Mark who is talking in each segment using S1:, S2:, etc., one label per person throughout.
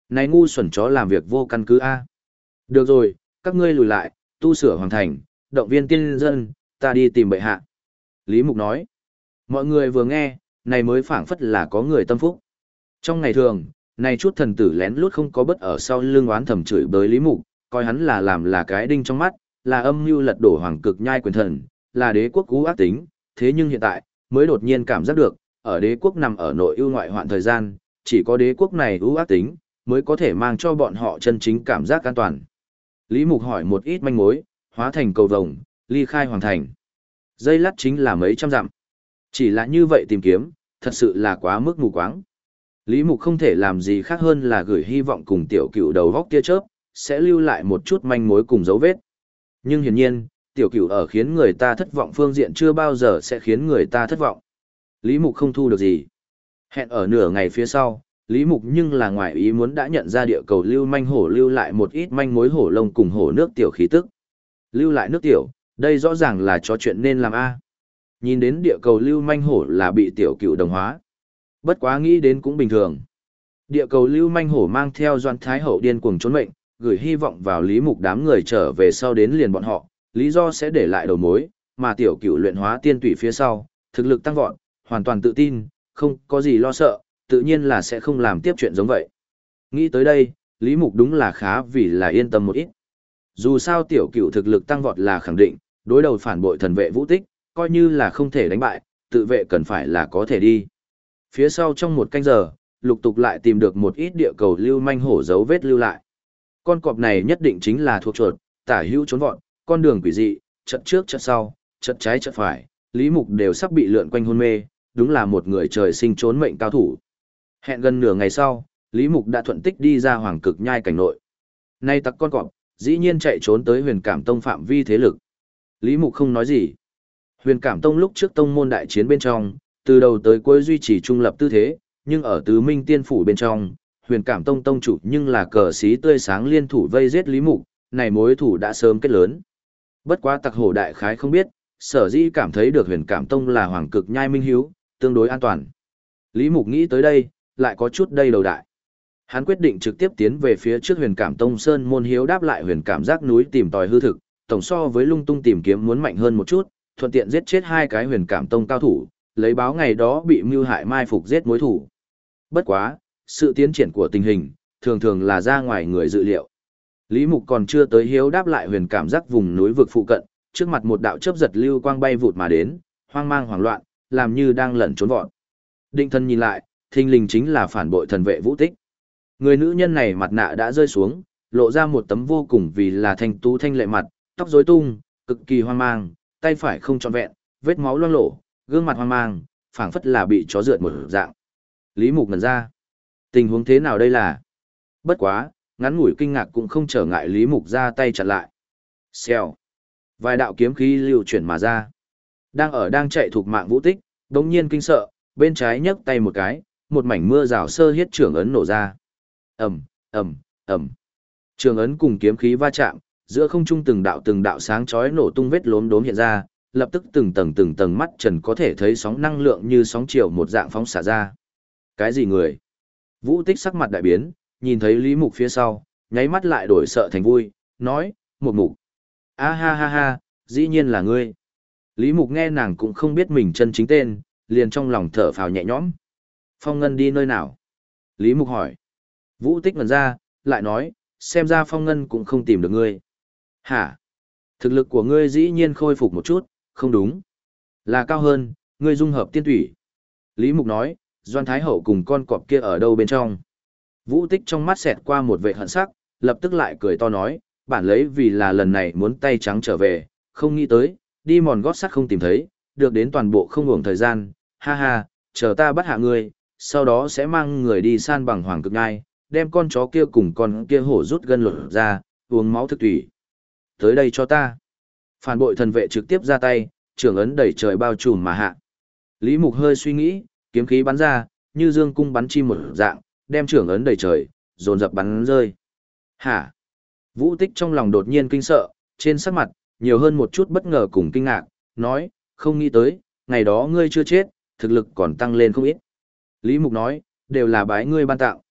S1: Này ngu xuẩn chó làm việc vô căn cứ A. Được rồi, các ngươi lùi lại, tu sửa hoàn thành, động viên tiên dân, ta đi tìm bệ hạ. Lý Mục nói. Mọi người vừa nghe, này mới phảng phất là có người tâm phúc. Trong ngày thường, này chút thần tử lén lút không có bất ở sau lưng oán thầm chửi bới Lý Mục, coi hắn là làm là cái đinh trong mắt, là âm mưu lật đổ hoàng cực nhai quyền thần, là đế quốc cú ác tính, thế nhưng hiện tại, mới đột nhiên cảm giác được, ở đế quốc nằm ở nội ưu ngoại hoạn thời gian, chỉ có đế quốc này ưu ác tính, mới có thể mang cho bọn họ chân chính cảm giác an toàn. Lý Mục hỏi một ít manh mối, hóa thành cầu vồng, ly khai hoàng thành. Dây lắt chính là mấy trăm dặm. Chỉ là như vậy tìm kiếm, thật sự là quá mức mù quáng. Lý Mục không thể làm gì khác hơn là gửi hy vọng cùng tiểu cửu đầu góc tia chớp, sẽ lưu lại một chút manh mối cùng dấu vết. Nhưng hiển nhiên, tiểu cửu ở khiến người ta thất vọng phương diện chưa bao giờ sẽ khiến người ta thất vọng. Lý Mục không thu được gì. Hẹn ở nửa ngày phía sau, Lý Mục nhưng là ngoài ý muốn đã nhận ra địa cầu lưu manh hổ lưu lại một ít manh mối hổ lông cùng hổ nước tiểu khí tức. Lưu lại nước tiểu, đây rõ ràng là cho chuyện nên làm A. Nhìn đến địa cầu lưu manh hổ là bị tiểu cửu đồng hóa. Bất quá nghĩ đến cũng bình thường. Địa cầu lưu manh hổ mang theo Doan Thái Hậu điên cuồng trốn mệnh, gửi hy vọng vào Lý Mục đám người trở về sau đến liền bọn họ, lý do sẽ để lại đầu mối, mà tiểu cửu luyện hóa tiên tủy phía sau, thực lực tăng vọt, hoàn toàn tự tin, không có gì lo sợ, tự nhiên là sẽ không làm tiếp chuyện giống vậy. Nghĩ tới đây, Lý Mục đúng là khá vì là yên tâm một ít. Dù sao tiểu cửu thực lực tăng vọt là khẳng định, đối đầu phản bội thần vệ Vũ Tích, coi như là không thể đánh bại, tự vệ cần phải là có thể đi. Phía sau trong một canh giờ, lục tục lại tìm được một ít địa cầu lưu manh hổ dấu vết lưu lại. Con cọp này nhất định chính là thuộc chuột, tả hữu trốn vọt, con đường quỷ dị, chật trước chật sau, chật trái chật phải, Lý Mục đều sắp bị lượn quanh hôn mê, đúng là một người trời sinh trốn mệnh cao thủ. Hẹn gần nửa ngày sau, Lý Mục đã thuận tích đi ra hoàng cực nhai cảnh nội. Nay tặc con cọp, dĩ nhiên chạy trốn tới Huyền Cảm Tông phạm vi thế lực. Lý Mục không nói gì. Huyền Cảm Tông lúc trước tông môn đại chiến bên trong, từ đầu tới cuối duy trì trung lập tư thế, nhưng ở Tứ Minh Tiên phủ bên trong, Huyền Cảm Tông tông chủ nhưng là cờ xí tươi sáng liên thủ vây giết Lý Mục, này mối thủ đã sớm kết lớn. Bất quá tặc hổ đại khái không biết, sở dĩ cảm thấy được Huyền Cảm Tông là hoàng cực nhai minh hiếu, tương đối an toàn. Lý Mục nghĩ tới đây, lại có chút đây đầu đại. Hắn quyết định trực tiếp tiến về phía trước Huyền Cảm Tông Sơn môn hiếu đáp lại Huyền Cảm Giác núi tìm tòi hư thực, tổng so với lung tung tìm kiếm muốn mạnh hơn một chút, thuận tiện giết chết hai cái Huyền Cảm Tông cao thủ, lấy báo ngày đó bị mưu hại mai phục giết mối thủ. Bất quá, sự tiến triển của tình hình, thường thường là ra ngoài người dự liệu. Lý Mục còn chưa tới hiếu đáp lại Huyền Cảm Giác vùng núi vực phụ cận, trước mặt một đạo chớp giật lưu quang bay vụt mà đến, hoang mang hoảng loạn, làm như đang lẩn trốn vọt. Định thân nhìn lại, thình lình chính là phản bội thần vệ Vũ Tích. Người nữ nhân này mặt nạ đã rơi xuống, lộ ra một tấm vô cùng vì là thanh tú thanh lệ mặt, tóc rối tung, cực kỳ hoang mang, tay phải không trọn vẹn, vết máu loang lổ, gương mặt hoang mang, phảng phất là bị chó rượt một dạng. Lý Mục ngẩn ra. Tình huống thế nào đây là? Bất quá, ngắn ngủi kinh ngạc cũng không trở ngại Lý Mục ra tay chặn lại. Xèo. Vài đạo kiếm khí lưu chuyển mà ra. Đang chạy thuộc mạng Vũ Tích, đống nhiên kinh sợ, bên trái nhấc tay một cái, một mảnh mưa rào sơ hiết trưởng ấn nổ ra. Ầm, ầm, ầm. Trường ấn cùng kiếm khí va chạm, giữa không trung từng đạo sáng chói nổ tung vết lốm đốm hiện ra, lập tức từng tầng mắt trần có thể thấy sóng năng lượng như sóng chiều một dạng phóng xả ra. Cái gì người? Vũ Tích sắc mặt đại biến, nhìn thấy Lý Mục phía sau, nháy mắt lại đổi sợ thành vui, nói, Mục Mục. A ha ha ha, dĩ nhiên là ngươi. Lý Mục nghe nàng cũng không biết mình chân chính tên, liền trong lòng thở phào nhẹ nhõm. Phong Ngân đi nơi nào? Lý Mục hỏi. Vũ Tích ngẩn ra, lại nói, xem ra Phong Ngân cũng không tìm được ngươi. Hả? Thực lực của ngươi dĩ nhiên khôi phục một chút, không đúng. Là cao hơn, ngươi dung hợp tiên thủy. Lý Mục nói, Doan Thái Hậu cùng con cọp kia ở đâu bên trong? Vũ Tích trong mắt xẹt qua một vệ hận sắc, lập tức lại cười to nói, bản lấy vì là lần này muốn tay trắng trở về, không nghĩ tới, đi mòn gót sắt không tìm thấy, được đến toàn bộ không uổng thời gian, ha ha, chờ ta bắt hạ ngươi, sau đó sẽ mang người đi san bằng hoàng cực nhai, đem con chó kia cùng con kia hổ rút gân lột ra, uống máu thực thủy. Tới đây cho ta. Phản bội thần vệ trực tiếp ra tay, trưởng ấn đẩy trời bao trùm mà hạ. Lý Mục hơi suy nghĩ, kiếm khí bắn ra, như dương cung bắn chim một dạng, đem trưởng ấn đẩy trời, dồn dập bắn rơi. Hả? Vũ Tích trong lòng đột nhiên kinh sợ, trên sắc mặt, nhiều hơn một chút bất ngờ cùng kinh ngạc, nói, không nghĩ tới, ngày đó ngươi chưa chết, thực lực còn tăng lên không ít. Lý Mục nói, đều là bái ngươi ban tạo.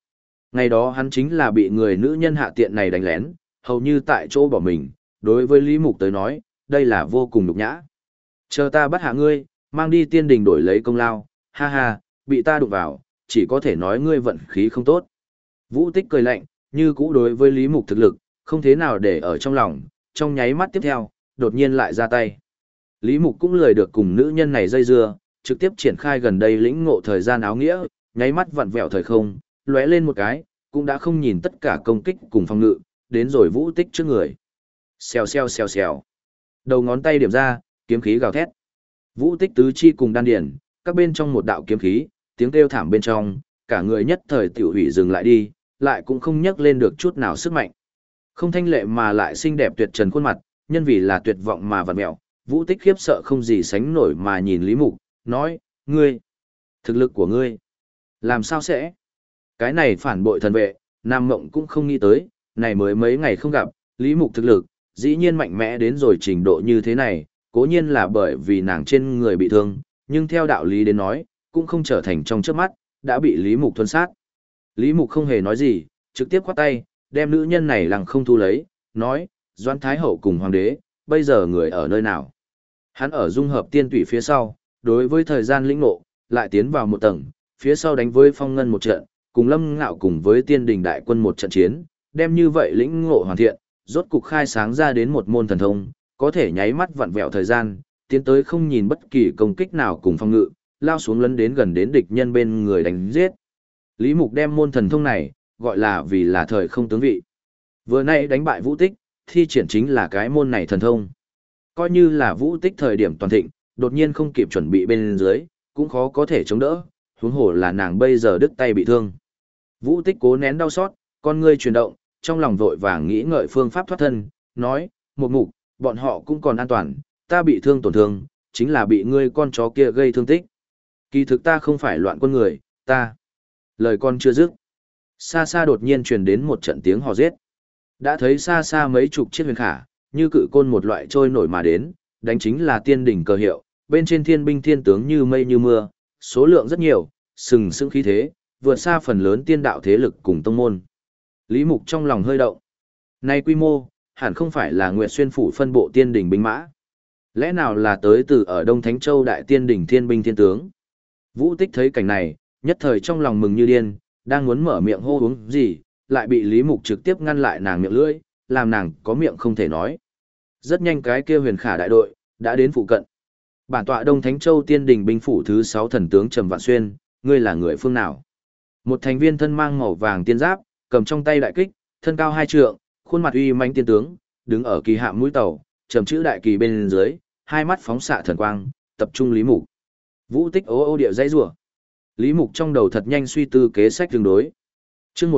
S1: Ngày đó hắn chính là bị người nữ nhân hạ tiện này đánh lén, hầu như tại chỗ bỏ mình, đối với Lý Mục tới nói, đây là vô cùng nhục nhã. Chờ ta bắt hạ ngươi, mang đi tiên đình đổi lấy công lao, ha ha, bị ta đụng vào, chỉ có thể nói ngươi vận khí không tốt. Vũ Tích cười lạnh, như cũ đối với Lý Mục thực lực, không thế nào để ở trong lòng, trong nháy mắt tiếp theo, đột nhiên lại ra tay. Lý Mục cũng lười được cùng nữ nhân này dây dưa, trực tiếp triển khai gần đây lĩnh ngộ thời gian áo nghĩa, nháy mắt vặn vẹo thời không, lóe lên một cái, cũng đã không nhìn tất cả công kích cùng phòng ngự, đến rồi Vũ Tích trước người. Xèo xèo xèo xèo. Đầu ngón tay điểm ra, kiếm khí gào thét. Vũ Tích tứ chi cùng đan điển, các bên trong một đạo kiếm khí, tiếng kêu thảm bên trong, cả người nhất thời tiểu hủy dừng lại đi, lại cũng không nhấc lên được chút nào sức mạnh. Không thanh lệ mà lại xinh đẹp tuyệt trần khuôn mặt, nhân vì là tuyệt vọng mà vặn mẹo, Vũ Tích khiếp sợ không gì sánh nổi mà nhìn Lý Mục, nói, ngươi, thực lực của ngươi, làm sao sẽ? Cái này phản bội thần vệ, Nam Mộng cũng không nghĩ tới, này mới mấy ngày không gặp, Lý Mục thực lực, dĩ nhiên mạnh mẽ đến rồi trình độ như thế này, cố nhiên là bởi vì nàng trên người bị thương, nhưng theo đạo lý đến nói, cũng không trở thành trong trước mắt, đã bị Lý Mục thuần sát. Lý Mục không hề nói gì, trực tiếp khoát tay, đem nữ nhân này lằng không thu lấy, nói, Doãn Thái Hậu cùng Hoàng đế, bây giờ người ở nơi nào? Hắn ở dung hợp tiên tủy phía sau, đối với thời gian lĩnh ngộ, lại tiến vào một tầng, phía sau đánh với Phong Ngân một trận, cùng Lâm Ngạo cùng với Tiên Đình đại quân một trận chiến, đem như vậy lĩnh ngộ hoàn thiện, rốt cục khai sáng ra đến một môn thần thông, có thể nháy mắt vặn vẹo thời gian, tiến tới không nhìn bất kỳ công kích nào cùng phong ngự, lao xuống lấn đến gần đến địch nhân bên người đánh giết. Lý Mục đem môn thần thông này, gọi là vì là thời không tướng vị. Vừa nay đánh bại Vũ Tích, thi triển chính là cái môn này thần thông. Coi như là Vũ Tích thời điểm toàn thịnh, đột nhiên không kịp chuẩn bị bên dưới, cũng khó có thể chống đỡ, huống hồ là nàng bây giờ đứt tay bị thương. Vũ Tích cố nén đau xót, con ngươi chuyển động, trong lòng vội vàng nghĩ ngợi phương pháp thoát thân, nói, Một Mục, bọn họ cũng còn an toàn, ta bị thương tổn thương, chính là bị ngươi con chó kia gây thương tích. Kỳ thực ta không phải loạn quân người, ta. Lời con chưa dứt. Xa xa đột nhiên truyền đến một trận tiếng hò giết. Đã thấy xa xa mấy chục chiếc huyền khả, như cự côn một loại trôi nổi mà đến, đánh chính là tiên đỉnh cờ hiệu, bên trên thiên binh thiên tướng như mây như mưa, số lượng rất nhiều, sừng sững khí thế, vượt xa phần lớn tiên đạo thế lực cùng tông môn. Lý Mục trong lòng hơi động. Này quy mô, hẳn không phải là Nguyệt Xuyên phủ phân bộ tiên đỉnh binh mã. Lẽ nào là tới từ ở Đông Thánh Châu đại tiên đỉnh thiên binh thiên tướng? Vũ Tích thấy cảnh này, nhất thời trong lòng mừng như điên, đang muốn mở miệng hô uống gì, lại bị Lý Mục trực tiếp ngăn lại nàng miệng lưỡi, làm nàng có miệng không thể nói. Rất nhanh cái kia huyền khả đại đội, đã đến phụ cận. Bản tọa Đông Thánh Châu tiên đình binh phủ thứ 6 thần tướng Trầm Vạn Xuyên, ngươi là người phương nào? Một thành viên thân mang màu vàng tiên giáp, cầm trong tay đại kích, thân cao 2 trượng, khuôn mặt uy mãnh tiên tướng, đứng ở kỳ hạm mũi tàu, trầm chữ đại kỳ bên dưới, hai mắt phóng xạ thần quang, tập trung Lý Mục. Vũ Tích ố ô điệu dãy rủa. Lý Mục trong đầu thật nhanh suy tư kế sách tương đối. Chương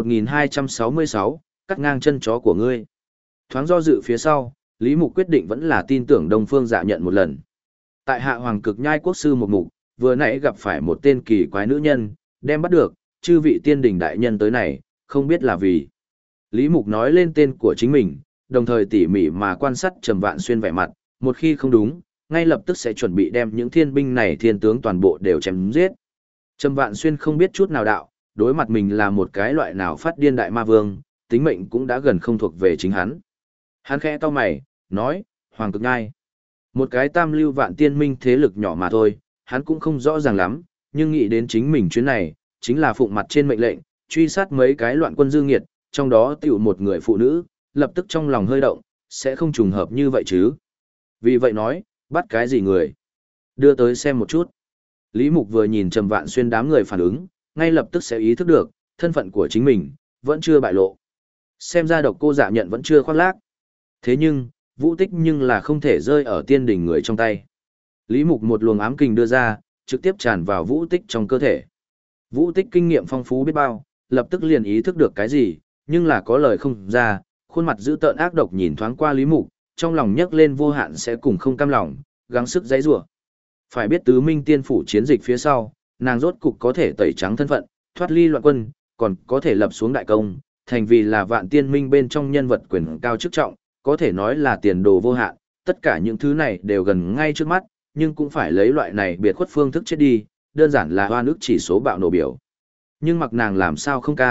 S1: 1266, cắt ngang chân chó của ngươi. Thoáng do dự phía sau, Lý Mục quyết định vẫn là tin tưởng Đông Phương Dạ nhận một lần. Tại Hạ Hoàng Cực Nhai quốc sư một mục, vừa nãy gặp phải một tên kỳ quái nữ nhân, đem bắt được, chư vị tiên đình đại nhân tới này, không biết là vì. Lý Mục nói lên tên của chính mình, đồng thời tỉ mỉ mà quan sát Trầm Vạn Xuyên vẻ mặt, một khi không đúng, ngay lập tức sẽ chuẩn bị đem những thiên binh này thiên tướng toàn bộ đều chém giết. Trầm Vạn Xuyên không biết chút nào đạo, đối mặt mình là một cái loại nào phát điên đại ma vương, tính mệnh cũng đã gần không thuộc về chính hắn. Hắn khẽ cau mày, nói, Hoàng Cực Nhai. Một cái tam lưu vạn tiên minh thế lực nhỏ mà thôi, hắn cũng không rõ ràng lắm, nhưng nghĩ đến chính mình chuyến này, chính là phụng mặt trên mệnh lệnh, truy sát mấy cái loạn quân dư nghiệt, trong đó tiểu một người phụ nữ, lập tức trong lòng hơi động, sẽ không trùng hợp như vậy chứ. Vì vậy nói, bắt cái gì người? Đưa tới xem một chút. Lý Mục vừa nhìn Trầm Vạn Xuyên đám người phản ứng, ngay lập tức sẽ ý thức được, thân phận của chính mình, vẫn chưa bại lộ. Xem ra Độc Cô Dạ nhận vẫn chưa khoác lác. Thế nhưng, Vũ Tích nhưng là không thể rơi ở tiên đỉnh người trong tay. Lý Mục một luồng ám kình đưa ra, trực tiếp tràn vào Vũ Tích trong cơ thể. Vũ Tích kinh nghiệm phong phú biết bao, lập tức liền ý thức được cái gì, nhưng là có lời không ra, khuôn mặt dữ tợn ác độc nhìn thoáng qua Lý Mục, trong lòng nhấc lên vô hạn sẽ cùng không cam lòng, gắng sức giãy giụa. Phải biết tứ minh tiên phủ chiến dịch phía sau, nàng rốt cục có thể tẩy trắng thân phận, thoát ly loạn quân, còn có thể lập xuống đại công, thành vì là vạn tiên minh bên trong nhân vật quyền cao chức trọng, có thể nói là tiền đồ vô hạn, tất cả những thứ này đều gần ngay trước mắt, nhưng cũng phải lấy loại này biệt khuất phương thức chết đi, đơn giản là hoa nước chỉ số bạo nổ biểu. Nhưng mặc nàng làm sao không cam,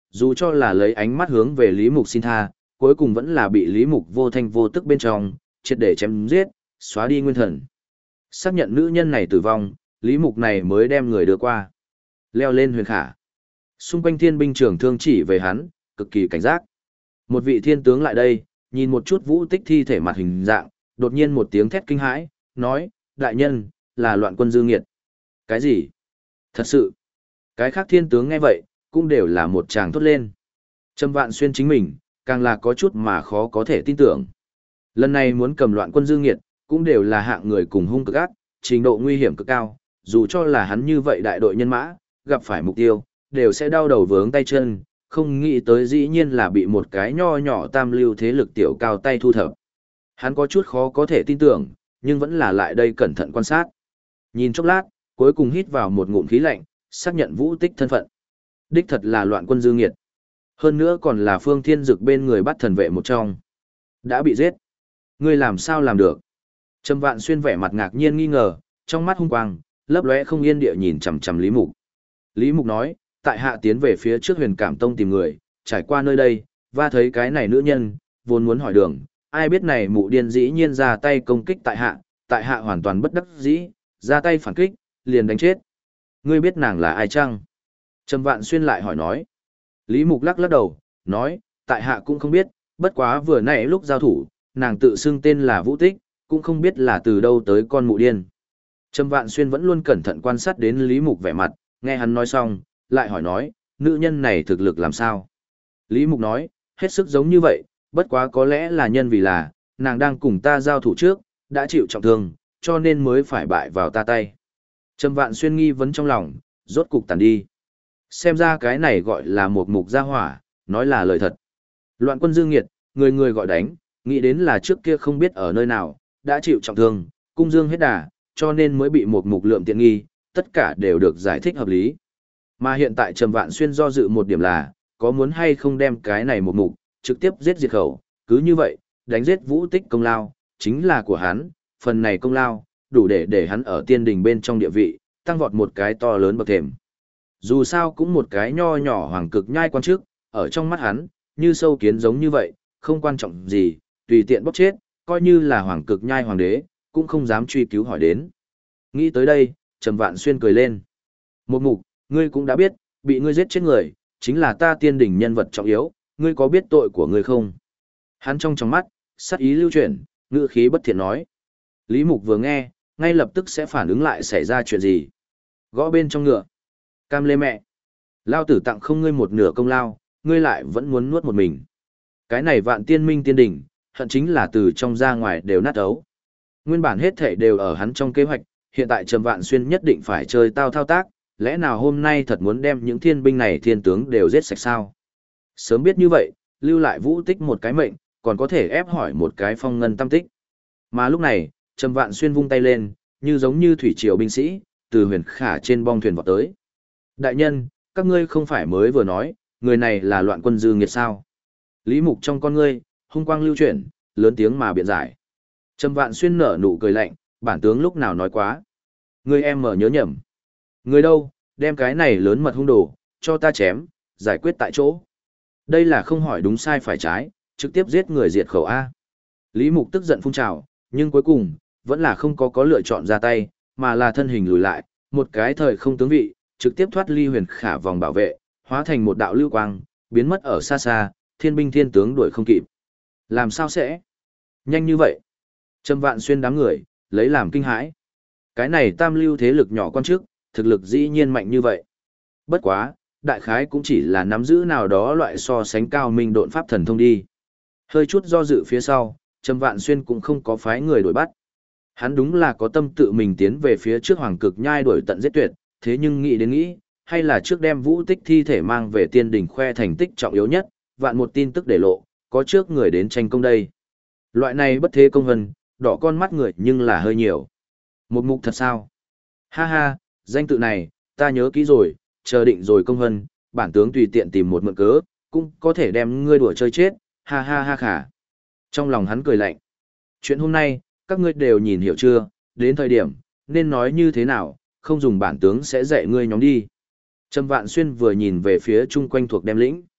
S1: dù cho là lấy ánh mắt hướng về Lý Mục xin tha, cuối cùng vẫn là bị Lý Mục vô thanh vô tức bên trong, triệt để chém giết, xóa đi nguyên thần. Xác nhận nữ nhân này tử vong, Lý Mục này mới đem người đưa qua. Leo lên huyền khả. Xung quanh thiên binh trưởng thương chỉ về hắn, cực kỳ cảnh giác. Một vị thiên tướng lại đây, nhìn một chút Vũ Tích thi thể mặt hình dạng, đột nhiên một tiếng thét kinh hãi, nói, đại nhân, là Loạn Quân Dư Nghiệt. Cái gì? Thật sự. Cái khác thiên tướng nghe vậy, cũng đều là một tràng thốt lên. Trầm Vạn Xuyên chính mình, càng là có chút mà khó có thể tin tưởng. Lần này muốn cầm Loạn Quân Dư Nghiệt, cũng đều là hạng người cùng hung cực ác, trình độ nguy hiểm cực cao, dù cho là hắn như vậy đại đội nhân mã, gặp phải mục tiêu, đều sẽ đau đầu vướng tay chân, không nghĩ tới dĩ nhiên là bị một cái nho nhỏ tam lưu thế lực tiểu cao tay thu thập. Hắn có chút khó có thể tin tưởng, nhưng vẫn là lại đây cẩn thận quan sát. Nhìn chốc lát, cuối cùng hít vào một ngụm khí lạnh, xác nhận Vũ Tích thân phận. Đích thật là Loạn Quân Dư Nghiệt. Hơn nữa còn là Phương Thiên Dực bên người bắt thần vệ một trong. Đã bị giết. Ngươi làm sao làm được? Trầm Vạn Xuyên vẻ mặt ngạc nhiên nghi ngờ, trong mắt hung quang, lấp lóe không yên địa nhìn chằm chằm Lý Mục. Lý Mục nói, tại hạ tiến về phía trước Huyền Cảm Tông tìm người, trải qua nơi đây, và thấy cái này nữ nhân, vốn muốn hỏi đường, ai biết này mụ điên dĩ nhiên ra tay công kích tại hạ hoàn toàn bất đắc dĩ, ra tay phản kích, liền đánh chết. Ngươi biết nàng là ai chăng? Trầm Vạn Xuyên lại hỏi nói. Lý Mục lắc lắc đầu, nói, tại hạ cũng không biết, bất quá vừa nãy lúc giao thủ, nàng tự xưng tên là Vũ Tích, cũng không biết là từ đâu tới con mụ điên. Trầm Vạn Xuyên vẫn luôn cẩn thận quan sát đến Lý Mục vẻ mặt, nghe hắn nói xong, lại hỏi nói, nữ nhân này thực lực làm sao? Lý Mục nói, hết sức giống như vậy, bất quá có lẽ là nhân vì là, nàng đang cùng ta giao thủ trước, đã chịu trọng thương, cho nên mới phải bại vào ta tay. Trầm Vạn Xuyên nghi vấn trong lòng, rốt cục tàn đi. Xem ra cái này gọi là một mục gia hỏa, nói là lời thật. Loạn Quân Dư Nghiệt, người người gọi đánh, nghĩ đến là trước kia không biết ở nơi nào, đã chịu trọng thương, cung dương hết đà, cho nên mới bị một mục lượm tiện nghi, tất cả đều được giải thích hợp lý. Mà hiện tại Trầm Vạn Xuyên do dự một điểm là, có muốn hay không đem cái này một mục, trực tiếp giết diệt khẩu, cứ như vậy, đánh giết Vũ Tích công lao, chính là của hắn, phần này công lao, đủ để hắn ở tiên đình bên trong địa vị, tăng vọt một cái to lớn bậc thềm. Dù sao cũng một cái nho nhỏ hoàng cực nhai quan trước, ở trong mắt hắn, như sâu kiến giống như vậy, không quan trọng gì, tùy tiện bóc chết, coi như là hoàng cực nhai hoàng đế, cũng không dám truy cứu hỏi đến. Nghĩ tới đây, Trầm Vạn Xuyên cười lên. Một mục, ngươi cũng đã biết, bị ngươi giết chết người, chính là ta tiên đỉnh nhân vật trọng yếu, ngươi có biết tội của ngươi không? Hắn trong mắt, sát ý lưu chuyển, ngữ khí bất thiện nói. Lý Mục vừa nghe, ngay lập tức sẽ phản ứng lại xảy ra chuyện gì. Gõ bên trong ngựa. Cam lê mẹ. Lao tử tặng không ngươi một nửa công lao, ngươi lại vẫn muốn nuốt một mình. Cái này Vạn Tiên Minh tiên đỉnh, hận chính là từ trong ra ngoài đều nát ấu. Nguyên bản hết thể đều ở hắn trong kế hoạch, hiện tại Trầm Vạn Xuyên nhất định phải chơi tao thao tác, lẽ nào hôm nay thật muốn đem những thiên binh này thiên tướng đều giết sạch sao? Sớm biết như vậy, lưu lại Vũ Tích một cái mệnh, còn có thể ép hỏi một cái phong ngân tam tích. Mà lúc này, Trầm Vạn Xuyên vung tay lên, như giống như thủy triều binh sĩ, từ huyền khả trên bong thuyền vọt tới. Đại nhân, các ngươi không phải mới vừa nói, người này là Loạn Quân Dư Nghiệt sao? Lý Mục trong con ngươi, hung quang lưu chuyển, lớn tiếng mà biện giải. Trầm Vạn Xuyên nở nụ cười lạnh, bản tướng lúc nào nói quá. Ngươi em mở nhớ nhầm. Người đâu, đem cái này lớn mật hung đồ, cho ta chém, giải quyết tại chỗ. Đây là không hỏi đúng sai phải trái, trực tiếp giết người diệt khẩu A. Lý Mục tức giận phun trào, nhưng cuối cùng, vẫn là không có lựa chọn ra tay, mà là thân hình lùi lại, một cái thời không tướng vị, trực tiếp thoát ly huyền khả vòng bảo vệ, hóa thành một đạo lưu quang, biến mất ở xa xa, thiên binh thiên tướng đuổi không kịp. Làm sao sẽ? Nhanh như vậy. Trầm Vạn Xuyên đám người, lấy làm kinh hãi. Cái này tam lưu thế lực nhỏ quan trước, thực lực dĩ nhiên mạnh như vậy. Bất quá, đại khái cũng chỉ là nắm giữ nào đó loại so sánh cao minh độn pháp thần thông đi. Hơi chút do dự phía sau, Trầm Vạn Xuyên cũng không có phái người đuổi bắt. Hắn đúng là có tâm tự mình tiến về phía trước hoàng cực nhai đuổi tận giết tuyệt, thế nhưng nghĩ đến nghĩ, hay là trước đem Vũ Tích thi thể mang về tiên đỉnh khoe thành tích trọng yếu nhất, vạn một tin tức để lộ, có trước người đến tranh công đây. Loại này bất thế công hân, đỏ con mắt người nhưng là hơi nhiều. Một mục thật sao? Ha ha, danh tự này, ta nhớ kỹ rồi, chờ định rồi công hân, bản tướng tùy tiện tìm một mượn cớ, cũng có thể đem ngươi đùa chơi chết, ha ha ha khả. Trong lòng hắn cười lạnh. Chuyện hôm nay, các ngươi đều nhìn hiểu chưa, đến thời điểm, nên nói như thế nào, không dùng bản tướng sẽ dạy ngươi nhóm đi. Trầm Vạn Xuyên vừa nhìn về phía chung quanh thuộc đem lĩnh,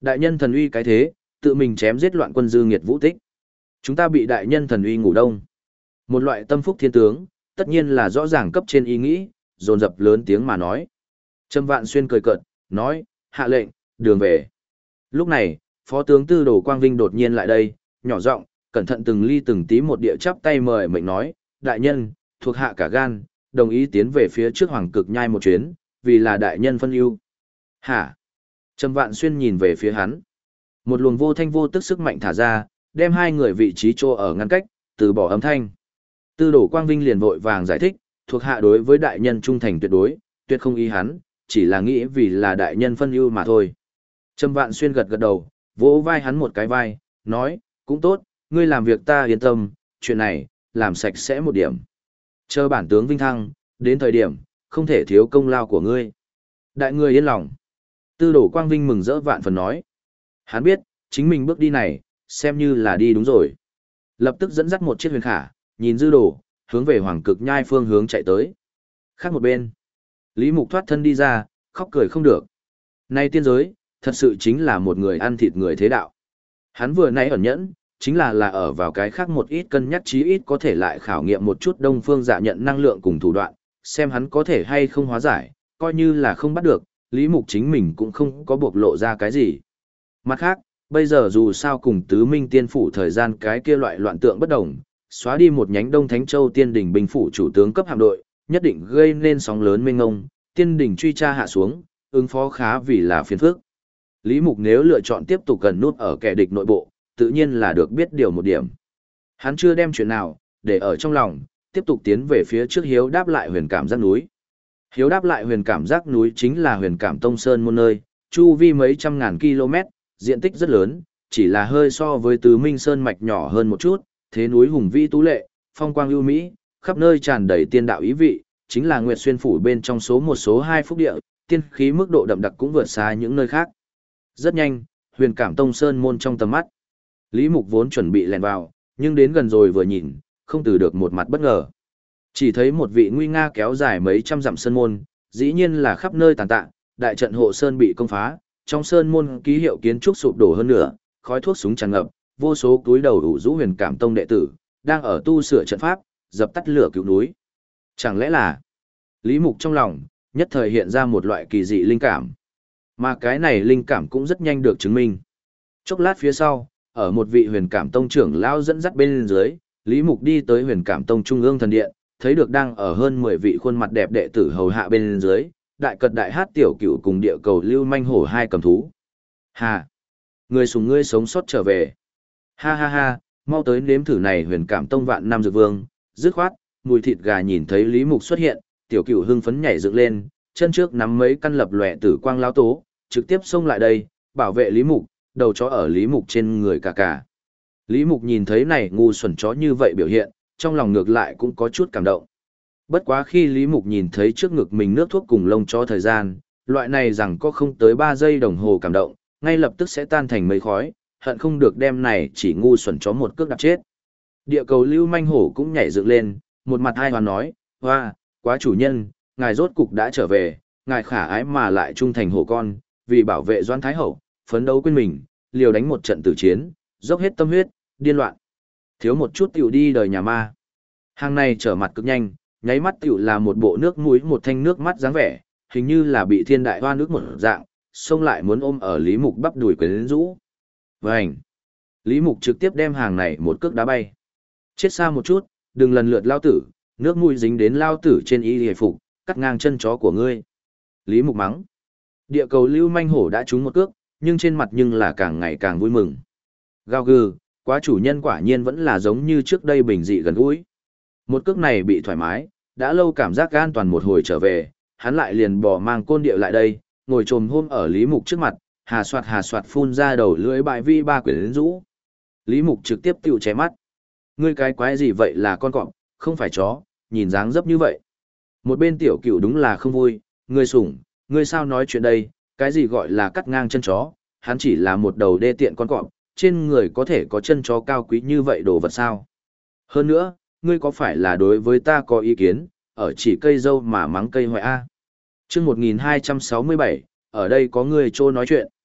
S1: Đại nhân thần uy cái thế, tự mình chém giết loạn quân dư nghiệt vũ tích. Chúng ta bị đại nhân thần uy ngủ đông. Một loại tâm phúc thiên tướng, tất nhiên là rõ ràng cấp trên ý nghĩ, dồn dập lớn tiếng mà nói. Trâm Vạn Xuyên cười cợt, nói, hạ lệnh, đường về. Lúc này, Phó tướng Tư Đồ Quang Vinh đột nhiên lại đây, nhỏ giọng, cẩn thận từng ly từng tí một địa chắp tay mời mệnh nói, đại nhân, thuộc hạ cả gan, đồng ý tiến về phía trước Hoàng Cực Nhai một chuyến, vì là đại nhân phân ưu. Hả? Trâm Vạn Xuyên nhìn về phía hắn. Một luồng vô thanh vô tức sức mạnh thả ra, đem hai người vị trí chỗ ở ngăn cách, từ bỏ âm thanh. Tư Đồ Quang Vinh liền vội vàng giải thích, thuộc hạ đối với đại nhân trung thành tuyệt đối, tuyệt không ý hắn, chỉ là nghĩ vì là đại nhân phân ưu mà thôi. Trâm Vạn Xuyên gật gật đầu, vỗ vai hắn một cái vai, nói, cũng tốt, ngươi làm việc ta yên tâm, chuyện này, làm sạch sẽ một điểm. Chờ bản tướng vinh thăng, đến thời điểm, không thể thiếu công lao của ngươi. Đại người yên lòng. Tư Đồ Quang Vinh mừng rỡ vạn phần nói. Hắn biết, chính mình bước đi này, xem như là đi đúng rồi. Lập tức dẫn dắt một chiếc huyền khả, nhìn Dư Đồ, hướng về Hoàng Cực Nhai phương hướng chạy tới. Khác một bên, Lý Mục thoát thân đi ra, khóc cười không được. Nay tiên giới, thật sự chính là một người ăn thịt người thế đạo. Hắn vừa nãy ẩn nhẫn, chính là ở vào cái khác một ít cân nhắc chí ít có thể lại khảo nghiệm một chút Đông Phương Dạ nhận năng lượng cùng thủ đoạn, xem hắn có thể hay không hóa giải, coi như là không bắt được, Lý Mục chính mình cũng không có bộc lộ ra cái gì. Mặt khác, bây giờ dù sao cùng Tứ Minh Tiên phủ thời gian cái kia loại loạn tượng bất đồng, xóa đi một nhánh Đông Thánh Châu Tiên đỉnh binh phủ chủ tướng cấp hạm đội, nhất định gây nên sóng lớn mênh mông, Tiên đỉnh truy tra hạ xuống, ứng phó khá vì là phiền phức. Lý Mục nếu lựa chọn tiếp tục gần nút ở kẻ địch nội bộ, tự nhiên là được biết điều một điểm. Hắn chưa đem chuyện nào, để ở trong lòng, tiếp tục tiến về phía trước hiếu đáp lại huyền cảm giác núi. Hiếu đáp lại huyền cảm giác núi chính là huyền cảm tông sơn môn nơi, chu vi mấy trăm ngàn km, diện tích rất lớn, chỉ là hơi so với Tứ Minh Sơn mạch nhỏ hơn một chút, thế núi hùng vĩ tú lệ, phong quang ưu mỹ, khắp nơi tràn đầy tiên đạo ý vị, chính là Nguyệt Xuyên phủ bên trong số một số hai phúc địa, tiên khí mức độ đậm đặc cũng vượt xa những nơi khác. Rất nhanh, huyền cảm tông sơn môn trong tầm mắt. Lý Mục vốn chuẩn bị lèn vào, nhưng đến gần rồi vừa nhìn, không từ được một mặt bất ngờ. Chỉ thấy một vị nguy nga kéo dài mấy trăm dặm sơn môn, dĩ nhiên là khắp nơi tàn tạ, đại trận hộ sơn bị công phá, trong sơn môn ký hiệu kiến trúc sụp đổ hơn nữa, khói thuốc súng tràn ngập, vô số túi đầu ủ rũ huyền cảm tông đệ tử, đang ở tu sửa trận pháp, dập tắt lửa cứu núi. Chẳng lẽ là... Lý Mục trong lòng, nhất thời hiện ra một loại kỳ dị linh cảm. Mà cái này linh cảm cũng rất nhanh được chứng minh. Chốc lát phía sau, ở một vị huyền cảm tông trưởng lão dẫn dắt bên dưới, Lý Mục đi tới huyền cảm tông trung ương thần điện, thấy được đang ở hơn 10 vị khuôn mặt đẹp đệ tử hầu hạ bên dưới, đại cật đại hát tiểu cửu cùng địa cầu lưu manh hổ hai cầm thú. Hà! Người sùng ngươi sống sót trở về. Ha ha ha, mau tới nếm thử này huyền cảm tông vạn năm dược vương, dứt khoát, mùi thịt gà nhìn thấy Lý Mục xuất hiện, tiểu cửu hưng phấn nhảy dựng lên, chân trước nắm mấy căn lập lòe tử quang lão tố, trực tiếp xông lại đây, bảo vệ Lý Mục, đầu chó ở Lý Mục trên người cả cả. Lý Mục nhìn thấy này ngu xuẩn chó như vậy biểu hiện, trong lòng ngược lại cũng có chút cảm động. Bất quá khi Lý Mục nhìn thấy trước ngực mình nước thuốc cùng lông chó thời gian, loại này rằng có không tới 3 giây đồng hồ cảm động, ngay lập tức sẽ tan thành mây khói, hận không được đem này chỉ ngu xuẩn chó một cước đạp chết. Địa cầu lưu manh hổ cũng nhảy dựng lên, một mặt hai hoàn nói, hoa, quá chủ nhân, ngài rốt cục đã trở về, ngài khả ái mà lại trung thành hổ con, vì bảo vệ Doãn Thái Hậu, phấn đấu quên mình, liều đánh một trận tử chiến, dốc hết tâm huyết, điên loạn. Thiếu một chút tiểu đi đời nhà ma. Hàng này trở mặt cực nhanh, nháy mắt tiểu là một bộ nước mũi một thanh nước mắt dáng vẻ, hình như là bị thiên đại hoa nước một dạng, xông lại muốn ôm ở Lý Mục bắp đùi quyến rũ. Vành! Lý Mục trực tiếp đem hàng này một cước đá bay. Chết xa một chút, đừng lần lượt lao tử, nước mũi dính đến lao tử trên y hề phục, cắt ngang chân chó của ngươi. Lý Mục mắng. Địa cầu lưu manh hổ đã trúng một cước, nhưng trên mặt nhưng là càng ngày càng vui mừng. Gao gừ, quá chủ nhân quả nhiên vẫn là giống như trước đây bình dị gần gũi. Một cước này bị thoải mái, đã lâu cảm giác an toàn một hồi trở về, hắn lại liền bỏ mang côn địa lại đây, ngồi trồm hôm ở Lý Mục trước mặt, hà soạt phun ra đầu lưỡi bại vi ba quyển rũ. Lý Mục trực tiếp tiêu ché mắt. Ngươi cái quái gì vậy là con cọp, không phải chó, nhìn dáng dấp như vậy. Một bên tiểu cửu đúng là không vui, ngươi sủng, ngươi sao nói chuyện đây, cái gì gọi là cắt ngang chân chó, hắn chỉ là một đầu đê tiện con cọp, trên người có thể có chân chó cao quý như vậy đồ vật sao. Hơn nữa, ngươi có phải là đối với ta có ý kiến, ở chỉ cây dâu mà mắng cây hoại A. Chương 1267, ở đây có người trô nói chuyện.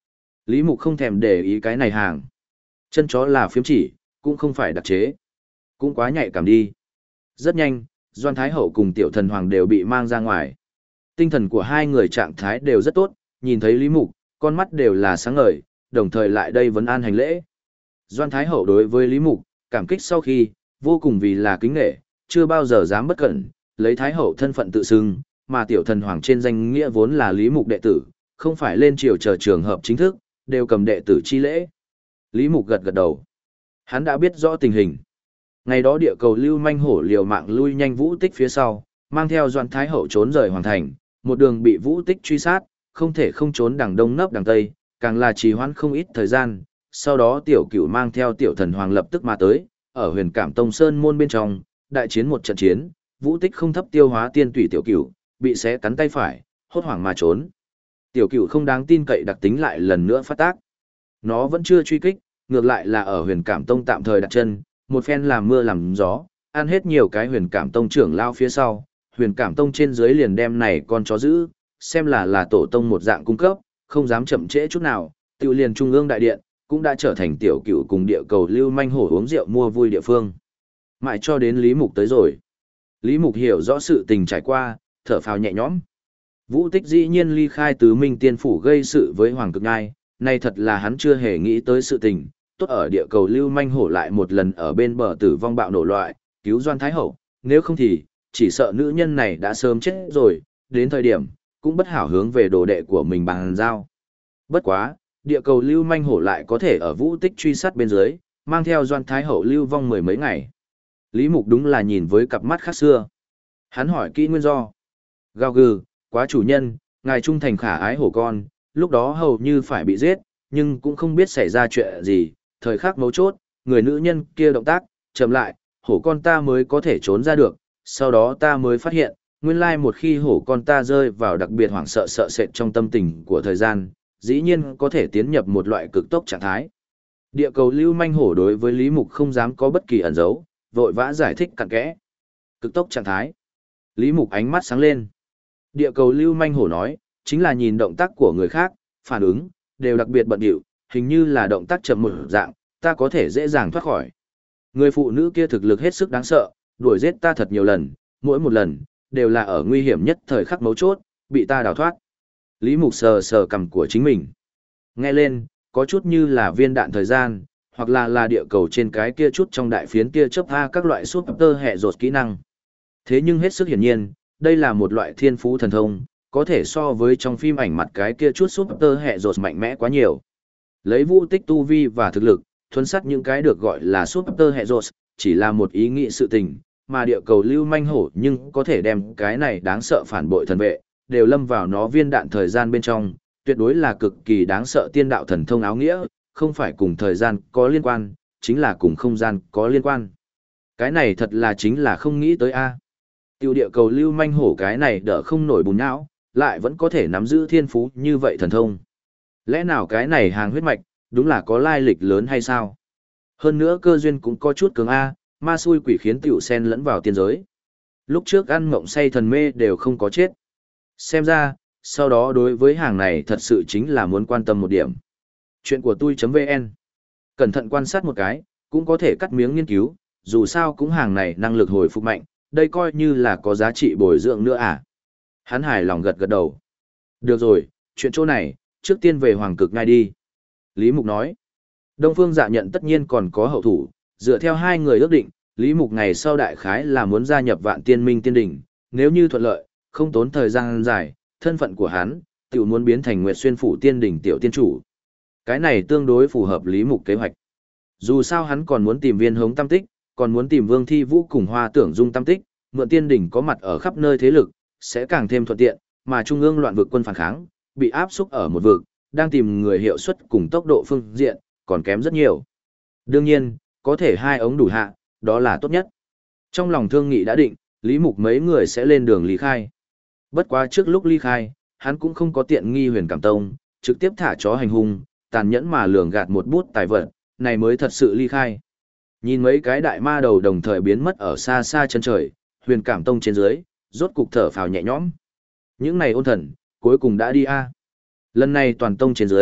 S1: Lý Mục không thèm để ý cái này hàng. Chân chó là phiếm chỉ, cũng không phải đặc chế. Cũng quá nhạy cảm đi. Rất nhanh, Doan Thái Hậu cùng Tiểu Thần Hoàng đều bị mang ra ngoài. Tinh thần của hai người trạng thái đều rất tốt, nhìn thấy Lý Mục, con mắt đều là sáng ngời, đồng thời lại đây vấn an hành lễ. Doan Thái Hậu đối với Lý Mục, cảm kích sau khi, vô cùng vì là kính nghệ, chưa bao giờ dám bất cẩn, lấy Thái Hậu thân phận tự xưng, mà Tiểu Thần Hoàng trên danh nghĩa vốn là Lý Mục đệ tử, không phải lên triều chờ trường hợp chính thức, đều cầm đệ tử chi lễ. Lý Mục gật gật đầu. Hắn đã biết rõ tình hình. Ngày đó địa cầu lưu manh hổ liều mạng lui nhanh Vũ Tích phía sau, mang theo Doan Thái Hậu trốn rời hoàng thành, một đường bị Vũ Tích truy sát, không thể không trốn đằng đông nấp đằng tây, càng là trì hoãn không ít thời gian. Sau đó Tiểu Cửu mang theo Tiểu Thần Hoàng lập tức mà tới, ở Huyền Cảm Tông Sơn môn bên trong, đại chiến một trận chiến, Vũ Tích không thấp tiêu hóa tiên tủy Tiểu Cửu, bị xé cắn tay phải, hốt hoảng mà trốn. Tiểu Cửu không đáng tin cậy đặc tính lại lần nữa phát tác. Nó vẫn chưa truy kích, ngược lại là ở Huyền Cảm Tông tạm thời đặt chân, một phen làm mưa làm gió, ăn hết nhiều cái Huyền Cảm Tông trưởng lao phía sau, Huyền Cảm Tông trên dưới liền đem này con chó giữ, xem là tổ tông một dạng cung cấp, không dám chậm trễ chút nào, tiểu liền trung ương đại điện, cũng đã trở thành Tiểu Cửu cùng địa cầu lưu manh hổ uống rượu mua vui địa phương. Mãi cho đến Lý Mục tới rồi. Lý Mục hiểu rõ sự tình trải qua, thở phào nhẹ nhõm. Vũ Tích dĩ nhiên ly khai Tứ Minh Tiên Phủ gây sự với Hoàng Cực Nhai, này thật là hắn chưa hề nghĩ tới sự tình, tốt ở địa cầu lưu manh hổ lại một lần ở bên bờ tử vong bạo nổ loại, cứu Doan Thái Hậu, nếu không thì, chỉ sợ nữ nhân này đã sớm chết rồi, đến thời điểm, cũng bất hảo hướng về đồ đệ của mình bàn giao. Bất quá, địa cầu lưu manh hổ lại có thể ở Vũ Tích truy sát bên dưới, mang theo Doan Thái Hậu lưu vong mười mấy ngày. Lý Mục đúng là nhìn với cặp mắt khác xưa. Hắn hỏi kỹ nguyên do. Gào gừ, quá chủ nhân, ngài trung thành khả ái hổ con, lúc đó hầu như phải bị giết, nhưng cũng không biết xảy ra chuyện gì, thời khắc mấu chốt, người nữ nhân kia động tác, chậm lại, hổ con ta mới có thể trốn ra được, sau đó ta mới phát hiện, nguyên lai một khi hổ con ta rơi vào đặc biệt hoảng sợ sợ sệt trong tâm tình của thời gian, dĩ nhiên có thể tiến nhập một loại cực tốc trạng thái. Địa cầu lưu manh hổ đối với Lý Mục không dám có bất kỳ ẩn giấu, vội vã giải thích cặn kẽ. Cực tốc trạng thái. Lý Mục ánh mắt sáng lên. Địa cầu lưu manh hổ nói, chính là nhìn động tác của người khác, phản ứng, đều đặc biệt bận điệu, hình như là động tác chậm một dạng, ta có thể dễ dàng thoát khỏi. Người phụ nữ kia thực lực hết sức đáng sợ, đuổi giết ta thật nhiều lần, mỗi một lần, đều là ở nguy hiểm nhất thời khắc mấu chốt, bị ta đào thoát. Lý Mục sờ sờ cằm của chính mình. Nghe lên, có chút như là viên đạn thời gian, hoặc là địa cầu trên cái kia chút trong đại phiến kia chớp tha các loại super hệ rột kỹ năng. Thế nhưng hết sức hiển nhiên, đây là một loại thiên phú thần thông, có thể so với trong phim ảnh mặt cái kia chút super hệ rột mạnh mẽ quá nhiều. Lấy Vũ Tích tu vi và thực lực, thuấn sát những cái được gọi là super hệ rột, chỉ là một ý nghĩ sự tình, mà địa cầu lưu manh hổ nhưng có thể đem cái này đáng sợ phản bội thần vệ, đều lâm vào nó viên đạn thời gian bên trong, tuyệt đối là cực kỳ đáng sợ tiên đạo thần thông áo nghĩa, không phải cùng thời gian có liên quan, chính là cùng không gian có liên quan. Cái này thật là chính là không nghĩ tới a. Tiêu địa cầu lưu manh hổ cái này đỡ không nổi bùn não, lại vẫn có thể nắm giữ thiên phú như vậy thần thông. Lẽ nào cái này hàng huyết mạch, đúng là có lai lịch lớn hay sao? Hơn nữa cơ duyên cũng có chút cường a, ma xui quỷ khiến tiểu sen lẫn vào tiên giới. Lúc trước ăn mộng say thần mê đều không có chết. Xem ra, sau đó đối với hàng này thật sự chính là muốn quan tâm một điểm. Chuyện của tôi.vn. Cẩn thận quan sát một cái, cũng có thể cắt miếng nghiên cứu, dù sao cũng hàng này năng lực hồi phục mạnh, đây coi như là có giá trị bồi dưỡng nữa à. Hắn hài lòng gật gật đầu. Được rồi, chuyện chỗ này, trước tiên về Hoàng Cực ngay đi. Lý Mục nói. Đông Phương Dạ nhận tất nhiên còn có hậu thủ, dựa theo hai người ước định, Lý Mục ngày sau đại khái là muốn gia nhập Vạn Tiên Minh Tiên Đỉnh, nếu như thuận lợi, không tốn thời gian dài, thân phận của hắn, tiểu muốn biến thành Nguyệt Xuyên Phủ Tiên Đỉnh tiểu tiên chủ. Cái này tương đối phù hợp Lý Mục kế hoạch. Dù sao hắn còn muốn tìm Viên Hống tam tích, còn muốn tìm Vương Thi Vũ cùng Hoa Tưởng Dung tam tích, mượn Tiên Đỉnh có mặt ở khắp nơi thế lực, sẽ càng thêm thuận tiện, mà trung ương loạn vực quân phản kháng, bị áp xúc ở một vực, đang tìm người hiệu suất cùng tốc độ phương diện, còn kém rất nhiều. Đương nhiên, có thể hai ống đủ hạ, đó là tốt nhất. Trong lòng thương nghị đã định, Lý Mục mấy người sẽ lên đường ly khai. Bất quá trước lúc ly khai, hắn cũng không có tiện nghi Huyền Cảm Tông, trực tiếp thả chó hành hung, tàn nhẫn mà lường gạt một bút tài vật, này mới thật sự ly khai. Nhìn mấy cái đại ma đầu đồng thời biến mất ở xa xa chân trời, Huyền Cảm Tông trên dưới, rốt cục thở phào nhẹ nhõm. Những này ôn thần, cuối cùng đã đi a. Lần này toàn tông trên dưới,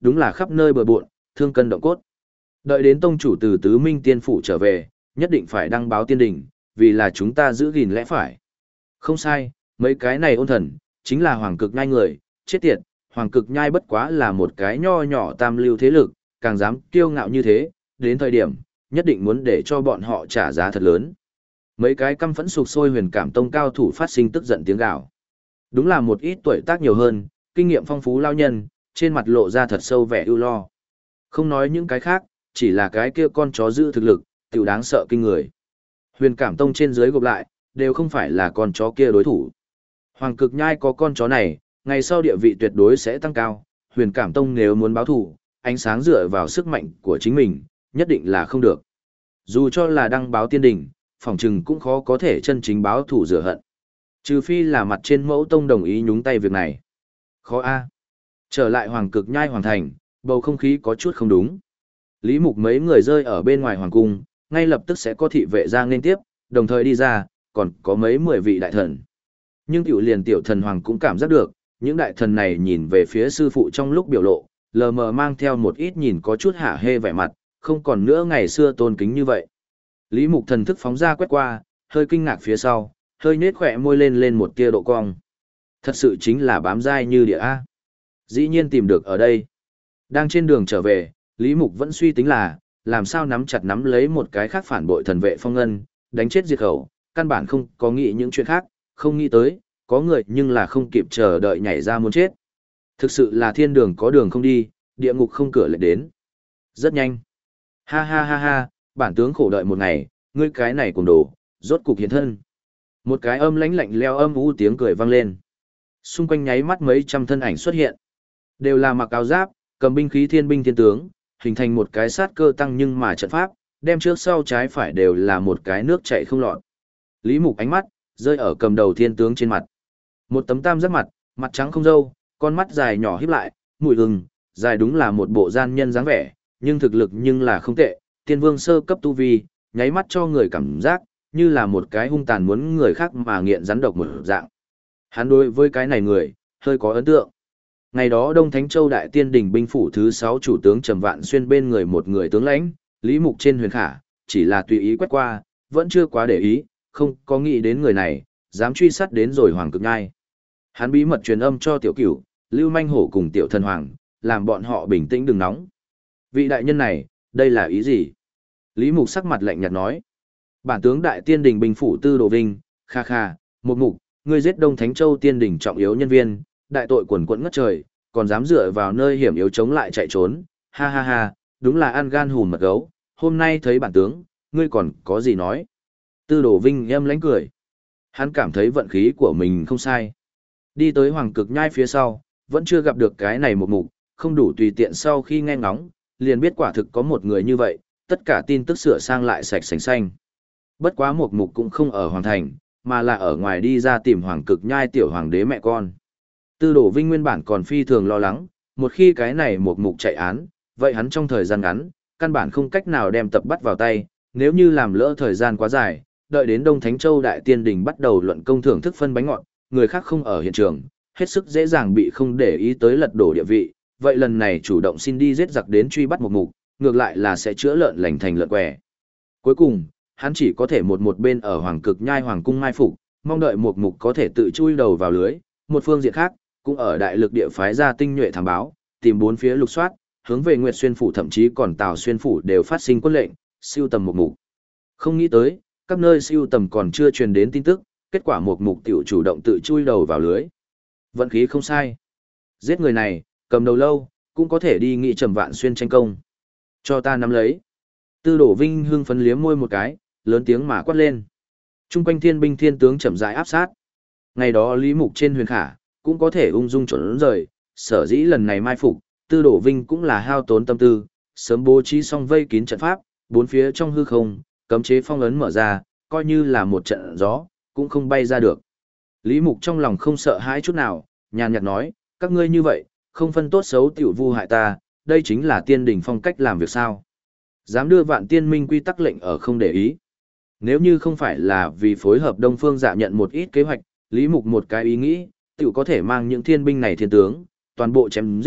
S1: đúng là khắp nơi bừa bộn, thương cân động cốt. Đợi đến tông chủ từ Tứ Minh Tiên Phủ trở về, nhất định phải đăng báo tiên đình, vì là chúng ta giữ gìn lẽ phải. Không sai, mấy cái này ôn thần, chính là Hoàng Cực Nhai người, chết tiệt, Hoàng Cực Nhai bất quá là một cái nho nhỏ tam lưu thế lực, càng dám kiêu ngạo như thế, đến thời điểm, nhất định muốn để cho bọn họ trả giá thật lớn. Mấy cái căm phẫn sục sôi Huyền Cảm Tông cao thủ phát sinh tức giận tiếng gào. Đúng là một ít tuổi tác nhiều hơn, kinh nghiệm phong phú lao nhân, trên mặt lộ ra thật sâu vẻ ưu lo. Không nói những cái khác, chỉ là cái kia con chó giữ thực lực, tiểu đáng sợ kinh người. Huyền Cảm Tông trên dưới gộp lại, đều không phải là con chó kia đối thủ. Hoàng Cực Nhai có con chó này, ngày sau địa vị tuyệt đối sẽ tăng cao. Huyền Cảm Tông nếu muốn báo thù, ánh sáng dựa vào sức mạnh của chính mình, nhất định là không được. Dù cho là đăng báo tiên đình, phỏng chừng cũng khó có thể chân chính báo thù rửa hận. Trừ phi là mặt trên mẫu tông đồng ý nhúng tay việc này. Khó a. Trở lại Hoàng Cực Nhai Hoàng Thành, bầu không khí có chút không đúng. Lý Mục mấy người rơi ở bên ngoài Hoàng Cung, ngay lập tức sẽ có thị vệ ra nên tiếp, đồng thời đi ra, còn có mấy 10 vị đại thần. Nhưng tiểu liền tiểu thần Hoàng cũng cảm giác được, những đại thần này nhìn về phía sư phụ trong lúc biểu lộ, lờ mờ mang theo một ít nhìn có chút hả hê vẻ mặt, không còn nữa ngày xưa tôn kính như vậy. Lý Mục thần thức phóng ra quét qua, hơi kinh ngạc phía sau, hơi nết khỏe môi lên một tia độ cong. Thật sự chính là bám dai như địa A. Dĩ nhiên tìm được ở đây. Đang trên đường trở về, Lý Mục vẫn suy tính là, làm sao nắm chặt nắm lấy một cái khác phản bội thần vệ phong ngân, đánh chết diệt khẩu, căn bản không có nghĩ những chuyện khác, không nghĩ tới, có người nhưng là không kịp chờ đợi nhảy ra muốn chết. Thực sự là thiên đường có đường không đi, địa ngục không cửa lại đến. Rất nhanh. Ha ha ha ha, bản tướng khổ đợi một ngày, ngươi cái này cùng đồ, rốt cục hiện thân. Một cái âm lãnh lạnh leo âm u tiếng cười vang lên. Xung quanh nháy mắt mấy trăm thân ảnh xuất hiện. Đều là mặc áo giáp, cầm binh khí thiên binh thiên tướng, hình thành một cái sát cơ tăng nhưng mà trận pháp, đem trước sau trái phải đều là một cái nước chảy không lọt. Lý Mục ánh mắt rơi ở cầm đầu thiên tướng trên mặt. Một tấm tam giác mặt, mặt trắng không râu, con mắt dài nhỏ híp lại, mũi gừng, dài đúng là một bộ gian nhân dáng vẻ, nhưng thực lực nhưng là không tệ, tiên vương sơ cấp tu vi, nháy mắt cho người cảm giác như là một cái hung tàn muốn người khác mà nghiện rắn độc một dạng. Hắn đối với cái này người, hơi có ấn tượng. Ngày đó Đông Thánh Châu Đại Tiên Đình binh phủ thứ 6 chủ tướng Trầm Vạn Xuyên bên người một người tướng lãnh, Lý Mục trên huyền khả, chỉ là tùy ý quét qua, vẫn chưa quá để ý, không có nghĩ đến người này, dám truy sát đến rồi Hoàng Cực Nhai. Hắn bí mật truyền âm cho Tiểu Cửu, Lưu Manh Hổ cùng Tiểu Thần Hoàng, làm bọn họ bình tĩnh đừng nóng. Vị đại nhân này, đây là ý gì? Lý Mục sắc mặt lạnh nhạt nói. Bản tướng Đại Tiên Đình binh phủ Tư Đồ Vinh, kha kha, một mục, ngươi giết Đông Thánh Châu Tiên Đình trọng yếu nhân viên, đại tội quần quẫn ngất trời, còn dám dựa vào nơi hiểm yếu chống lại chạy trốn, ha ha ha, đúng là ăn gan hùm mật gấu, hôm nay thấy bản tướng, ngươi còn có gì nói. Tư Đồ Vinh âm lãnh cười. Hắn cảm thấy vận khí của mình không sai. Đi tới Hoàng Cực Nhai phía sau, vẫn chưa gặp được cái này một mục, không đủ tùy tiện sau khi nghe ngóng, liền biết quả thực có một người như vậy, tất cả tin tức sửa sang lại sạch sành xanh. Bất quá một mục cũng không ở Hoàng Thành, mà là ở ngoài đi ra tìm Hoàng Cực Nhai tiểu hoàng đế mẹ con. Tư Đồ Vinh nguyên bản còn phi thường lo lắng, một khi cái này một mục chạy án, vậy hắn trong thời gian ngắn, căn bản không cách nào đem tập bắt vào tay, nếu như làm lỡ thời gian quá dài, đợi đến Đông Thánh Châu Đại Tiên Đình bắt đầu luận công thưởng thức phân bánh ngọt, người khác không ở hiện trường, hết sức dễ dàng bị không để ý tới lật đổ địa vị, vậy lần này chủ động xin đi giết giặc đến truy bắt một mục, ngược lại là sẽ chữa lợn lành thành lợn què. Cuối cùng, hắn chỉ có thể một bên ở Hoàng Cực Nhai Hoàng cung mai phục, mong đợi một mục có thể tự chui đầu vào lưới, một phương diện khác, cũng ở đại lực địa phái ra tinh nhuệ thám báo, tìm bốn phía lục soát, hướng về Nguyệt Xuyên phủ thậm chí còn Tào Xuyên phủ đều phát sinh quân lệnh, siêu tầm một mục. Không nghĩ tới, các nơi siêu tầm còn chưa truyền đến tin tức, kết quả một mục tiểu chủ động tự chui đầu vào lưới. Vận khí không sai. Giết người này, cầm đầu lâu, cũng có thể đi nghị Trầm Vạn Xuyên tranh công. Cho ta nắm lấy. Tư Đồ Vinh hưng phấn liếm môi một cái, lớn tiếng mà quát lên. Trung quanh thiên binh thiên tướng chậm rãi áp sát. Ngày đó Lý Mục trên huyền khả, cũng có thể ung dung chuẩn rời, sở dĩ lần này mai phục, Tư Đồ Vinh cũng là hao tốn tâm tư, sớm bố trí xong vây kín trận pháp, bốn phía trong hư không, cấm chế phong ấn mở ra, coi như là một trận gió, cũng không bay ra được. Lý Mục trong lòng không sợ hãi chút nào, nhàn nhạt nói, các ngươi như vậy, không phân tốt xấu tiểu vu hại ta, đây chính là tiên đình phong cách làm việc sao. Dám đưa vạn tiên minh quy tắc lệnh ở không để ý. Nếu như không phải là vì phối hợp Đông Phương Dạ nhận một ít kế hoạch, Lý Mục một cái ý nghĩ, tiểu có thể mang những thiên binh này thiên tướng, toàn bộ chém giết,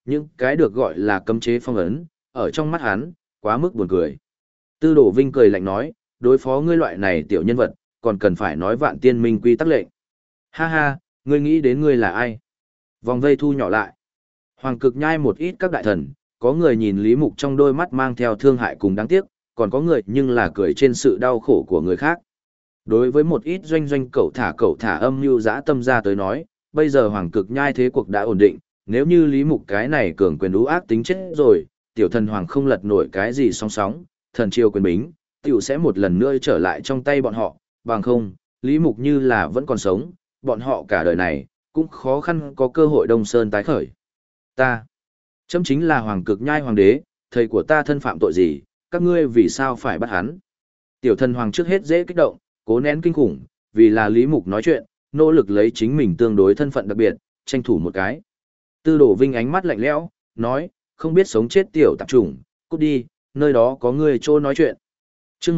S1: những cái được gọi là cấm chế phong ấn, ở trong mắt hắn, quá mức buồn cười. Tư Đồ Vinh cười lạnh nói, đối phó ngươi loại này tiểu nhân vật, còn cần phải nói vạn tiên minh quy tắc lệnh. Ha ha, ngươi nghĩ đến ngươi là ai? Vòng vây thu nhỏ lại. Hoàng Cực Nhai một ít các đại thần, có người nhìn Lý Mục trong đôi mắt mang theo thương hại cùng đáng tiếc, còn có người nhưng là cười trên sự đau khổ của người khác. Đối với một ít doanh doanh cẩu thả âm mưu dã tâm ra tới nói, bây giờ Hoàng Cực Nhai thế cuộc đã ổn định, nếu như Lý Mục cái này cường quyền ú ác tính chết rồi, tiểu thần hoàng không lật nổi cái gì sóng sóng, thần triều quyền bính, tiểu sẽ một lần nữa trở lại trong tay bọn họ, bằng không, Lý Mục như là vẫn còn sống, bọn họ cả đời này, cũng khó khăn có cơ hội Đông Sơn tái khởi. Chấm chính là Hoàng Cực Nhai hoàng đế, thầy của ta thân phạm tội gì, các ngươi vì sao phải bắt hắn? Tiểu thần hoàng trước hết dễ kích động, cố nén kinh khủng, vì là Lý Mục nói chuyện, nỗ lực lấy chính mình tương đối thân phận đặc biệt, tranh thủ một cái. Tư Đồ Vinh ánh mắt lạnh lẽo, nói, không biết sống chết tiểu tạp chủng, cút đi, nơi đó có người trô nói chuyện. Chương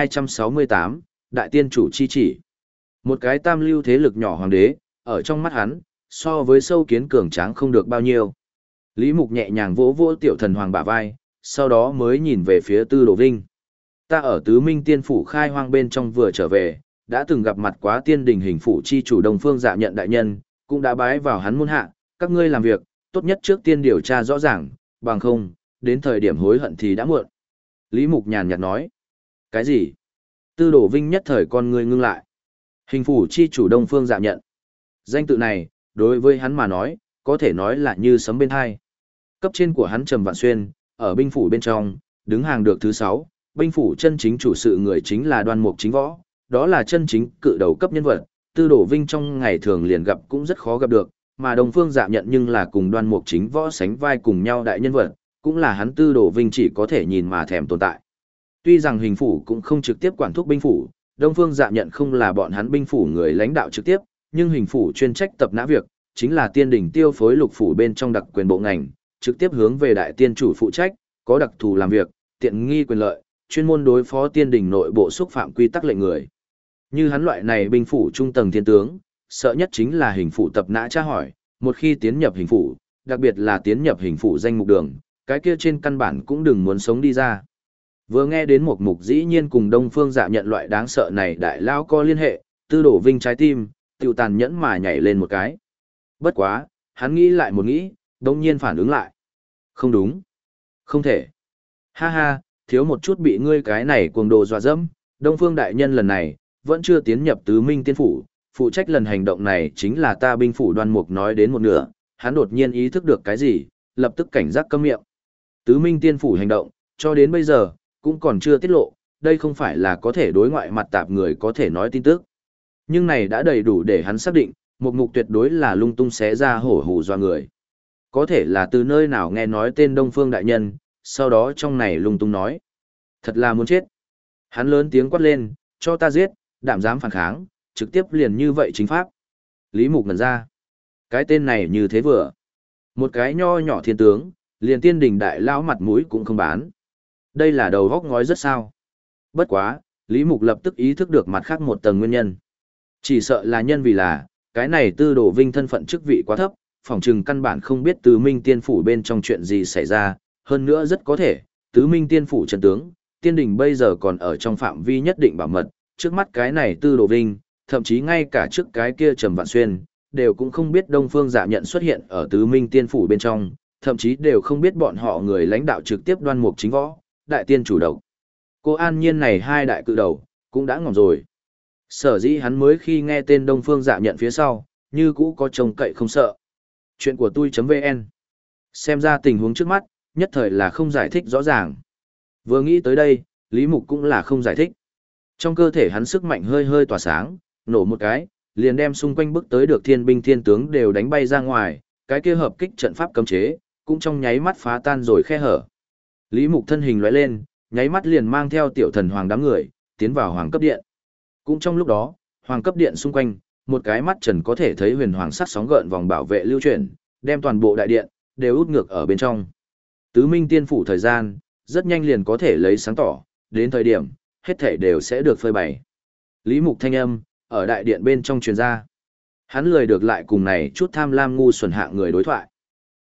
S1: 1268, Đại Tiên Chủ chi chỉ. Một cái tam lưu thế lực nhỏ hoàng đế, ở trong mắt hắn, so với sâu kiến cường tráng không được bao nhiêu. Lý Mục nhẹ nhàng vỗ vỗ tiểu thần hoàng bả vai, sau đó mới nhìn về phía Tư Đồ Vinh. Ta ở Tứ Minh Tiên Phủ khai hoang bên trong vừa trở về, đã từng gặp mặt quá tiên đình hình phủ chi chủ Đông Phương Dạ Nhận đại nhân, cũng đã bái vào hắn môn hạ, các ngươi làm việc, tốt nhất trước tiên điều tra rõ ràng, bằng không, đến thời điểm hối hận thì đã muộn. Lý Mục nhàn nhạt nói. Cái gì? Tư Đồ Vinh nhất thời con ngươi ngưng lại. Hình phủ chi chủ Đông Phương Dạ Nhận. Danh tự này, đối với hắn mà nói, có thể nói là như sấm bên hai. Cấp trên của hắn Trầm Vạn Xuyên, ở binh phủ bên trong, đứng hàng được thứ 6, binh phủ chân chính chủ sự người chính là Đoan Mục Chính Võ, đó là chân chính cự đầu cấp nhân vật, Tư Đồ Vinh trong ngày thường liền gặp cũng rất khó gặp được, mà Đông Phương Dạ Nhận nhưng là cùng Đoan Mục Chính Võ sánh vai cùng nhau đại nhân vật, cũng là hắn Tư Đồ Vinh chỉ có thể nhìn mà thèm tồn tại. Tuy rằng hình phủ cũng không trực tiếp quản thúc binh phủ, Đông Phương Dạ Nhận không là bọn hắn binh phủ người lãnh đạo trực tiếp, nhưng hình phủ chuyên trách tập nã việc, chính là tiên đỉnh tiêu phối lục phủ bên trong đặc quyền bộ ngành, trực tiếp hướng về đại tiên chủ phụ trách, có đặc thù làm việc, tiện nghi quyền lợi, chuyên môn đối phó tiên đỉnh nội bộ xúc phạm quy tắc lệnh người. Như hắn loại này binh phủ trung tầng thiên tướng, sợ nhất chính là hình phủ tập nã tra hỏi, một khi tiến nhập hình phủ, đặc biệt là tiến nhập hình phủ danh mục đường, cái kia trên căn bản cũng đừng muốn sống đi ra. Vừa nghe đến một mục dĩ nhiên cùng Đông Phương Dạ Nhận loại đáng sợ này đại lao có liên hệ, Tư Đồ Vinh trái tim, tiêu tàn nhẫn mà nhảy lên một cái. Bất quá, hắn nghĩ lại một nghĩ, đồng nhiên phản ứng lại. Không đúng. Không thể. Ha ha, thiếu một chút bị ngươi cái này cuồng đồ dọa dẫm, Đông Phương đại nhân lần này, vẫn chưa tiến nhập Tứ Minh Tiên Phủ, phụ trách lần hành động này chính là ta binh phủ Đoan Mục nói đến một nửa, hắn đột nhiên ý thức được cái gì, lập tức cảnh giác câm miệng. Tứ Minh Tiên Phủ hành động, cho đến bây giờ, cũng còn chưa tiết lộ, đây không phải là có thể đối ngoại mặt tạp người có thể nói tin tức. Nhưng này đã đầy đủ để hắn xác định, một mục tuyệt đối là lung tung xé ra hổ hù doa người. Có thể là từ nơi nào nghe nói tên Đông Phương đại nhân, sau đó trong này lung tung nói. Thật là muốn chết. Hắn lớn tiếng quát lên, cho ta giết, đảm dám phản kháng, trực tiếp liền như vậy chính pháp. Lý Mục ngẩn ra. Cái tên này như thế vừa. Một cái nho nhỏ thiên tướng, liền tiên đình đại lão mặt mũi cũng không bán. Đây là đầu góc ngói rất sao. Bất quá, Lý Mục lập tức ý thức được mặt khác một tầng nguyên nhân. Chỉ sợ là nhân vì là, cái này Tư Đồ Vinh thân phận chức vị quá thấp, phỏng chừng căn bản không biết Tứ Minh Tiên Phủ bên trong chuyện gì xảy ra, hơn nữa rất có thể, Tứ Minh Tiên Phủ chân tướng, tiên đình bây giờ còn ở trong phạm vi nhất định bảo mật, trước mắt cái này Tư Đồ Vinh, thậm chí ngay cả trước cái kia Trầm Vạn Xuyên, đều cũng không biết Đông Phương Dạ Nhận xuất hiện ở Tứ Minh Tiên Phủ bên trong, thậm chí đều không biết bọn họ người lãnh đạo trực tiếp Đoan Mục Chính Võ, đại tiên chủ động. Cô An Nhiên này hai đại cự đầu, cũng đã ngỏm rồi. Sở dĩ hắn mới khi nghe tên Đông Phương Dạ Nhận phía sau, như cũ có trông cậy không sợ. Chuyện của tôi.vn. Xem ra tình huống trước mắt, nhất thời là không giải thích rõ ràng. Vừa nghĩ tới đây, Lý Mục cũng là không giải thích. Trong cơ thể hắn sức mạnh hơi hơi tỏa sáng, nổ một cái, liền đem xung quanh bước tới được thiên binh thiên tướng đều đánh bay ra ngoài, cái kia hợp kích trận pháp cấm chế, cũng trong nháy mắt phá tan rồi khe hở. Lý Mục thân hình lóe lên, nháy mắt liền mang theo tiểu thần hoàng đám người, tiến vào hoàng cấp điện. Cũng trong lúc đó, hoàng cấp điện xung quanh, một cái mắt trần có thể thấy huyền hoàng sắc sóng gợn vòng bảo vệ lưu chuyển, đem toàn bộ đại điện đều út ngược ở bên trong. Tứ Minh Tiên Phủ thời gian, rất nhanh liền có thể lấy sáng tỏ, đến thời điểm, hết thể đều sẽ được phơi bày. Lý Mục thanh âm, ở đại điện bên trong truyền ra. Hắn lười được lại cùng này chút tham lam ngu xuẩn hạng người đối thoại.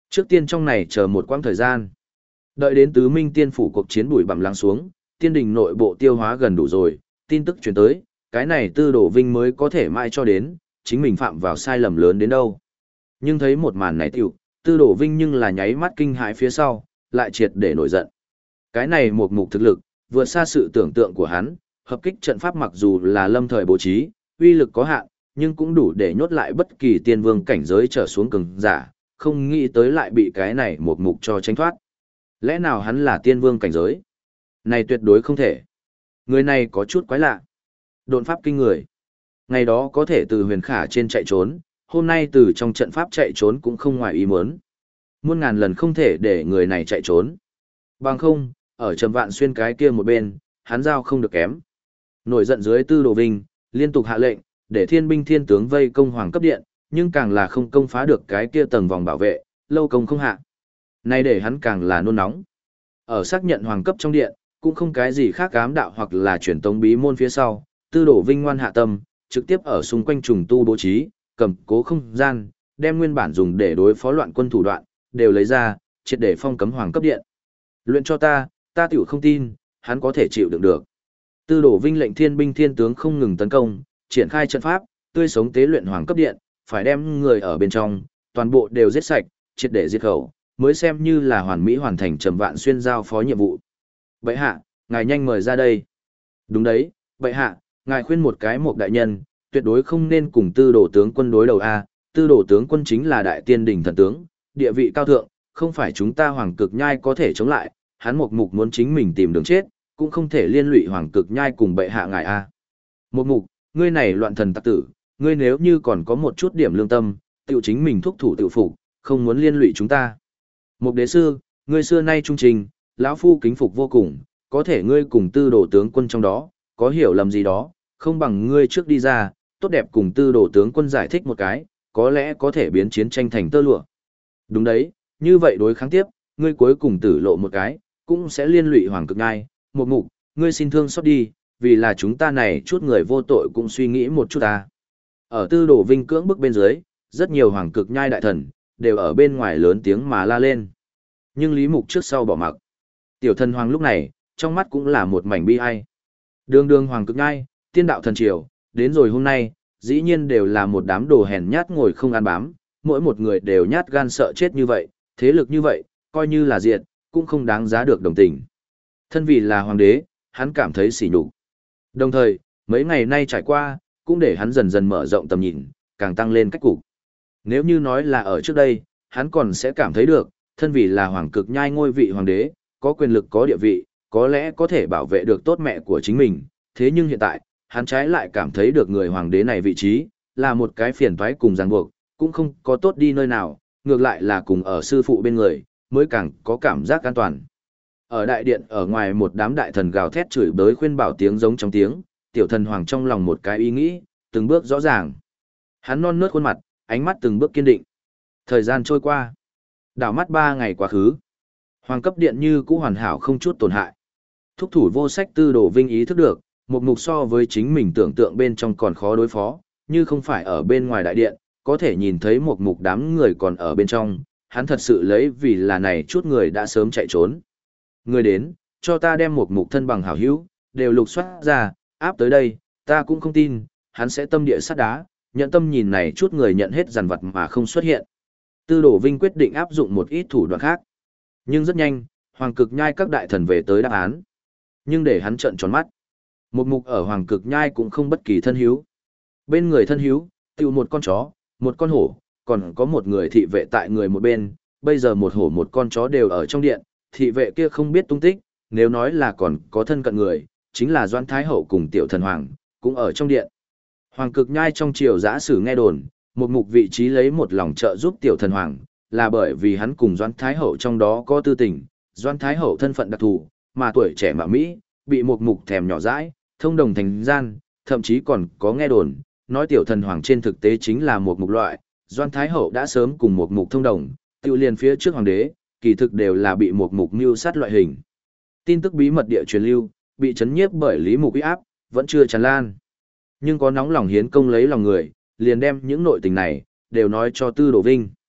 S1: Trước tiên trong này chờ một quãng thời gian. Đợi đến tứ minh tiên phủ cuộc chiến bụi bặm lắng xuống, tiên đình nội bộ tiêu hóa gần đủ rồi, tin tức truyền tới, cái này Tư Đồ Vinh mới có thể mãi cho đến, chính mình phạm vào sai lầm lớn đến đâu. Nhưng thấy một màn này tiểu, Tư Đồ Vinh nhưng là nháy mắt kinh hãi phía sau, lại triệt để nổi giận. Cái này một mục thực lực, vượt xa sự tưởng tượng của hắn, hợp kích trận pháp mặc dù là lâm thời bố trí, uy lực có hạn, nhưng cũng đủ để nhốt lại bất kỳ tiên vương cảnh giới trở xuống cường giả, không nghĩ tới lại bị cái này một mục cho tránh thoát. Lẽ nào hắn là tiên vương cảnh giới? Này tuyệt đối không thể. Người này có chút quái lạ. Độn pháp kinh người. Ngày đó có thể từ huyền khả trên chạy trốn, hôm nay từ trong trận pháp chạy trốn cũng không ngoài ý muốn. Muôn ngàn lần không thể để người này chạy trốn. Bằng không, ở Trầm Vạn Xuyên cái kia một bên, hắn giao không được kém. Nổi giận dưới Tư Đồ Vinh, liên tục hạ lệnh, để thiên binh thiên tướng vây công hoàng cấp điện, nhưng càng là không công phá được cái kia tầng vòng bảo vệ, lâu công không hạ. Nay để hắn càng là nôn nóng. Ở xác nhận hoàng cấp trong điện, cũng không cái gì khác ám đạo hoặc là truyền tống bí môn phía sau, Tư Đồ Vinh ngoan hạ tâm, trực tiếp ở xung quanh trùng tu bố trí, cầm cố không gian, đem nguyên bản dùng để đối phó loạn quân thủ đoạn, đều lấy ra, triệt để phong cấm hoàng cấp điện. Luyện cho ta tiểu không tin, hắn có thể chịu đựng được. Tư Đồ Vinh lệnh thiên binh thiên tướng không ngừng tấn công, triển khai trận pháp, tươi sống tế luyện hoàng cấp điện, phải đem người ở bên trong, toàn bộ đều giết sạch, triệt để diệt khẩu, mới xem như là hoàn mỹ hoàn thành Trầm Vạn Xuyên giao phó nhiệm vụ. Bệ hạ, ngài nhanh mời ra đây. Đúng đấy, bệ hạ, ngài khuyên một cái một đại nhân, tuyệt đối không nên cùng Tư Đồ tướng quân đối đầu a. Tư Đồ tướng quân chính là đại tiên đỉnh thần tướng, địa vị cao thượng, không phải chúng ta hoàng cực nhai có thể chống lại, hắn một mục muốn chính mình tìm đường chết, cũng không thể liên lụy hoàng cực nhai cùng bệ hạ ngài a. Một mục, ngươi này loạn thần tặc tử, ngươi nếu như còn có một chút điểm lương tâm, tiểu chính mình thúc thủ tiểu phục, không muốn liên lụy chúng ta. Một đế sư, ngươi xưa nay trung trình, lão phu kính phục vô cùng, có thể ngươi cùng Tư Đồ tướng quân trong đó, có hiểu lầm gì đó, không bằng ngươi trước đi ra, tốt đẹp cùng Tư Đồ tướng quân giải thích một cái, có lẽ có thể biến chiến tranh thành tơ lụa. Đúng đấy, như vậy đối kháng tiếp, ngươi cuối cùng tử lộ một cái, cũng sẽ liên lụy hoàng cực nhai. Một mục, ngươi xin thương xót đi, vì là chúng ta này chút người vô tội cũng suy nghĩ một chút ta. Ở Tư Đồ Vinh cưỡng bức bên dưới, rất nhiều hoàng cực nhai đại thần, đều ở bên ngoài lớn tiếng mà la lên. Nhưng Lý Mục trước sau bỏ mặc. Tiểu thần hoàng lúc này, trong mắt cũng là một mảnh bi ai. Đường đường hoàng cực nhai, tiên đạo thần triều, đến rồi hôm nay, dĩ nhiên đều là một đám đồ hèn nhát ngồi không ăn bám, mỗi một người đều nhát gan sợ chết như vậy, thế lực như vậy, coi như là diệt, cũng không đáng giá được đồng tình. Thân vì là hoàng đế, hắn cảm thấy sỉ nhục. Đồng thời, mấy ngày nay trải qua, cũng để hắn dần dần mở rộng tầm nhìn, càng tăng lên cách cục. Nếu như nói là ở trước đây, hắn còn sẽ cảm thấy được, thân vì là hoàng cực nhai ngôi vị hoàng đế, có quyền lực có địa vị, có lẽ có thể bảo vệ được tốt mẹ của chính mình. Thế nhưng hiện tại, hắn trái lại cảm thấy được người hoàng đế này vị trí, là một cái phiền toái cùng ràng buộc, cũng không có tốt đi nơi nào, ngược lại là cùng ở sư phụ bên người, mới càng có cảm giác an toàn. Ở đại điện ở ngoài một đám đại thần gào thét chửi bới khuyên bảo tiếng giống trong tiếng, tiểu thần hoàng trong lòng một cái ý nghĩ, từng bước rõ ràng. Hắn non nớt khuôn mặt, ánh mắt từng bước kiên định. Thời gian trôi qua, đảo mắt 3 ngày quá khứ. Hoàng cấp điện như cũ hoàn hảo không chút tổn hại. Thúc thủ vô sách Tư Đồ Vinh ý thức được, một mục so với chính mình tưởng tượng bên trong còn khó đối phó, như không phải ở bên ngoài đại điện, có thể nhìn thấy một mục đám người còn ở bên trong, hắn thật sự lấy vì là này chút người đã sớm chạy trốn. Người đến, cho ta đem một mục thân bằng hảo hữu, đều lục soát ra, áp tới đây, ta cũng không tin, hắn sẽ tâm địa sắt đá, nhận tâm nhìn này chút người nhận hết dàn vật mà không xuất hiện. Tư Đồ Vinh quyết định áp dụng một ít thủ đoạn khác. Nhưng rất nhanh, Hoàng Cực Nhai các đại thần về tới đáp án. Nhưng để hắn trợn tròn mắt. Một mục ở Hoàng Cực Nhai cũng không bất kỳ thân hiếu. Bên người thân hiếu, tiêu một con chó, một con hổ, còn có một người thị vệ tại người một bên. Bây giờ một hổ một con chó đều ở trong điện, thị vệ kia không biết tung tích, nếu nói là còn có thân cận người, chính là Doãn Thái Hậu cùng Tiểu Thần Hoàng, cũng ở trong điện. Hoàng Cực Nhai trong triều giã sử nghe đồn, một mục vị trí lấy một lòng trợ giúp Tiểu Thần Hoàng, là bởi vì hắn cùng Doãn Thái Hậu trong đó có tư tình, Doãn Thái Hậu thân phận đặc thù, mà tuổi trẻ mà Mỹ, bị một mục thèm nhỏ dãi, thông đồng thành gian, thậm chí còn có nghe đồn, nói Tiểu Thần Hoàng trên thực tế chính là một mục loại, Doãn Thái Hậu đã sớm cùng một mục thông đồng, tiêu liền phía trước hoàng đế, kỳ thực đều là bị một mục mưu sát loại hình. Tin tức bí mật địa truyền lưu, bị chấn nhiếp bởi Lý Mục uy áp, vẫn chưa tràn lan. Nhưng có nóng lòng hiến công lấy lòng người, liền đem những nội tình này, đều nói cho Tư Đồ Vinh.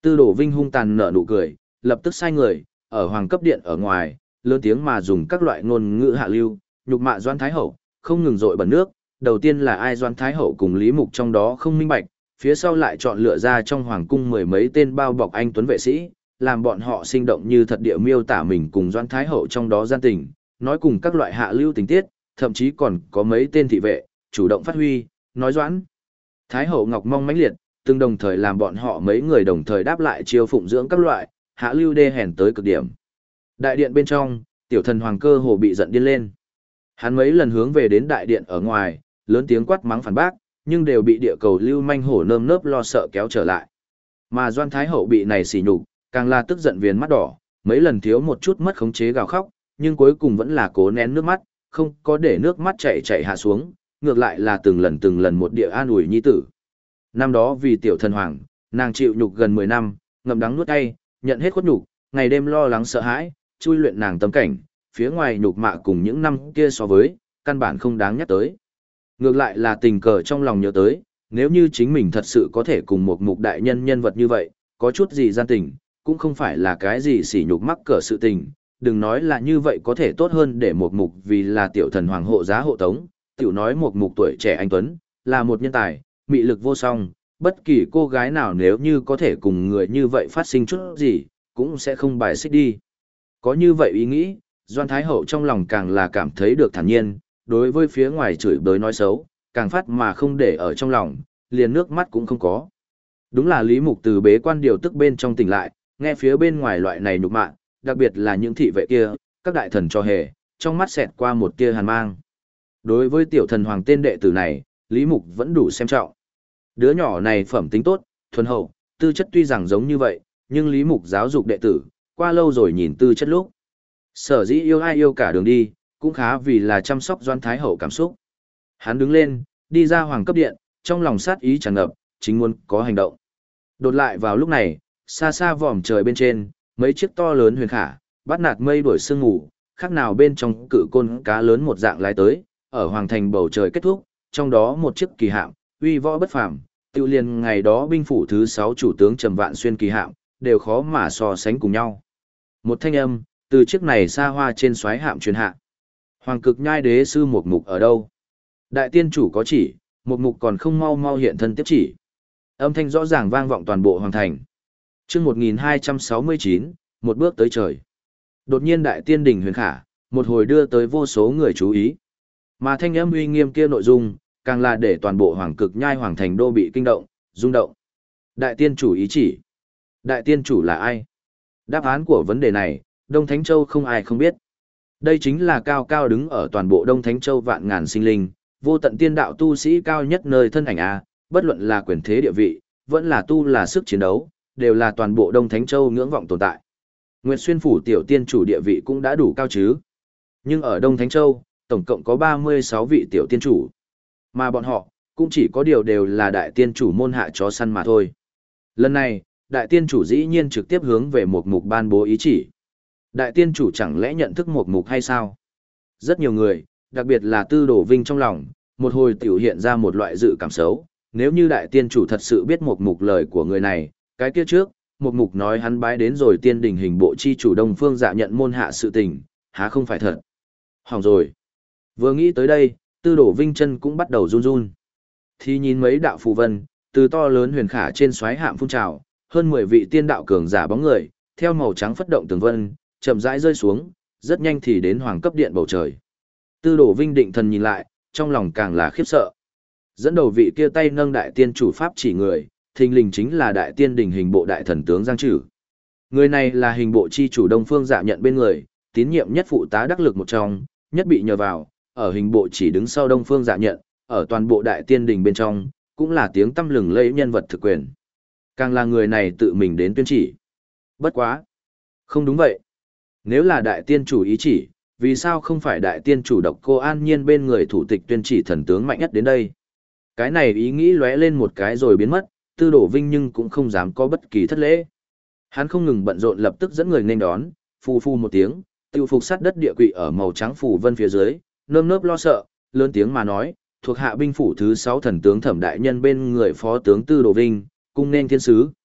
S1: Tư Đồ Vinh hung tàn nở nụ cười, lập tức sai người, ở hoàng cấp điện ở ngoài, lớn tiếng mà dùng các loại ngôn ngữ hạ lưu, nhục mạ Doan Thái Hậu, không ngừng dội bẩn nước. Đầu tiên là ai Doan Thái Hậu cùng Lý Mục trong đó không minh bạch, phía sau lại chọn lựa ra trong hoàng cung mười mấy tên bao bọc anh tuấn vệ sĩ, làm bọn họ sinh động như thật địa miêu tả mình cùng Doan Thái Hậu trong đó gian tình, nói cùng các loại hạ lưu tình tiết, thậm chí còn có mấy tên thị vệ, chủ động phát huy, nói Doan Thái Hậu ngọc mong mãnh liệt, từng đồng thời làm bọn họ mấy người đồng thời đáp lại chiêu phụng dưỡng các loại, hạ lưu đê hèn tới cực điểm. Đại điện bên trong, tiểu thần hoàng cơ hồ bị giận điên lên. Hắn mấy lần hướng về đến đại điện ở ngoài, lớn tiếng quát mắng phản bác, nhưng đều bị địa cầu lưu manh hổ nơm nớp lo sợ kéo trở lại. Mà Doan Thái Hậu bị này sỉ nhục, càng là tức giận viền mắt đỏ, mấy lần thiếu một chút mất khống chế gào khóc, nhưng cuối cùng vẫn là cố nén nước mắt, không có để nước mắt chảy hạ xuống, ngược lại là từng lần một địa an ủi nhi tử. Năm đó vì tiểu thần hoàng, nàng chịu nhục gần 10 năm, ngậm đắng nuốt cay, nhận hết khuất nhục, ngày đêm lo lắng sợ hãi, chui luyện nàng tâm cảnh, phía ngoài nhục mạ cùng những năm kia so với, căn bản không đáng nhắc tới. Ngược lại là tình cờ trong lòng nhớ tới, nếu như chính mình thật sự có thể cùng một mục đại nhân nhân vật như vậy, có chút gì gian tình, cũng không phải là cái gì sỉ nhục mắc cỡ sự tình, đừng nói là như vậy có thể tốt hơn để một mục vì là tiểu thần hoàng hộ giá hộ tống, tiểu nói một mục tuổi trẻ anh tuấn, là một nhân tài, mị lực vô song, bất kỳ cô gái nào nếu như có thể cùng người như vậy phát sinh chút gì, cũng sẽ không bài xích đi. Có như vậy ý nghĩ, Doan Thái Hậu trong lòng càng là cảm thấy được thản nhiên, đối với phía ngoài chửi bới nói xấu, càng phát mà không để ở trong lòng, liền nước mắt cũng không có. Đúng là Lý Mục từ bế quan điều tức bên trong tỉnh lại, nghe phía bên ngoài loại này nhục mạ, đặc biệt là những thị vệ kia, các đại thần cho hề, trong mắt xẹt qua một tia hàn mang. Đối với tiểu thần hoàng tên đệ tử này, Lý Mục vẫn đủ xem trọng. Đứa nhỏ này phẩm tính tốt, thuần hậu, tư chất tuy rằng giống như vậy, nhưng Lý Mục giáo dục đệ tử, qua lâu rồi nhìn tư chất lúc. Sở dĩ yêu ai yêu cả đường đi, cũng khá vì là chăm sóc Doan Thái Hậu cảm xúc. Hắn đứng lên, đi ra hoàng cấp điện, trong lòng sát ý tràn ngập, chính muốn có hành động. Đột lại vào lúc này, xa xa vòm trời bên trên, mấy chiếc to lớn huyền khả, bắt nạt mây đuổi sương mù, khác nào bên trong cự côn cá lớn một dạng lái tới, ở hoàng thành bầu trời kết thúc, trong đó một chiếc kỳ hạm, uy võ bất phàm, tiêu liền ngày đó binh phủ thứ 6 chủ tướng Trầm Vạn Xuyên kỳ hạm, đều khó mà so sánh cùng nhau. Một thanh âm, từ chiếc này xa hoa trên xoáy hạm truyền hạ. Hoàng cực nhai đế sư một mục ở đâu? Đại tiên chủ có chỉ, một mục còn không mau mau hiện thân tiếp chỉ. Âm thanh rõ ràng vang vọng toàn bộ hoàng thành. Chương 1269, một bước tới trời. Đột nhiên đại tiên đỉnh huyền khả, một hồi đưa tới vô số người chú ý. Mà thanh âm uy nghiêm kia nội dung, càng là để toàn bộ hoàng cực nhai hoàng thành đô bị kinh động, rung động. Đại tiên chủ ý chỉ. Đại tiên chủ là ai? Đáp án của vấn đề này, Đông Thánh Châu không ai không biết. Đây chính là cao cao đứng ở toàn bộ Đông Thánh Châu vạn ngàn sinh linh, vô tận tiên đạo tu sĩ cao nhất nơi thân ảnh A, bất luận là quyền thế địa vị, vẫn là tu là sức chiến đấu, đều là toàn bộ Đông Thánh Châu ngưỡng vọng tồn tại. Nguyệt Xuyên phủ tiểu tiên chủ địa vị cũng đã đủ cao chứ. Nhưng ở Đông Thánh Châu, tổng cộng có 36 vị tiểu tiên chủ. Mà bọn họ, cũng chỉ có điều đều là đại tiên chủ môn hạ chó săn mà thôi. Lần này, đại tiên chủ dĩ nhiên trực tiếp hướng về một mục ban bố ý chỉ. Đại tiên chủ chẳng lẽ nhận thức một mục hay sao? Rất nhiều người, đặc biệt là Tư Đồ Vinh trong lòng, một hồi tiểu hiện ra một loại dự cảm xấu. Nếu như đại tiên chủ thật sự biết một mục lời của người này, cái kia trước, một mục nói hắn bái đến rồi tiên đình hình bộ chi chủ Đông Phương Dạ nhận môn hạ sự tình, há không phải thật. Hỏng rồi. Vừa nghĩ tới đây, Tư Đồ Vinh chân cũng bắt đầu run run. Thì nhìn mấy đạo phù vân, từ to lớn huyền khả trên xoáy hạm phun trào, hơn 10 vị tiên đạo cường giả bóng người, theo màu trắng phất động tường vân, chậm rãi rơi xuống, rất nhanh thì đến hoàng cấp điện bầu trời. Tư Đồ Vinh định thần nhìn lại, trong lòng càng là khiếp sợ. Dẫn đầu vị kia tay nâng đại tiên chủ pháp chỉ người, thình lình chính là đại tiên đình hình bộ đại thần tướng Giang Trử. Người này là hình bộ chi chủ Đông Phương Dạ nhận bên người, tín nhiệm nhất phụ tá đắc lực một trong, nhất bị nhờ vào, ở hình bộ chỉ đứng sau Đông Phương Dạ nhận, ở toàn bộ đại tiên đình bên trong, cũng là tiếng tăm lừng lẫy nhân vật thực quyền. Càng là người này tự mình đến tuyên chỉ. Bất quá. Không đúng vậy. Nếu là đại tiên chủ ý chỉ, vì sao không phải đại tiên chủ Độc Cô An Nhiên bên người thủ tịch tuyên chỉ thần tướng mạnh nhất đến đây? Cái này ý nghĩ lóe lên một cái rồi biến mất, Tư Đồ Vinh nhưng cũng không dám có bất kỳ thất lễ. Hắn không ngừng bận rộn lập tức dẫn người nên đón, phù phù một tiếng, tiêu phục sát đất địa quỵ ở màu trắng phủ vân phía dưới, nơm nớp lo sợ, lớn tiếng mà nói, thuộc hạ binh phủ thứ 6 thần tướng Thẩm đại nhân bên người phó tướng Tư Đồ Vinh, cung nên thiên sứ.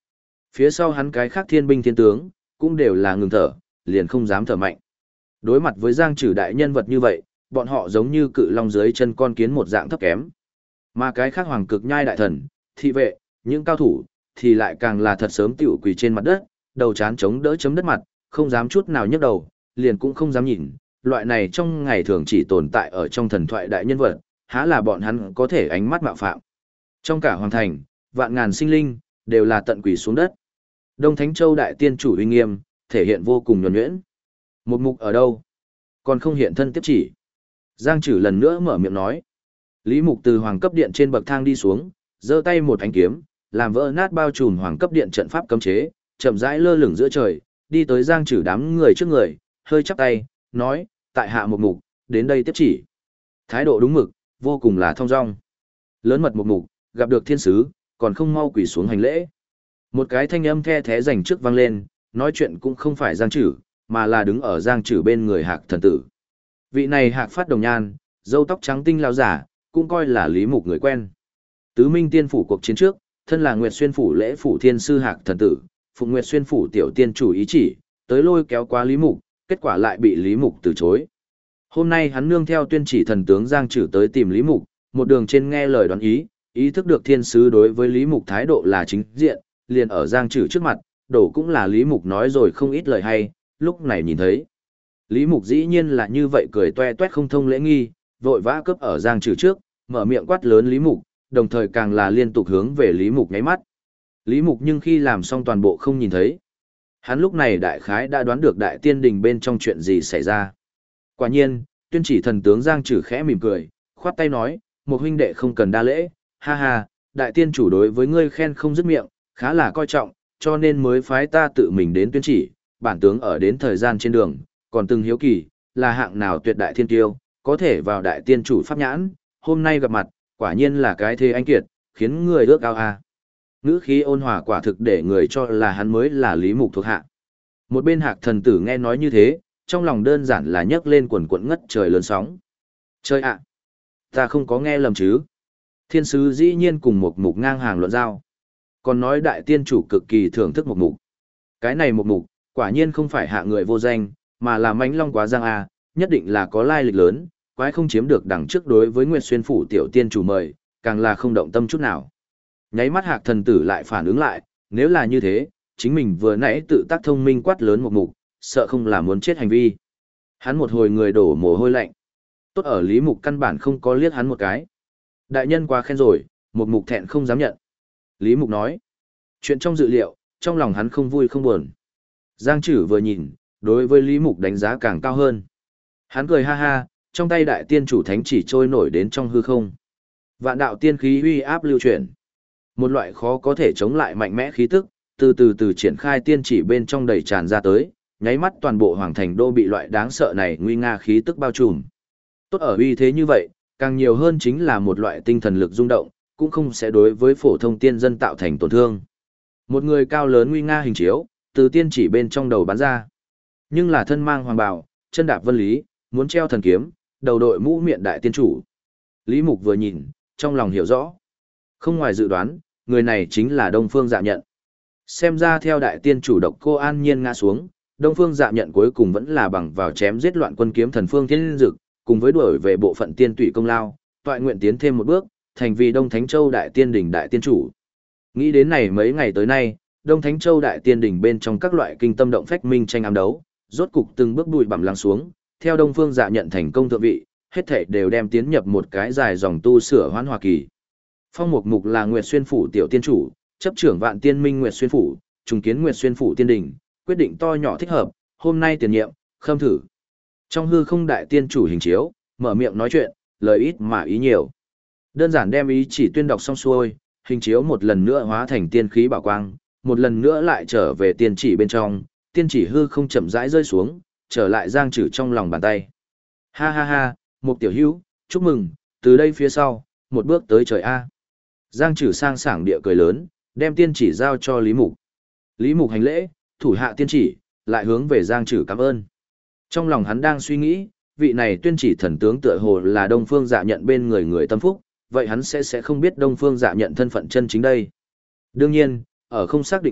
S1: Phía sau hắn cái khác thiên binh thiên tướng, cũng đều là ngừng thở, liền không dám thở mạnh. Đối mặt với Giang Trử đại nhân vật như vậy, bọn họ giống như cự long dưới chân con kiến một dạng thấp kém. Mà cái khác hoàng cực nhai đại thần, thị vệ, những cao thủ, thì lại càng là thật sớm tiểu quỳ trên mặt đất, đầu chán chống đỡ chấm đất mặt, không dám chút nào nhấc đầu, liền cũng không dám nhìn, loại này trong ngày thường chỉ tồn tại ở trong thần thoại đại nhân vật, há là bọn hắn có thể ánh mắt mạo phạm. Trong cả hoàng thành, vạn ngàn sinh linh, đều là tận quỳ xuống đất. Đông Thánh Châu đại tiên chủ uy nghiêm, thể hiện vô cùng nhuần nhuyễn. Một mục ở đâu? Còn không hiện thân tiếp chỉ. Giang Trử lần nữa mở miệng nói. Lý Mục từ hoàng cấp điện trên bậc thang đi xuống, giơ tay một ánh kiếm, làm vỡ nát bao trùm hoàng cấp điện trận pháp cấm chế, chậm rãi lơ lửng giữa trời, đi tới Giang Trử đám người trước người, hơi chắp tay, nói, tại hạ một mục, đến đây tiếp chỉ. Thái độ đúng mực, vô cùng là thong dong. Lớn mật một mục, gặp được thiên sứ, còn không mau quỳ xuống hành lễ. Một cái thanh âm the thé rành trước vang lên, nói chuyện cũng không phải Giang Trử, mà là đứng ở Giang Trử bên người Hạc thần tử. Vị này Hạc phát đồng nhan, râu tóc trắng tinh lao giả, cũng coi là Lý Mục người quen. Tứ Minh Tiên phủ cuộc chiến trước, thân là Nguyệt Xuyên phủ lễ phủ thiên sư Hạc thần tử, phụng Nguyệt Xuyên phủ tiểu tiên chủ ý chỉ, tới lôi kéo qua Lý Mục, kết quả lại bị Lý Mục từ chối. Hôm nay hắn nương theo tuyên chỉ thần tướng Giang Trử tới tìm Lý Mục, một đường trên nghe lời đoán ý thức được thiên sứ đối với Lý Mục thái độ là chính diện, liền ở Giang Trử trước mặt, đổ cũng là Lý Mục nói rồi không ít lời hay, lúc này nhìn thấy. Lý Mục dĩ nhiên là như vậy cười toe toét không thông lễ nghi, vội vã cướp ở Giang Trử trước, mở miệng quát lớn Lý Mục, đồng thời càng là liên tục hướng về Lý Mục nháy mắt. Lý Mục nhưng khi làm xong toàn bộ không nhìn thấy. Hắn lúc này đại khái đã đoán được đại tiên đình bên trong chuyện gì xảy ra. Quả nhiên, tuyên chỉ thần tướng Giang Trử khẽ mỉm cười, khoát tay nói, một huynh đệ không cần đa lễ, ha ha, đại tiên chủ đối với ngươi khen không dứt miệng, khá là coi trọng, cho nên mới phái ta tự mình đến tuyên chỉ, bản tướng ở đến thời gian trên đường, còn từng hiếu kỳ, là hạng nào tuyệt đại thiên tiêu, có thể vào đại tiên chủ pháp nhãn, hôm nay gặp mặt, quả nhiên là cái thế anh kiệt, khiến người ước ao a. Ngữ khí ôn hòa quả thực để người cho là hắn mới là Lý Mục thuộc hạ. Một bên Hạc thần tử nghe nói như thế, trong lòng đơn giản là nhấc lên quần quẫn ngất trời lớn sóng. Chơi ạ! Ta không có nghe lầm chứ? Thiên sứ dĩ nhiên cùng một mục ngang hàng luận giao. Còn nói đại tiên chủ cực kỳ thưởng thức một mục. Cái này một mục, quả nhiên không phải hạ người vô danh, mà là mãnh long quá giang a, nhất định là có lai lịch lớn, quái không chiếm được đằng trước đối với Nguyệt Xuyên phủ tiểu tiên chủ mời, càng là không động tâm chút nào. Nháy mắt Hạc thần tử lại phản ứng lại, nếu là như thế, chính mình vừa nãy tự tác thông minh quát lớn một mục, sợ không là muốn chết hành vi. Hắn một hồi người đổ mồ hôi lạnh. Tốt ở Lý Mục căn bản không có liếc hắn một cái. Đại nhân quá khen rồi, một mục thẹn không dám nhận. Lý Mục nói. Chuyện trong dự liệu, trong lòng hắn không vui không buồn. Giang Trử vừa nhìn, đối với Lý Mục đánh giá càng cao hơn. Hắn cười ha ha, trong tay đại tiên chủ thánh chỉ trôi nổi đến trong hư không. Vạn đạo tiên khí uy áp lưu chuyển. Một loại khó có thể chống lại mạnh mẽ khí tức, từ triển khai tiên chỉ bên trong đầy tràn ra tới, nháy mắt toàn bộ hoàng thành đô bị loại đáng sợ này nguy nga khí tức bao trùm. Tốt ở uy thế như vậy, càng nhiều hơn chính là một loại tinh thần lực rung động, cũng không sẽ đối với phổ thông tiên dân tạo thành tổn thương. Một người cao lớn nguy nga hình chiếu, từ tiên chỉ bên trong đầu bắn ra. Nhưng là thân mang hoàng bào, chân đạp vân lý, muốn treo thần kiếm, đầu đội mũ miệng đại tiên chủ. Lý Mục vừa nhìn, trong lòng hiểu rõ. Không ngoài dự đoán, người này chính là Đông Phương Dạ Nhận. Xem ra theo đại tiên chủ độc cô an nhiên ngã xuống, Đông Phương Dạ Nhận cuối cùng vẫn là bằng vào chém giết loạn quân kiếm thần phương thiên dực, cùng với đuổi về bộ phận tiên tụy công lao, toại nguyện tiến thêm một bước, thành vì Đông Thánh Châu đại tiên đỉnh đại tiên chủ. Nghĩ đến này mấy ngày tới nay, Đông Thánh Châu đại tiên đỉnh bên trong các loại kinh tâm động phách minh tranh ám đấu, rốt cục từng bước bụi bặm lắng xuống, theo Đông Phương Dạ Nhận thành công thượng vị, hết thảy đều đem tiến nhập một cái dài dòng tu sửa hoán hòa kỳ. Phong Mục Mục là Nguyệt Xuyên phủ tiểu tiên chủ, chấp trưởng Vạn Tiên Minh Nguyệt Xuyên phủ, trùng kiến Nguyệt Xuyên phủ tiên đỉnh, quyết định to nhỏ thích hợp, hôm nay tiền nhiệm, khâm thử. Trong hư không đại tiên chủ hình chiếu, mở miệng nói chuyện, lời ít mà ý nhiều. Đơn giản đem ý chỉ tuyên đọc xong xuôi, hình chiếu một lần nữa hóa thành tiên khí bảo quang, một lần nữa lại trở về tiên chỉ bên trong, tiên chỉ hư không chậm rãi rơi xuống, trở lại Giang Trử trong lòng bàn tay. Ha ha ha, Mục tiểu hữu, chúc mừng, từ đây phía sau, một bước tới trời A. Giang Trử sang sảng địa cười lớn, đem tiên chỉ giao cho Lý Mục. Lý Mục hành lễ, thủ hạ tiên chỉ, lại hướng về Giang Trử cảm ơn. Trong lòng hắn đang suy nghĩ, vị này tuyên chỉ thần tướng tựa hồ là Đông Phương Dạ Nhận bên người người tâm phúc, vậy hắn sẽ không biết Đông Phương Dạ Nhận thân phận chân chính đây. Đương nhiên, ở không xác định trước,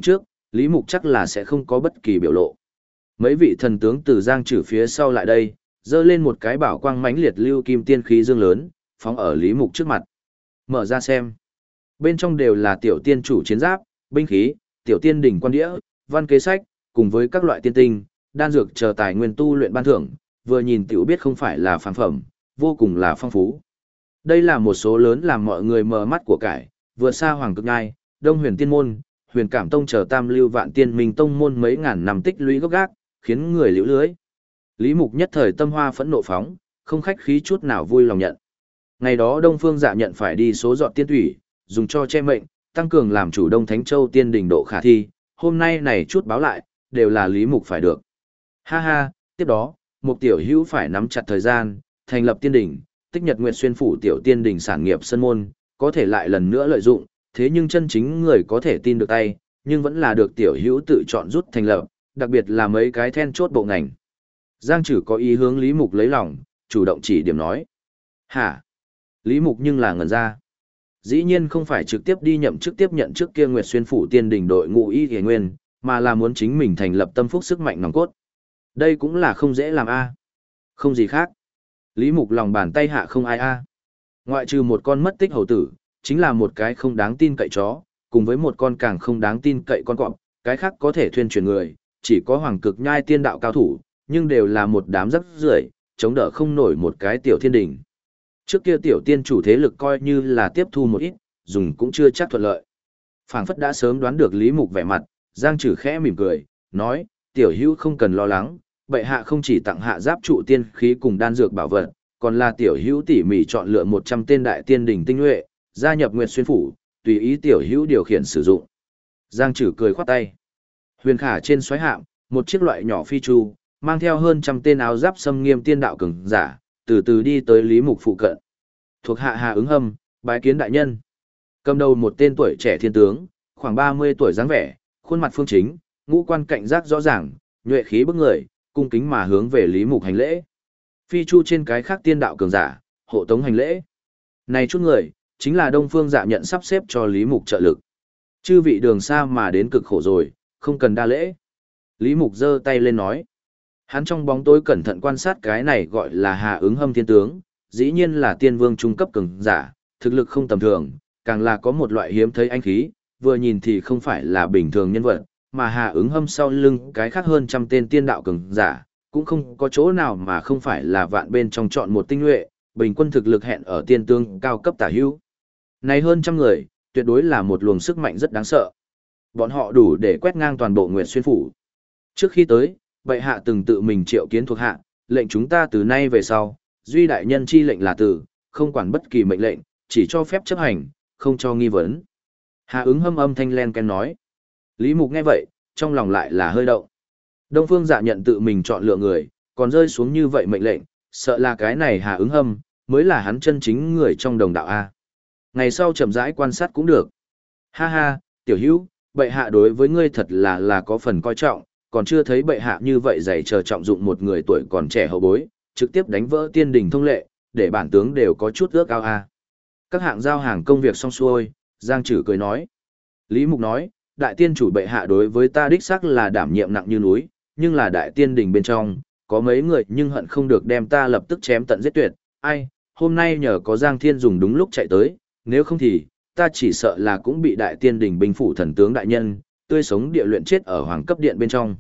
S1: Lý Mục chắc là sẽ không có bất kỳ biểu lộ. Mấy vị thần tướng từ Giang Trử phía sau lại đây, dơ lên một cái bảo quang mãnh liệt lưu kim tiên khí dương lớn, phóng ở Lý Mục trước mặt. Mở ra xem. Bên trong đều là tiểu tiên chủ chiến giáp, binh khí, tiểu tiên đỉnh quan đĩa, văn kế sách, cùng với các loại tiên tinh, đan dược chờ tài nguyên tu luyện ban thưởng, vừa nhìn tiểu biết không phải là phàm phẩm, vô cùng là phong phú. Đây là một số lớn làm mọi người mờ mắt của cải, vừa xa Hoàng Cực Nhai, Đông Huyền Tiên Môn, Huyền Cảm Tông chờ tam lưu vạn tiên minh tông môn mấy ngàn năm tích lũy gốc gác, khiến người liễu lưới. Lý Mục nhất thời tâm hoa phẫn nộ phóng, không khách khí chút nào vui lòng nhận. Ngày đó Đông Phương Dạ nhận phải đi số dọn tiên thủy, dùng cho che mệnh, tăng cường làm chủ Đông Thánh Châu tiên đỉnh độ khả thi, hôm nay này chút báo lại, đều là Lý Mục phải được. Ha ha, tiếp đó, Mục tiểu hữu phải nắm chặt thời gian, thành lập tiên đỉnh, tích nhật nguyệt xuyên phủ tiểu tiên đỉnh sản nghiệp sân môn, có thể lại lần nữa lợi dụng, thế nhưng chân chính người có thể tin được tay, nhưng vẫn là được tiểu hữu tự chọn rút thành lập, đặc biệt là mấy cái then chốt bộ ngành. Giang Trử có ý hướng Lý Mục lấy lòng, chủ động chỉ điểm nói. Hả? Lý Mục nhưng là ngẩn ra. Dĩ nhiên không phải trực tiếp đi nhậm chức tiếp nhận trước kia Nguyệt Xuyên phủ tiên đỉnh đội ngũ y hề nguyên, mà là muốn chính mình thành lập tâm phúc sức mạnh nòng cốt. Đây cũng là không dễ làm a. Không gì khác. Lý Mục lòng bàn tay hạ không ai a. Ngoại trừ một con mất tích hầu tử, chính là một cái không đáng tin cậy chó, cùng với một con càng không đáng tin cậy con cọp, cái khác có thể thuyên truyền người, chỉ có Hoàng Cực Nhai tiên đạo cao thủ, nhưng đều là một đám rắc rưởi, chống đỡ không nổi một cái tiểu thiên đỉnh. Trước kia tiểu tiên chủ thế lực coi như là tiếp thu một ít, dùng cũng chưa chắc thuận lợi. Phảng phất đã sớm đoán được Lý Mục vẻ mặt, Giang Trử khẽ mỉm cười, nói, tiểu hữu không cần lo lắng, bệ hạ không chỉ tặng hạ giáp trụ tiên khí cùng đan dược bảo vật, còn là tiểu hữu tỉ mỉ chọn lựa 100 tên đại tiên đỉnh tinh nhuệ, gia nhập Nguyệt Xuyên phủ, tùy ý tiểu hữu điều khiển sử dụng. Giang Trử cười khoát tay. Huyền Khả trên xoáy hạm, một chiếc loại nhỏ phi chu, mang theo hơn trăm tên áo giáp xâm nghiêm tiên đạo cường giả, từ từ đi tới Lý Mục phụ cận. Thuộc hạ Hà Ứng Hâm, bái kiến đại nhân. Cầm đầu một tên tuổi trẻ thiên tướng, khoảng 30 tuổi dáng vẻ, khuôn mặt phương chính, ngũ quan cảnh giác rõ ràng, nhuệ khí bức người, cung kính mà hướng về Lý Mục hành lễ. Phi chu trên cái khác tiên đạo cường giả, hộ tống hành lễ. Này chút người, chính là Đông Phương Dạ nhận sắp xếp cho Lý Mục trợ lực. Chư vị đường xa mà đến cực khổ rồi, không cần đa lễ. Lý Mục giơ tay lên nói. Hắn trong bóng tối cẩn thận quan sát cái này gọi là Hà Ứng Hâm thiên tướng, dĩ nhiên là tiên vương trung cấp cường giả, thực lực không tầm thường, càng là có một loại hiếm thấy anh khí, vừa nhìn thì không phải là bình thường nhân vật, mà Hà Ứng Hâm sau lưng cái khác hơn trăm tên tiên đạo cường giả, cũng không có chỗ nào mà không phải là vạn bên trong chọn một tinh nhuệ, bình quân thực lực hẹn ở tiên tướng cao cấp tả hữu. Này hơn trăm người, tuyệt đối là một luồng sức mạnh rất đáng sợ. Bọn họ đủ để quét ngang toàn bộ Nguyệt Xuyên phủ. Trước khi tới, bệ hạ từng tự mình triệu kiến thuộc hạ, lệnh chúng ta từ nay về sau, duy đại nhân chi lệnh là từ, không quản bất kỳ mệnh lệnh, chỉ cho phép chấp hành, không cho nghi vấn. Hà Ứng Hâm âm thanh len ken nói. Lý Mục nghe vậy, trong lòng lại là hơi động. Đông Phương Dạ nhận tự mình chọn lựa người, còn rơi xuống như vậy mệnh lệnh, sợ là cái này Hà Ứng Hâm, mới là hắn chân chính người trong đồng đạo A. Ngày sau chậm rãi quan sát cũng được. Ha ha, tiểu hữu, bệ hạ đối với ngươi thật là có phần coi trọng, còn chưa thấy bệ hạ như vậy dày chờ trọng dụng một người tuổi còn trẻ hậu bối, trực tiếp đánh vỡ tiên đình thông lệ, để bản tướng đều có chút ước ao A. Các hạng giao hàng công việc xong xuôi, Giang Trử cười nói. Lý Mục nói, đại tiên chủ bệ hạ đối với ta đích xác là đảm nhiệm nặng như núi, nhưng là đại tiên đình bên trong, có mấy người nhưng hận không được đem ta lập tức chém tận giết tuyệt. Ai, hôm nay nhờ có Giang Thiên dùng đúng lúc chạy tới, nếu không thì, ta chỉ sợ là cũng bị đại tiên đình binh phủ thần tướng đại nhân, tươi sống địa luyện chết ở hoàng cấp điện bên trong.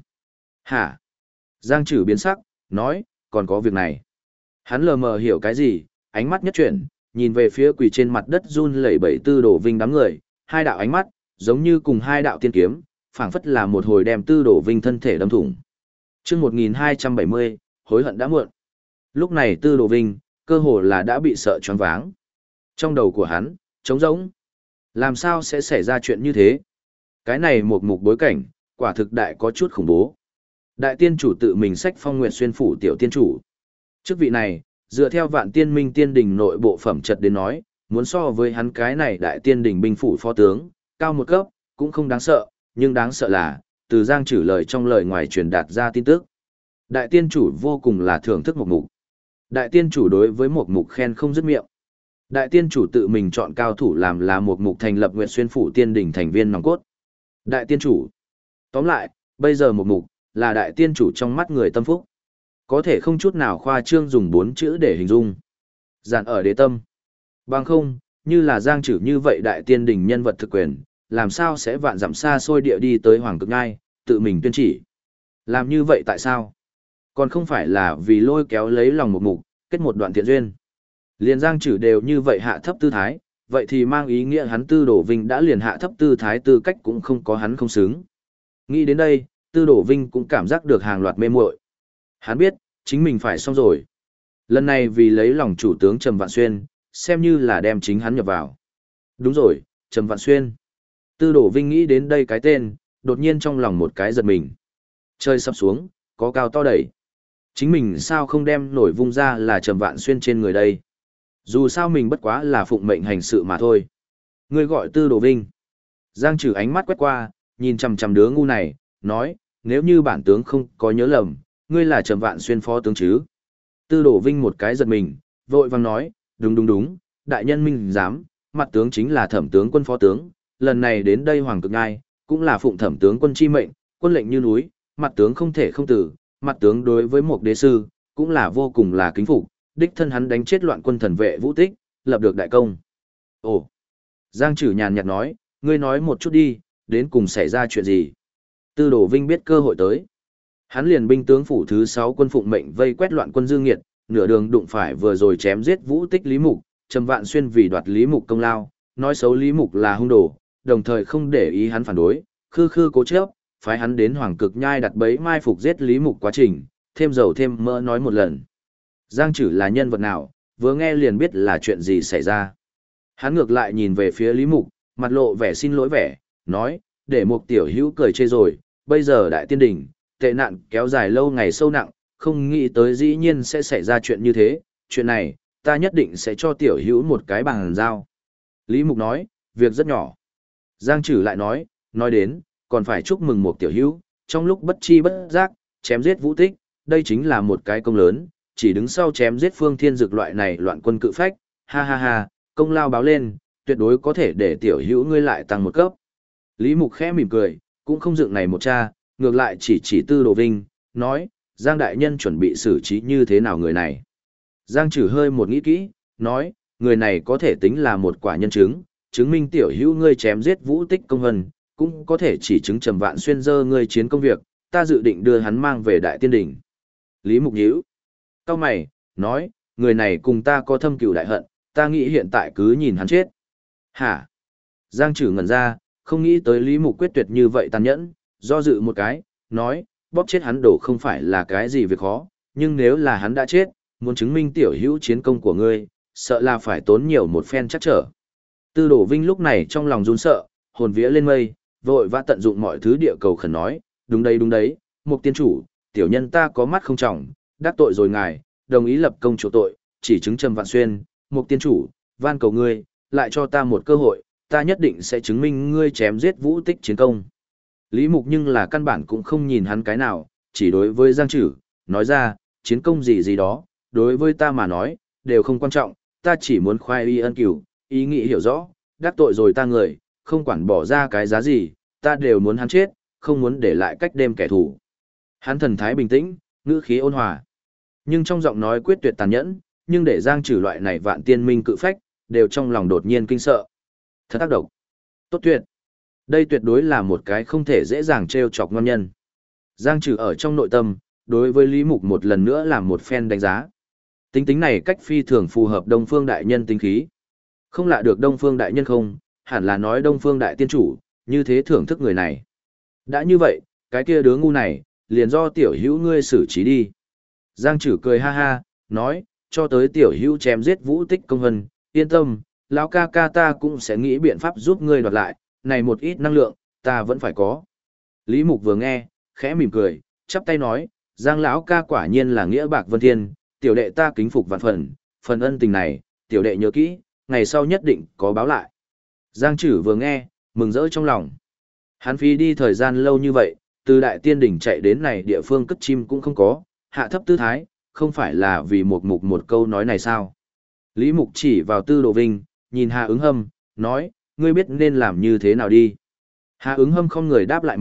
S1: Hả? Giang Trử biến sắc, nói, còn có việc này. Hắn lờ mờ hiểu cái gì, ánh mắt nhất chuyển, nhìn về phía quỳ trên mặt đất run lẩy bẩy Tư Đồ Vinh đám người, hai đạo ánh mắt, giống như cùng hai đạo tiên kiếm, phảng phất là một hồi đem Tư Đồ Vinh thân thể đâm thủng. Chương 1270, hối hận đã muộn. Lúc này Tư Đồ Vinh, cơ hồ là đã bị sợ choáng váng. Trong đầu của hắn, trống rỗng. Làm sao sẽ xảy ra chuyện như thế? Cái này một mục bối cảnh, quả thực đại có chút khủng bố. Đại tiên chủ tự mình sách phong Nguyệt Xuyên phủ tiểu tiên chủ. Chức vị này, dựa theo Vạn Tiên Minh Tiên Đình nội bộ phẩm chất đến nói, muốn so với hắn cái này đại tiên đình binh phủ phó tướng, cao một cấp, cũng không đáng sợ, nhưng đáng sợ là, từ Giang Trử lời trong lời ngoài truyền đạt ra tin tức. Đại tiên chủ vô cùng là thưởng thức một mục. Đại tiên chủ đối với một mục khen không dứt miệng. Đại tiên chủ tự mình chọn cao thủ làm là một mục thành lập Nguyệt Xuyên phủ tiên đình thành viên nòng cốt. Đại tiên chủ, Tóm lại, bây giờ một mục, là đại tiên chủ trong mắt người tâm phúc. Có thể không chút nào khoa trương dùng 4 chữ để hình dung. Giản ở đế tâm. Bằng không, như là Giang Trử như vậy đại tiên đỉnh nhân vật thực quyền, làm sao sẽ vạn dặm xa xôi địa đi tới Hoàng Cực Nhai, tự mình tuyên chỉ. Làm như vậy tại sao? Còn không phải là vì lôi kéo lấy lòng một mục, kết một đoạn thiện duyên. Liền Giang Trử đều như vậy hạ thấp tư thái, vậy thì mang ý nghĩa hắn Tư Đổ Vinh đã liền hạ thấp tư thái tư cách cũng không có hắn không xứng. Nghĩ đến đây, Tư Đổ Vinh cũng cảm giác được hàng loạt mê muội. Hắn biết, chính mình phải xong rồi. Lần này vì lấy lòng chủ tướng Trầm Vạn Xuyên, xem như là đem chính hắn nhập vào. Đúng rồi, Trầm Vạn Xuyên. Tư Đổ Vinh nghĩ đến đây cái tên, đột nhiên trong lòng một cái giật mình. Trời sắp xuống, có cao to đẩy. Chính mình sao không đem nổi vung ra là Trầm Vạn Xuyên trên người đây. Dù sao mình bất quá là phụng mệnh hành sự mà thôi. Ngươi gọi Tư Đổ Vinh. Giang Trử ánh mắt quét qua, nhìn chằm chằm đứa ngu này, nói, nếu như bản tướng không có nhớ lầm, ngươi là Trầm Vạn Xuyên phó tướng chứ. Tư Đổ Vinh một cái giật mình, vội vàng nói, đúng, đại nhân minh giám, mặt tướng chính là Thẩm tướng quân phó tướng, lần này đến đây Hoàng Cực Ngai, cũng là phụng Thẩm tướng quân chi mệnh, quân lệnh như núi, mặt tướng không thể không tử, mặt tướng đối với một đế sư, cũng là vô cùng là kính phục, đích thân hắn đánh chết loạn quân thần vệ Vũ Tích, lập được đại công. Ồ! Giang Trử nhàn nhạt nói, ngươi nói một chút đi, đến cùng xảy ra chuyện gì? Tư Đổ Vinh biết cơ hội tới. Hắn liền binh tướng phủ thứ 6 quân phụng mệnh vây quét loạn quân Dương Nghiệt, nửa đường đụng phải vừa rồi chém giết Vũ Tích Lý Mục, Trầm Vạn Xuyên vì đoạt Lý Mục công lao, nói xấu Lý Mục là hung đồ, đồng thời không để ý hắn phản đối, khư cố chấp, phái hắn đến Hoàng Cực Nhai đặt bẫy mai phục giết Lý Mục quá trình, thêm dầu thêm mỡ nói một lần. Giang Trử là nhân vật nào, vừa nghe liền biết là chuyện gì xảy ra. Hắn ngược lại nhìn về phía Lý Mục, mặt lộ vẻ xin lỗi vẻ, nói, để Mục tiểu hữu cười chê rồi, bây giờ đại tiên đỉnh, tệ nạn kéo dài lâu ngày sâu nặng, không nghĩ tới dĩ nhiên sẽ xảy ra chuyện như thế, chuyện này, ta nhất định sẽ cho tiểu hữu một cái bàn giao. Lý Mục nói, việc rất nhỏ. Giang Trử lại nói đến, còn phải chúc mừng Mục tiểu hữu, trong lúc bất chi bất giác, chém giết Vũ Tích, đây chính là một cái công lớn, chỉ đứng sau chém giết Phương Thiên Dực loại này loạn quân cự phách, ha, công lao báo lên, tuyệt đối có thể để tiểu hữu ngươi lại tăng một cấp. Lý Mục khẽ mỉm cười, cũng không dựng này một cha, ngược lại chỉ Tư Đổ Vinh, nói, Giang đại nhân chuẩn bị xử trí như thế nào người này. Giang Trử hơi một nghĩ kỹ, nói, người này có thể tính là một quả nhân chứng, chứng minh tiểu hữu ngươi chém giết Vũ Tích công vân, cũng có thể chỉ chứng Trầm Vạn Xuyên dơ ngươi chiến công việc, ta dự định đưa hắn mang về đại tiên đỉnh. Lý Mục nhíu cao mày, nói, người này cùng ta có thâm cừu đại hận, ta nghĩ hiện tại cứ nhìn hắn chết. Hả? Giang Trử ngẩn ra, không nghĩ tới Lý Mục quyết tuyệt như vậy tàn nhẫn, do dự một cái, nói, bóp chết hắn đổ không phải là cái gì việc khó, nhưng nếu là hắn đã chết, muốn chứng minh tiểu hữu chiến công của ngươi, sợ là phải tốn nhiều một phen chắc trở. Tư Đổ Vinh lúc này trong lòng run sợ, hồn vía lên mây, vội vã tận dụng mọi thứ địa cầu khẩn nói, đúng đấy, Mục tiên chủ, tiểu nhân ta có mắt không trọng, đắc tội rồi ngài, đồng ý lập công chỗ tội, chỉ chứng Trầm Vạn Xuyên, Mục tiên chủ, van cầu ngươi, lại cho ta một cơ hội, ta nhất định sẽ chứng minh ngươi chém giết Vũ Tích chiến công. Lý Mục nhưng là căn bản cũng không nhìn hắn cái nào, chỉ đối với Giang Trử, nói ra, chiến công gì đó, đối với ta mà nói, đều không quan trọng, ta chỉ muốn khoai y ân cửu, ý nghĩ hiểu rõ, đắc tội rồi ta người, không quản bỏ ra cái giá gì, ta đều muốn hắn chết, không muốn để lại cách đêm kẻ thù. Hắn thần thái bình tĩnh, ngữ khí ôn hòa, nhưng trong giọng nói quyết tuyệt tàn nhẫn, nhưng để Giang Trử loại này vạn tiên minh cự phách, đều trong lòng đột nhiên kinh sợ. Thật tác độc. Tốt tuyệt. Đây tuyệt đối là một cái không thể dễ dàng trêu chọc ngon nhân. Giang Trử ở trong nội tâm, đối với Lý Mục một lần nữa làm một phen đánh giá. Tính này cách phi thường phù hợp Đông Phương đại nhân tính khí. Không lạ được Đông Phương đại nhân không, hẳn là nói Đông Phương đại tiên chủ, như thế thưởng thức người này. Đã như vậy, cái kia đứa ngu này, liền do tiểu hữu ngươi xử trí đi. Giang Trử cười ha, nói, cho tới tiểu hữu chém giết Vũ Tích công vân, yên tâm, lão ca ca ta cũng sẽ nghĩ biện pháp giúp ngươi đoạt lại, này một ít năng lượng, ta vẫn phải có. Lý Mục vừa nghe, khẽ mỉm cười, chắp tay nói, Giang lão ca quả nhiên là nghĩa bạc vân thiên, tiểu đệ ta kính phục vạn phần ân tình này, tiểu đệ nhớ kỹ, ngày sau nhất định có báo lại. Giang Trử vừa nghe, mừng rỡ trong lòng. Hắn phí đi thời gian lâu như vậy, từ đại tiên đỉnh chạy đến này địa phương cất chim cũng không có, hạ thấp tư thái, không phải là vì một mục một câu nói này sao. Lý Mục chỉ vào Tư Đổ Vinh, nhìn Hà Ứng Hâm, nói, ngươi biết nên làm như thế nào đi. Hà Ứng Hâm không người đáp lại mệnh,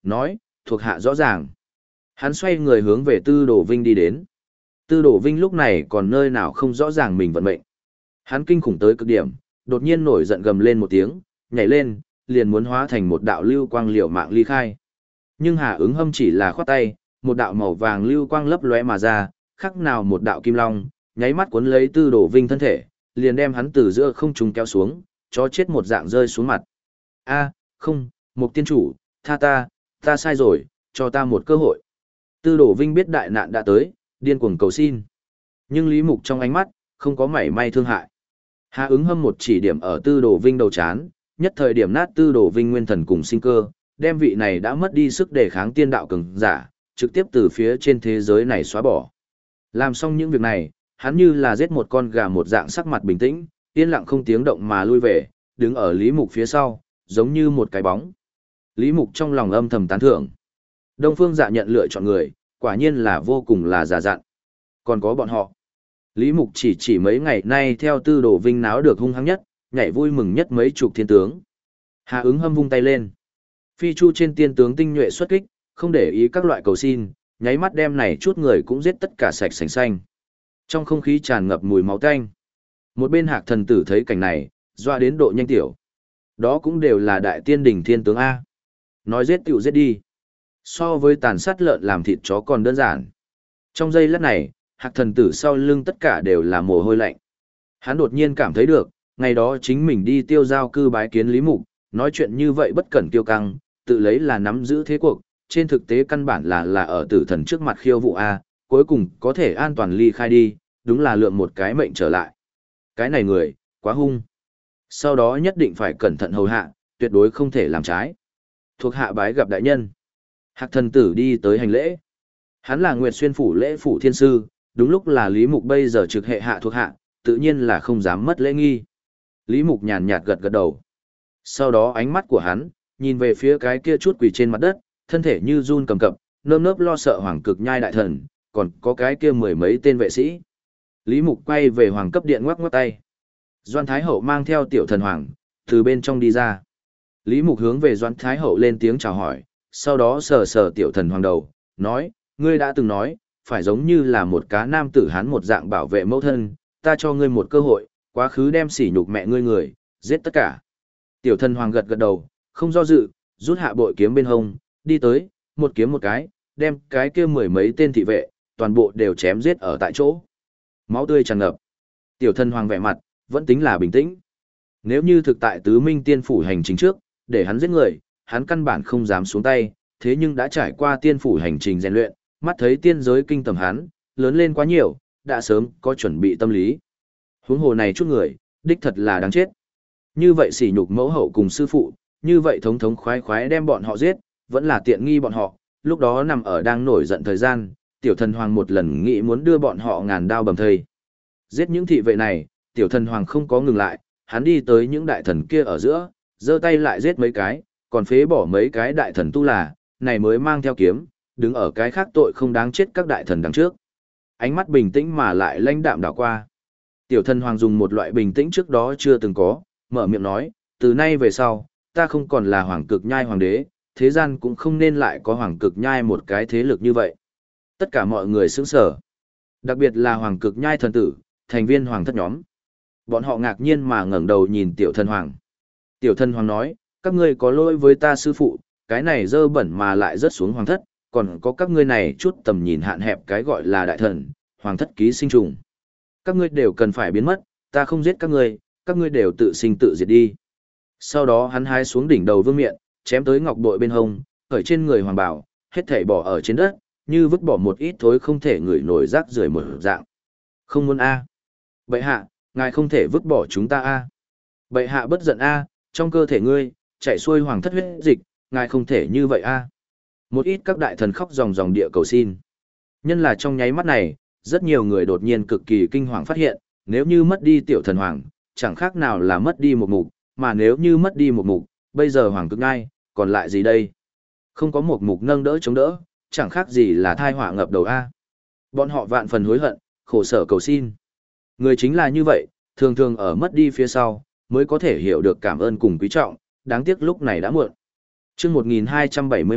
S1: nói, thuộc hạ rõ ràng. Hắn xoay người hướng về Tư Đồ Vinh đi đến. Tư Đồ Vinh lúc này còn nơi nào không rõ ràng mình vận mệnh. Hắn kinh khủng tới cực điểm, đột nhiên nổi giận gầm lên một tiếng, nhảy lên, liền muốn hóa thành một đạo lưu quang liều mạng ly khai. Nhưng Hà Ứng Hâm chỉ là khoát tay, một đạo màu vàng lưu quang lấp lóe mà ra, khác nào một đạo kim long, nháy mắt cuốn lấy Tư Đồ Vinh thân thể, liền đem hắn từ giữa không trung kéo xuống, chó chết một dạng rơi xuống mặt. A, không, Mục tiên chủ, tha ta sai rồi, cho ta một cơ hội. Tư Đồ Vinh biết đại nạn đã tới, điên cuồng cầu xin. Nhưng Lý Mục trong ánh mắt, không có mảy may thương hại. Hà Ứng Hâm một chỉ điểm ở Tư Đồ Vinh đầu chán, nhất thời điểm nát Tư Đồ Vinh nguyên thần cùng sinh cơ, đem vị này đã mất đi sức đề kháng tiên đạo cường giả, trực tiếp từ phía trên thế giới này xóa bỏ. Làm xong những việc này, hắn như là giết một con gà một dạng sắc mặt bình tĩnh, yên lặng không tiếng động mà lui về, đứng ở Lý Mục phía sau, giống như một cái bóng. Lý Mục trong lòng âm thầm tán thưởng. Đông Phương Dạ nhận lựa chọn người, quả nhiên là vô cùng là già dặn. Còn có bọn họ. Lý Mục chỉ mấy ngày nay theo Tư Đồ Vinh náo được hung hăng nhất, nhảy vui mừng nhất mấy chục thiên tướng. Hà Ứng Hâm vung tay lên. Phi chu trên tiên tướng tinh nhuệ xuất kích, không để ý các loại cầu xin, nháy mắt đem này chút người cũng giết tất cả sạch sành xanh. Trong không khí tràn ngập mùi máu tanh. Một bên Hạc thần tử thấy cảnh này, doa đến độ nhanh tiểu. Đó cũng đều là đại tiên đỉnh thiên tướng A. Nói giết tiểu giết đi. So với tàn sát lợn làm thịt chó còn đơn giản. Trong giây lát này, Hạc thần tử sau lưng tất cả đều là mồ hôi lạnh. Hắn đột nhiên cảm thấy được, ngày đó chính mình đi tiêu giao cư bái kiến Lý Mục, nói chuyện như vậy bất cẩn kiêu căng, tự lấy là nắm giữ thế cuộc, trên thực tế căn bản là ở tử thần trước mặt khiêu vụ A, cuối cùng có thể an toàn ly khai đi, đúng là lượng một cái mệnh trở lại. Cái này người, quá hung. Sau đó nhất định phải cẩn thận hầu hạ, tuyệt đối không thể làm trái. Thuộc hạ bái gặp đại nhân. Hạc thần tử đi tới hành lễ. Hắn là Nguyệt Xuyên phủ lễ phủ thiên sư, đúng lúc là Lý Mục bây giờ trực hệ hạ thuộc hạ, tự nhiên là không dám mất lễ nghi. Lý Mục nhàn nhạt gật gật đầu. Sau đó ánh mắt của hắn, nhìn về phía cái kia chút quỳ trên mặt đất, thân thể như run cầm cập, nơm nớp lo sợ hoàng cực nhai đại thần, còn có cái kia mười mấy tên vệ sĩ. Lý Mục quay về hoàng cấp điện ngoắc ngoắc tay. Doan Thái Hậu mang theo tiểu thần hoàng, từ bên trong đi ra. Lý Mục hướng về Doan Thái Hậu lên tiếng chào hỏi, sau đó sờ sờ tiểu thần hoàng đầu, nói, ngươi đã từng nói, phải giống như là một cá nam tử hán một dạng bảo vệ mẫu thân, ta cho ngươi một cơ hội, quá khứ đem sỉ nhục mẹ ngươi người, giết tất cả. Tiểu thần hoàng gật gật đầu, không do dự, rút hạ bội kiếm bên hông, đi tới, một kiếm một cái, đem cái kia mười mấy tên thị vệ, toàn bộ đều chém giết ở tại chỗ. Máu tươi tràn ngập. Tiểu thần hoàng vẻ mặt, vẫn tính là bình tĩnh. Nếu như thực tại tứ minh tiên phủ hành trình trước, để hắn giết người, hắn căn bản không dám xuống tay, thế nhưng đã trải qua tiên phủ hành trình rèn luyện, mắt thấy tiên giới kinh tầm hắn, lớn lên quá nhiều, đã sớm có chuẩn bị tâm lý. Huống hồ này chút người, đích thật là đáng chết. Như vậy sỉ nhục mẫu hậu cùng sư phụ, như vậy thống thống khoái khoái đem bọn họ giết, vẫn là tiện nghi bọn họ, lúc đó nằm ở đang nổi giận thời gian, tiểu thần hoàng một lần nghĩ muốn đưa bọn họ ngàn đao bầm thây. Giết những thị vệ này, tiểu thần hoàng không có ngừng lại, hắn đi tới những đại thần kia ở giữa, giơ tay lại giết mấy cái, còn phế bỏ mấy cái đại thần tu là, này mới mang theo kiếm, đứng ở cái khác tội không đáng chết các đại thần đằng trước. Ánh mắt bình tĩnh mà lại lãnh đạm đảo qua. Tiểu thần hoàng dùng một loại bình tĩnh trước đó chưa từng có, mở miệng nói, từ nay về sau, ta không còn là hoàng cực nhai hoàng đế, thế gian cũng không nên lại có hoàng cực nhai một cái thế lực như vậy. Tất cả mọi người sững sờ, đặc biệt là hoàng cực nhai thần tử, thành viên hoàng thất nhóm. Bọn họ ngạc nhiên mà ngẩng đầu nhìn tiểu thần hoàng. Tiểu thần hoàng nói, các ngươi có lỗi với ta sư phụ, cái này dơ bẩn mà lại rớt xuống hoàng thất, còn có các ngươi này chút tầm nhìn hạn hẹp cái gọi là đại thần, hoàng thất ký sinh trùng. Các ngươi đều cần phải biến mất, ta không giết các ngươi đều tự sinh tự diệt đi. Sau đó hắn hái xuống đỉnh đầu vương miện, chém tới ngọc bội bên hông, khởi trên người hoàng bảo, hết thảy bỏ ở trên đất, như vứt bỏ một ít thối không thể ngửi nổi rác rưởi một dạng. Không muốn a. Bệ hạ, ngài không thể vứt bỏ chúng ta a. Bệ hạ bất giận a, trong cơ thể ngươi chảy xuôi hoàng thất huyết dịch, ngài không thể như vậy a. Một ít các đại thần khóc ròng ròng địa cầu xin. Nhân là trong nháy mắt này, rất nhiều người đột nhiên cực kỳ kinh hoàng phát hiện, nếu như mất đi tiểu thần hoàng, chẳng khác nào là mất đi một mục, mà nếu như mất đi một mục, bây giờ hoàng cực ngai, còn lại gì đây? Không có một mục nâng đỡ chống đỡ, chẳng khác gì là thai họa ngập đầu a. Bọn họ vạn phần hối hận, khổ sở cầu xin. Người chính là như vậy, thường thường ở mất đi phía sau, mới có thể hiểu được cảm ơn cùng quý trọng, đáng tiếc lúc này đã muộn. Chương 1271,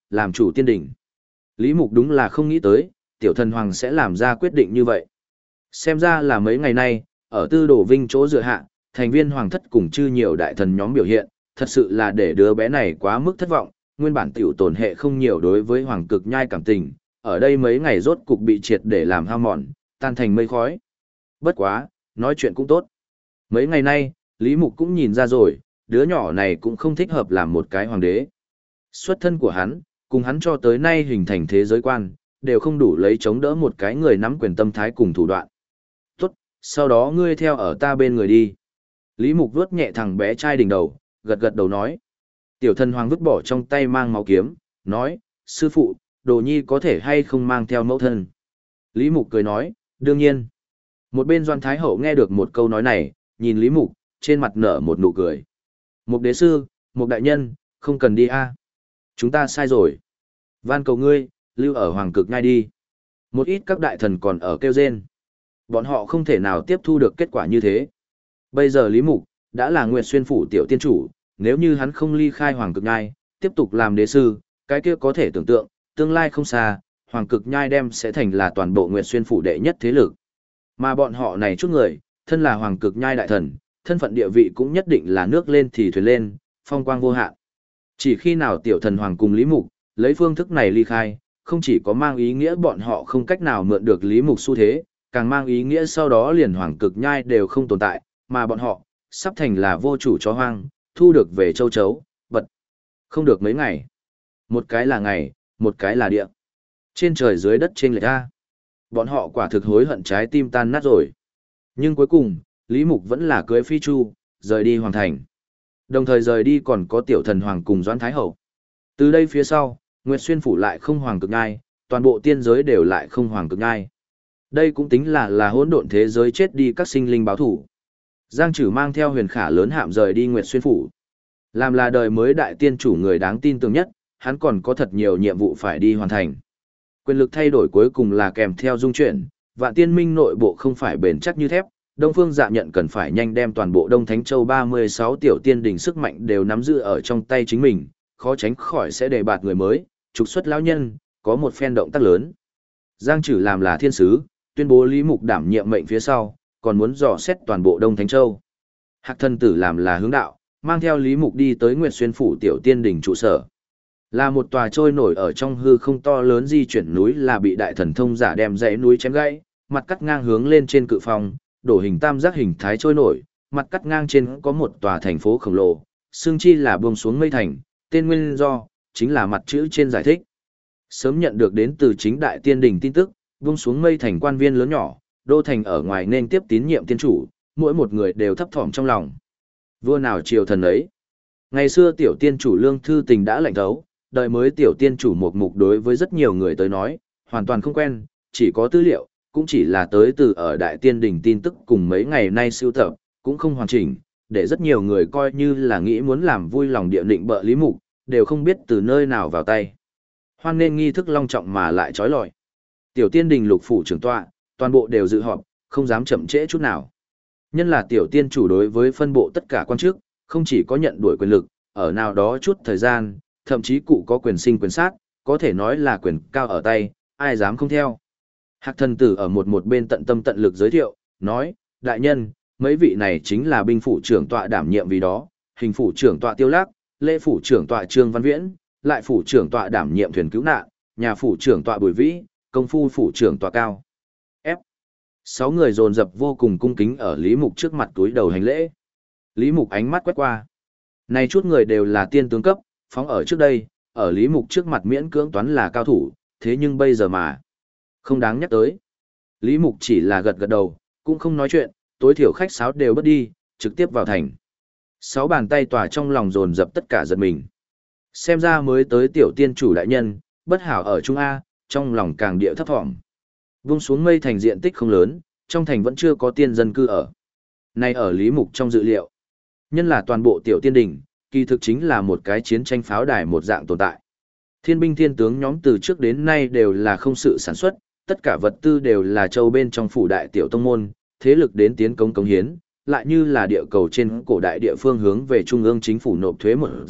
S1: làm chủ tiên đỉnh. Lý Mục đúng là không nghĩ tới, tiểu thần hoàng sẽ làm ra quyết định như vậy. Xem ra là mấy ngày nay, ở Tư Đồ Vinh chỗ dựa hạ, thành viên hoàng thất cùng chư nhiều đại thần nhóm biểu hiện, thật sự là để đứa bé này quá mức thất vọng, nguyên bản tiểu tổn hệ không nhiều đối với hoàng cực nhai cảm tình, ở đây mấy ngày rốt cục bị triệt để làm hao mòn, tan thành mây khói. Bất quá, nói chuyện cũng tốt. Mấy ngày nay, Lý Mục cũng nhìn ra rồi, đứa nhỏ này cũng không thích hợp làm một cái hoàng đế. Xuất thân của hắn, cùng hắn cho tới nay hình thành thế giới quan, đều không đủ lấy chống đỡ một cái người nắm quyền tâm thái cùng thủ đoạn. Tốt, sau đó ngươi theo ở ta bên người đi. Lý Mục vuốt nhẹ thằng bé trai đỉnh đầu, gật gật đầu nói. Tiểu thần hoàng vứt bỏ trong tay mang máu kiếm, nói, sư phụ, đồ nhi có thể hay không mang theo mẫu thân. Lý Mục cười nói, đương nhiên. Một bên Doan Thái Hậu nghe được một câu nói này, nhìn Lý Mục, trên mặt nở một nụ cười. Mục đế sư, Mục đại nhân, không cần đi a. Chúng ta sai rồi. Van cầu ngươi, lưu ở hoàng cực ngay đi. Một ít các đại thần còn ở kêu rên. Bọn họ không thể nào tiếp thu được kết quả như thế. Bây giờ Lý Mục, đã là Nguyệt Xuyên phủ tiểu tiên chủ, nếu như hắn không ly khai hoàng cực nhai, tiếp tục làm đế sư, cái kia có thể tưởng tượng, tương lai không xa, hoàng cực nhai đem sẽ thành là toàn bộ Nguyệt Xuyên phủ đệ nhất thế lực. Mà bọn họ này chút người, thân là hoàng cực nhai đại thần, thân phận địa vị cũng nhất định là nước lên thì thuyền lên, phong quang vô hạn. Chỉ khi nào tiểu thần hoàng cùng Lý Mục, lấy phương thức này ly khai, không chỉ có mang ý nghĩa bọn họ không cách nào mượn được Lý Mục xu thế, càng mang ý nghĩa sau đó liền hoàng cực nhai đều không tồn tại, mà bọn họ, sắp thành là vô chủ chó hoang, thu được về châu chấu, bật. Không được mấy ngày. Một cái là ngày, một cái là địa. Trên trời dưới đất trên lệch ra. Bọn họ quả thực hối hận trái tim tan nát rồi. Nhưng cuối cùng, Lý Mục vẫn là cưới phi chu, rời đi hoàng thành. Đồng thời rời đi còn có tiểu thần hoàng cùng Doãn Thái Hậu. Từ đây phía sau, Nguyệt Xuyên phủ lại không hoàng cực nhai, toàn bộ tiên giới đều lại không hoàng cực nhai. Đây cũng tính là hỗn độn thế giới chết đi các sinh linh báo thủ. Giang Trử mang theo Huyền Khả lớn hạm rời đi Nguyệt Xuyên phủ. Làm là đời mới đại tiên chủ người đáng tin tưởng nhất, hắn còn có thật nhiều nhiệm vụ phải đi hoàn thành. Quyền lực thay đổi cuối cùng là kèm theo dung chuyển, Vạn Tiên Minh nội bộ không phải bền chắc như thép, Đông Phương Dạ Nhận cần phải nhanh đem toàn bộ Đông Thánh Châu 36 tiểu tiên đỉnh sức mạnh đều nắm giữ ở trong tay chính mình, khó tránh khỏi sẽ đề bạt người mới, trục xuất lão nhân, có một phen động tác lớn. Giang Trử làm là thiên sứ, tuyên bố Lý Mục đảm nhiệm mệnh phía sau, còn muốn dò xét toàn bộ Đông Thánh Châu. Hạc Thần Tử làm là hướng đạo, mang theo Lý Mục đi tới Nguyệt Xuyên phủ tiểu tiên đỉnh trụ sở. Là một tòa trôi nổi ở trong hư không to lớn di chuyển núi, là bị đại thần thông giả đem dãy núi chém gãy, mặt cắt ngang hướng lên trên cự phong, đổ hình tam giác hình thái trôi nổi, mặt cắt ngang trên có một tòa thành phố khổng lồ, xương chi là buông xuống mây thành, tên nguyên do chính là mặt chữ trên giải thích. Sớm nhận được đến từ chính đại tiên đỉnh tin tức, buông xuống mây thành quan viên lớn nhỏ, đô thành ở ngoài nên tiếp tín nhiệm tiên chủ, mỗi một người đều thấp thỏm trong lòng. Vua nào triều thần ấy. Ngày xưa tiểu tiên chủ Lương Thư Tình đã lạnh thấu, đời mới tiểu tiên chủ Mộc Mục đối với rất nhiều người tới nói, hoàn toàn không quen, chỉ có tư liệu, cũng chỉ là tới từ ở đại tiên đỉnh tin tức cùng mấy ngày nay sưu tập, cũng không hoàn chỉnh, để rất nhiều người coi như là nghĩ muốn làm vui lòng địa định bợ Lý Mục, đều không biết từ nơi nào vào tay. Hoan nên nghi thức long trọng mà lại trói lọi. Tiểu tiên đình lục phủ trưởng tọa, toàn bộ đều dự họp, không dám chậm trễ chút nào. Nhân là tiểu tiên chủ đối với phân bộ tất cả quan chức, không chỉ có nhận đuổi quyền lực, ở nào đó chút thời gian, thậm chí cụ có quyền sinh quyền sát, có thể nói là quyền cao ở tay, ai dám không theo. Hạc Thần Tử ở một bên tận tâm tận lực giới thiệu, nói, đại nhân, mấy vị này chính là binh phủ trưởng tọa đảm nhiệm vì đó, hình phủ trưởng tọa Tiêu Lác, lễ phủ trưởng tọa Trương Văn Viễn, lại phủ trưởng tọa đảm nhiệm thuyền cứu nạn, nhà phủ trưởng tọa Bùi Vĩ, công phu phủ trưởng tọa Cao. F. 6 người dồn dập vô cùng cung kính ở Lý Mục trước mặt túi đầu hành lễ. Lý Mục ánh mắt quét qua. Này chút người đều là tiên tướng cấp, phóng ở trước đây, ở Lý Mục trước mặt miễn cưỡng toán là cao thủ, thế nhưng bây giờ mà không đáng nhắc tới. Lý Mục chỉ là gật gật đầu, cũng không nói chuyện, tối thiểu khách sáo đều bất đi, trực tiếp vào thành. 6 bàn tay tỏa trong lòng dồn dập tất cả giật mình. Xem ra mới tới tiểu tiên chủ đại nhân, bất hảo ở Trung A, trong lòng càng địa thấp thỏm. Vung xuống mây thành diện tích không lớn, trong thành vẫn chưa có tiên dân cư ở. Nay ở Lý Mục trong dự liệu. Nhân là toàn bộ tiểu tiên đỉnh, kỳ thực chính là một cái chiến tranh pháo đài một dạng tồn tại. Thiên binh thiên tướng nhóm từ trước đến nay đều là không sự sản xuất, tất cả vật tư đều là châu bên trong phủ đại tiểu tông môn, thế lực đến tiến công cống hiến, lại như là địa cầu trên cổ đại địa phương hướng về trung ương chính phủ nộp thuế một dạng,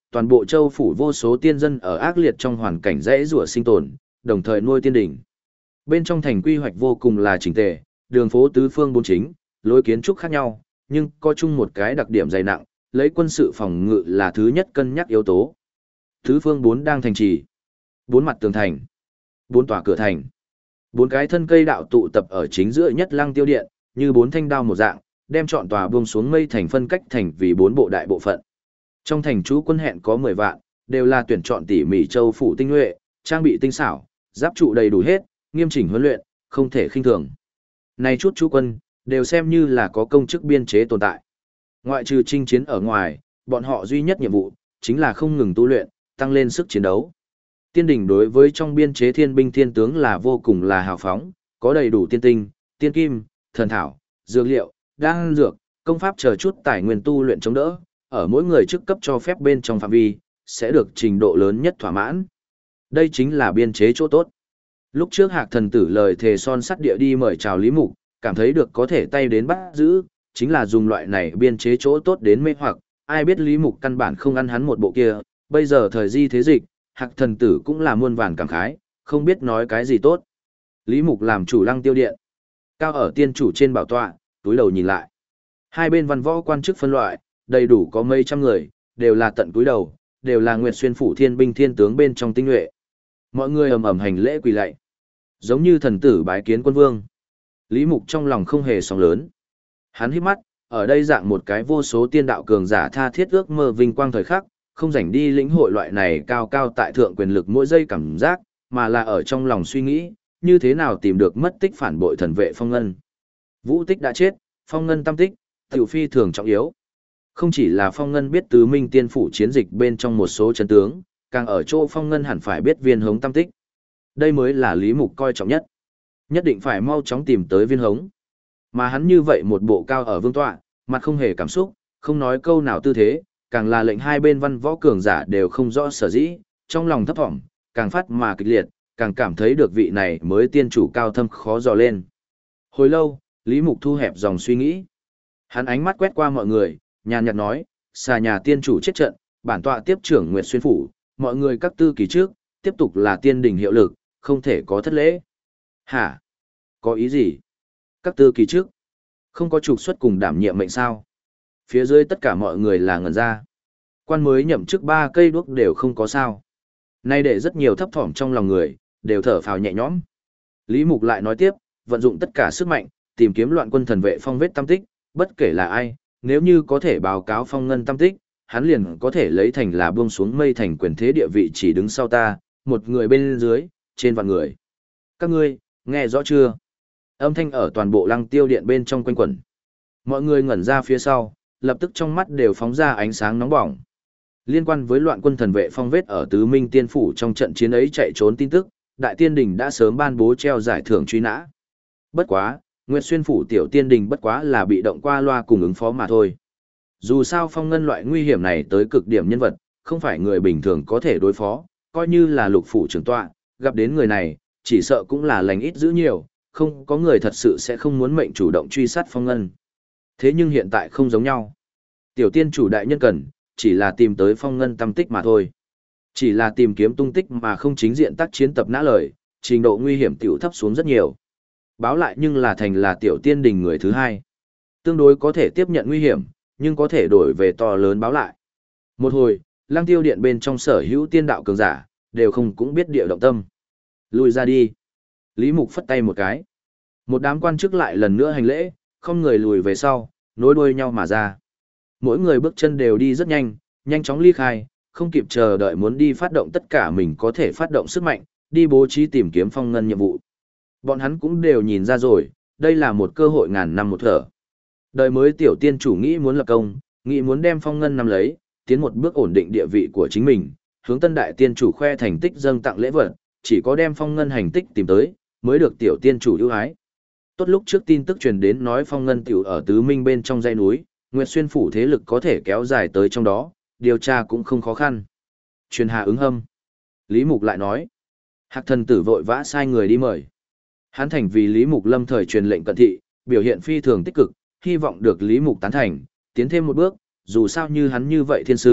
S1: toàn bộ châu phủ vô số tiên dân ở ác liệt trong hoàn cảnh dễ rủa sinh tồn, đồng thời nuôi tiên đỉnh. Bên trong thành quy hoạch vô cùng là chỉnh tề, đường phố tứ phương bốn chính, lối kiến trúc khác nhau, nhưng có chung một cái đặc điểm dày nặng, lấy quân sự phòng ngự là thứ nhất cân nhắc yếu tố. Tứ phương bốn đang thành trì, bốn mặt tường thành, bốn tòa cửa thành, bốn cái thân cây đạo tụ tập ở chính giữa nhất lăng tiêu điện, như bốn thanh đao một dạng, đem trọn tòa buông xuống mây thành phân cách thành vì bốn bộ đại bộ phận. Trong thành trú quân hẹn có 10 vạn, đều là tuyển chọn tỉ mỉ châu phủ tinh nhuệ, trang bị tinh xảo, giáp trụ đầy đủ hết, nghiêm chỉnh huấn luyện, không thể khinh thường. Này chút trú quân, đều xem như là có công chức biên chế tồn tại. Ngoại trừ chinh chiến ở ngoài, bọn họ duy nhất nhiệm vụ, chính là không ngừng tu luyện, tăng lên sức chiến đấu. Tiên đỉnh đối với trong biên chế thiên binh thiên tướng là vô cùng là hào phóng, có đầy đủ tiên tinh, tiên kim, thần thảo, dược liệu, đan dược, công pháp chờ chút tài nguyên tu luyện chống đỡ, ở mỗi người chức cấp cho phép bên trong phạm vi, sẽ được trình độ lớn nhất thỏa mãn. Đây chính là biên chế chỗ tốt. Lúc trước Hạc thần tử lời thề son sắt địa đi mời chào Lý Mục, cảm thấy được có thể tay đến bắt giữ, chính là dùng loại này biên chế chỗ tốt đến mê hoặc, ai biết Lý Mục căn bản không ăn hắn một bộ kia, bây giờ thời di thế dịch, Hạc thần tử cũng là muôn vàn cảm khái, không biết nói cái gì tốt. Lý Mục làm chủ lăng tiêu điện, cao ở tiên chủ trên bảo tọa, túi đầu nhìn lại. Hai bên văn võ quan chức phân loại, đầy đủ có mấy trăm người, đều là tận túi đầu, đều là Nguyệt Xuyên phủ thiên binh thiên tướng bên trong tinh nhuệ. Mọi người ầm ầm hành lễ quỳ lạy, giống như thần tử bái kiến quân vương. Lý Mục trong lòng không hề sóng lớn. Hắn hít mắt, ở đây dạng một cái vô số tiên đạo cường giả tha thiết ước mơ vinh quang thời khắc, không rảnh đi lĩnh hội loại này cao cao tại thượng quyền lực mỗi giây cảm giác, mà là ở trong lòng suy nghĩ, như thế nào tìm được mất tích phản bội thần vệ Phong Ngân. Vũ Tích đã chết, Phong Ngân tam tích, tiểu phi thường trọng yếu. Không chỉ là Phong Ngân biết tứ minh tiên phủ chiến dịch bên trong một số chân tướng, càng ở chỗ Phong Ngân hẳn phải biết viên hống tam tích. Đây mới là Lý Mục coi trọng nhất. Nhất định phải mau chóng tìm tới viên hống. Mà hắn như vậy một bộ cao ở vương tọa, mặt không hề cảm xúc, không nói câu nào tư thế, càng là lệnh hai bên văn võ cường giả đều không rõ sở dĩ, trong lòng thấp thỏm, càng phát mà kịch liệt, càng cảm thấy được vị này mới tiên chủ cao thâm khó dò lên. Hồi lâu, Lý Mục thu hẹp dòng suy nghĩ. Hắn ánh mắt quét qua mọi người, nhàn nhạt nói, xà nhà tiên chủ chết trận, bản tọa tiếp trưởng Nguyệt Xuyên phủ, mọi người các tư kỳ trước, tiếp tục là tiên đình hiệu lực, không thể có thất lễ. Hả? Có ý gì? Các tư kỳ trước, không có trục xuất cùng đảm nhiệm mệnh sao? Phía dưới tất cả mọi người là ngẩn ra. Quan mới nhậm chức 3 cây đuốc đều không có sao. Nay để rất nhiều thấp thỏm trong lòng người, đều thở phào nhẹ nhõm. Lý Mục lại nói tiếp, vận dụng tất cả sức mạnh, tìm kiếm loạn quân thần vệ Phong vết tam tích, bất kể là ai, nếu như có thể báo cáo Phong Ngân tam tích, hắn liền có thể lấy thành là buông xuống mây thành quyền thế địa vị chỉ đứng sau ta, một người bên dưới, trên vạn người. Các ngươi, nghe rõ chưa? Âm thanh ở toàn bộ lăng tiêu điện bên trong quanh quẩn. Mọi người ngẩn ra phía sau, lập tức trong mắt đều phóng ra ánh sáng nóng bỏng. Liên quan với loạn quân thần vệ Phong vết ở tứ minh tiên phủ trong trận chiến ấy chạy trốn tin tức, Đại Tiên Đình đã sớm ban bố treo giải thưởng truy nã. Bất quá, Nguyệt Xuyên phủ tiểu tiên đình bất quá là bị động qua loa cùng ứng phó mà thôi. Dù sao Phong Ngân loại nguy hiểm này tới cực điểm nhân vật, không phải người bình thường có thể đối phó, coi như là lục phủ trưởng tọa, gặp đến người này, chỉ sợ cũng là lành ít giữ nhiều, không có người thật sự sẽ không muốn mệnh chủ động truy sát Phong Ngân. Thế nhưng hiện tại không giống nhau. Tiểu tiên chủ đại nhân cần, chỉ là tìm tới Phong Ngân tâm tích mà thôi. Chỉ là tìm kiếm tung tích mà không chính diện tác chiến tập nã lời, trình độ nguy hiểm tiểu thấp xuống rất nhiều. Báo lại nhưng là thành là tiểu tiên đình người thứ hai. Tương đối có thể tiếp nhận nguy hiểm, nhưng có thể đổi về to lớn báo lại. Một hồi, lăng tiêu điện bên trong sở hữu tiên đạo cường giả, đều không cũng biết địa động tâm. Lùi ra đi. Lý Mục phất tay một cái. Một đám quan chức lại lần nữa hành lễ, không người lùi về sau, nối đuôi nhau mà ra. Mỗi người bước chân đều đi rất nhanh, nhanh chóng ly khai, không kịp chờ đợi muốn đi phát động tất cả mình có thể phát động sức mạnh, đi bố trí tìm kiếm Phong Ngân nhiệm vụ. Bọn hắn cũng đều nhìn ra rồi, đây là một cơ hội ngàn năm một thở. Đời mới tiểu tiên chủ nghĩ muốn lập công, nghĩ muốn đem Phong Ngân nắm lấy, tiến một bước ổn định địa vị của chính mình, hướng tân đại tiên chủ khoe thành tích dâng tặng lễ vật, chỉ có đem Phong Ngân hành tích tìm tới, mới được tiểu tiên chủ ưu ái. Tốt lúc trước tin tức truyền đến nói Phong Ngân tiểu ở tứ minh bên trong dãy núi, Nguyệt Xuyên phủ thế lực có thể kéo dài tới trong đó, điều tra cũng không khó khăn. Truyền hạ ứng hâm. Lý Mục lại nói. Hạc thần tử vội vã sai người đi mời. Hắn thành vì Lý Mục lâm thời truyền lệnh cận thị, biểu hiện phi thường tích cực, hy vọng được Lý Mục tán thành, tiến thêm một bước, dù sao như hắn như vậy thiên sư,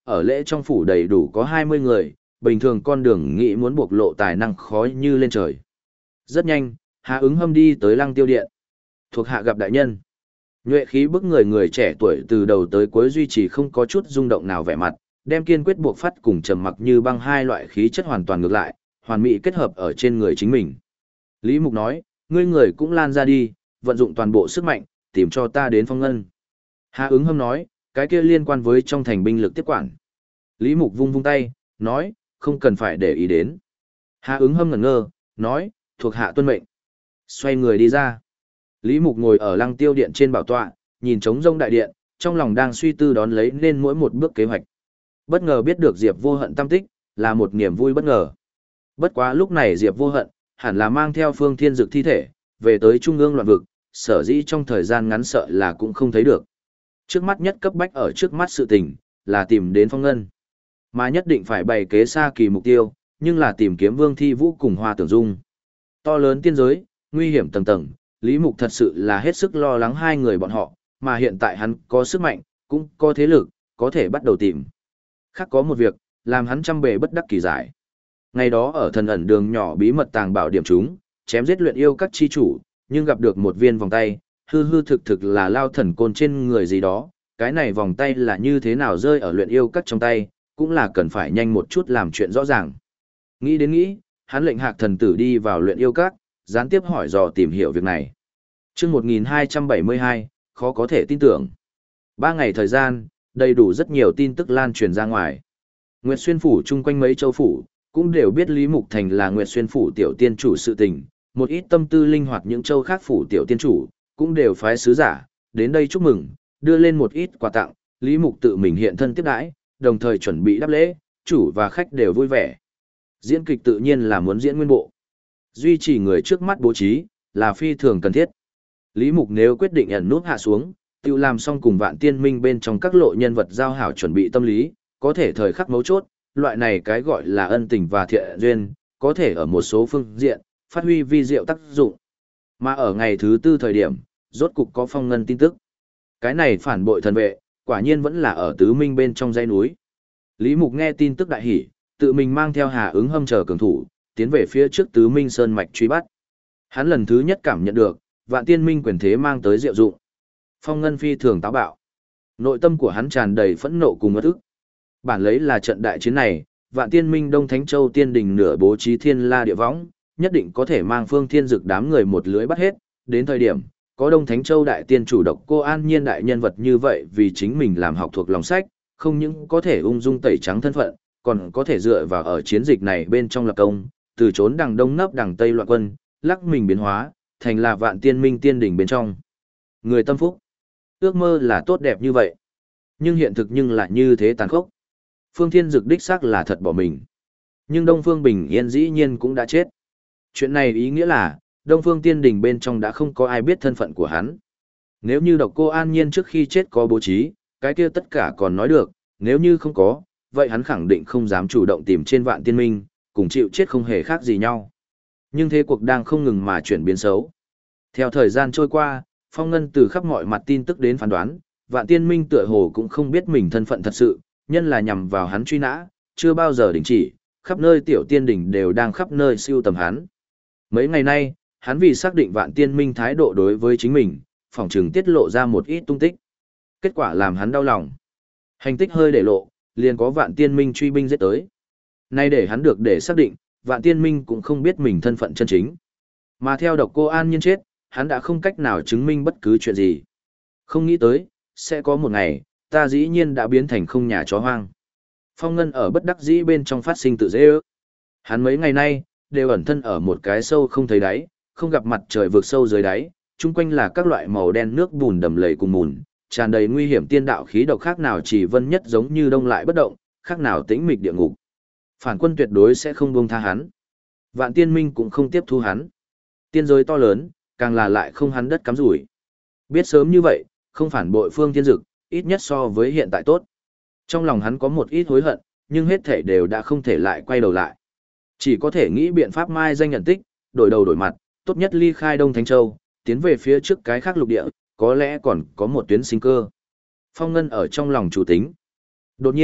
S1: ở lễ trong phủ đầy đủ có 20 người, bình thường con đường nghĩ muốn bộc lộ tài năng khó như lên trời. Rất nhanh, Hà Ứng Hâm đi tới Lăng Tiêu Điện. Thuộc hạ gặp đại nhân. Nhuệ khí bức người trẻ tuổi từ đầu tới cuối duy trì không có chút rung động nào vẻ mặt, đem kiên quyết buộc phát cùng trầm mặc như băng hai loại khí chất hoàn toàn ngược lại, hoàn mỹ kết hợp ở trên người chính mình. Lý Mục nói, ngươi người cũng lan ra đi, vận dụng toàn bộ sức mạnh, tìm cho ta đến Phong Ngân. Hà Ứng Hâm nói, cái kia liên quan với trong thành binh lực tiếp quản. Lý Mục vung vung tay, nói, không cần phải để ý đến. Hà Ứng Hâm ngẩn ngơ, nói, thuộc hạ tuân mệnh. Xoay người đi ra. Lý Mục ngồi ở Lăng Tiêu Điện trên bảo tọa, nhìn trống rông đại điện, trong lòng đang suy tư đón lấy nên mỗi một bước kế hoạch. Bất ngờ biết được Diệp Vô Hận tâm tích, là một niềm vui bất ngờ. Bất quá lúc này Diệp Vô Hận, hẳn là mang theo Phương Thiên Dực thi thể, về tới Trung ương loạn vực, sở dĩ trong thời gian ngắn sợ là cũng không thấy được. Trước mắt nhất cấp bách ở trước mắt sự tình, là tìm đến Phong Ngân. Mà nhất định phải bày kế xa kỳ mục tiêu, nhưng là tìm kiếm Vương Thi Vũ cùng Hoa Tưởng Dung. To lớn tiên giới, nguy hiểm tầng tầng, Lý Mục thật sự là hết sức lo lắng hai người bọn họ, mà hiện tại hắn có sức mạnh, cũng có thế lực, có thể bắt đầu tìm. Khác có một việc, làm hắn trăm bề bất đắc kỳ giải. Ngày đó ở thần ẩn đường nhỏ bí mật tàng bảo điểm chúng, chém giết luyện yêu các chi chủ, nhưng gặp được một viên vòng tay, hư hư thực thực là lao thần côn trên người gì đó, cái này vòng tay là như thế nào rơi ở luyện yêu các trong tay, cũng là cần phải nhanh một chút làm chuyện rõ ràng. Nghĩ đến nghĩ, hắn lệnh Hạc thần tử đi vào luyện yêu các, gián tiếp hỏi dò tìm hiểu việc này. Chương 1272, khó có thể tin tưởng. 3 ngày thời gian, đầy đủ rất nhiều tin tức lan truyền ra ngoài. Nguyệt Xuyên phủ chung quanh mấy châu phủ, cũng đều biết Lý Mục Thành là Nguyệt Xuyên phủ tiểu tiên chủ sự tình, một ít tâm tư linh hoạt những châu khác phủ tiểu tiên chủ, cũng đều phái sứ giả, đến đây chúc mừng, đưa lên một ít quà tặng, Lý Mục tự mình hiện thân tiếp đãi, đồng thời chuẩn bị đáp lễ, chủ và khách đều vui vẻ. Diễn kịch tự nhiên là muốn diễn nguyên bộ. Duy trì người trước mắt bố trí, là phi thường cần thiết. Lý Mục nếu quyết định ẩn nút hạ xuống, tự làm xong cùng Vạn Tiên Minh bên trong các lộ nhân vật giao hảo chuẩn bị tâm lý, có thể thời khắc mấu chốt, loại này cái gọi là ân tình và thiện duyên, có thể ở một số phương diện, phát huy vi diệu tác dụng. Mà ở ngày thứ 4 thời điểm, rốt cục có Phong Ngân tin tức. Cái này phản bội thần vệ, quả nhiên vẫn là ở Tứ Minh bên trong dãy núi. Lý Mục nghe tin tức đại hỉ, tự mình mang theo Hà Ứng Hâm chờ cường thủ, tiến về phía trước Tứ Minh Sơn mạch truy bắt. Hắn lần thứ nhất cảm nhận được, Vạn Tiên Minh quyền thế mang tới diệu dụng. Phong Ngân phi thường táo bạo. Nội tâm của hắn tràn đầy phẫn nộ cùng uất ức. Bản lấy là trận đại chiến này, Vạn Tiên Minh Đông Thánh Châu Tiên Đình nửa bố trí thiên la địa võng, nhất định có thể mang Phương Thiên Dực đám người một lưới bắt hết, đến thời điểm, có Đông Thánh Châu đại tiên chủ độc cô An Nhiên đại nhân vật như vậy vì chính mình làm học thuộc lòng sách, không những có thể ung dung tẩy trắng thân phận, còn có thể dựa vào ở chiến dịch này bên trong lập công, từ trốn đằng đông nấp đằng tây loạn quân, lắc mình biến hóa, thành là Vạn Tiên Minh Tiên Đình bên trong. Người tâm phúc, ước mơ là tốt đẹp như vậy, nhưng hiện thực nhưng lại như thế tàn khốc. Phương Thiên Dực đích xác là thật bỏ mình. Nhưng Đông Phương Bình Yên dĩ nhiên cũng đã chết. Chuyện này ý nghĩa là, Đông Phương Tiên Đình bên trong đã không có ai biết thân phận của hắn. Nếu như độc cô An Nhiên trước khi chết có bố trí, cái kia tất cả còn nói được, nếu như không có, vậy hắn khẳng định không dám chủ động tìm trên Vạn Tiên Minh, cùng chịu chết không hề khác gì nhau. Nhưng thế cuộc đang không ngừng mà chuyển biến xấu. Theo thời gian trôi qua, Phong Ngân từ khắp mọi mặt tin tức đến phán đoán, Vạn Tiên Minh tựa hồ cũng không biết mình thân phận thật sự, nhân là nhằm vào hắn truy nã, chưa bao giờ đình chỉ, khắp nơi tiểu tiên đỉnh đều đang khắp nơi siêu tầm hắn. Mấy ngày nay, hắn vì xác định Vạn Tiên Minh thái độ đối với chính mình, phỏng chừng tiết lộ ra một ít tung tích. Kết quả làm hắn đau lòng. Hành tích hơi để lộ, liền có Vạn Tiên Minh truy binh giết tới. Nay để hắn được để xác định, Vạn Tiên Minh cũng không biết mình thân phận chân chính. Mà theo độc cô An Nhiên chết, hắn đã không cách nào chứng minh bất cứ chuyện gì. Không nghĩ tới, sẽ có một ngày, ta dĩ nhiên đã biến thành không nhà chó hoang. Phong Ngân ở bất đắc dĩ bên trong phát sinh tự dễ ước. Hắn mấy ngày nay, đều ẩn thân ở một cái sâu không thấy đáy, không gặp mặt trời vượt sâu dưới đáy, chung quanh là các loại màu đen nước bùn đầm lầy cùng mùn, tràn đầy nguy hiểm tiên đạo khí độc, khác nào chỉ vân nhất giống như đông lại bất động, khác nào tĩnh mịch địa ngục. Phản quân tuyệt đối sẽ không buông tha hắn. Vạn Tiên Minh cũng không tiếp thu hắn. Tiên giới to lớn, càng là lại không hắn đất cắm rủi. Biết sớm như vậy, không phản bội Phương Thiên Dực, ít nhất so với hiện tại tốt. Trong lòng hắn có một ít hối hận, nhưng hết thể đều đã không thể lại quay đầu lại. Chỉ có thể nghĩ biện pháp mai danh nhận tích, đổi đầu đổi mặt, tốt nhất ly khai Đông Thánh Châu, tiến về phía trước cái khác lục địa, có lẽ còn có một tuyến sinh cơ. Phong Ngân ở trong lòng chủ tính. Đột nhiên,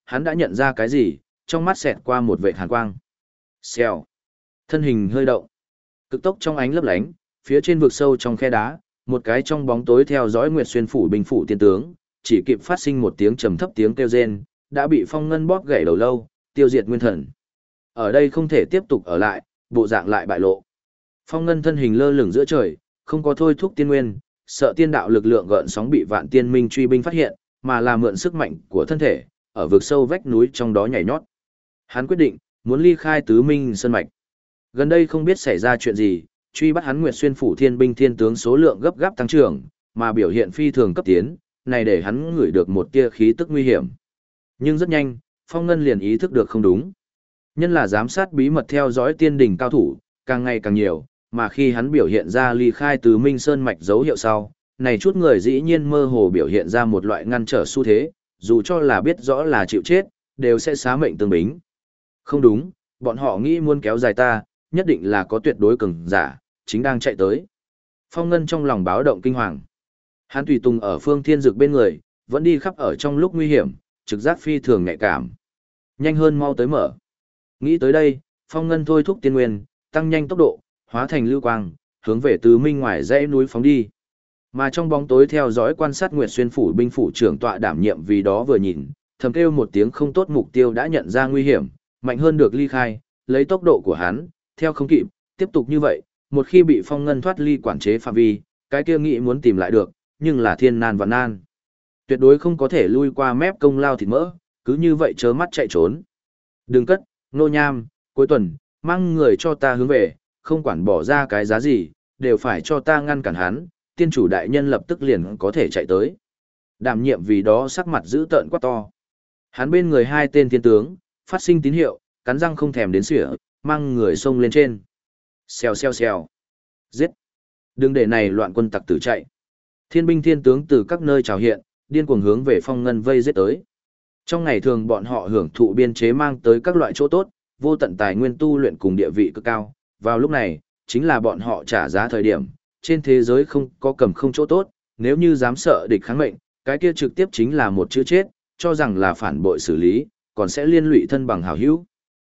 S1: hắn đã nhận ra cái gì, trong mắt xẹt qua một vệt hàn quang. Xèo. Thân hình hơi động. Cực tốc trong ánh lấp lánh, phía trên vực sâu trong khe đá, một cái trong bóng tối theo dõi Nguyệt Xuyên phủ binh phủ tiên tướng, chỉ kịp phát sinh một tiếng trầm thấp tiếng kêu rên, đã bị Phong Ngân bóp gãy đầu lâu, tiêu diệt nguyên thần. Ở đây không thể tiếp tục ở lại, bộ dạng lại bại lộ. Phong Ngân thân hình lơ lửng giữa trời, không có thôi thúc tiên nguyên, sợ tiên đạo lực lượng gợn sóng bị Vạn Tiên Minh truy binh phát hiện, mà là mượn sức mạnh của thân thể, ở vực sâu vách núi trong đó nhảy nhót. Hắn quyết định muốn ly khai Tứ Minh Sơn mạch. Gần đây không biết xảy ra chuyện gì, truy bắt hắn Nguyệt Xuyên phủ thiên binh thiên tướng số lượng gấp gáp tăng trưởng, mà biểu hiện phi thường cấp tiến, này để hắn ngửi được một tia khí tức nguy hiểm. Nhưng rất nhanh, Phong Ngân liền ý thức được không đúng. Nhân là giám sát bí mật theo dõi tiên đỉnh cao thủ, càng ngày càng nhiều, mà khi hắn biểu hiện ra ly khai Tứ Minh Sơn mạch dấu hiệu sau, này chút người dĩ nhiên mơ hồ biểu hiện ra một loại ngăn trở xu thế, dù cho là biết rõ là chịu chết, đều sẽ xá mệnh tương bính. Không đúng, bọn họ nghĩ muốn kéo dài ta, nhất định là có tuyệt đối cường giả, chính đang chạy tới. Phong Ngân trong lòng báo động kinh hoàng. Hắn tùy tùng ở Phương Thiên Dực bên người, vẫn đi khắp ở trong lúc nguy hiểm, trực giác phi thường nhạy cảm. Nhanh hơn mau tới mở. Nghĩ tới đây, Phong Ngân thôi thúc tiên nguyên, tăng nhanh tốc độ, hóa thành lưu quang, hướng về Tứ Minh ngoài dãy núi phóng đi. Mà trong bóng tối theo dõi quan sát Nguyệt Xuyên phủ binh phủ trưởng tọa đảm nhiệm vì đó vừa nhìn, thầm kêu một tiếng không tốt, mục tiêu đã nhận ra nguy hiểm, mạnh hơn được ly khai, lấy tốc độ của hắn, theo không kịp, tiếp tục như vậy, một khi bị Phong Ngân thoát ly quản chế phạm vi, cái kia nghĩ muốn tìm lại được, nhưng là thiên nan vạn nan. Tuyệt đối không có thể lui qua mép công lao thịt mỡ, cứ như vậy chớ mắt chạy trốn. Đừng cất, nô nham, cuối tuần, mang người cho ta hướng về, không quản bỏ ra cái giá gì, đều phải cho ta ngăn cản hắn, tiên chủ đại nhân lập tức liền có thể chạy tới. Đảm nhiệm vì đó sắc mặt dữ tợn quá to. Hắn bên người hai tên thiên tướng, phát sinh tín hiệu, cắn răng không thèm đến sỉa, mang người xông lên trên. Xèo xèo xèo. Giết. Đừng để này loạn quân tặc tử chạy. Thiên binh thiên tướng từ các nơi trào hiện, điên cuồng hướng về Phong Ngân vây giết tới. Trong ngày thường bọn họ hưởng thụ biên chế mang tới các loại chỗ tốt, vô tận tài nguyên tu luyện cùng địa vị cực cao. Vào lúc này, chính là bọn họ trả giá thời điểm, trên thế giới không có cầm không chỗ tốt, nếu như dám sợ địch kháng mệnh, cái kia trực tiếp chính là một chữ chết, cho rằng là phản bội xử lý, còn sẽ liên lụy thân bằng hảo hữu.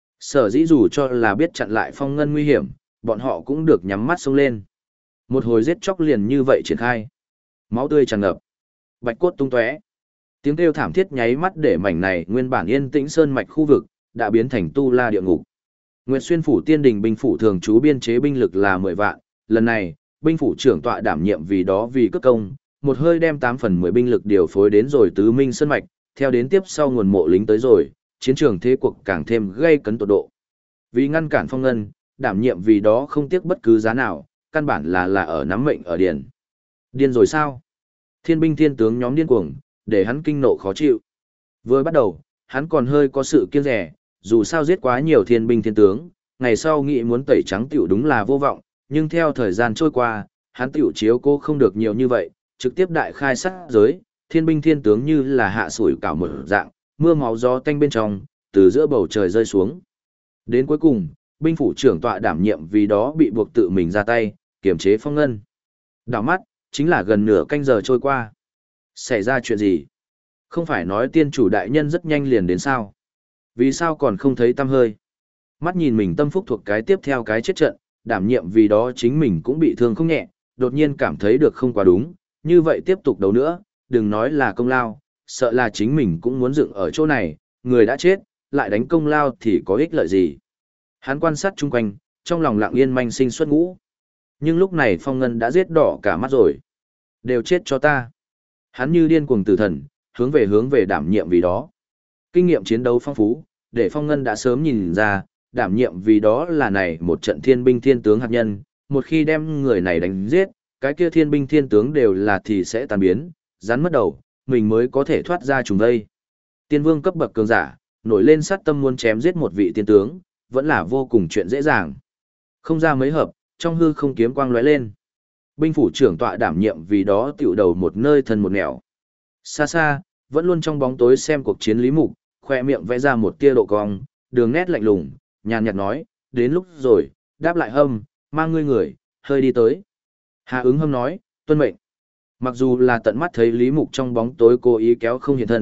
S1: Sở dĩ dù cho là biết chặn lại Phong Ngân nguy hiểm, bọn họ cũng được nhắm mắt xông lên. Một hồi giết chóc liền như vậy triển khai. Máu tươi tràn ngập, bạch cốt tung tóe. Tiếng kêu thảm thiết nháy mắt để mảnh này nguyên bản yên tĩnh sơn mạch khu vực đã biến thành tu la địa ngục. Nguyệt Xuyên phủ tiên đình binh phủ thường trú biên chế binh lực là 10 vạn, lần này, binh phủ trưởng tọa đảm nhiệm vì đó vì cất công, một hơi đem 8 phần 10 binh lực điều phối đến rồi Tứ Minh sơn mạch, theo đến tiếp sau nguồn mộ lính tới rồi, chiến trường thế cuộc càng thêm gây cấn tột độ. Vì ngăn cản Phong Ngân, đảm nhiệm vì đó không tiếc bất cứ giá nào, căn bản là ở nắm mệnh ở điền. Điên rồi sao? Thiên binh thiên tướng nhóm điên cuồng, để hắn kinh nộ khó chịu. Vừa bắt đầu, hắn còn hơi có sự kiêng dè, dù sao giết quá nhiều thiên binh thiên tướng, ngày sau nghĩ muốn tẩy trắng tiểu đúng là vô vọng, nhưng theo thời gian trôi qua, hắn tiểu chiếu cô không được nhiều như vậy, trực tiếp đại khai sát giới, thiên binh thiên tướng như là hạ sủi cảo mở dạng, mưa máu gió tanh bên trong, từ giữa bầu trời rơi xuống. Đến cuối cùng, binh phủ trưởng tọa đảm nhiệm vì đó bị buộc tự mình ra tay, kiềm chế Phong Ngân. Đảo mắt, chính là gần nửa canh giờ trôi qua. Xảy ra chuyện gì? Không phải nói tiên chủ đại nhân rất nhanh liền đến sao? Vì sao còn không thấy tăm hơi? Mắt nhìn mình tâm phúc thuộc cái tiếp theo cái chết trận, đảm nhiệm vì đó chính mình cũng bị thương không nhẹ, đột nhiên cảm thấy được không quá đúng, như vậy tiếp tục đấu nữa, đừng nói là công lao, sợ là chính mình cũng muốn dựng ở chỗ này, người đã chết, lại đánh công lao thì có ích lợi gì. Hắn quan sát chung quanh, trong lòng lặng yên manh sinh xuất ngũ. Nhưng lúc này Phong Ngân đã giết đỏ cả mắt rồi. Đều chết cho ta. Hắn như điên cuồng tử thần, hướng về đảm nhiệm vì đó. Kinh nghiệm chiến đấu phong phú, để Phong Ngân đã sớm nhìn ra, đảm nhiệm vì đó là này một trận thiên binh thiên tướng hạt nhân, một khi đem người này đánh giết, cái kia thiên binh thiên tướng đều là thì sẽ tan biến, rắn mất đầu, mình mới có thể thoát ra trùng vây. Tiên vương cấp bậc cường giả, nổi lên sát tâm muốn chém giết một vị tiên tướng, vẫn là vô cùng chuyện dễ dàng. Không ra mấy hợp, trong hư không kiếm quang lóe lên. Binh phủ trưởng tọa đảm nhiệm vì đó tiểu đầu một nơi thân một nẻo. Xa xa, vẫn luôn trong bóng tối xem cuộc chiến Lý Mục, khoe miệng vẽ ra một tia độ cong, đường nét lạnh lùng, nhàn nhạt nói, đến lúc rồi, đáp lại Hâm, mang ngươi người, hơi đi tới. Hà ứng Hâm nói, tuân mệnh. Mặc dù là tận mắt thấy Lý Mục trong bóng tối cố ý kéo không hiện thân,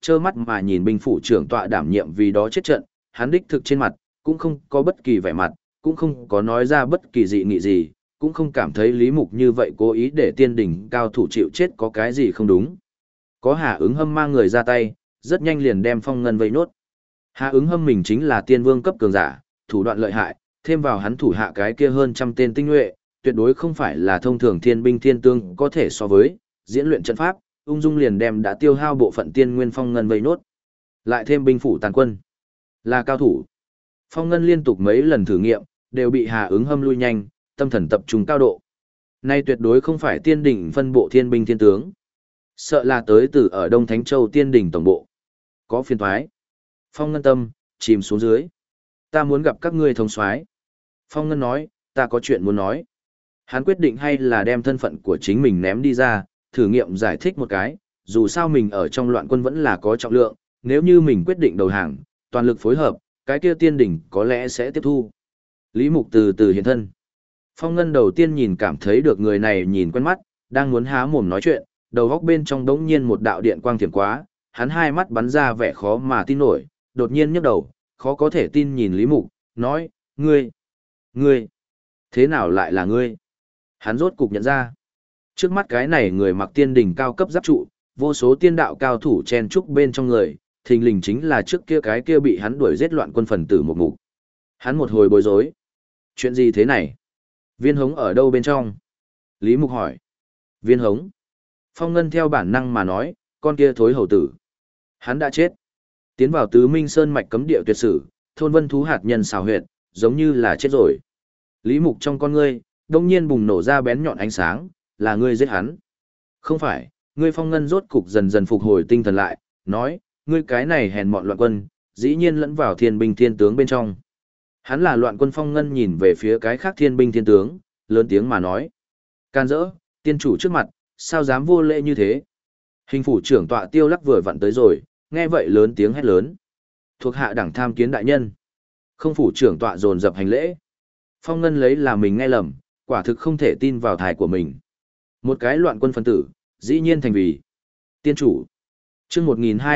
S1: trơ mắt mà nhìn binh phủ trưởng tọa đảm nhiệm vì đó chết trận, hắn đích thực trên mặt, cũng không có bất kỳ vẻ mặt, cũng không có nói ra bất kỳ dị nghị gì, cũng không cảm thấy Lý Mục như vậy cố ý để tiên đỉnh cao thủ chịu chết có cái gì không đúng. Có Hà Ứng Hâm mang người ra tay, rất nhanh liền đem Phong Ngân vây nốt. Hà Ứng Hâm mình chính là tiên vương cấp cường giả, thủ đoạn lợi hại, thêm vào hắn thủ hạ cái kia hơn trăm tên tinh nhuệ, tuyệt đối không phải là thông thường thiên binh thiên tương có thể so với, diễn luyện trận pháp, ung dung liền đem đã tiêu hao bộ phận tiên nguyên Phong Ngân vây nốt. Lại thêm binh phủ tàn quân, là cao thủ. Phong Ngân liên tục mấy lần thử nghiệm, đều bị Hà Ứng Hâm lui nhanh, tâm thần tập trung cao độ. Nay tuyệt đối không phải tiên đỉnh phân bộ thiên binh thiên tướng. Sợ là tới từ ở Đông Thánh Châu tiên đỉnh tổng bộ. Có phiền thoái. Phong Ngân tâm, chìm xuống dưới. Ta muốn gặp các ngươi thống soái. Phong Ngân nói, ta có chuyện muốn nói. Hắn quyết định hay là đem thân phận của chính mình ném đi ra, thử nghiệm giải thích một cái, dù sao mình ở trong loạn quân vẫn là có trọng lượng, nếu như mình quyết định đầu hàng, toàn lực phối hợp, cái kia tiên đỉnh có lẽ sẽ tiếp thu. Lý Mục từ từ hiện thân. Phong Ngân đầu tiên nhìn cảm thấy được người này nhìn quen mắt, đang muốn há mồm nói chuyện, đầu góc bên trong đống nhiên một đạo điện quang thiểm quá, hắn hai mắt bắn ra vẻ khó mà tin nổi, đột nhiên nhấc đầu, khó có thể tin nhìn Lý Mục, nói, ngươi, thế nào lại là ngươi? Hắn rốt cục nhận ra, trước mắt cái này người mặc tiên đỉnh cao cấp giáp trụ, vô số tiên đạo cao thủ chen trúc bên trong người, thình lình chính là trước kia cái kia bị hắn đuổi giết loạn quân phần tử một mục. Hắn một hồi bối rối. Chuyện gì thế này? Viên hống ở đâu bên trong? Lý Mục hỏi. Viên hống. Phong Ngân theo bản năng mà nói, con kia thối hầu tử. Hắn đã chết. Tiến vào Tứ Minh Sơn mạch cấm địa tuyệt sử, thôn vân thú hạt nhân xào huyệt, giống như là chết rồi. Lý Mục trong con ngươi, đông nhiên bùng nổ ra bén nhọn ánh sáng, là ngươi giết hắn. Không phải, ngươi. Phong Ngân rốt cục dần dần phục hồi tinh thần lại, nói, ngươi cái này hèn mọn loạn quân, dĩ nhiên lẫn vào thiên binh thiên tướng bên trong. Hắn là loạn quân. Phong Ngân nhìn về phía cái khác thiên binh thiên tướng, lớn tiếng mà nói. Can dỡ, tiên chủ trước mặt, sao dám vô lễ như thế? Hình phủ trưởng tọa Tiêu Lắc vừa vặn tới rồi, nghe vậy lớn tiếng hét lớn. Thuộc hạ đẳng tham kiến đại nhân. Không phủ trưởng tọa dồn dập hành lễ. Phong Ngân lấy là mình nghe lầm, quả thực không thể tin vào thải của mình. Một cái loạn quân phân tử, dĩ nhiên thành vì tiên chủ. Chương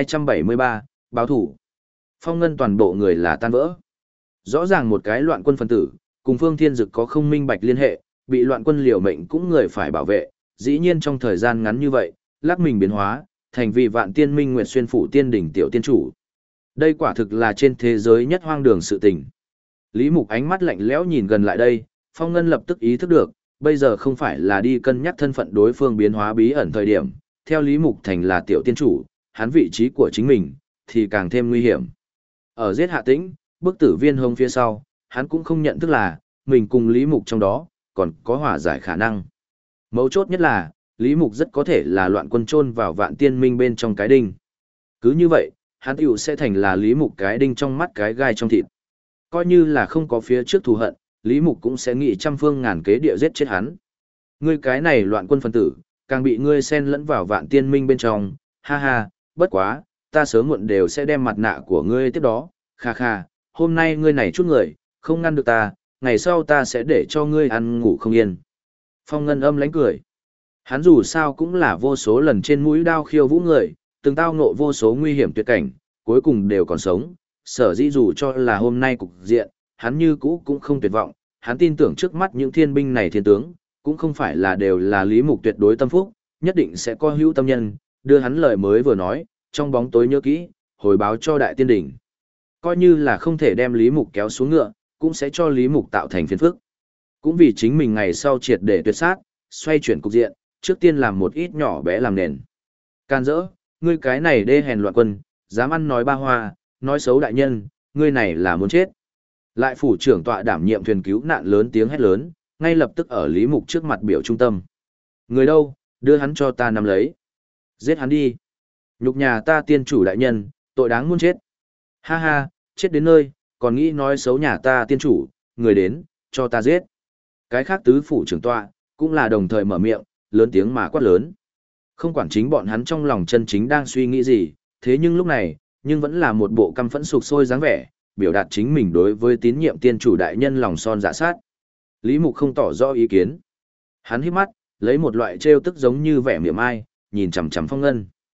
S1: 1273, báo thủ. Phong Ngân toàn bộ người là tan vỡ. Rõ ràng một cái loạn quân phân tử, cùng Phương Thiên Dực có không minh bạch liên hệ, bị loạn quân liều mệnh cũng người phải bảo vệ, dĩ nhiên trong thời gian ngắn như vậy, lắc mình biến hóa, thành vì Vạn Tiên Minh Nguyệt Xuyên phủ tiên đỉnh tiểu tiên chủ. Đây quả thực là trên thế giới nhất hoang đường sự tình. Lý Mục ánh mắt lạnh lẽo nhìn gần lại đây, Phong Ngân lập tức ý thức được, bây giờ không phải là đi cân nhắc thân phận đối phương biến hóa bí ẩn thời điểm, theo Lý Mục thành là tiểu tiên chủ, hắn vị trí của chính mình thì càng thêm nguy hiểm. Ở giết Hạ Tĩnh, bức tử Viên Hồng phía sau, hắn cũng không nhận thức là mình cùng Lý Mục trong đó còn có hòa giải khả năng. Mấu chốt nhất là Lý Mục rất có thể là loạn quân chôn vào Vạn Tiên Minh bên trong cái đinh. Cứ như vậy, hắn tiểu sẽ thành là Lý Mục cái đinh trong mắt cái gai trong thịt. Coi như là không có phía trước thù hận, Lý Mục cũng sẽ nghĩ trăm phương ngàn kế địa giết chết hắn. Ngươi cái này loạn quân phân tử, càng bị ngươi xen lẫn vào Vạn Tiên Minh bên trong, ha ha, bất quá, ta sớm muộn đều sẽ đem mặt nạ của ngươi tiếp đó, kha kha, hôm nay ngươi này chút người, không ngăn được ta, ngày sau ta sẽ để cho ngươi ăn ngủ không yên. Phong Ngân âm lánh cười. Hắn dù sao cũng là vô số lần trên mũi đao khiêu vũ người, từng tao ngộ vô số nguy hiểm tuyệt cảnh, cuối cùng đều còn sống. Sở dĩ dù cho là hôm nay cục diện, hắn như cũ cũng không tuyệt vọng, hắn tin tưởng trước mắt những thiên binh này thiên tướng, cũng không phải là đều là Lý Mục tuyệt đối tâm phúc, nhất định sẽ có hữu tâm nhân, đưa hắn lời mới vừa nói, trong bóng tối nhớ kỹ, hồi báo cho đại tiên đỉnh. Coi như là không thể đem Lý Mục kéo xuống ngựa, cũng sẽ cho Lý Mục tạo thành phiền phức. Cũng vì chính mình ngày sau triệt để tuyệt sát, xoay chuyển cục diện, trước tiên làm một ít nhỏ bé làm nền. Can dỡ, ngươi cái này đê hèn loạn quân, dám ăn nói ba hoa, nói xấu đại nhân, ngươi này là muốn chết. Lại phủ trưởng tọa đảm nhiệm thuyền cứu nạn lớn tiếng hét lớn, ngay lập tức ở Lý Mục trước mặt biểu trung tâm. Người đâu, đưa hắn cho ta nắm lấy. Giết hắn đi. Nhục nhà ta tiên chủ đại nhân, tội đáng muốn chết. Ha ha, chết đến nơi, còn nghĩ nói xấu nhà ta tiên chủ, người đến, cho ta giết. Cái khác tứ phủ trưởng tọa, cũng là đồng thời mở miệng, lớn tiếng mà quát lớn. Không quản chính bọn hắn trong lòng chân chính đang suy nghĩ gì, thế nhưng lúc này, nhưng vẫn là một bộ căm phẫn sục sôi dáng vẻ, biểu đạt chính mình đối với tín nhiệm tiên chủ đại nhân lòng son dạ sát. Lý Mục không tỏ rõ ý kiến. Hắn hít mắt, lấy một loại trêu tức giống như vẻ miệng ai, nhìn chằm chằm Phong Ngân.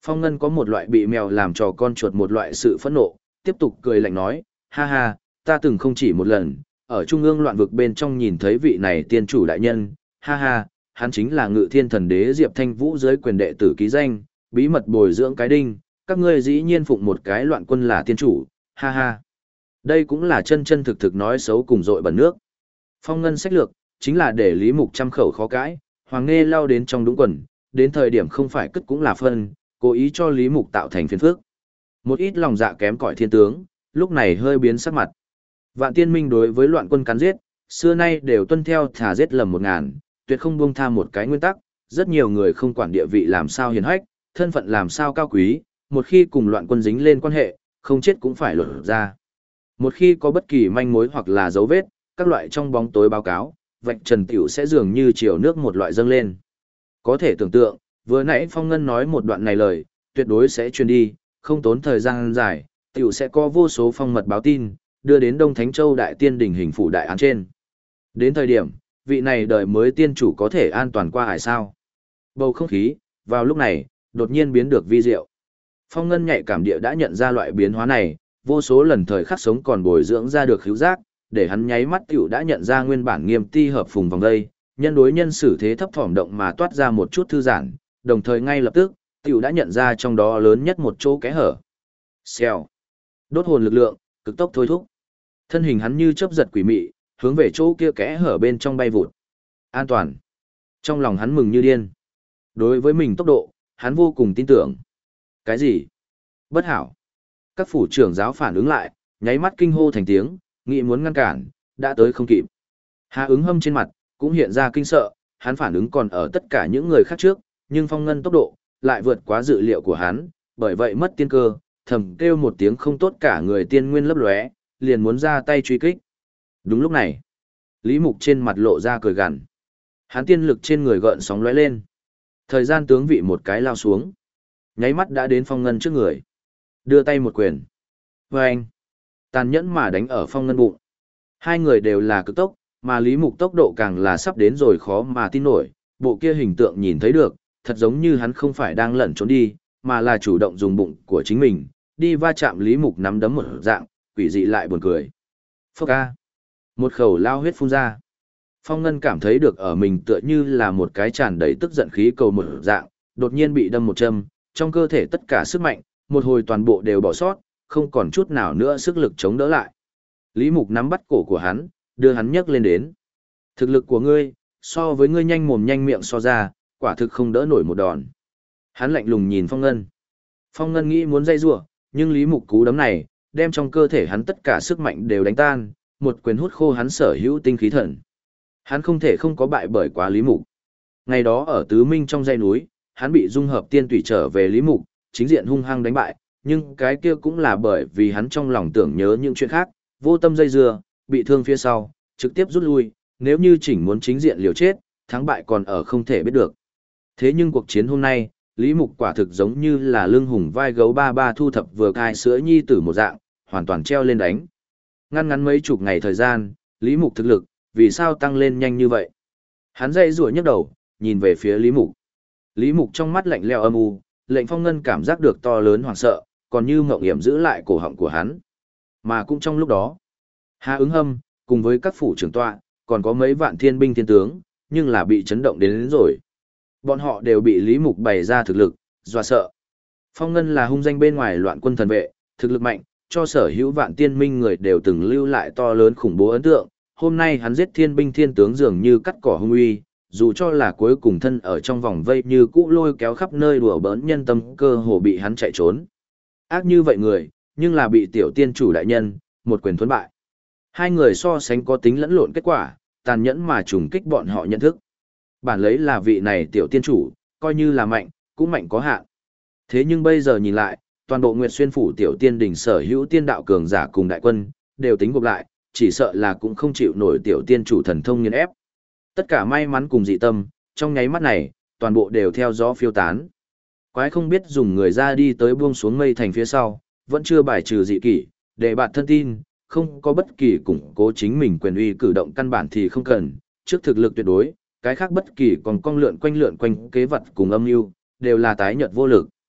S1: Phong Ngân có một loại bị mèo làm trò con chuột một loại sự phẫn nộ, tiếp tục cười lạnh nói, ha ha, ta từng không chỉ một lần, ở trung ương loạn vực bên trong nhìn thấy vị này tiên chủ đại nhân, ha ha, hắn chính là Ngự Thiên Thần Đế Diệp Thanh Vũ dưới quyền đệ tử ký danh, bí mật bồi dưỡng cái đinh, các ngươi dĩ nhiên phụng một cái loạn quân là tiên chủ, ha ha. Đây cũng là chân chân thực thực nói xấu cùng dội bẩn nước. Phong Ngân sách lược, chính là để Lý Mục trăm khẩu khó cãi, Hoàng Nghê lao đến trong đúng quần, đến thời điểm không phải cất cũng là phân, cố ý cho Lý Mục tạo thành phiền phức. Một ít lòng dạ kém cỏi thiên tướng, lúc này hơi biến sắc mặt. Vạn Tiên Minh đối với loạn quân cắn giết, xưa nay đều tuân theo thả giết lầm 1000, tuyệt không buông tha một cái nguyên tắc, rất nhiều người không quản địa vị làm sao hiền hách, thân phận làm sao cao quý, một khi cùng loạn quân dính lên quan hệ, không chết cũng phải lột ra. Một khi có bất kỳ manh mối hoặc là dấu vết, các loại trong bóng tối báo cáo, vạch trần tiểu sẽ dường như chiều nước một loại dâng lên. Có thể tưởng tượng, vừa nãy Phong Ngân nói một đoạn này lời, tuyệt đối sẽ truyền đi, không tốn thời gian dài, tiểu sẽ có vô số phong mật báo tin, đưa đến Đông Thánh Châu Đại Tiên Đình hình phủ đại án trên. Đến thời điểm, vị này đời mới tiên chủ có thể an toàn qua hải sao. Bầu không khí, vào lúc này, đột nhiên biến được vi diệu. Phong Ngân nhạy cảm địa đã nhận ra loại biến hóa này, vô số lần thời khắc sống còn bồi dưỡng ra được khứu giác, để hắn nháy mắt tiểu đã nhận ra nguyên bản nghiêm ti hợp phùng vòng đây, nhân đối nhân xử thế thấp thỏm động mà toát ra một chút thư giãn, đồng thời ngay lập tức, tiểu đã nhận ra trong đó lớn nhất một chỗ kẽ hở. Xèo. Đốt hồn lực lượng, cực tốc thôi thúc. Thân hình hắn như chớp giật quỷ mị, hướng về chỗ kia kẽ hở bên trong bay vụt. An toàn. Trong lòng hắn mừng như điên. Đối với mình tốc độ, hắn vô cùng tin tưởng. Cái gì? Bất hảo. Các phủ trưởng giáo phản ứng lại, nháy mắt kinh hô thành tiếng, nghĩ muốn ngăn cản, đã tới không kịp. Hà ứng hâm trên mặt, cũng hiện ra kinh sợ, hắn phản ứng còn ở tất cả những người khác trước, nhưng Phong Ngân tốc độ, lại vượt quá dự liệu của hắn, bởi vậy mất tiên cơ, thầm kêu một tiếng không tốt cả người tiên nguyên lấp lóe, liền muốn ra tay truy kích. Đúng lúc này, Lý Mục trên mặt lộ ra cười gằn. Hắn tiên lực trên người gợn sóng lóe lên. Thời gian tướng vị một cái lao xuống. Nháy mắt đã đến Phong Ngân trước người. Đưa tay một quyền. Và anh, tàn nhẫn mà đánh ở Phong Ngân bụng. Hai người đều là cực tốc, mà Lý Mục tốc độ càng là sắp đến rồi khó mà tin nổi. Bộ kia hình tượng nhìn thấy được, thật giống như hắn không phải đang lẩn trốn đi, mà là chủ động dùng bụng của chính mình, đi va chạm Lý Mục nắm đấm một dạng, quỷ dị lại buồn cười. Phốc a. Một khẩu lao huyết phun ra. Phong Ngân cảm thấy được ở mình tựa như là một cái tràn đầy tức giận khí cầu một dạng, đột nhiên bị đâm một châm, trong cơ thể tất cả sức mạnh, một hồi toàn bộ đều bỏ sót, không còn chút nào nữa sức lực chống đỡ lại. Lý Mục nắm bắt cổ của hắn, đưa hắn nhấc lên đến. Thực lực của ngươi, so với ngươi nhanh mồm nhanh miệng so ra, quả thực không đỡ nổi một đòn. Hắn lạnh lùng nhìn Phong Ngân. Phong Ngân nghĩ muốn dây rủa, nhưng Lý Mục cú đấm này, đem trong cơ thể hắn tất cả sức mạnh đều đánh tan, một quyền hút khô hắn sở hữu tinh khí thần. Hắn không thể không có bại bởi quá Lý Mục. Ngày đó ở Tứ Minh trong dãy núi, hắn bị dung hợp tiên tủy trở về Lý Mục, chính diện hung hăng đánh bại, nhưng cái kia cũng là bởi vì hắn trong lòng tưởng nhớ những chuyện khác, vô tâm dây dưa, bị thương phía sau, trực tiếp rút lui, nếu như chỉnh muốn chính diện liều chết, thắng bại còn ở không thể biết được. Thế nhưng cuộc chiến hôm nay, Lý Mục quả thực giống như là lưng hùng vai gấu ba ba thu thập vừa cai sữa nhi tử một dạng, hoàn toàn treo lên đánh. Ngăn mấy chục ngày thời gian, Lý Mục thực lực, vì sao tăng lên nhanh như vậy? Hắn dậy rủa nhấc đầu, nhìn về phía Lý Mục. Lý Mục trong mắt lạnh lẽo âm u, lệnh Phong Ngân cảm giác được to lớn hoảng sợ, còn như mộng hiểm giữ lại cổ họng của hắn. Mà cũng trong lúc đó, Hà Ứng Hâm, cùng với các phủ trưởng tọa, còn có mấy vạn thiên binh thiên tướng, nhưng là bị chấn động đến rồi. Bọn họ đều bị Lý Mục bày ra thực lực, dọa sợ. Phong Ngân là hung danh bên ngoài loạn quân thần vệ, thực lực mạnh, cho sở hữu vạn tiên minh người đều từng lưu lại to lớn khủng bố ấn tượng. Hôm nay hắn giết thiên binh thiên tướng dường như cắt cỏ hung uy, dù cho là cuối cùng thân ở trong vòng vây như cũ lôi kéo khắp nơi đùa bỡn nhân tâm cơ hồ bị hắn chạy trốn. Ác như vậy người, nhưng là bị tiểu tiên chủ đại nhân, một quyền thuấn bại. Hai người so sánh có tính lẫn lộn kết quả, tàn nhẫn mà trùng kích bọn họ nhận thức. Bản lấy là vị này tiểu tiên chủ, coi như là mạnh, cũng mạnh có hạn. Thế nhưng bây giờ nhìn lại, toàn bộ Nguyệt Xuyên phủ tiểu tiên đỉnh sở hữu tiên đạo cường giả cùng đại quân, đều tính gộp lại, chỉ sợ là cũng không chịu nổi tiểu tiên chủ thần thông nghiền ép. Tất cả may mắn cùng dị tâm, trong nháy mắt này, toàn bộ đều theo gió phiêu tán. Quái không biết dùng người ra đi tới buông xuống mây thành phía sau, vẫn chưa bài trừ dị kỷ, để bạn thân tin, không có bất kỳ củng cố chính mình quyền uy cử động căn bản thì không cần, trước thực lực tuyệt đối, cái khác bất kỳ còn cong lượn quanh kế vật cùng âm mưu đều là tái nhợt vô lực.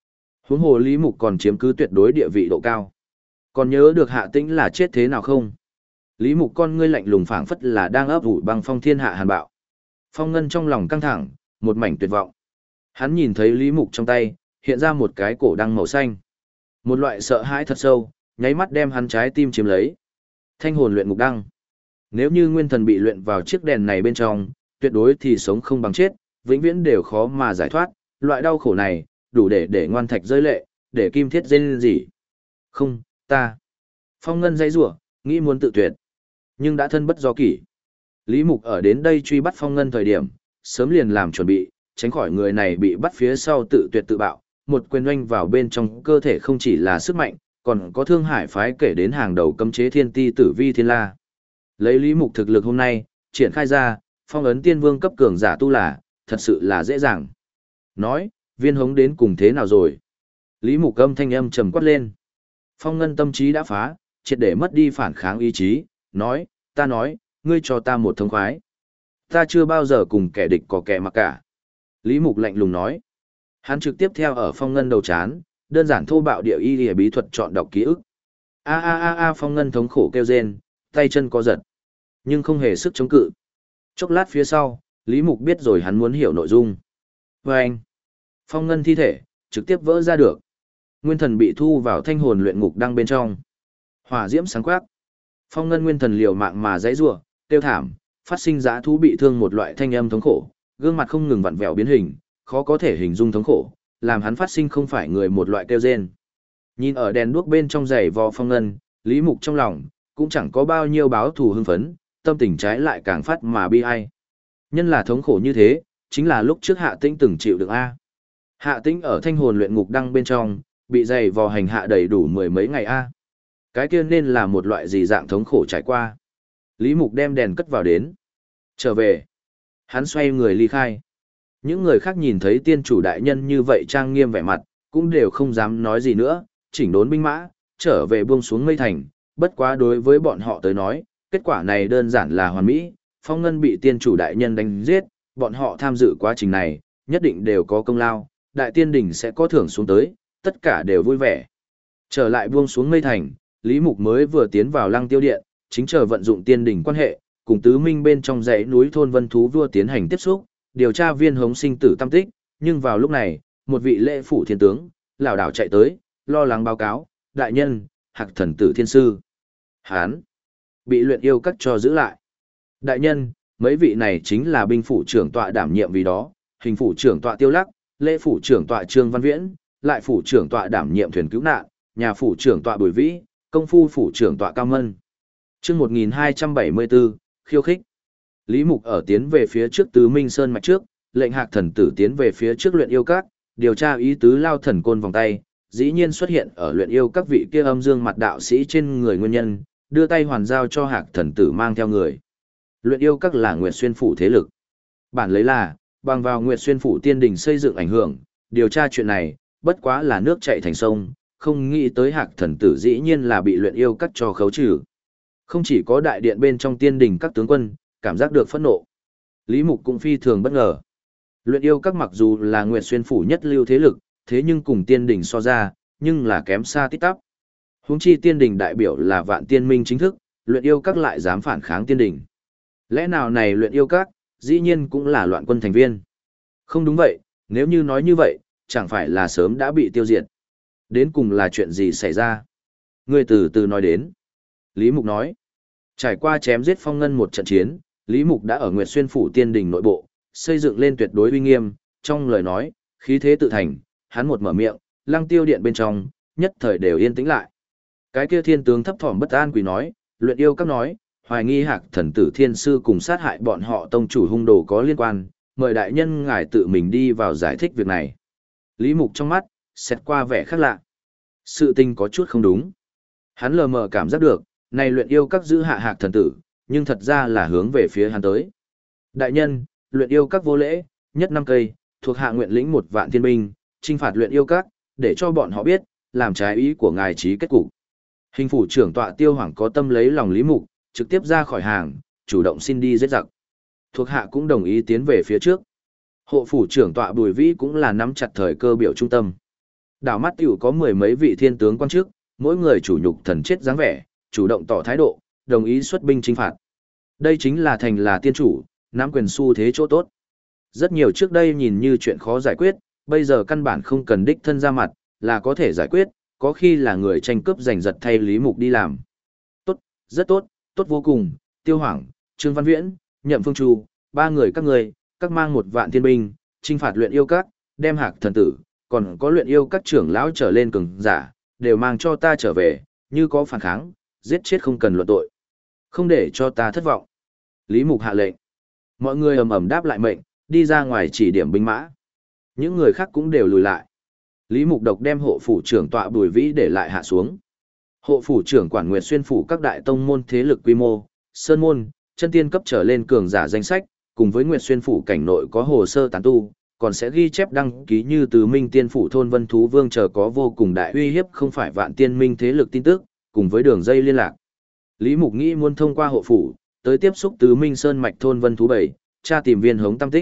S1: Huống hồ Lý Mục còn chiếm cứ tuyệt đối địa vị độ cao. Còn nhớ được Hạ Tĩnh là chết thế nào không? Lý Mục con ngươi lạnh lùng phảng phất là đang ấp ủ băng phong thiên hạ hàn bạo. Phong Ngân trong lòng căng thẳng, một mảnh tuyệt vọng. Hắn nhìn thấy Lý Mục trong tay, hiện ra một cái cổ đăng màu xanh. Một loại sợ hãi thật sâu, nháy mắt đem hắn trái tim chiếm lấy. Thanh hồn luyện ngục đăng. Nếu như nguyên thần bị luyện vào chiếc đèn này bên trong, tuyệt đối thì sống không bằng chết, vĩnh viễn đều khó mà giải thoát. Loại đau khổ này, đủ để ngoan thạch rơi lệ, để kim thiết rên rỉ. Không, ta. Phong Ngân dãy rủa, nghĩ muốn tự tuyệt. Nhưng đã thân bất do kỷ. Lý Mục ở đến đây truy bắt Phong Ngân thời điểm, sớm liền làm chuẩn bị, tránh khỏi người này bị bắt phía sau tự tuyệt tự bạo. Một quyền oanh vào bên trong cơ thể không chỉ là sức mạnh, còn có Thương Hải phái kể đến hàng đầu cấm chế thiên ti tử vi thiên la. Lấy Lý Mục thực lực hôm nay, triển khai ra, phong ấn tiên vương cấp cường giả tu là, thật sự là dễ dàng. Nói, viên hống đến cùng thế nào rồi? Lý Mục âm thanh âm trầm quát lên. Phong Ngân tâm trí đã phá, triệt để mất đi phản kháng ý chí, nói, ngươi cho ta một thông khoái. Ta chưa bao giờ cùng kẻ địch có kẻ mặc cả. Lý Mục lạnh lùng nói. Hắn trực tiếp theo ở Phong Ngân đầu chán, đơn giản thô bạo địa y bí thuật chọn đọc ký ức. Phong Ngân thống khổ kêu rên, tay chân co giật, nhưng không hề sức chống cự. Chốc lát phía sau, Lý Mục biết rồi hắn muốn hiểu nội dung. Vâng! Phong Ngân thi thể, trực tiếp vỡ ra được. Nguyên thần bị thu vào thanh hồn luyện ngục đăng bên trong. Hỏa diễm sáng quắc. Phong Ngân nguyên thần liều mạng mà giãy giụa, tiêu thảm, phát sinh dã thú bị thương một loại thanh âm thống khổ, gương mặt không ngừng vặn vẹo biến hình, khó có thể hình dung thống khổ, làm hắn phát sinh không phải người một loại kêu rên. Nhìn ở đèn đuốc bên trong giày vò Phong Ngân, Lý Mục trong lòng cũng chẳng có bao nhiêu báo thù hưng phấn, tâm tình trái lại càng phát mà bi ai. Nhân là thống khổ như thế, chính là lúc trước Hạ Tĩnh từng chịu đựng a. Hạ Tĩnh ở thanh hồn luyện ngục đăng bên trong, bị giày vò hành hạ đầy đủ mười mấy ngày a. Cái kia nên là một loại gì dạng thống khổ trải qua. Lý Mục đem đèn cất vào đến. Trở về. Hắn xoay người ly khai. Những người khác nhìn thấy tiên chủ đại nhân như vậy trang nghiêm vẻ mặt, cũng đều không dám nói gì nữa, chỉnh đốn binh mã, trở về buông xuống mây thành. Bất quá đối với bọn họ tới nói, kết quả này đơn giản là hoàn mỹ. Phong Ngân bị tiên chủ đại nhân đánh giết, bọn họ tham dự quá trình này, nhất định đều có công lao, đại tiên đỉnh sẽ có thưởng xuống tới, tất cả đều vui vẻ. Trở lại buông xuống mây thành, Lý Mục mới vừa tiến vào Lăng Tiêu Điện, chính chờ vận dụng tiên đỉnh quan hệ, cùng tứ minh bên trong dãy núi thôn Vân Thú Vua tiến hành tiếp xúc, điều tra viên hống sinh tử tâm tích, nhưng vào lúc này, một vị lễ phủ thiên tướng, lảo đảo chạy tới, lo lắng báo cáo, đại nhân, Hạc thần tử thiên sư. Hán, bị luyện yêu các cho giữ lại. Đại nhân, mấy vị này chính là binh phủ trưởng tọa đảm nhiệm vì đó, hình phủ trưởng tọa Tiêu Lắc, lễ phủ trưởng tọa Trương Văn Viễn, lại phủ trưởng tọa đảm nhiệm thuyền cứu nạn, nhà phủ trưởng tọa Bùi Vĩ, công phu phủ trưởng tọa Cao Mân. Chương 1274, khiêu khích. Lý Mục ở tiến về phía trước Tứ Minh Sơn mạch trước, lệnh Hạc thần tử tiến về phía trước luyện yêu các, điều tra ý tứ lao thần côn vòng tay, dĩ nhiên xuất hiện ở luyện yêu các vị kia âm dương mặt đạo sĩ trên người nguyên nhân, đưa tay hoàn giao cho Hạc thần tử mang theo người. Luyện yêu các là Nguyệt Xuyên phủ thế lực. Bản lấy là, bằng vào Nguyệt Xuyên phủ tiên đình xây dựng ảnh hưởng, điều tra chuyện này, bất quá là nước chảy thành sông, không nghĩ tới Hạc thần tử dĩ nhiên là bị luyện yêu các cho khấu trừ. Không chỉ có đại điện bên trong tiên đình các tướng quân, cảm giác được phẫn nộ. Lý Mục cũng phi thường bất ngờ. Luyện yêu các mặc dù là Nguyệt Xuyên phủ nhất lưu thế lực, thế nhưng cùng tiên đình so ra, nhưng là kém xa tít tắp. Huống chi tiên đình đại biểu là vạn tiên minh chính thức, luyện yêu các lại dám phản kháng tiên đình. Lẽ nào này luyện yêu các, dĩ nhiên cũng là loạn quân thành viên. Không đúng vậy, nếu như nói như vậy, chẳng phải là sớm đã bị tiêu diệt. Đến cùng là chuyện gì xảy ra? Ngươi từ từ nói đến. Lý Mục nói. Trải qua chém giết Phong Ngân một trận chiến, Lý Mục đã ở Nguyệt Xuyên phủ tiên đình nội bộ, xây dựng lên tuyệt đối uy nghiêm, trong lời nói, khí thế tự thành, hắn một mở miệng, Lăng Tiêu Điện bên trong, nhất thời đều yên tĩnh lại. Cái kia thiên tướng thấp thỏm bất an quỳ nói, luyện yêu các nói, hoài nghi Hạc thần tử thiên sư cùng sát hại bọn họ tông chủ hung đồ có liên quan, mời đại nhân ngài tự mình đi vào giải thích việc này. Lý Mục trong mắt, xét qua vẻ khác lạ. Sự tình có chút không đúng. Hắn lờ mờ cảm giác được, này luyện yêu các giữ hạ Hạc thần tử, nhưng thật ra là hướng về phía hắn tới. Đại nhân, luyện yêu các vô lễ, nhất năm cây, thuộc hạ nguyện lĩnh 1.000 thiên binh, trinh phạt luyện yêu các, để cho bọn họ biết, làm trái ý của ngài trí kết cục. Hình phủ trưởng tọa Tiêu Hoàng có tâm lấy lòng Lý Mục, trực tiếp ra khỏi hàng, chủ động xin đi giết giặc. Thuộc hạ cũng đồng ý tiến về phía trước. Hộ phủ trưởng tọa Bùi Vĩ cũng là nắm chặt thời cơ biểu trung tâm. Đảo mắt tiểu có mười mấy vị thiên tướng quan chức, mỗi người chủ nhục thần chết dáng vẻ, chủ động tỏ thái độ, đồng ý xuất binh chinh phạt. Đây chính là thành là tiên chủ, nắm quyền xu thế chỗ tốt. Rất nhiều trước đây nhìn như chuyện khó giải quyết, bây giờ căn bản không cần đích thân ra mặt, là có thể giải quyết, có khi là người tranh cướp giành giật thay Lý Mục đi làm. Tốt, rất tốt, tốt vô cùng, Tiêu Hoảng, Trương Văn Viễn, Nhậm Phương Chu, ba người các mang 1 vạn thiên binh, chinh phạt luyện yêu các, đem Hạc thần tử, còn có luyện yêu các trưởng lão trở lên cường giả, đều mang cho ta trở về, như có phản kháng, giết chết không cần luận tội. Không để cho ta thất vọng. Lý Mục hạ lệnh. Mọi người ầm ầm đáp lại mệnh, đi ra ngoài chỉ điểm binh mã. Những người khác cũng đều lùi lại. Lý Mục độc đem hộ phủ trưởng tọa Bùi Vĩ để lại hạ xuống. Hộ phủ trưởng quản Nguyệt Xuyên phủ các đại tông môn thế lực quy mô, sơn môn, chân tiên cấp trở lên cường giả danh sách, cùng với Nguyệt Xuyên phủ cảnh nội có hồ sơ tán tu, còn sẽ ghi chép đăng ký như Tứ Minh Tiên phủ thôn Vân Thú Vương chờ có vô cùng đại uy hiếp không phải Vạn Tiên Minh thế lực tin tức, cùng với đường dây liên lạc. Lý Mục nghĩ muốn thông qua hộ phủ, tới tiếp xúc Tứ Minh Sơn mạch thôn Vân Thú 7, tra tìm Viên Hống tam tích.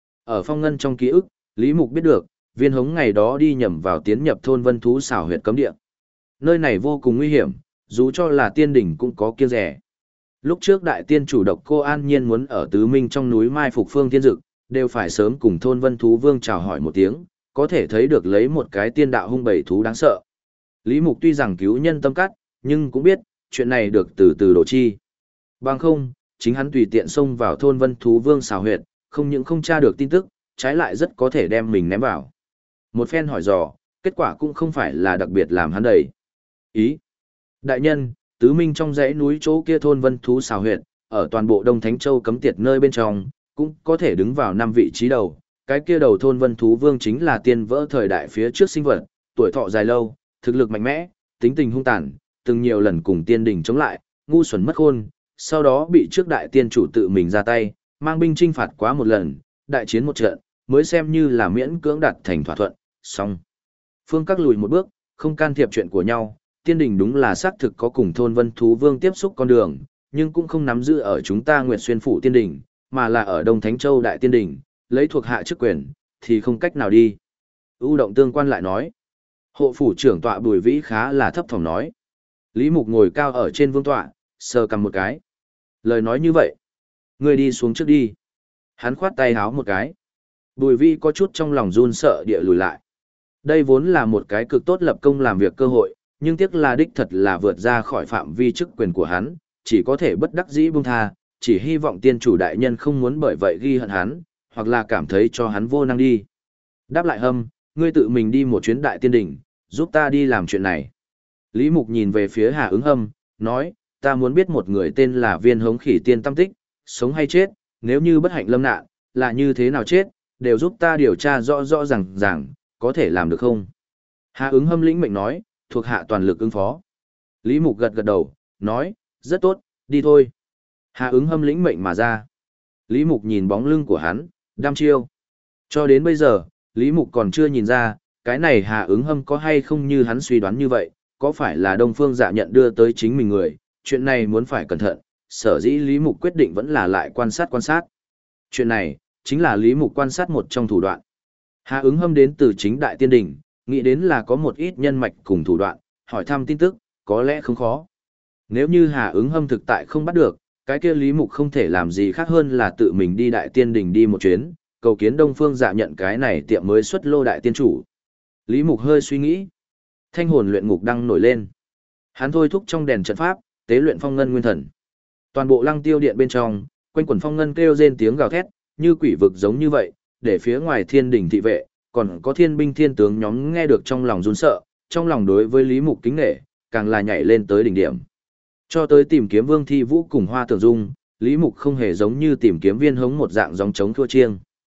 S1: Ở phong ngân trong ký ức, Lý Mục biết được, Viên Hống ngày đó đi nhầm vào tiến nhập thôn Vân Thú xảo huyệt cấm địa. Nơi này vô cùng nguy hiểm, dù cho là tiên đỉnh cũng có kiêng dè. Lúc trước đại tiên chủ Độc Cô An Nhiên muốn ở Tứ Minh trong núi mai phục Phương Thiên Dực, đều phải sớm cùng thôn Vân Thú Vương chào hỏi một tiếng, có thể thấy được lấy một cái tiên đạo hung bầy thú đáng sợ. Lý Mục tuy rằng cứu nhân tâm cắt, nhưng cũng biết, chuyện này được từ từ đổ chi. Bằng không, chính hắn tùy tiện xông vào thôn Vân Thú Vương xào huyệt, không những không tra được tin tức, trái lại rất có thể đem mình ném vào. Một phen hỏi dò, kết quả cũng không phải là đặc biệt làm hắn đầy ý. Đại nhân, Tứ Minh trong dãy núi chỗ kia thôn Vân Thú xào huyệt, ở toàn bộ Đông Thánh Châu cấm tiệt nơi bên trong, cũng có thể đứng vào 5 vị trí đầu. Cái kia đầu thôn Vân Thú Vương chính là tiên vỡ thời đại phía trước sinh vật, tuổi thọ dài lâu, thực lực mạnh mẽ, tính tình hung tàn, từng nhiều lần cùng tiên đình chống lại, ngu xuẩn mất khôn, sau đó bị trước đại tiên chủ tự mình ra tay, mang binh chinh phạt quá một lần, đại chiến một trận, mới xem như là miễn cưỡng đạt thành thỏa thuận, xong. Phương các lùi một bước, không can thiệp chuyện của nhau, tiên đình đúng là xác thực có cùng thôn Vân Thú Vương tiếp xúc con đường, nhưng cũng không nắm giữ ở chúng ta Nguyệt Xuyên phủ tiên đình, mà là ở Đông Thánh Châu đại tiên đình, lấy thuộc hạ chức quyền, thì không cách nào đi. U Động Tương Quan lại nói. Hộ phủ trưởng tọa Bùi Vĩ khá là thấp thỏm nói. Lý Mục ngồi cao ở trên vương tọa, sờ cầm một cái. Lời nói như vậy, ngươi đi xuống trước đi. Hắn khoát tay háo một cái. Bùi Vĩ có chút trong lòng run sợ địa lùi lại. Đây vốn là một cái cực tốt lập công làm việc cơ hội, nhưng tiếc là đích thật là vượt ra khỏi phạm vi chức quyền của hắn, chỉ có thể bất đắc dĩ buông tha, chỉ hy vọng tiên chủ đại nhân không muốn bởi vậy ghi hận hắn, hoặc là cảm thấy cho hắn vô năng đi. Đáp lại Hâm, ngươi tự mình đi một chuyến đại tiên đỉnh, giúp ta đi làm chuyện này. Lý Mục nhìn về phía Hà Ứng Hâm, nói, ta muốn biết một người tên là Viên Hống Khỉ Tiên tâm tích, sống hay chết, nếu như bất hạnh lâm nạn, là như thế nào chết, đều giúp ta điều tra rõ rõ ràng, có thể làm được không? Hà Ứng Hâm lĩnh mệnh nói, thuộc hạ toàn lực ứng phó. Lý Mục gật gật đầu, nói, rất tốt, đi thôi. Hà Ứng Hâm lĩnh mệnh mà ra. Lý Mục nhìn bóng lưng của hắn, đăm chiêu. Cho đến bây giờ, Lý Mục còn chưa nhìn ra, cái này Hà Ứng Hâm có hay không như hắn suy đoán như vậy, có phải là Đông Phương Dạ Nhận đưa tới chính mình người, chuyện này muốn phải cẩn thận, sở dĩ Lý Mục quyết định vẫn là lại quan sát. Chuyện này, chính là Lý Mục quan sát một trong thủ đoạn. Hà Ứng Hâm đến từ chính Đại Tiên Đình, nghĩ đến là có một ít nhân mạch cùng thủ đoạn, hỏi thăm tin tức, có lẽ không khó. Nếu như Hà Ứng Hâm thực tại không bắt được, cái kia Lý Mục không thể làm gì khác hơn là tự mình đi Đại Tiên Đình đi một chuyến, cầu kiến Đông Phương Dạ Nhận cái này tiệm mới xuất lô đại tiên chủ. Lý Mục hơi suy nghĩ. Thanh hồn luyện ngục đang nổi lên. Hắn thôi thúc trong đèn trận pháp, tế luyện phong ngân nguyên thần. Toàn bộ Lăng Tiêu Điện bên trong, quanh quần phong ngân kêu rên tiếng gào thét, như quỷ vực giống như vậy, để phía ngoài Thiên Đình thị vệ, còn có thiên binh thiên tướng nhóm nghe được trong lòng run sợ, trong lòng đối với Lý Mục kính nể, càng là nhảy lên tới đỉnh điểm. Cho tới tìm kiếm Vương Thi Vũ cùng Hoa Tưởng Dung, Lý Mục không hề giống như tìm kiếm Viên Hống một dạng gióng trống thua chiêng.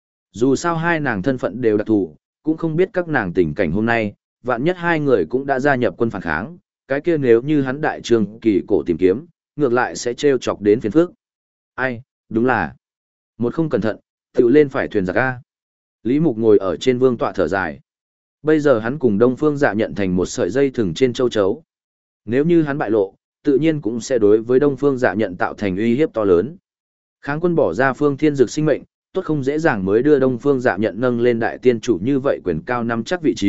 S1: Dù sao hai nàng thân phận đều đặc thù, cũng không biết các nàng tình cảnh hôm nay, vạn nhất hai người cũng đã gia nhập quân phản kháng, cái kia nếu như hắn đại trường kỳ cổ tìm kiếm, ngược lại sẽ trêu chọc đến phiền phức. Ai, đúng là, một không cẩn thận, tự lên phải thuyền giặc A. Lý Mục ngồi ở trên vương tọa thở dài. Bây giờ hắn cùng Đông Phương Dạ Nhận thành một sợi dây thừng trên châu chấu. Nếu như hắn bại lộ, tự nhiên cũng sẽ đối với Đông Phương Dạ Nhận tạo thành uy hiếp to lớn. Kháng quân bỏ ra Phương Thiên Dực sinh mệnh, tốt không dễ dàng mới đưa Đông Phương Dạ Nhận nâng lên đại tiên chủ như vậy quyền cao nắm chắc vị trí,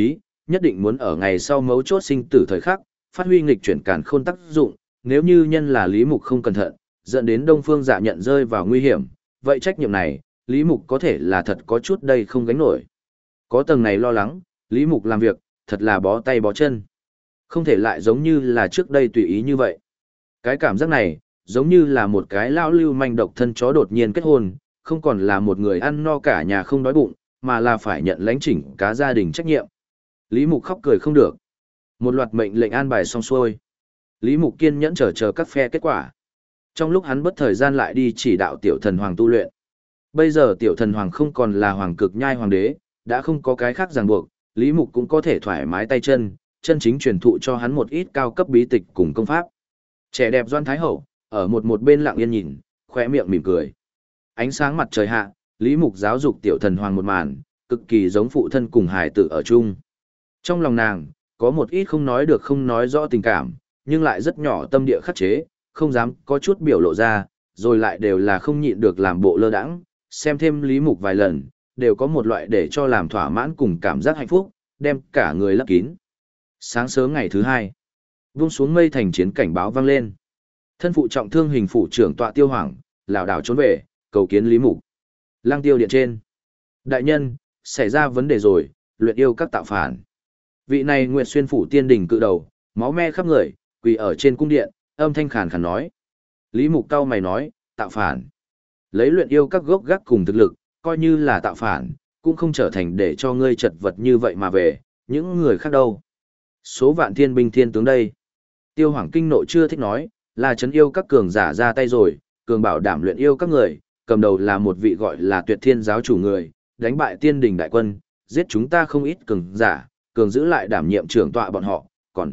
S1: nhất định muốn ở ngày sau mấu chốt sinh tử thời khắc, phát huy nghịch chuyển càn khôn tác dụng, nếu như nhân là Lý Mục không cẩn thận, dẫn đến Đông Phương Dạ Nhận rơi vào nguy hiểm, vậy trách nhiệm này, Lý Mục có thể là thật có chút đây không gánh nổi. Có tầng này lo lắng, Lý Mục làm việc, thật là bó tay bó chân. Không thể lại giống như là trước đây tùy ý như vậy. Cái cảm giác này, giống như là một cái lão lưu manh độc thân chó đột nhiên kết hôn, không còn là một người ăn no cả nhà không đói bụng, mà là phải nhận lãnh chỉnh cả gia đình trách nhiệm. Lý Mục khóc cười không được. Một loạt mệnh lệnh an bài xong xuôi. Lý Mục kiên nhẫn chờ các phe kết quả. Trong lúc hắn bất thời gian lại đi chỉ đạo tiểu thần hoàng tu luyện. Bây giờ tiểu thần hoàng không còn là hoàng cực nhai hoàng đế, đã không có cái khác ràng buộc, Lý Mục cũng có thể thoải mái tay chân, chân chính truyền thụ cho hắn một ít cao cấp bí tịch cùng công pháp. Trẻ đẹp Doan Thái Hậu, ở một bên lặng yên nhìn, khóe miệng mỉm cười. Ánh sáng mặt trời hạ, Lý Mục giáo dục tiểu thần hoàng một màn, cực kỳ giống phụ thân cùng hài tử ở chung. Trong lòng nàng, có một ít không nói được không nói rõ tình cảm, nhưng lại rất nhỏ tâm địa khắc chế, không dám có chút biểu lộ ra, rồi lại đều là không nhịn được làm bộ lơ đãng, xem thêm Lý Mục vài lần, đều có một loại để cho làm thỏa mãn cùng cảm giác hạnh phúc, đem cả người lấp kín. Sáng sớm ngày thứ hai, vung xuống mây thành chiến cảnh báo vang lên. Thân phụ trọng thương hình phủ trưởng tọa Tiêu Hoàng, lảo đảo trốn về, cầu kiến Lý Mục. Lăng Tiêu điện trên. Đại nhân, xảy ra vấn đề rồi, luyện yêu các tạo phản. Vị này Nguyệt Xuyên phủ tiên đình cự đầu, máu me khắp người, quỳ ở trên cung điện, âm thanh khàn khàn nói. Lý Mục cau mày nói, tạo phản. Lấy luyện yêu các gốc gác cùng thực lực, coi như là tạo phản, cũng không trở thành để cho ngươi chật vật như vậy mà về, những người khác đâu. Số vạn thiên binh thiên tướng đây. Tiêu Hoàng kinh nộ chưa thích nói, là trấn yêu các cường giả ra tay rồi, cường bảo đảm luyện yêu các người, cầm đầu là một vị gọi là Tuyệt Thiên giáo chủ người, đánh bại tiên đình đại quân, giết chúng ta không ít cường giả, cường giữ lại đảm nhiệm trưởng tọa bọn họ,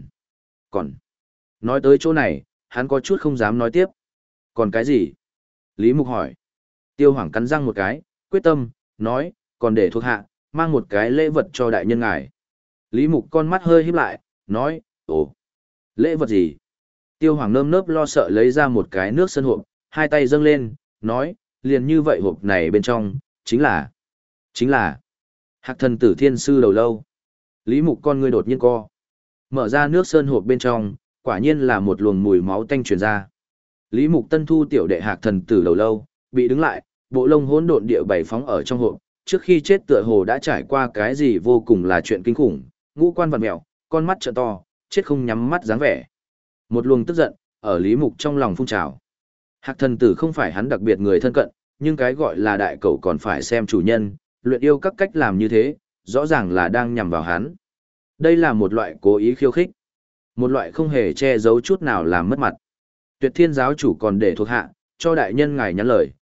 S1: còn. Nói tới chỗ này, hắn có chút không dám nói tiếp. Còn cái gì? Lý Mục hỏi. Tiêu Hoàng cắn răng một cái, quyết tâm, nói, còn để thuộc hạ, mang một cái lễ vật cho đại nhân ngài. Lý Mục con mắt hơi híp lại, nói, ồ, lễ vật gì? Tiêu Hoàng nơm nớp lo sợ lấy ra một cái nước sơn hộp, hai tay dâng lên, nói, liền như vậy hộp này bên trong, chính là Hạc Thần Tử Thiên Sư đầu lâu. Lý Mục con ngươi đột nhiên co. Mở ra nước sơn hộp bên trong, quả nhiên là một luồng mùi máu tanh truyền ra. Lý Mục tân thu tiểu đệ Hạc Thần Tử đầu lâu, bị đứng lại, bộ lông hỗn độn địa bảy phóng ở trong hộp, trước khi chết tựa hồ đã trải qua cái gì vô cùng là chuyện kinh khủng, ngũ quan vặn mèo, con mắt trợn to, chết không nhắm mắt dáng vẻ. Một luồng tức giận ở Lý Mục trong lòng phun trào. Hạc Thần Tử không phải hắn đặc biệt người thân cận, nhưng cái gọi là đại cẩu còn phải xem chủ nhân, luyện yêu các cách làm như thế, rõ ràng là đang nhằm vào hắn. Đây là một loại cố ý khiêu khích, một loại không hề che giấu chút nào làm mất mặt. Tuyệt Thiên giáo chủ còn để thuộc hạ, cho đại nhân ngài nhắn lời,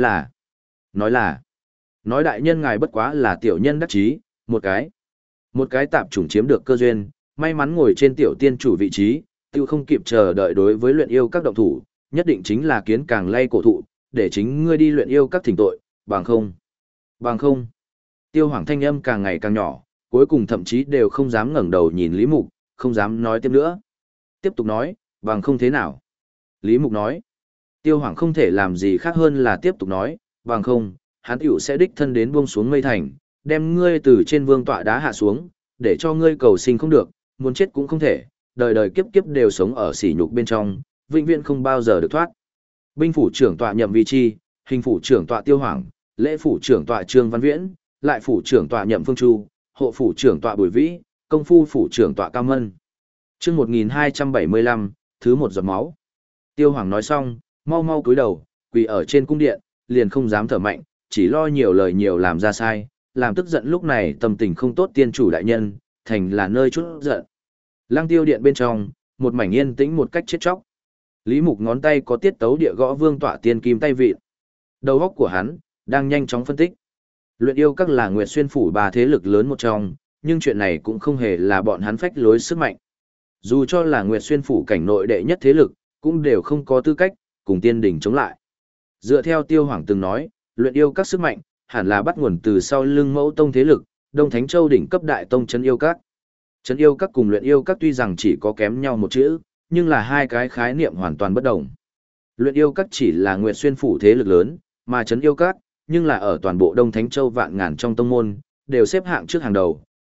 S1: nói đại nhân ngài bất quá là tiểu nhân đắc chí, một cái tạp chủng chiếm được cơ duyên, may mắn ngồi trên tiểu tiên chủ vị trí, tiêu không kịp chờ đợi đối với luyện yêu các động thủ, nhất định chính là kiến càng lay cổ thụ, để chính ngươi đi luyện yêu các thỉnh tội, bằng không. Tiêu Hoàng thanh âm càng ngày càng nhỏ, cuối cùng thậm chí đều không dám ngẩng đầu nhìn Lý Mục, không dám nói tiếp nữa. Tiếp tục nói, bằng không thế nào? Lý Mục nói. Tiêu Hoàng không thể làm gì khác hơn là tiếp tục nói, bằng không, hắn tiểu sẽ đích thân đến buông xuống mây thành, đem ngươi từ trên vương tọa đá hạ xuống, để cho ngươi cầu sinh không được, muốn chết cũng không thể, đời đời kiếp kiếp đều sống ở sỉ nhục bên trong, vĩnh viễn không bao giờ được thoát. Binh phủ trưởng tọa Nhậm Vi Chi, hình phủ trưởng tọa Tiêu Hoàng, lễ phủ trưởng tọa Trương Văn Viễn, lại phủ trưởng tọa Nhậm Phương Chu, hộ phủ trưởng tọa Bùi Vĩ, công phu phủ trưởng tọa Cao Mân. Chương 1275, thứ một giọt máu. Tiêu Hoàng nói xong, mau mau cúi đầu, quỳ ở trên cung điện, liền không dám thở mạnh, chỉ lo nhiều lời nhiều làm ra sai, làm tức giận lúc này tâm tình không tốt tiên chủ đại nhân, thành là nơi chút giận. Lăng Tiêu điện bên trong, một mảnh yên tĩnh một cách chết chóc. Lý Mục ngón tay có tiết tấu địa gõ vương tọa tiên kim tay vịn. Đầu óc của hắn đang nhanh chóng phân tích. Luyện yêu các là Nguyệt Xuyên phủ ba thế lực lớn một trong, nhưng chuyện này cũng không hề là bọn hắn phách lối sức mạnh. Dù cho là Nguyệt Xuyên phủ cảnh nội đệ nhất thế lực, cũng đều không có tư cách cùng tiên đỉnh chống lại. Dựa theo Tiêu Hoàng từng nói, luyện yêu các sức mạnh hẳn là bắt nguồn từ sau lưng Mẫu tông thế lực, Đông Thánh Châu đỉnh cấp đại tông trấn yêu các. Trấn yêu các cùng luyện yêu các tuy rằng chỉ có kém nhau một chữ, nhưng là hai cái khái niệm hoàn toàn bất đồng. Luyện yêu các chỉ là Nguyệt Xuyên phủ thế lực lớn, mà trấn yêu các nhưng là ở toàn bộ Đông Thánh Châu vạn ngàn trong tông môn, đều xếp hạng trước hàng đầu,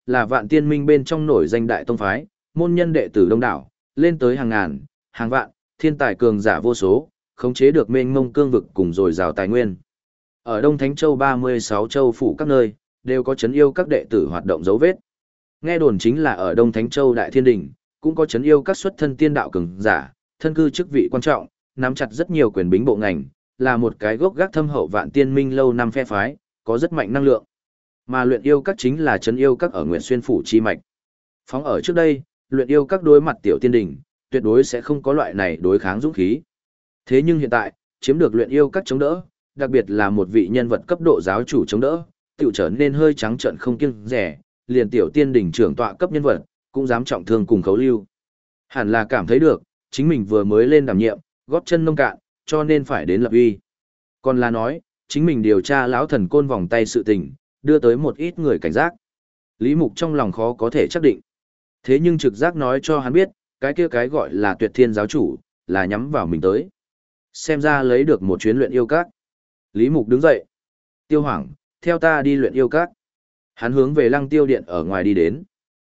S1: là Vạn Tiên Minh bên trong nổi danh đại tông phái, môn nhân đệ tử đông đảo, lên tới hàng ngàn, hàng vạn, thiên tài cường giả vô số, khống chế được mênh mông cương vực cùng dồi dào tài nguyên. Ở Đông Thánh Châu 36 châu phủ các nơi, đều có trấn yêu các đệ tử hoạt động dấu vết. Nghe đồn chính là ở Đông Thánh Châu Đại Thiên Đình, cũng có trấn yêu các xuất thân tiên đạo cường giả, thân cư chức vị quan trọng, nắm chặt rất nhiều quyền bính bộ ngành, là một cái gốc gác thâm hậu Vạn Tiên Minh lâu năm phe phái, có rất mạnh năng lượng. Mà luyện yêu các chính là trấn yêu các ở Nguyệt Xuyên phủ chi mạch. Phóng ở trước đây, luyện yêu các đối mặt tiểu tiên đỉnh, tuyệt đối sẽ không có loại này đối kháng dũng khí. Thế nhưng hiện tại, chiếm được luyện yêu các chống đỡ, đặc biệt là một vị nhân vật cấp độ giáo chủ chống đỡ, tiểu trở nên hơi trắng trợn không kiêng rẻ, liền tiểu tiên đỉnh trưởng tọa cấp nhân vật, cũng dám trọng thương cùng khấu lưu. Hẳn là cảm thấy được, chính mình vừa mới lên đảm nhiệm, góp chân nông cạn, cho nên phải đến lập uy. Còn là nói, chính mình điều tra lão thần côn vòng tay sự tình, đưa tới một ít người cảnh giác. Lý Mục trong lòng khó có thể xác định. Thế nhưng trực giác nói cho hắn biết, cái kia cái gọi là Tuyệt Thiên giáo chủ, là nhắm vào mình tới. Xem ra lấy được một chuyến luyện yêu các. Lý Mục đứng dậy. Tiêu Hoảng, theo ta đi luyện yêu các. Hắn hướng về Lăng Tiêu Điện ở ngoài đi đến.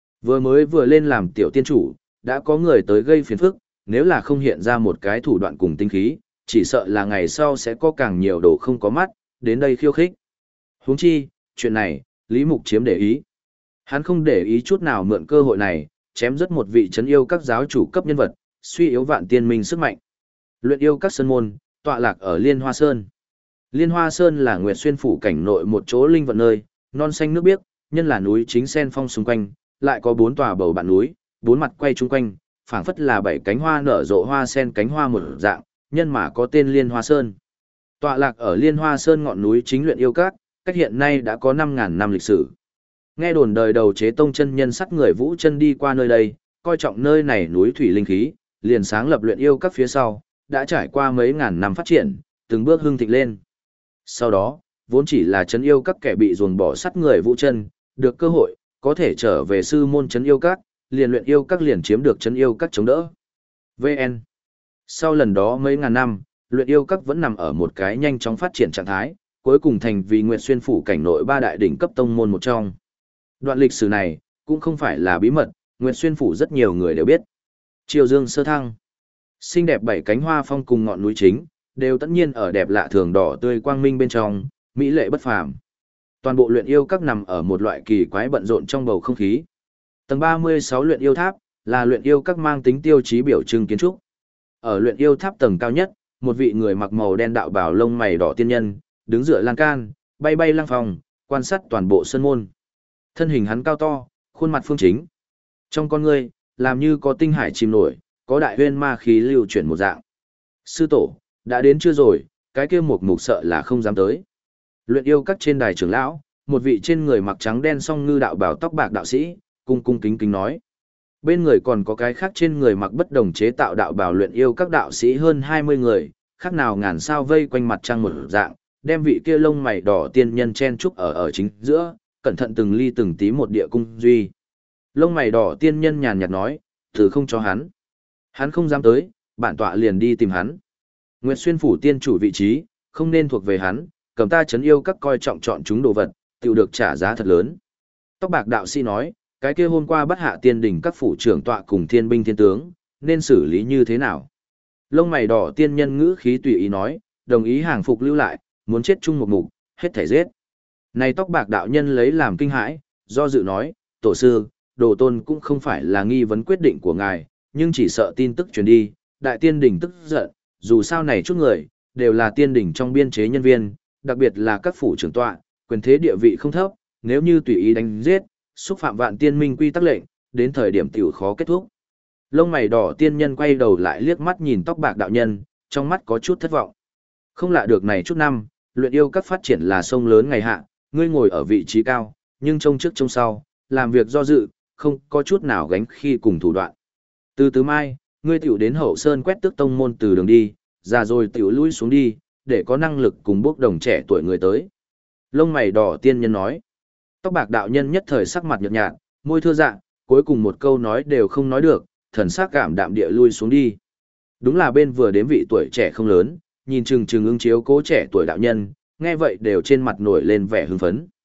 S1: Vừa lên làm tiểu tiên chủ, đã có người tới gây phiền phức, nếu là không hiện ra một cái thủ đoạn cùng tinh khí, chỉ sợ là ngày sau sẽ có càng nhiều đồ không có mắt, đến đây khiêu khích. Huống chi, chuyện này, Lý Mục chiếm để ý. Hắn không để ý chút nào mượn cơ hội này, chém rất một vị trấn yêu các giáo chủ cấp nhân vật, suy yếu Vạn Tiên Minh sức mạnh. Luyện yêu các sơn môn, tọa lạc ở Liên Hoa Sơn. Liên Hoa Sơn là Nguyệt Xuyên phủ cảnh nội một chỗ linh vận nơi, non xanh nước biếc, nhân là núi chính sen phong xung quanh, lại có 4 tòa bầu bạn núi, 4 mặt quay chung quanh, phảng phất là 7 cánh hoa nở rộ hoa sen cánh hoa một dạng, nhân mà có tên Liên Hoa Sơn. Tọa lạc ở Liên Hoa Sơn ngọn núi chính luyện yêu các, cách hiện nay đã có 5.000 năm lịch sử. Nghe đồn đời đầu chế tông chân nhân sắt người Vũ Chân đi qua nơi đây, coi trọng nơi này núi thủy linh khí, liền sáng lập luyện yêu các phía sau, đã trải qua mấy ngàn năm phát triển, từng bước hưng thịnh lên. Sau đó, vốn chỉ là trấn yêu các kẻ bị ruồng bỏ sắt người Vũ Chân, được cơ hội, có thể trở về sư môn trấn yêu các, liền luyện yêu các liền chiếm được trấn yêu các chống đỡ. VN. Sau lần đó mấy ngàn năm, luyện yêu các vẫn nằm ở một cái nhanh chóng phát triển trạng thái, cuối cùng thành vì Nguyệt Xuyên phủ cảnh nội 3 đại đỉnh cấp tông môn một trong. Đoạn lịch sử này, cũng không phải là bí mật, Nguyệt Xuyên phủ rất nhiều người đều biết. Triều dương sơ thăng. Xinh đẹp 7 cánh hoa phong cùng ngọn núi chính, đều tất nhiên ở đẹp lạ thường đỏ tươi quang minh bên trong, mỹ lệ bất phàm. Toàn bộ luyện yêu các nằm ở một loại kỳ quái bận rộn trong bầu không khí. Tầng 36 luyện yêu tháp, là luyện yêu các mang tính tiêu chí biểu trưng kiến trúc. Ở luyện yêu tháp tầng cao nhất, một vị người mặc màu đen đạo bào lông mày đỏ tiên nhân, đứng dựa lan can, bay bay lăng phòng, quan sát toàn bộ sân môn. Thân hình hắn cao to, khuôn mặt phương chính. Trong con ngươi, làm như có tinh hải chìm nổi, có đại huyên ma khí lưu chuyển một dạng. Sư tổ, đã đến chưa rồi, cái kia một mục sợ là không dám tới. Luyện yêu các trên đài trưởng lão, một vị trên người mặc trắng đen song ngư đạo bào tóc bạc đạo sĩ, cung cung kính kính nói. Bên người còn có cái khác trên người mặc bất đồng chế tạo đạo bào luyện yêu các đạo sĩ hơn 20 người, khác nào ngàn sao vây quanh mặt trăng một dạng, đem vị kia lông mày đỏ tiên nhân chen trúc ở chính giữa, cẩn thận từng ly từng tí một địa cung duy. Lông mày đỏ tiên nhân nhàn nhạt nói, thử không cho hắn. Hắn không dám tới, bản tọa liền đi tìm hắn. Nguyệt Xuyên phủ tiên chủ vị trí, không nên thuộc về hắn, cầm ta chấn yêu các coi trọng chọn chúng đồ vật, tự được trả giá thật lớn. Tóc bạc đạo sĩ nói, cái kia hôm qua bắt hạ tiên đỉnh các phủ trưởng tọa cùng thiên binh thiên tướng, nên xử lý như thế nào? Lông mày đỏ tiên nhân ngữ khí tùy ý nói, đồng ý hàng phục lưu lại, muốn chết chung một mục, hết thảy giết. Này tóc bạc đạo nhân lấy làm kinh hãi, do dự nói, tổ sư, đồ tôn cũng không phải là nghi vấn quyết định của ngài, nhưng chỉ sợ tin tức truyền đi, đại tiên đỉnh tức giận, dù sao này chút người, đều là tiên đỉnh trong biên chế nhân viên, đặc biệt là các phủ trưởng tọa, quyền thế địa vị không thấp, nếu như tùy ý đánh giết, xúc phạm Vạn Tiên Minh quy tắc lệnh, đến thời điểm tiểu khó kết thúc. Lông mày đỏ tiên nhân quay đầu lại liếc mắt nhìn tóc bạc đạo nhân, trong mắt có chút thất vọng. Không lạ được này chút năm, luyện yêu các phát triển là sông lớn ngày hạ, ngươi ngồi ở vị trí cao, nhưng trông trước trông sau, làm việc do dự, không có chút nào gánh khi cùng thủ đoạn. Từ từ mai, ngươi tiểu đến hậu sơn quét tước tông môn từ đường đi, ra rồi tiểu lui xuống đi, để có năng lực cùng bước đồng trẻ tuổi người tới. Lông mày đỏ tiên nhân nói. Tóc bạc đạo nhân nhất thời sắc mặt nhợt nhạt, môi thưa dạ, cuối cùng một câu nói đều không nói được, thần sắc cảm đạm địa lui xuống đi. Đúng là bên vừa đến vị tuổi trẻ không lớn, nhìn chừng chừng ứng chiếu cố trẻ tuổi đạo nhân, nghe vậy đều trên mặt nổi lên vẻ hưng phấn.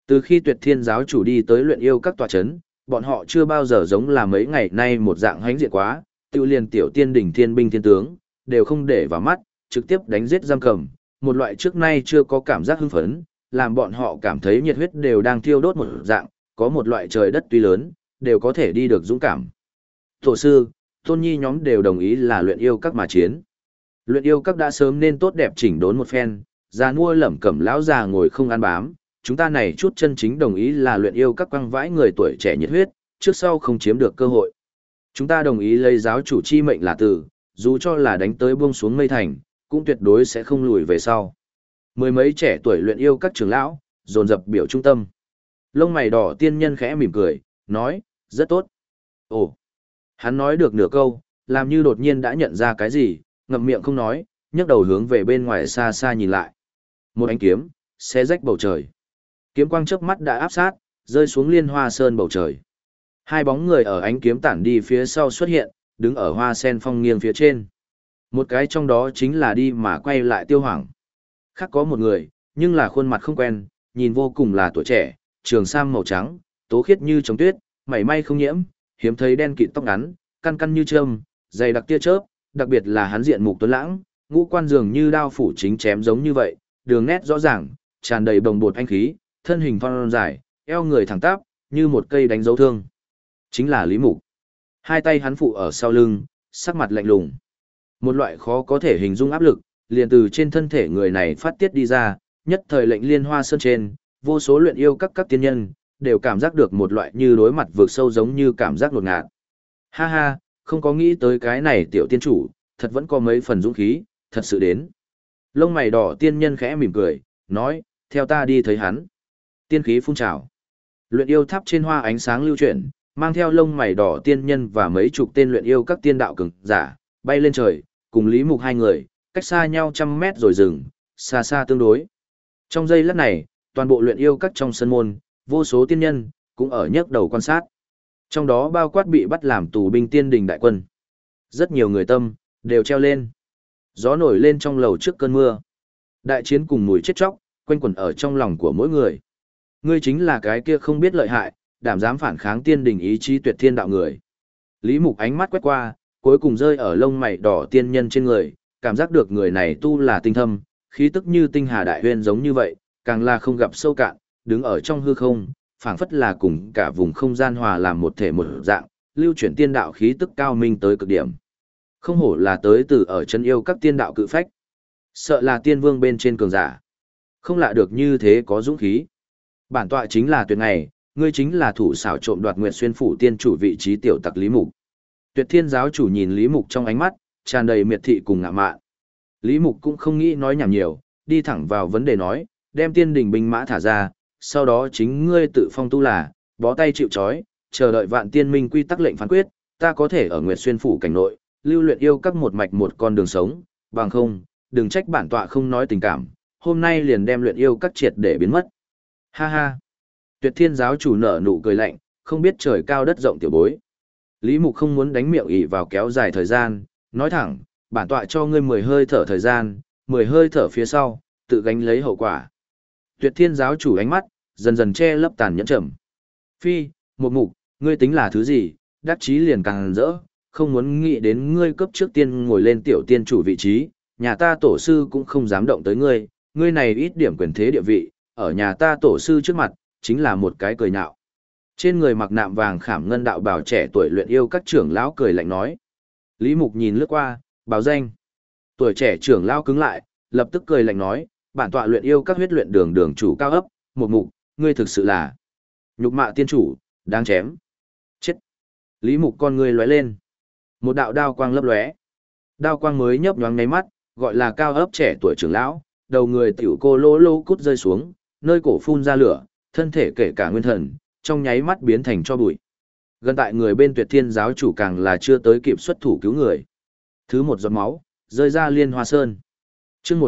S1: Từ khi Tuyệt Thiên giáo chủ đi tới luyện yêu các tòa chấn, bọn họ chưa bao giờ giống là mấy ngày nay một dạng hãnh diện quá, tiêu liền tiểu tiên đỉnh thiên binh thiên tướng, đều không để vào mắt, trực tiếp đánh giết giam cầm, một loại trước nay chưa có cảm giác hưng phấn, làm bọn họ cảm thấy nhiệt huyết đều đang thiêu đốt một dạng, có một loại trời đất tuy lớn, đều có thể đi được dũng cảm. Tổ sư, Tôn Nhi nhóm đều đồng ý là luyện yêu các mà chiến. Luyện yêu các đã sớm nên tốt đẹp chỉnh đốn một phen, già nua lẩm cẩm lão già ngồi không ăn bám, chúng ta này chút chân chính đồng ý là luyện yêu các quăng vãi người tuổi trẻ nhiệt huyết, trước sau không chiếm được cơ hội. Chúng ta đồng ý lấy giáo chủ chi mệnh là tử, dù cho là đánh tới buông xuống mây thành, cũng tuyệt đối sẽ không lùi về sau. Mười mấy trẻ tuổi luyện yêu các trưởng lão, dồn dập biểu trung tâm. Lông mày đỏ tiên nhân khẽ mỉm cười, nói, rất tốt. Ồ, hắn nói được nửa câu, làm như đột nhiên đã nhận ra cái gì, ngậm miệng không nói, nhấc đầu hướng về bên ngoài xa xa nhìn lại. Một ánh kiếm, xé rách bầu trời. Kiếm quang chớp mắt đã áp sát, rơi xuống Liên Hoa Sơn bầu trời. Hai bóng người ở ánh kiếm tản đi phía sau xuất hiện, đứng ở hoa sen phong nghiêng phía trên. Một cái trong đó chính là đi mà quay lại Tiêu Hoàng. Khác có một người, nhưng là khuôn mặt không quen, nhìn vô cùng là tuổi trẻ, trường sam màu trắng, tố khiết như trống tuyết, mảy may không nhiễm, hiếm thấy đen kịt tóc ngắn, căn căn như trơm, dày đặc tia chớp, đặc biệt là hắn diện mục tuấn lãng, ngũ quan dường như đao phủ chính chém giống như vậy, đường nét rõ ràng, tràn đầy bồng bột anh khí, thân hình thon dài, eo người thẳng tắp, như một cây đánh dấu thương. Chính là Lý Mục. Hai tay hắn phụ ở sau lưng, sắc mặt lạnh lùng. Một loại khó có thể hình dung áp lực, liền từ trên thân thể người này phát tiết đi ra, nhất thời lệnh Liên Hoa Sơn trên, vô số luyện yêu các tiên nhân, đều cảm giác được một loại như đối mặt vượt sâu giống như cảm giác đột ngạt. Ha ha, không có nghĩ tới cái này tiểu tiên chủ, thật vẫn có mấy phần dũng khí, thật sự đến. Lông mày đỏ tiên nhân khẽ mỉm cười, nói, theo ta đi thấy hắn. Tiên khí phun trào. Luyện yêu tháp trên hoa ánh sáng lưu chuyển, mang theo lông mày đỏ tiên nhân và mấy chục tên luyện yêu các tiên đạo cường giả, bay lên trời, cùng Lý Mục hai người, cách xa nhau trăm mét rồi dừng, xa xa tương đối. Trong giây lát này, toàn bộ luyện yêu các trong sân môn, vô số tiên nhân, cũng ở nhấc đầu quan sát. Trong đó bao quát bị bắt làm tù binh tiên đình đại quân. Rất nhiều người tâm, đều treo lên. Gió nổi lên trong lầu trước cơn mưa. Đại chiến cùng mùi chết chóc, quanh quẩn ở trong lòng của mỗi người. Ngươi chính là cái kia không biết lợi hại, đảm dám phản kháng tiên đình ý chí tuyệt thiên đạo người. Lý Mục ánh mắt quét qua, cuối cùng rơi ở lông mày đỏ tiên nhân trên người, cảm giác được người này tu là tinh thâm, khí tức như tinh hà đại huyên giống như vậy, càng là không gặp sâu cạn, đứng ở trong hư không, phảng phất là cùng cả vùng không gian hòa làm một thể một dạng, lưu chuyển tiên đạo khí tức cao minh tới cực điểm. Không hổ là tới từ ở chân yêu các tiên đạo cự phách. Sợ là tiên vương bên trên cường giả. Không lạ được như thế có dũng khí. Bản tọa chính là Tuyệt Ngày, ngươi chính là thủ xảo trộm đoạt Nguyệt Xuyên phủ tiên chủ vị trí tiểu tặc Lý Mục. Tuyệt Thiên giáo chủ nhìn Lý Mục trong ánh mắt, tràn đầy miệt thị cùng ngạ mạn. Lý Mục cũng không nghĩ nói nhảm nhiều, đi thẳng vào vấn đề nói, đem tiên đình binh mã thả ra, sau đó chính ngươi tự phong tu là, bó tay chịu trói, chờ đợi vạn tiên minh quy tắc lệnh phán quyết, ta có thể ở Nguyệt Xuyên phủ cảnh nội, lưu luyện yêu các một mạch một con đường sống, bằng không, đừng trách bản tọa không nói tình cảm, hôm nay liền đem luyện yêu các triệt để biến mất. Ha ha. Tuyệt Thiên giáo chủ nở nụ cười lạnh, không biết trời cao đất rộng tiểu bối. Lý Mục không muốn đánh miệng ỷ vào kéo dài thời gian, nói thẳng, bản tọa cho ngươi 10 hơi thở thời gian, 10 hơi thở phía sau, tự gánh lấy hậu quả. Tuyệt Thiên giáo chủ ánh mắt, dần dần che lấp tàn nhẫn trầm. Phi, một mục, ngươi tính là thứ gì, đắc chí liền càng rỡ, không muốn nghĩ đến ngươi cấp trước tiên ngồi lên tiểu tiên chủ vị trí, nhà ta tổ sư cũng không dám động tới ngươi, ngươi này ít điểm quyền thế địa vị, ở nhà ta tổ sư trước mặt, chính là một cái cười nhạo. Trên người mặc nạm vàng khảm ngân đạo bào trẻ tuổi luyện yêu các trưởng lão cười lạnh nói. Lý Mục nhìn lướt qua, báo danh. Tuổi trẻ trưởng lão cứng lại, lập tức cười lạnh nói, bản tọa luyện yêu các huyết luyện đường đường chủ cao ấp, một mục, ngươi thực sự là nhục mạ tiên chủ, đáng chém. Chết. Lý Mục con ngươi lóe lên. Một đạo đao quang lấp lóe. Đao quang mới nhấp nhoáng ngáy mắt, gọi là cao ấp trẻ tuổi trưởng lão, đầu người tiểu cô lô lô cút rơi xuống, nơi cổ phun ra lửa, thân thể kể cả nguyên thần, trong nháy mắt biến thành cho bụi. Gần tại người bên Tuyệt Thiên giáo chủ càng là chưa tới kịp xuất thủ cứu người. Thứ một giọt máu, rơi ra Liên Hoa Sơn. Chương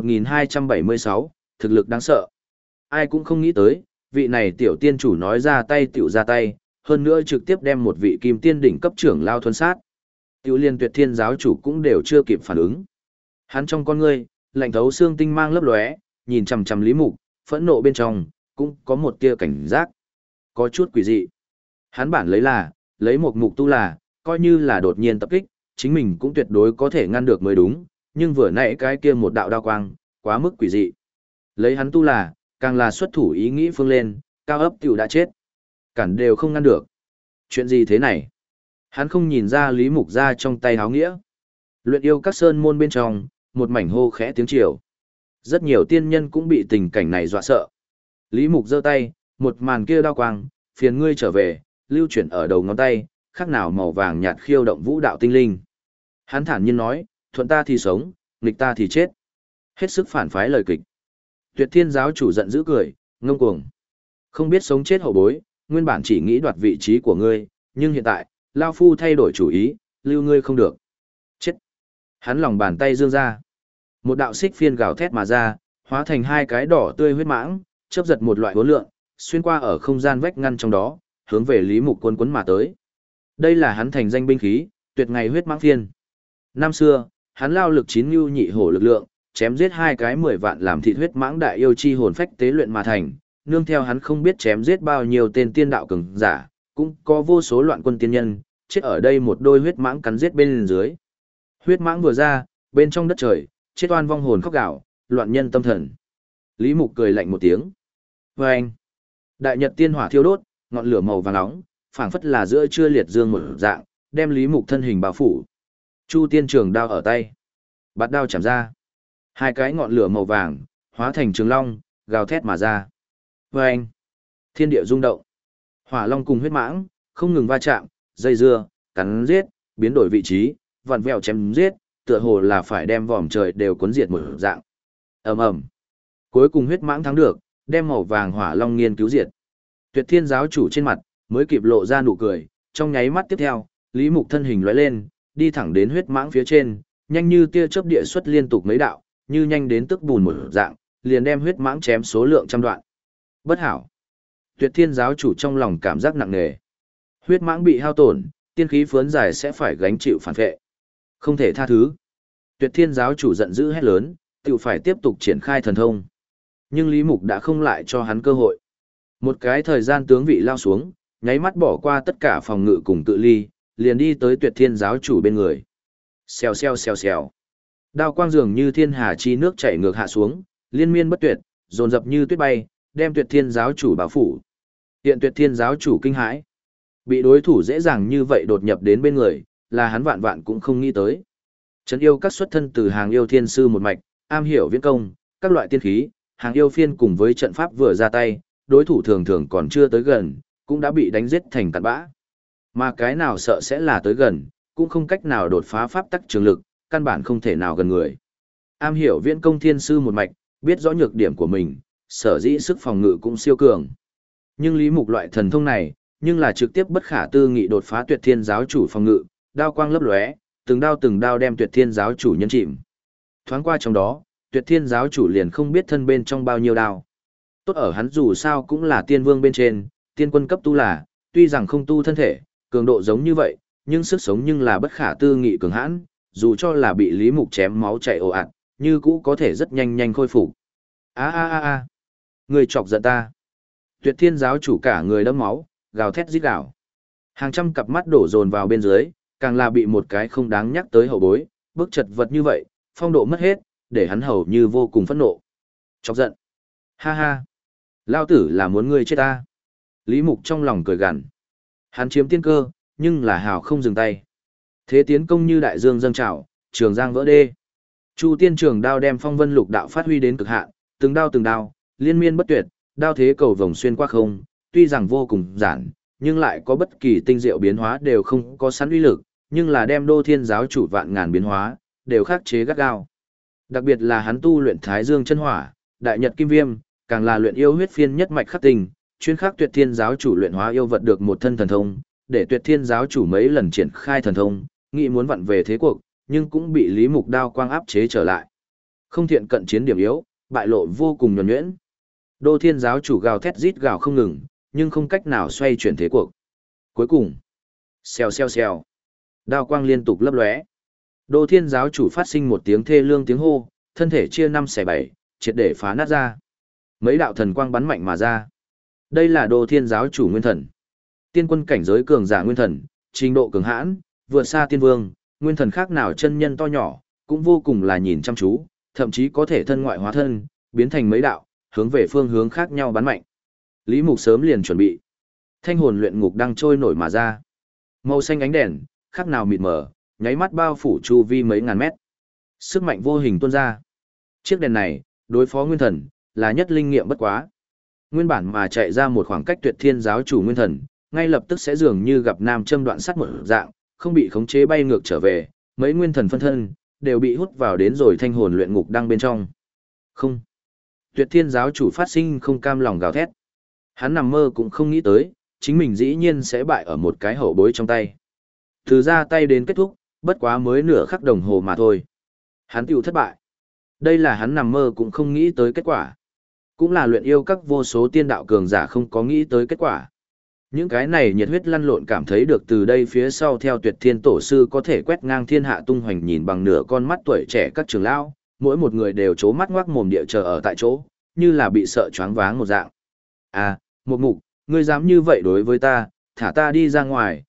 S1: 1276, thực lực đáng sợ. Ai cũng không nghĩ tới, vị này tiểu tiên chủ nói ra tay tiểu ra tay, hơn nữa trực tiếp đem một vị kim tiên đỉnh cấp trưởng lao thuần sát. Tiểu liên Tuyệt Thiên giáo chủ cũng đều chưa kịp phản ứng. Hắn trong con ngươi, lạnh thấu xương tinh mang lấp lóe, nhìn chằm chằm Lý Mục, phẫn nộ bên trong, cũng có một tia cảnh giác. Có chút quỷ dị. Hắn bản lấy một mục tu là, coi như là đột nhiên tập kích, chính mình cũng tuyệt đối có thể ngăn được mới đúng, nhưng vừa nãy cái kia một đạo đao quang, quá mức quỷ dị. Lấy hắn tu là, càng là xuất thủ ý nghĩ phương lên, cao ấp tiểu đã chết. Cản đều không ngăn được. Chuyện gì thế này? Hắn không nhìn ra Lý Mục ra trong tay háo nghĩa. Luyện yêu các sơn môn bên trong, một mảnh hô khẽ tiếng chiều. Rất nhiều tiên nhân cũng bị tình cảnh này dọa sợ. Lý Mục giơ tay, một màn kia đao quang, phiền ngươi trở về, lưu chuyển ở đầu ngón tay, khác nào màu vàng nhạt khiêu động vũ đạo tinh linh. Hắn thản nhiên nói, thuận ta thì sống, nghịch ta thì chết. Hết sức phản phái lời kịch. Tuyệt Thiên giáo chủ giận dữ cười, ngông cuồng. Không biết sống chết hậu bối, nguyên bản chỉ nghĩ đoạt vị trí của ngươi, nhưng hiện tại, Lao Phu thay đổi chủ ý, lưu ngươi không được. Chết. Hắn lòng bàn tay dương ra. Một đạo xích phiên gào thét mà ra, hóa thành hai cái đỏ tươi huyết mãng, chớp giật một loại hố lượng, xuyên qua ở không gian vách ngăn trong đó, hướng về Lý Mục quân quấn mà tới. Đây là hắn thành danh binh khí, tuyệt ngày huyết mãng phiên. Năm xưa, hắn lao lực chín nhu nhị hổ lực lượng, chém giết hai cái 10 vạn làm thịt huyết mãng đại yêu chi hồn phách tế luyện mà thành, nương theo hắn không biết chém giết bao nhiêu tên tiên đạo cường giả, cũng có vô số loạn quân tiên nhân, chết ở đây một đôi huyết mãng cắn giết bên dưới. Huyết mãng vừa ra, bên trong đất trời, chết oan vong hồn khóc gạo, loạn nhân tâm thần. Lý Mục cười lạnh một tiếng. Vâng! Đại nhật tiên hỏa thiêu đốt, ngọn lửa màu vàng nóng, phảng phất là giữa trưa liệt dương một dạng, đem Lý Mục thân hình bao phủ. Chu tiên trường đao ở tay. Bạt đao chạm ra. Hai cái ngọn lửa màu vàng, hóa thành trường long, gào thét mà ra. Vâng! Thiên địa rung động. Hỏa long cùng huyết mãng, không ngừng va chạm, dây dưa, cắn giết, biến đổi vị trí, vặn vẹo chém giết, tựa hồ là phải đem vòm trời đều cuốn diệt một dạng. Ầm ầm. Cuối cùng huyết mãng thắng được, đem màu vàng hỏa long nghiên cứu diệt. Tuyệt Thiên giáo chủ trên mặt mới kịp lộ ra nụ cười, trong nháy mắt tiếp theo, Lý Mục thân hình lóe lên, đi thẳng đến huyết mãng phía trên, nhanh như tia chớp địa xuất liên tục mấy đạo, như nhanh đến tức bùn một dạng, liền đem huyết mãng chém số lượng trăm đoạn. Bất hảo. Tuyệt Thiên giáo chủ trong lòng cảm giác nặng nề. Huyết mãng bị hao tổn, tiên khí phướn dài sẽ phải gánh chịu phản vệ. Không thể tha thứ. Tuyệt Thiên giáo chủ giận dữ hét lớn, tự phải tiếp tục triển khai thần thông. Nhưng Lý Mục đã không lại cho hắn cơ hội. Một cái thời gian tướng vị lao xuống, nháy mắt bỏ qua tất cả phòng ngự cùng tự ly, liền đi tới Tuyệt Thiên giáo chủ bên người. Xèo xèo xèo xèo. Đao quang dường như thiên hà chi nước chảy ngược hạ xuống, liên miên bất tuyệt, dồn dập như tuyết bay, đem Tuyệt Thiên giáo chủ bao phủ. Hiện Tuyệt Thiên giáo chủ kinh hãi. Bị đối thủ dễ dàng như vậy đột nhập đến bên người, là hắn vạn vạn cũng không nghĩ tới. Trấn yêu các xuất thân từ hàng yêu thiên sư một mạch, am hiểu viễn công, các loại tiên khí, hàng yêu phiên cùng với trận pháp vừa ra tay, đối thủ thường thường còn chưa tới gần, cũng đã bị đánh giết thành tàn bã. Mà cái nào sợ sẽ là tới gần, cũng không cách nào đột phá pháp tắc trường lực, căn bản không thể nào gần người. Am hiểu viễn công thiên sư một mạch, biết rõ nhược điểm của mình, sở dĩ sức phòng ngự cũng siêu cường. Nhưng Lý Mục loại thần thông này, nhưng là trực tiếp bất khả tư nghị đột phá Tuyệt Thiên giáo chủ phòng ngự, đao quang lấp lóe, từng đao đem Tuyệt Thiên giáo chủ nhân chìm. Thoáng qua trong đó, Tuyệt Thiên giáo chủ liền không biết thân bên trong bao nhiêu đao. Tốt ở hắn dù sao cũng là tiên vương bên trên, tiên quân cấp tu là, tuy rằng không tu thân thể, cường độ giống như vậy, nhưng sức sống nhưng là bất khả tư nghị cường hãn, dù cho là bị Lý Mục chém máu chảy ồ ạt, như cũ có thể rất nhanh nhanh khôi phục. A, người chọc giận ta. Tuyệt Thiên giáo chủ cả người đẫm máu, gào thét rít gào. Hàng trăm cặp mắt đổ dồn vào bên dưới, càng là bị một cái không đáng nhắc tới hậu bối, bước chật vật như vậy, phong độ mất hết, để hắn hầu như vô cùng phẫn nộ. Chọc giận. Ha ha. Lao tử là muốn ngươi chết ta. Lý Mục trong lòng cười gằn. Hắn chiếm tiên cơ, nhưng là hào không dừng tay. Thế tiến công như đại dương dâng trào, trường giang vỡ đê. Chu tiên trường đao đem phong vân lục đạo phát huy đến cực hạn, từng đao, liên miên bất tuyệt, đao thế cầu vồng xuyên qua không, tuy rằng vô cùng giản, nhưng lại có bất kỳ tinh diệu biến hóa đều không có sẵn uy lực, nhưng là đem Đô Thiên giáo chủ vạn ngàn biến hóa, đều khắc chế gắt gao. Đặc biệt là hắn tu luyện Thái Dương chân hỏa, Đại Nhật kim viêm, càng là luyện yêu huyết phiên nhất mạch khắc tình, chuyên khắc Tuyệt Thiên giáo chủ luyện hóa yêu vật được một thân thần thông, để Tuyệt Thiên giáo chủ mấy lần triển khai thần thông, nghĩ muốn vặn về thế cuộc, nhưng cũng bị Lý Mục đao quang áp chế trở lại. Không thiện cận chiến điểm yếu, bại lộ vô cùng nhuần nhuyễn. Đô Thiên giáo chủ gào thét rít gào không ngừng, nhưng không cách nào xoay chuyển thế cuộc. Cuối cùng, xèo xèo xèo, đao quang liên tục lấp lóe. Đô Thiên giáo chủ phát sinh một tiếng thê lương tiếng hô, thân thể chia năm xẻ bảy, triệt để phá nát ra. Mấy đạo thần quang bắn mạnh mà ra. Đây là Đồ Thiên giáo chủ nguyên thần. Tiên quân cảnh giới cường giả nguyên thần, trình độ cường hãn, vượt xa tiên vương, nguyên thần khác nào chân nhân to nhỏ, cũng vô cùng là nhìn chăm chú, thậm chí có thể thân ngoại hóa thân, biến thành mấy đạo, hướng về phương hướng khác nhau bắn mạnh. Lý Mục sớm liền chuẩn bị. Thanh hồn luyện ngục đang trôi nổi mà ra. Màu xanh ánh đèn, khác nào mịt mờ, nháy mắt bao phủ chu vi mấy ngàn mét. Sức mạnh vô hình tuôn ra. Chiếc đèn này, đối phó nguyên thần, là nhất linh nghiệm bất quá. Nguyên bản mà chạy ra một khoảng cách Tuyệt Thiên giáo chủ nguyên thần, ngay lập tức sẽ dường như gặp nam châm đoạn sắt một dạng, không bị khống chế bay ngược trở về, mấy nguyên thần phân thân đều bị hút vào đến rồi thanh hồn luyện ngục đang bên trong. Không. Tuyệt Thiên giáo chủ phát sinh không cam lòng gào thét. Hắn nằm mơ cũng không nghĩ tới, chính mình dĩ nhiên sẽ bại ở một cái hậu bối trong tay. Từ ra tay đến kết thúc, bất quá mới nửa khắc đồng hồ mà thôi. Hắn tiểu thất bại. Đây là hắn nằm mơ cũng không nghĩ tới kết quả. Cũng là luyện yêu các vô số tiên đạo cường giả không có nghĩ tới kết quả. Những cái này nhiệt huyết lăn lộn cảm thấy được từ đây phía sau theo Tuyệt Thiên tổ sư có thể quét ngang thiên hạ tung hoành nhìn bằng nửa con mắt tuổi trẻ các trưởng lão, mỗi một người đều trố mắt ngoác mồm địa chờ ở tại chỗ, như là bị sợ choáng váng một dạng. À, một mục, ngươi dám như vậy đối với ta, thả ta đi ra ngoài,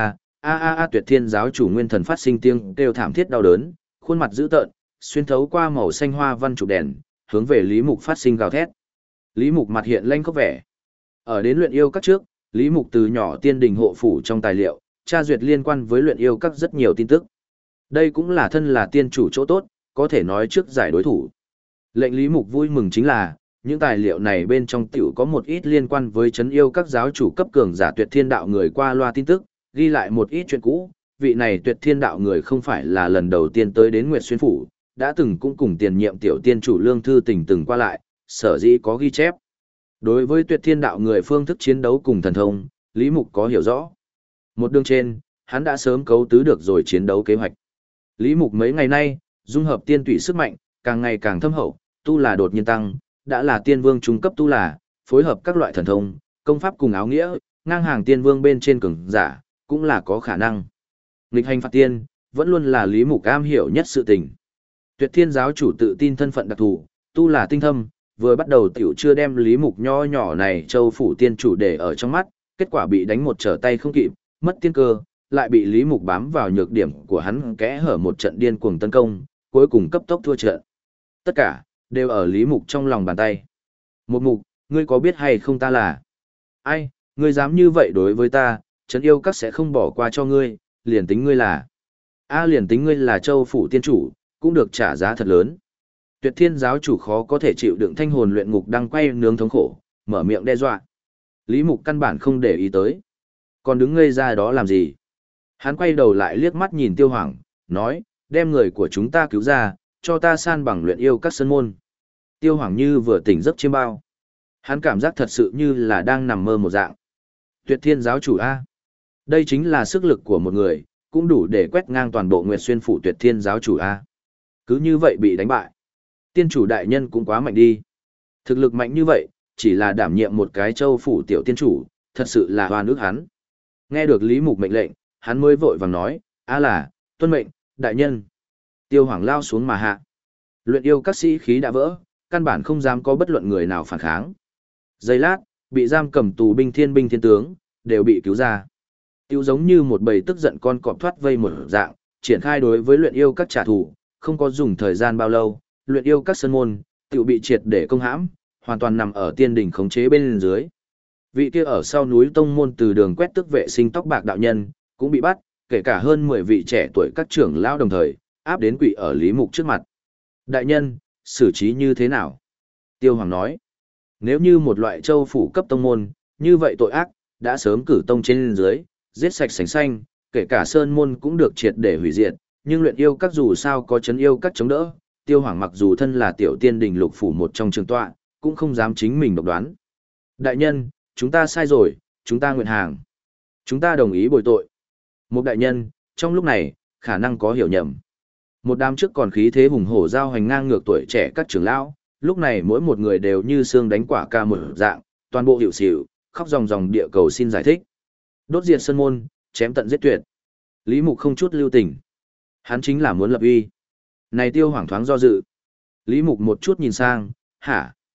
S1: Tuyệt Thiên giáo chủ nguyên thần phát sinh tiếng kêu thảm thiết đau đớn, khuôn mặt dữ tợn, xuyên thấu qua màu xanh hoa văn trục đèn, hướng về Lý Mục phát sinh gào thét. Lý Mục mặt hiện lanh khóc vẻ. Ở đến luyện yêu các trước, Lý Mục từ nhỏ tiên đình hộ phủ trong tài liệu, tra duyệt liên quan với luyện yêu các rất nhiều tin tức. Đây cũng là thân là tiên chủ chỗ tốt, có thể nói trước giải đối thủ. Lệnh Lý Mục vui mừng chính là, những tài liệu này bên trong tiểu có một ít liên quan với chấn yêu các giáo chủ cấp cường giả Tuyệt Thiên đạo người qua loa tin tức, ghi lại một ít chuyện cũ. Vị này Tuyệt Thiên đạo người không phải là lần đầu tiên tới đến Nguyệt Xuyên phủ, đã từng cũng cùng tiền nhiệm tiểu tiên chủ Lương Thư Tình từng qua lại, sở dĩ có ghi chép. Đối với Tuyệt Thiên đạo người phương thức chiến đấu cùng thần thông, Lý Mục có hiểu rõ. Một đường trên, hắn đã sớm cấu tứ được rồi chiến đấu kế hoạch. Lý Mục mấy ngày nay, dung hợp tiên tủy sức mạnh, càng ngày càng thâm hậu, tu là đột nhiên tăng, đã là tiên vương trung cấp tu là, phối hợp các loại thần thông, công pháp cùng áo nghĩa, ngang hàng tiên vương bên trên cường giả, cũng là có khả năng. Nghịch hành phạt tiên, vẫn luôn là Lý Mục am hiểu nhất sự tình. Tuyệt Thiên giáo chủ tự tin thân phận đặc thù, tu là tinh thâm, vừa bắt đầu tiểu chưa đem Lý Mục nho nhỏ này châu phủ tiên chủ để ở trong mắt, kết quả bị đánh một trở tay không kịp, mất tiên cơ, lại bị Lý Mục bám vào nhược điểm của hắn kẽ hở một trận điên cuồng tấn công, cuối cùng cấp tốc thua trận. Tất cả, đều ở Lý Mục trong lòng bàn tay. Một mục, ngươi có biết hay không ta là ai, ngươi dám như vậy đối với ta, trấn yêu các sẽ không bỏ qua cho ngươi, liền tính ngươi là liền tính ngươi là châu phủ tiên chủ, cũng được trả giá thật lớn. Tuyệt Thiên giáo chủ khó có thể chịu đựng thanh hồn luyện ngục đang quay nướng thống khổ, mở miệng đe dọa. Lý Mục căn bản không để ý tới. Còn đứng ngây ra đó làm gì? Hắn quay đầu lại liếc mắt nhìn Tiêu Hoàng, nói, đem người của chúng ta cứu ra, cho ta san bằng luyện yêu các sơn môn. Tiêu Hoàng như vừa tỉnh giấc chiêm bao. Hắn cảm giác thật sự như là đang nằm mơ một dạng. Tuyệt Thiên giáo chủ A. Đây chính là sức lực của một người, cũng đủ để quét ngang toàn bộ Nguyệt Xuyên phủ Tuyệt Thiên giáo chủ A. Cứ như vậy bị đánh bại. Tiên chủ đại nhân cũng quá mạnh đi. Thực lực mạnh như vậy, chỉ là đảm nhiệm một cái châu phủ tiểu tiên chủ, thật sự là oan ức hắn. Nghe được Lý Mục mệnh lệnh, hắn mới vội vàng nói, là, tuân mệnh, đại nhân. Tiêu Hoàng lao xuống mà hạ. Luyện yêu các sĩ khí đã vỡ, căn bản không dám có bất luận người nào phản kháng. Giây lát, bị giam cầm tù binh thiên tướng, đều bị cứu ra. Tiêu giống như một bầy tức giận con cọp thoát vây một dạng, triển khai đối với luyện yêu các trả thù, không có dùng thời gian bao lâu, luyện yêu các sơn môn, tự bị triệt để công hãm, hoàn toàn nằm ở tiên đỉnh khống chế bên dưới. Vị kia ở sau núi tông môn từ đường quét tước vệ sinh tóc bạc đạo nhân, cũng bị bắt, kể cả hơn 10 vị trẻ tuổi các trưởng lão đồng thời, áp đến quỷ ở Lý Mục trước mặt. Đại nhân, xử trí như thế nào? Tiêu Hoàng nói, nếu như một loại châu phủ cấp tông môn, như vậy tội ác, đã sớm cử tông trên dưới, giết sạch sành xanh, kể cả sơn môn cũng được triệt để hủy diệt, nhưng luyện yêu các dù sao có chấn yêu các chống đỡ, Tiêu Hoàng mặc dù thân là tiểu tiên đình lục phủ một trong trường tọa, cũng không dám chính mình độc đoán. Đại nhân, chúng ta sai rồi, chúng ta nguyện hàng. Chúng ta đồng ý bồi tội. Một đại nhân, trong lúc này, khả năng có hiểu nhầm. Một đám trước còn khí thế hùng hổ giao hành ngang ngược tuổi trẻ các trưởng lão, lúc này mỗi một người đều như xương đánh quả ca một dạng, toàn bộ hiểu xỉu, khóc ròng ròng địa cầu xin giải thích. Đốt diệt sơn môn, chém tận giết tuyệt. Lý Mục không chút lưu tình. Hắn chính là muốn lập uy. Này Tiêu Hoàng thoáng do dự. Lý Mục một chút nhìn sang, hả?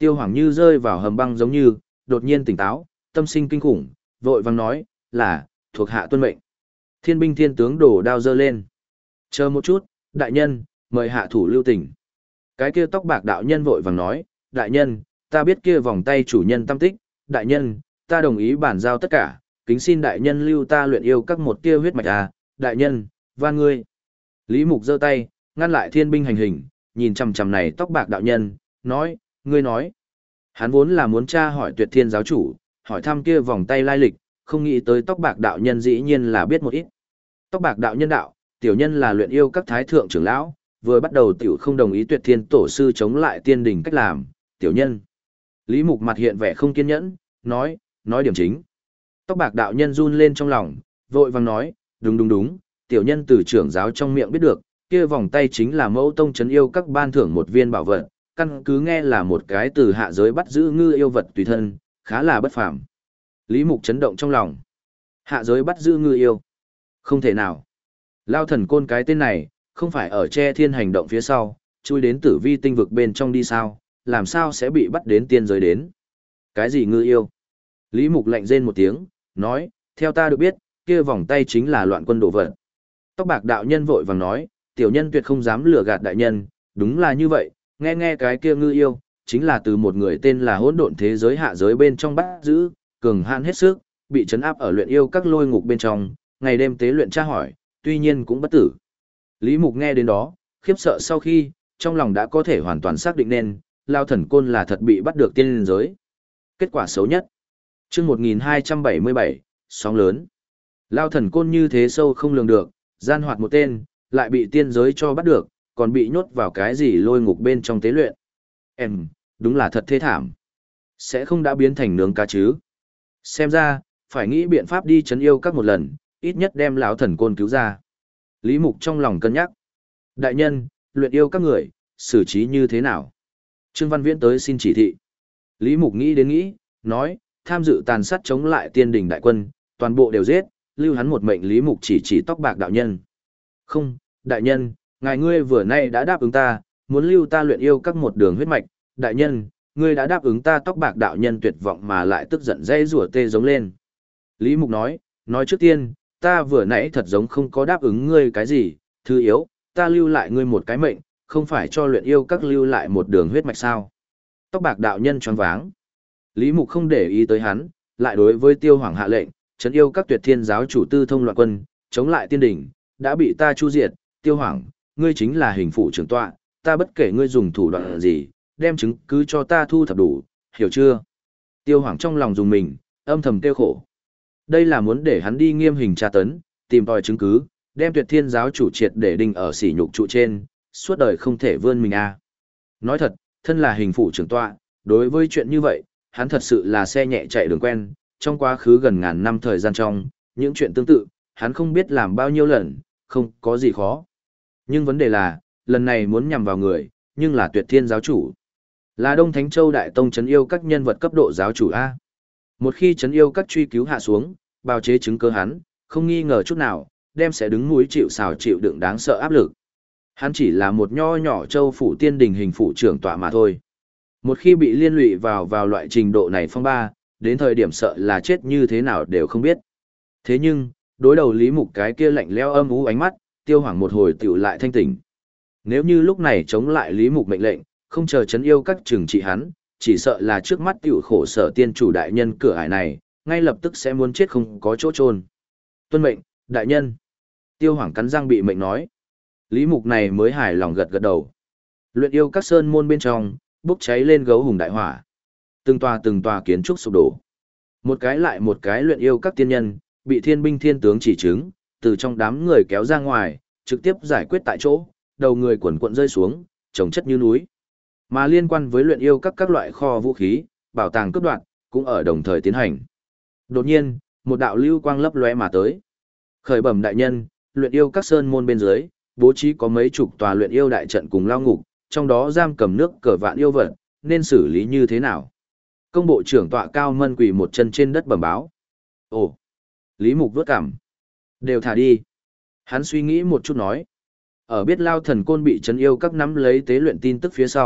S1: Tiêu Hoàng như rơi vào hầm băng giống như, đột nhiên tỉnh táo, tâm sinh kinh khủng, vội vàng nói, là, thuộc hạ tuân mệnh. Thiên binh thiên tướng đổ đao dơ lên. Chờ một chút, đại nhân, mời hạ thủ lưu tình. Cái kia tóc bạc đạo nhân vội vàng nói, đại nhân, ta biết kia vòng tay chủ nhân tâm tích, đại nhân, ta đồng ý bàn giao tất cả, kính xin đại nhân lưu ta luyện yêu các một tia huyết mạch à, đại nhân, van ngươi. Lý Mục giơ tay, ngăn lại thiên binh hành hình, nhìn chằm chằm này tóc bạc đạo nhân, nói, ngươi nói. Hắn vốn là muốn tra hỏi Tuyệt Thiên giáo chủ, hỏi thăm kia vòng tay lai lịch, không nghĩ tới tóc bạc đạo nhân dĩ nhiên là biết một ít. Tóc bạc đạo nhân đạo, tiểu nhân là luyện yêu các thái thượng trưởng lão, vừa bắt đầu tiểu không đồng ý Tuyệt Thiên tổ sư chống lại tiên đình cách làm, tiểu nhân. Lý Mục mặt hiện vẻ không kiên nhẫn, nói điểm chính. Tóc bạc đạo nhân run lên trong lòng, vội vàng nói, đúng, tiểu nhân từ trưởng giáo trong miệng biết được, kia vòng tay chính là mẫu tông trấn yêu các ban thưởng một viên bảo vật, căn cứ nghe là một cái từ hạ giới bắt giữ ngư yêu vật tùy thân, khá là bất phàm. Lý Mục chấn động trong lòng. Hạ giới bắt giữ ngư yêu. Không thể nào. Lao thần côn cái tên này, không phải ở che thiên hành động phía sau, chui đến tử vi tinh vực bên trong đi sao, làm sao sẽ bị bắt đến tiên giới đến. Cái gì ngư yêu? Lý Mục lạnh rên một tiếng, nói, theo ta được biết, kia vòng tay chính là loạn quân đồ vật. Tóc bạc đạo nhân vội vàng nói, tiểu nhân tuyệt không dám lừa gạt đại nhân, đúng là như vậy, nghe cái kia ngư yêu, chính là từ một người tên là hỗn độn thế giới hạ giới bên trong bắt giữ, cường hãn hết sức, bị trấn áp ở luyện yêu các lôi ngục bên trong, ngày đêm tế luyện tra hỏi, tuy nhiên cũng bất tử. Lý Mục nghe đến đó, khiếp sợ sau khi, trong lòng đã có thể hoàn toàn xác định nên, Lao thần côn là thật bị bắt được tiên linh giới. Kết quả xấu nhất. Chương 1277, sóng lớn. Lao thần côn như thế sâu không lường được, gian hoạt một tên, lại bị tiên giới cho bắt được, còn bị nhốt vào cái gì lôi ngục bên trong tế luyện. Đúng là thật thê thảm. Sẽ không đã biến thành nướng cá chứ. Xem ra, phải nghĩ biện pháp đi trấn yêu các một lần, ít nhất đem lão thần côn cứu ra. Lý Mục trong lòng cân nhắc. Đại nhân, luyện yêu các người, xử trí như thế nào? Trương Văn Viễn tới xin chỉ thị. Lý Mục nghĩ đến nghĩ, nói, tham dự tàn sát chống lại tiên đình đại quân, toàn bộ đều giết, lưu hắn một mệnh. Lý Mục chỉ tóc bạc đạo nhân. Không, đại nhân, ngài ngươi vừa nay đã đáp ứng ta, muốn lưu ta luyện yêu các một đường huyết mạch, đại nhân, ngươi đã đáp ứng ta. Tóc bạc đạo nhân tuyệt vọng mà lại tức giận dây rủa tê giống lên. Lý Mục nói trước tiên, ta vừa nãy thật giống không có đáp ứng ngươi cái gì, thứ yếu, ta lưu lại ngươi một cái mệnh, không phải cho luyện yêu các lưu lại một đường huyết mạch sao. Tóc bạc đạo nhân choáng váng. Lý Mục không để ý tới hắn, lại đối với Tiêu Hoàng hạ lệnh, trấn yêu các Tuyệt Thiên giáo chủ tư thông loạn quân, chống lại tiên đỉnh, đã bị ta chu diệt. Tiêu Hoàng, ngươi chính là hình phụ trưởng tọa, ta bất kể ngươi dùng thủ đoạn gì, đem chứng cứ cho ta thu thập đủ, hiểu chưa? Tiêu Hoàng trong lòng dùng mình, âm thầm tiêu khổ. Đây là muốn để hắn đi nghiêm hình tra tấn, tìm tòi chứng cứ, đem Tuyệt Thiên giáo chủ triệt để đinh ở sỉ nhục trụ trên, suốt đời không thể vươn mình a. Nói thật, thân là hình phụ trưởng tọa, đối với chuyện như vậy, hắn thật sự là xe nhẹ chạy đường quen, trong quá khứ gần ngàn năm thời gian trong, những chuyện tương tự, hắn không biết làm bao nhiêu lần, không có gì khó. Nhưng vấn đề là, lần này muốn nhằm vào người, nhưng là Tuyệt Thiên giáo chủ. Là Đông Thánh Châu Đại Tông trấn yêu các nhân vật cấp độ giáo chủ A. Một khi trấn yêu các truy cứu hạ xuống, bào chế chứng cứ hắn, không nghi ngờ chút nào, đem sẽ đứng núi chịu sào chịu đựng đáng sợ áp lực. Hắn chỉ là một nho nhỏ châu phủ tiên đình hình phụ trưởng tọa mà thôi. Một khi bị liên lụy vào loại trình độ này phong ba, đến thời điểm sợ là chết như thế nào đều không biết. Thế nhưng, đối đầu Lý Mục cái kia lạnh lẽo âm u ánh mắt, Tiêu Hoàng một hồi tiểu lại thanh tỉnh. Nếu như lúc này chống lại Lý Mục mệnh lệnh, không chờ trấn yêu các trừng trị hắn, chỉ sợ là trước mắt tiểu khổ sở tiên chủ đại nhân cửa ải này, ngay lập tức sẽ muốn chết không có chỗ chôn. Tuân mệnh, đại nhân. Tiêu Hoàng cắn răng bị mệnh nói. Lý Mục này mới hài lòng gật gật đầu. Luyện yêu các sơn môn bên trong, bốc cháy lên gấu hùng đại hỏa. Từng tòa kiến trúc sụp đổ. Một cái lại một cái luyện yêu các tiên nhân, bị thiên binh thiên tướng chỉ chứng, từ trong đám người kéo ra ngoài, trực tiếp giải quyết tại chỗ, đầu người quần quận rơi xuống, chồng chất như núi. Mà liên quan với luyện yêu các loại kho vũ khí, bảo tàng cướp đoạt, cũng ở đồng thời tiến hành. Đột nhiên, một đạo lưu quang lấp lóe mà tới. Khởi bẩm đại nhân, luyện yêu các sơn môn bên dưới, bố trí có mấy chục tòa luyện yêu đại trận cùng lao ngục, trong đó giam cầm nước cờ vạn yêu vật, nên xử lý như thế nào? Công bộ trưởng tọa Cao Mân quỳ một chân trên đất bẩm báo. Ồ, Lý Mục vớt cằm. Đều thả đi. Hắn suy nghĩ một chút nói. Ở biết Lao thần côn bị trấn yêu các nắm lấy tế luyện tin tức phía sau,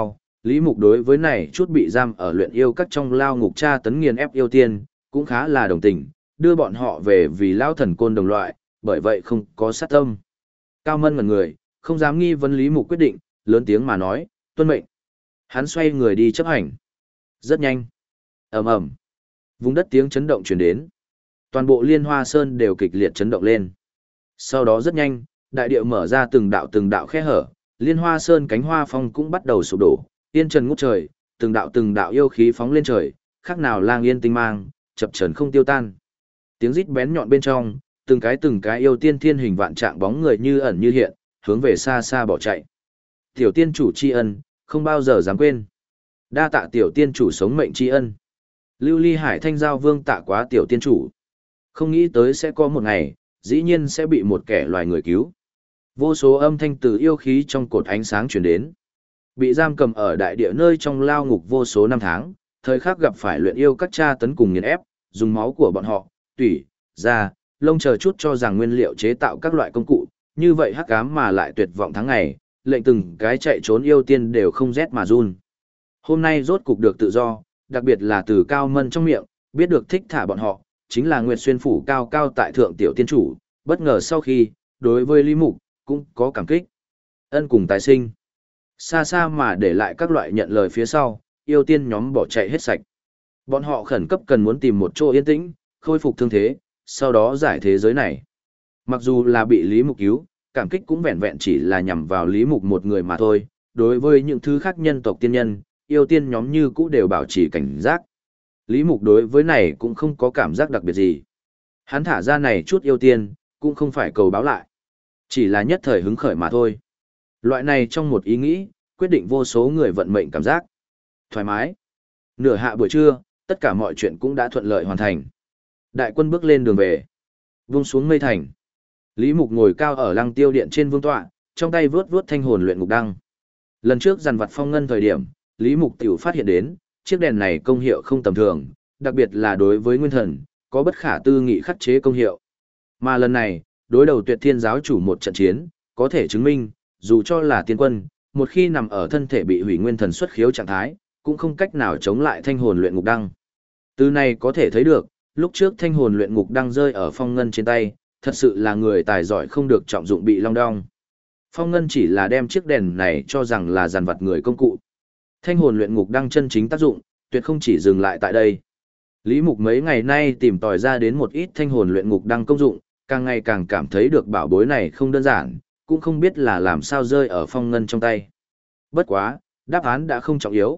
S1: Lý Mục đối với này chút bị giam ở luyện yêu các trong lao ngục tra tấn nghiền ép yêu tiên, cũng khá là đồng tình, đưa bọn họ về vì lao thần côn đồng loại, bởi vậy không có sát tâm. Cao Mân ngẩn người, không dám nghi vấn Lý Mục quyết định, lớn tiếng mà nói, tuân mệnh. Hắn xoay người đi chấp hành. Rất nhanh. Ầm ầm. Vùng đất tiếng chấn động truyền đến. Toàn bộ Liên Hoa Sơn đều kịch liệt chấn động lên. Sau đó rất nhanh, đại địa mở ra từng đạo khe hở, Liên Hoa Sơn cánh hoa phong cũng bắt đầu sụp đổ, yên trần ngút trời, từng đạo yêu khí phóng lên trời, khác nào lang yên tinh mang, chập chờn không tiêu tan. Tiếng rít bén nhọn bên trong, từng cái yêu tiên thiên hình vạn trạng bóng người như ẩn như hiện, hướng về xa xa bỏ chạy. Tiểu tiên chủ tri ân, không bao giờ dám quên. Đa tạ tiểu tiên chủ sống mệnh tri ân. Lưu Ly Hải Thanh Giao Vương tạ quá tiểu tiên chủ. Không nghĩ tới sẽ có một ngày, dĩ nhiên sẽ bị một kẻ loài người cứu. Vô số âm thanh từ yêu khí trong cột ánh sáng truyền đến. Bị giam cầm ở đại địa nơi trong lao ngục vô số năm tháng, thời khắc gặp phải luyện yêu các tra tấn cùng nghiền ép, dùng máu của bọn họ, tủy, da, lông chờ chút cho rằng nguyên liệu chế tạo các loại công cụ, như vậy hắc ám mà lại tuyệt vọng tháng ngày, lệnh từng cái chạy trốn yêu tiên đều không rét mà run. Hôm nay rốt cục được tự do, đặc biệt là từ Cao Mân trong miệng, biết được thích thả bọn họ, chính là Nguyệt Xuyên phủ cao cao tại thượng tiểu tiên chủ, bất ngờ sau khi, đối với Lý Mục, cũng có cảm kích. Ân cùng tái sinh. Xa xa mà để lại các loại nhận lời phía sau, yêu tiên nhóm bỏ chạy hết sạch. Bọn họ khẩn cấp cần muốn tìm một chỗ yên tĩnh, khôi phục thương thế, sau đó giải thế giới này. Mặc dù là bị Lý Mục cứu, cảm kích cũng vẹn vẹn chỉ là nhằm vào Lý Mục một người mà thôi, đối với những thứ khác nhân tộc tiên nhân, yêu tiên nhóm như cũ đều bảo trì cảnh giác. Lý Mục đối với này cũng không có cảm giác đặc biệt gì. Hắn thả ra này chút yêu tiên, cũng không phải cầu báo lại. Chỉ là nhất thời hứng khởi mà thôi. Loại này trong một ý nghĩ, quyết định vô số người vận mệnh cảm giác. Thoải mái. Nửa hạ buổi trưa, tất cả mọi chuyện cũng đã thuận lợi hoàn thành. Đại quân bước lên đường về. Vung xuống mây thành. Lý Mục ngồi cao ở lăng tiêu điện trên vương tọa, trong tay vướt vướt thanh hồn luyện ngục đăng. Lần trước dàn vặt phong ngân thời điểm, Lý Mục tiểu phát hiện đến, chiếc đèn này công hiệu không tầm thường, đặc biệt là đối với nguyên thần, có bất khả tư nghị khắc chế công hiệu. Mà lần này, đối đầu Tuyệt Thiên giáo chủ một trận chiến, có thể chứng minh, dù cho là tiên quân, một khi nằm ở thân thể bị hủy nguyên thần xuất khiếu trạng thái, cũng không cách nào chống lại thanh hồn luyện ngục đăng. Từ này có thể thấy được, lúc trước thanh hồn luyện ngục đăng rơi ở Phong Ngân trên tay, thật sự là người tài giỏi không được trọng dụng bị long đong. Phong Ngân chỉ là đem chiếc đèn này cho rằng là dàn vặt người công cụ. Thanh hồn luyện ngục đăng chân chính tác dụng, tuyệt không chỉ dừng lại tại đây. Lý Mục mấy ngày nay tìm tòi ra đến một ít thanh hồn luyện ngục đăng công dụng, càng ngày càng cảm thấy được bảo bối này không đơn giản, cũng không biết là làm sao rơi ở Phong Ngân trong tay. Bất quá, đáp án đã không trọng yếu.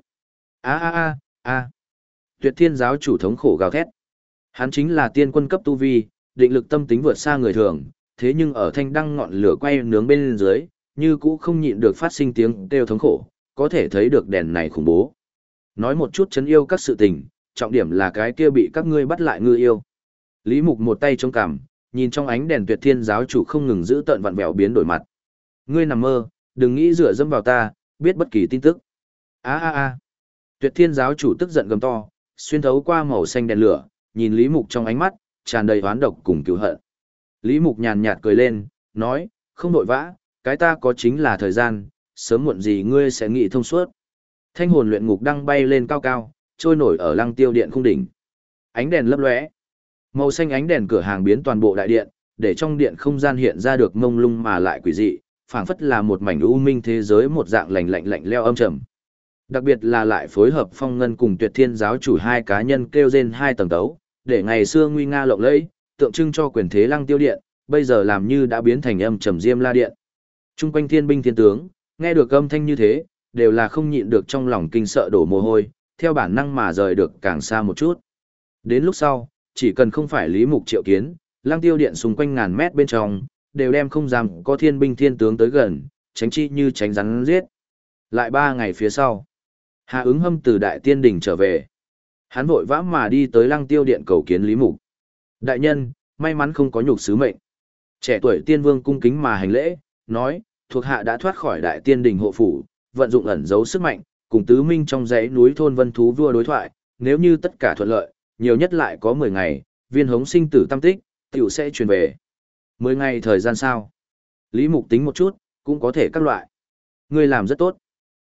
S1: Tuyệt Thiên giáo chủ thống khổ gào thét. Hắn chính là tiên quân cấp tu vi, định lực tâm tính vượt xa người thường, thế nhưng ở thanh đăng ngọn lửa quay nướng bên dưới, như cũ không nhịn được phát sinh tiếng kêu thống khổ, có thể thấy được đèn này khủng bố. Nói một chút chấn yêu các sự tình, trọng điểm là cái kia bị các ngươi bắt lại ngư yêu. Lý Mục một tay chống cằm, nhìn trong ánh đèn Tuyệt Thiên giáo chủ không ngừng giữ tợn vặn vẹo biến đổi mặt. Ngươi nằm mơ, đừng nghĩ dựa dẫm vào ta, biết bất kỳ tin tức. Tuyệt Thiên giáo chủ tức giận gầm to, xuyên thấu qua màu xanh đèn lửa, nhìn Lý Mục trong ánh mắt tràn đầy oán độc cùng cừu hận. Lý Mục nhàn nhạt cười lên, nói, không vội vã, cái ta có chính là thời gian, sớm muộn gì ngươi sẽ nghĩ thông suốt. Thanh hồn luyện ngục đang bay lên cao cao, trôi nổi ở lăng tiêu điện khung đỉnh. Ánh đèn lấp lóe, màu xanh ánh đèn cửa hàng biến toàn bộ đại điện, để trong điện không gian hiện ra được mông lung mà lại quỷ dị, phảng phất là một mảnh u minh thế giới một dạng lạnh leo âm trầm. Đặc biệt là lại phối hợp Phong Ngân cùng Tuyệt Thiên giáo chủ hai cá nhân kêu rên hai tầng tấu, để ngày xưa nguy nga lộng lẫy, tượng trưng cho quyền thế lăng tiêu điện, bây giờ làm như đã biến thành âm trầm diêm la điện. Trung quanh thiên binh thiên tướng, nghe được âm thanh như thế, đều là không nhịn được trong lòng kinh sợ đổ mồ hôi, theo bản năng mà rời được càng xa một chút. Đến lúc sau, chỉ cần không phải Lý Mục triệu kiến, lăng tiêu điện xung quanh ngàn mét bên trong, đều đem không dám có thiên binh thiên tướng tới gần, tránh chi như tránh rắn giết. Lại 3 ngày phía sau, Hà Ứng Hâm từ Đại Tiên Đình trở về. Hắn vội vã mà đi tới lăng tiêu điện cầu kiến Lý Mục. Đại nhân, may mắn không có nhục sứ mệnh. Trẻ tuổi tiên vương cung kính mà hành lễ, nói, thuộc hạ đã thoát khỏi Đại Tiên Đình hộ phủ, vận dụng ẩn giấu sức mạnh, cùng tứ minh trong dãy núi thôn Vân Thú vua đối thoại, nếu như tất cả thuận lợi, nhiều nhất lại có 10 ngày, viên hống sinh tử tâm tích, tiểu sẽ truyền về. 10 ngày thời gian sao? Lý Mục tính một chút, cũng có thể các loại. Ngươi làm rất tốt.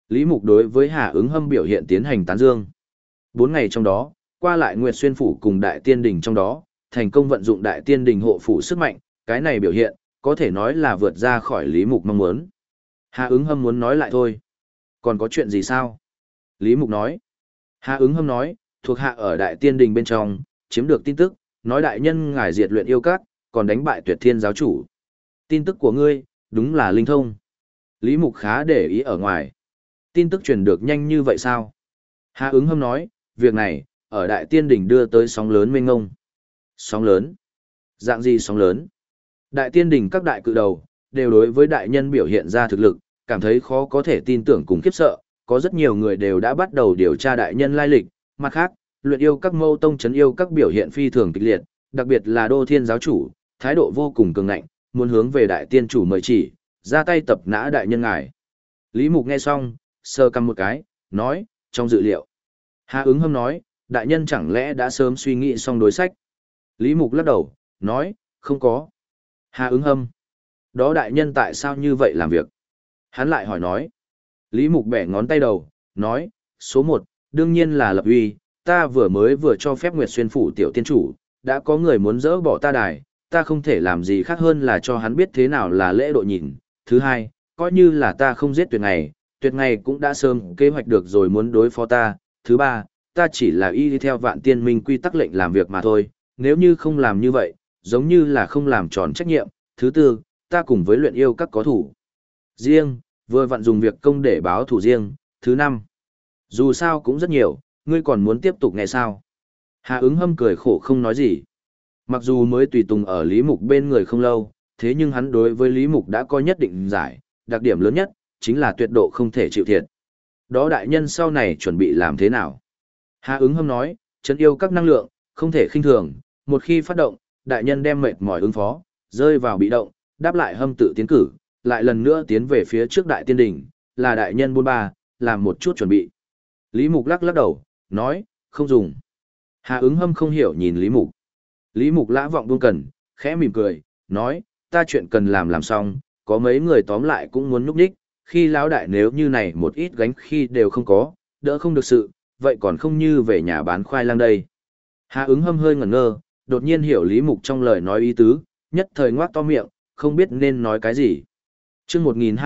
S1: Lý Mục đối với Hà Ứng Hâm biểu hiện tiến hành tán dương. 4 ngày trong đó, qua lại Nguyệt Xuyên phủ cùng Đại Tiên Đình trong đó, thành công vận dụng Đại Tiên Đình hộ phủ sức mạnh, cái này biểu hiện, có thể nói là vượt ra khỏi Lý Mục mong muốn. Hà Ứng Hâm muốn nói lại thôi. Còn có chuyện gì sao? Lý Mục nói. Hà Ứng Hâm nói, thuộc hạ ở Đại Tiên Đình bên trong, chiếm được tin tức, nói đại nhân ngài diệt luyện yêu các, còn đánh bại Tuyệt Thiên giáo chủ. Tin tức của ngươi, đúng là linh thông. Lý Mục khá để ý ở ngoài. Tin tức truyền được nhanh như vậy sao? Hà Ứng Hâm nói, việc này, ở Đại Tiên Đình đưa tới sóng lớn mênh ngông. Sóng lớn? Dạng gì sóng lớn? Đại Tiên Đình các đại cự đầu, đều đối với đại nhân biểu hiện ra thực lực, cảm thấy khó có thể tin tưởng cùng khiếp sợ, có rất nhiều người đều đã bắt đầu điều tra đại nhân lai lịch. Mặt khác, luyện yêu các mâu tông chấn yêu các biểu hiện phi thường kịch liệt, đặc biệt là Đô Thiên giáo chủ, thái độ vô cùng cường ngạnh, muốn hướng về đại tiên chủ mời chỉ, ra tay tập nã đại nhân ngài. Lý Mục nghe xong, sơ căm một cái, nói, trong dự liệu. Hà Ứng Hâm nói, đại nhân chẳng lẽ đã sớm suy nghĩ xong đối sách. Lý Mục lắc đầu, nói, không có. Hà Ứng Hâm, đó đại nhân tại sao như vậy làm việc? Hắn lại hỏi nói. Lý Mục bẻ ngón tay đầu, nói, số 1, đương nhiên là lập uy, ta vừa cho phép Nguyệt Xuyên phủ tiểu tiên chủ, đã có người muốn dỡ bỏ ta đài, ta không thể làm gì khác hơn là cho hắn biết thế nào là lễ độ nhìn. Thứ hai, coi như là ta không giết tuyệt ngày cũng đã sớm kế hoạch được rồi muốn đối phó ta. Thứ ba, ta chỉ là y đi theo vạn tiên minh quy tắc lệnh làm việc mà thôi, nếu như không làm như vậy, giống như là không làm tròn trách nhiệm. Thứ tư, ta cùng với luyện yêu các có thủ riêng, vừa vặn dùng việc công để báo thủ riêng. Thứ năm, dù sao cũng rất nhiều, ngươi còn muốn tiếp tục nghe sao? Hà Ứng Hâm cười khổ không nói gì. Mặc dù mới tùy tùng ở Lý Mục bên người không lâu, thế nhưng hắn đối với Lý Mục đã có nhất định giải, đặc điểm lớn nhất, chính là tuyệt độ không thể chịu thiệt. Đó đại nhân sau này chuẩn bị làm thế nào? Hà Ứng Hâm nói, trấn yêu các năng lượng, không thể khinh thường, một khi phát động, đại nhân đem mệt mỏi ứng phó, rơi vào bị động, đáp lại Hâm tự tiến cử, lại lần nữa tiến về phía trước Đại Tiên Đình, là đại nhân buôn ba, làm một chút chuẩn bị. Lý Mục lắc đầu, nói, không dùng. Hà Ứng Hâm không hiểu nhìn Lý Mục. Lý Mục lã vọng buông cần, khẽ mỉm cười, nói, ta chuyện cần làm xong, có mấy người tóm lại cũng muốn núp đích, khi lão đại nếu như này một ít gánh khi đều không có, đỡ không được sự, vậy còn không như về nhà bán khoai lang đây. Hà Ứng Hâm hơi ngẩn ngơ, đột nhiên hiểu Lý Mục trong lời nói ý tứ, nhất thời ngoác to miệng, không biết nên nói cái gì. Chương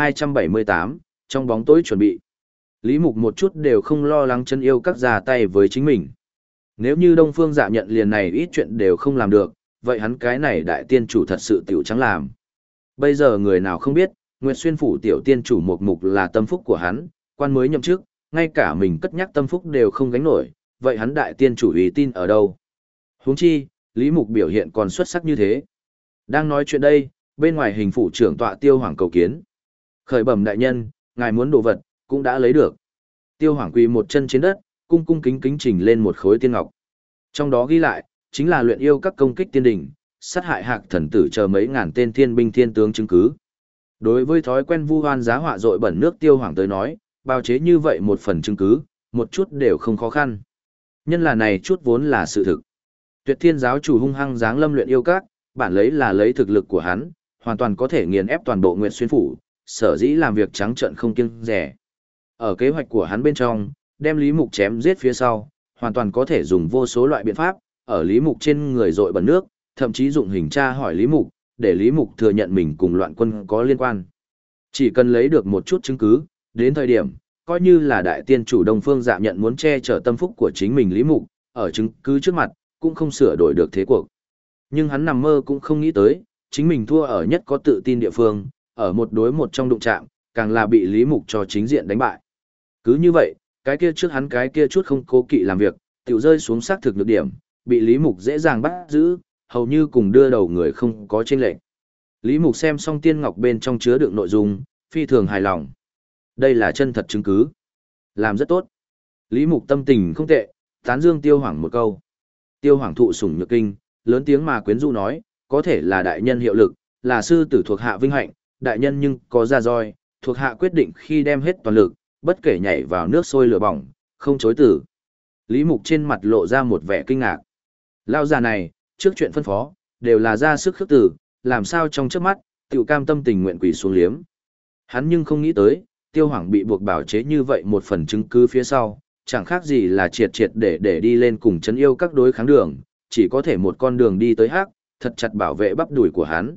S1: 1278, trong bóng tối chuẩn bị. Lý Mục một chút đều không lo lắng chân yêu các ra tay với chính mình. Nếu như Đông Phương Dạ nhận liền này ít chuyện đều không làm được, vậy hắn cái này đại tiên chủ thật sự tiểu trắng làm. Bây giờ người nào không biết, Nguyệt Xuyên phủ tiểu tiên chủ một mục là tâm phúc của hắn, quan mới nhậm chức, ngay cả mình cất nhắc tâm phúc đều không gánh nổi, vậy hắn đại tiên chủ uy tin ở đâu? Huống chi, Lý Mục biểu hiện còn xuất sắc như thế. Đang nói chuyện đây, bên ngoài hình phủ trưởng tọa Tiêu Hoàng cầu kiến. Khởi bẩm đại nhân, ngài muốn đồ vật, cũng đã lấy được. Tiêu Hoàng quỳ một chân trên đất, cung cung kính kính trình lên một khối tiên ngọc. Trong đó ghi lại, chính là luyện yêu các công kích tiên đỉnh, sát hại Hạc thần tử chờ mấy ngàn tên thiên binh thiên tướng chứng cứ. Đối với thói quen vu oan giá họa dội bẩn nước Tiêu Hoàng tới nói, bào chế như vậy một phần chứng cứ, một chút đều không khó khăn. Nhân là này chút vốn là sự thực. Tuyệt Thiên giáo chủ hung hăng giáng lâm luyện yêu các, bản lấy là lấy thực lực của hắn, hoàn toàn có thể nghiền ép toàn bộ Nguyệt Xuyên phủ, sở dĩ làm việc trắng trợn không kiêng dè. Ở kế hoạch của hắn bên trong, đem Lý Mục chém giết phía sau, hoàn toàn có thể dùng vô số loại biện pháp, ở Lý Mục trên người dội bẩn nước, thậm chí dụng hình tra hỏi Lý Mục, để Lý Mục thừa nhận mình cùng loạn quân có liên quan. Chỉ cần lấy được một chút chứng cứ, đến thời điểm, coi như là đại tiên chủ Đông Phương Dạ nhận muốn che chở tâm phúc của chính mình Lý Mục, ở chứng cứ trước mặt, cũng không sửa đổi được thế cuộc. Nhưng hắn nằm mơ cũng không nghĩ tới, chính mình thua ở nhất có tự tin địa phương, ở một đối một trong đụng chạm, càng là bị Lý Mục cho chính diện đánh bại. Cứ như vậy, cái kia trước hắn cái kia chút không cố kỵ làm việc, tiểu rơi xuống xác thực nhược điểm, bị Lý Mục dễ dàng bắt giữ, hầu như cùng đưa đầu người không có chênh lệch. Lý Mục xem xong tiên ngọc bên trong chứa đựng nội dung, phi thường hài lòng. Đây là chân thật chứng cứ. Làm rất tốt. Lý Mục tâm tình không tệ, tán dương Tiêu Hoàng một câu. Tiêu Hoàng thụ sủng nhược kinh, lớn tiếng mà quyến rũ nói, có thể là đại nhân hiệu lực, là sư tử thuộc hạ vinh hạnh, đại nhân nhưng có ra roi, thuộc hạ quyết định khi đem hết toàn lực, bất kể nhảy vào nước sôi lửa bỏng, không chối từ. Lý Mục trên mặt lộ ra một vẻ kinh ngạc. Lao già này, trước chuyện phân phó, đều là ra sức khước từ, làm sao trong trước mắt, tiểu cam tâm tình nguyện quỳ xuống liếm. Hắn nhưng không nghĩ tới, Tiêu Hoàng bị buộc bảo chế như vậy một phần chứng cứ phía sau, chẳng khác gì là triệt triệt để đi lên cùng chấn yêu các đối kháng đường, chỉ có thể một con đường đi tới hắc, thật chặt bảo vệ bắp đùi của hắn.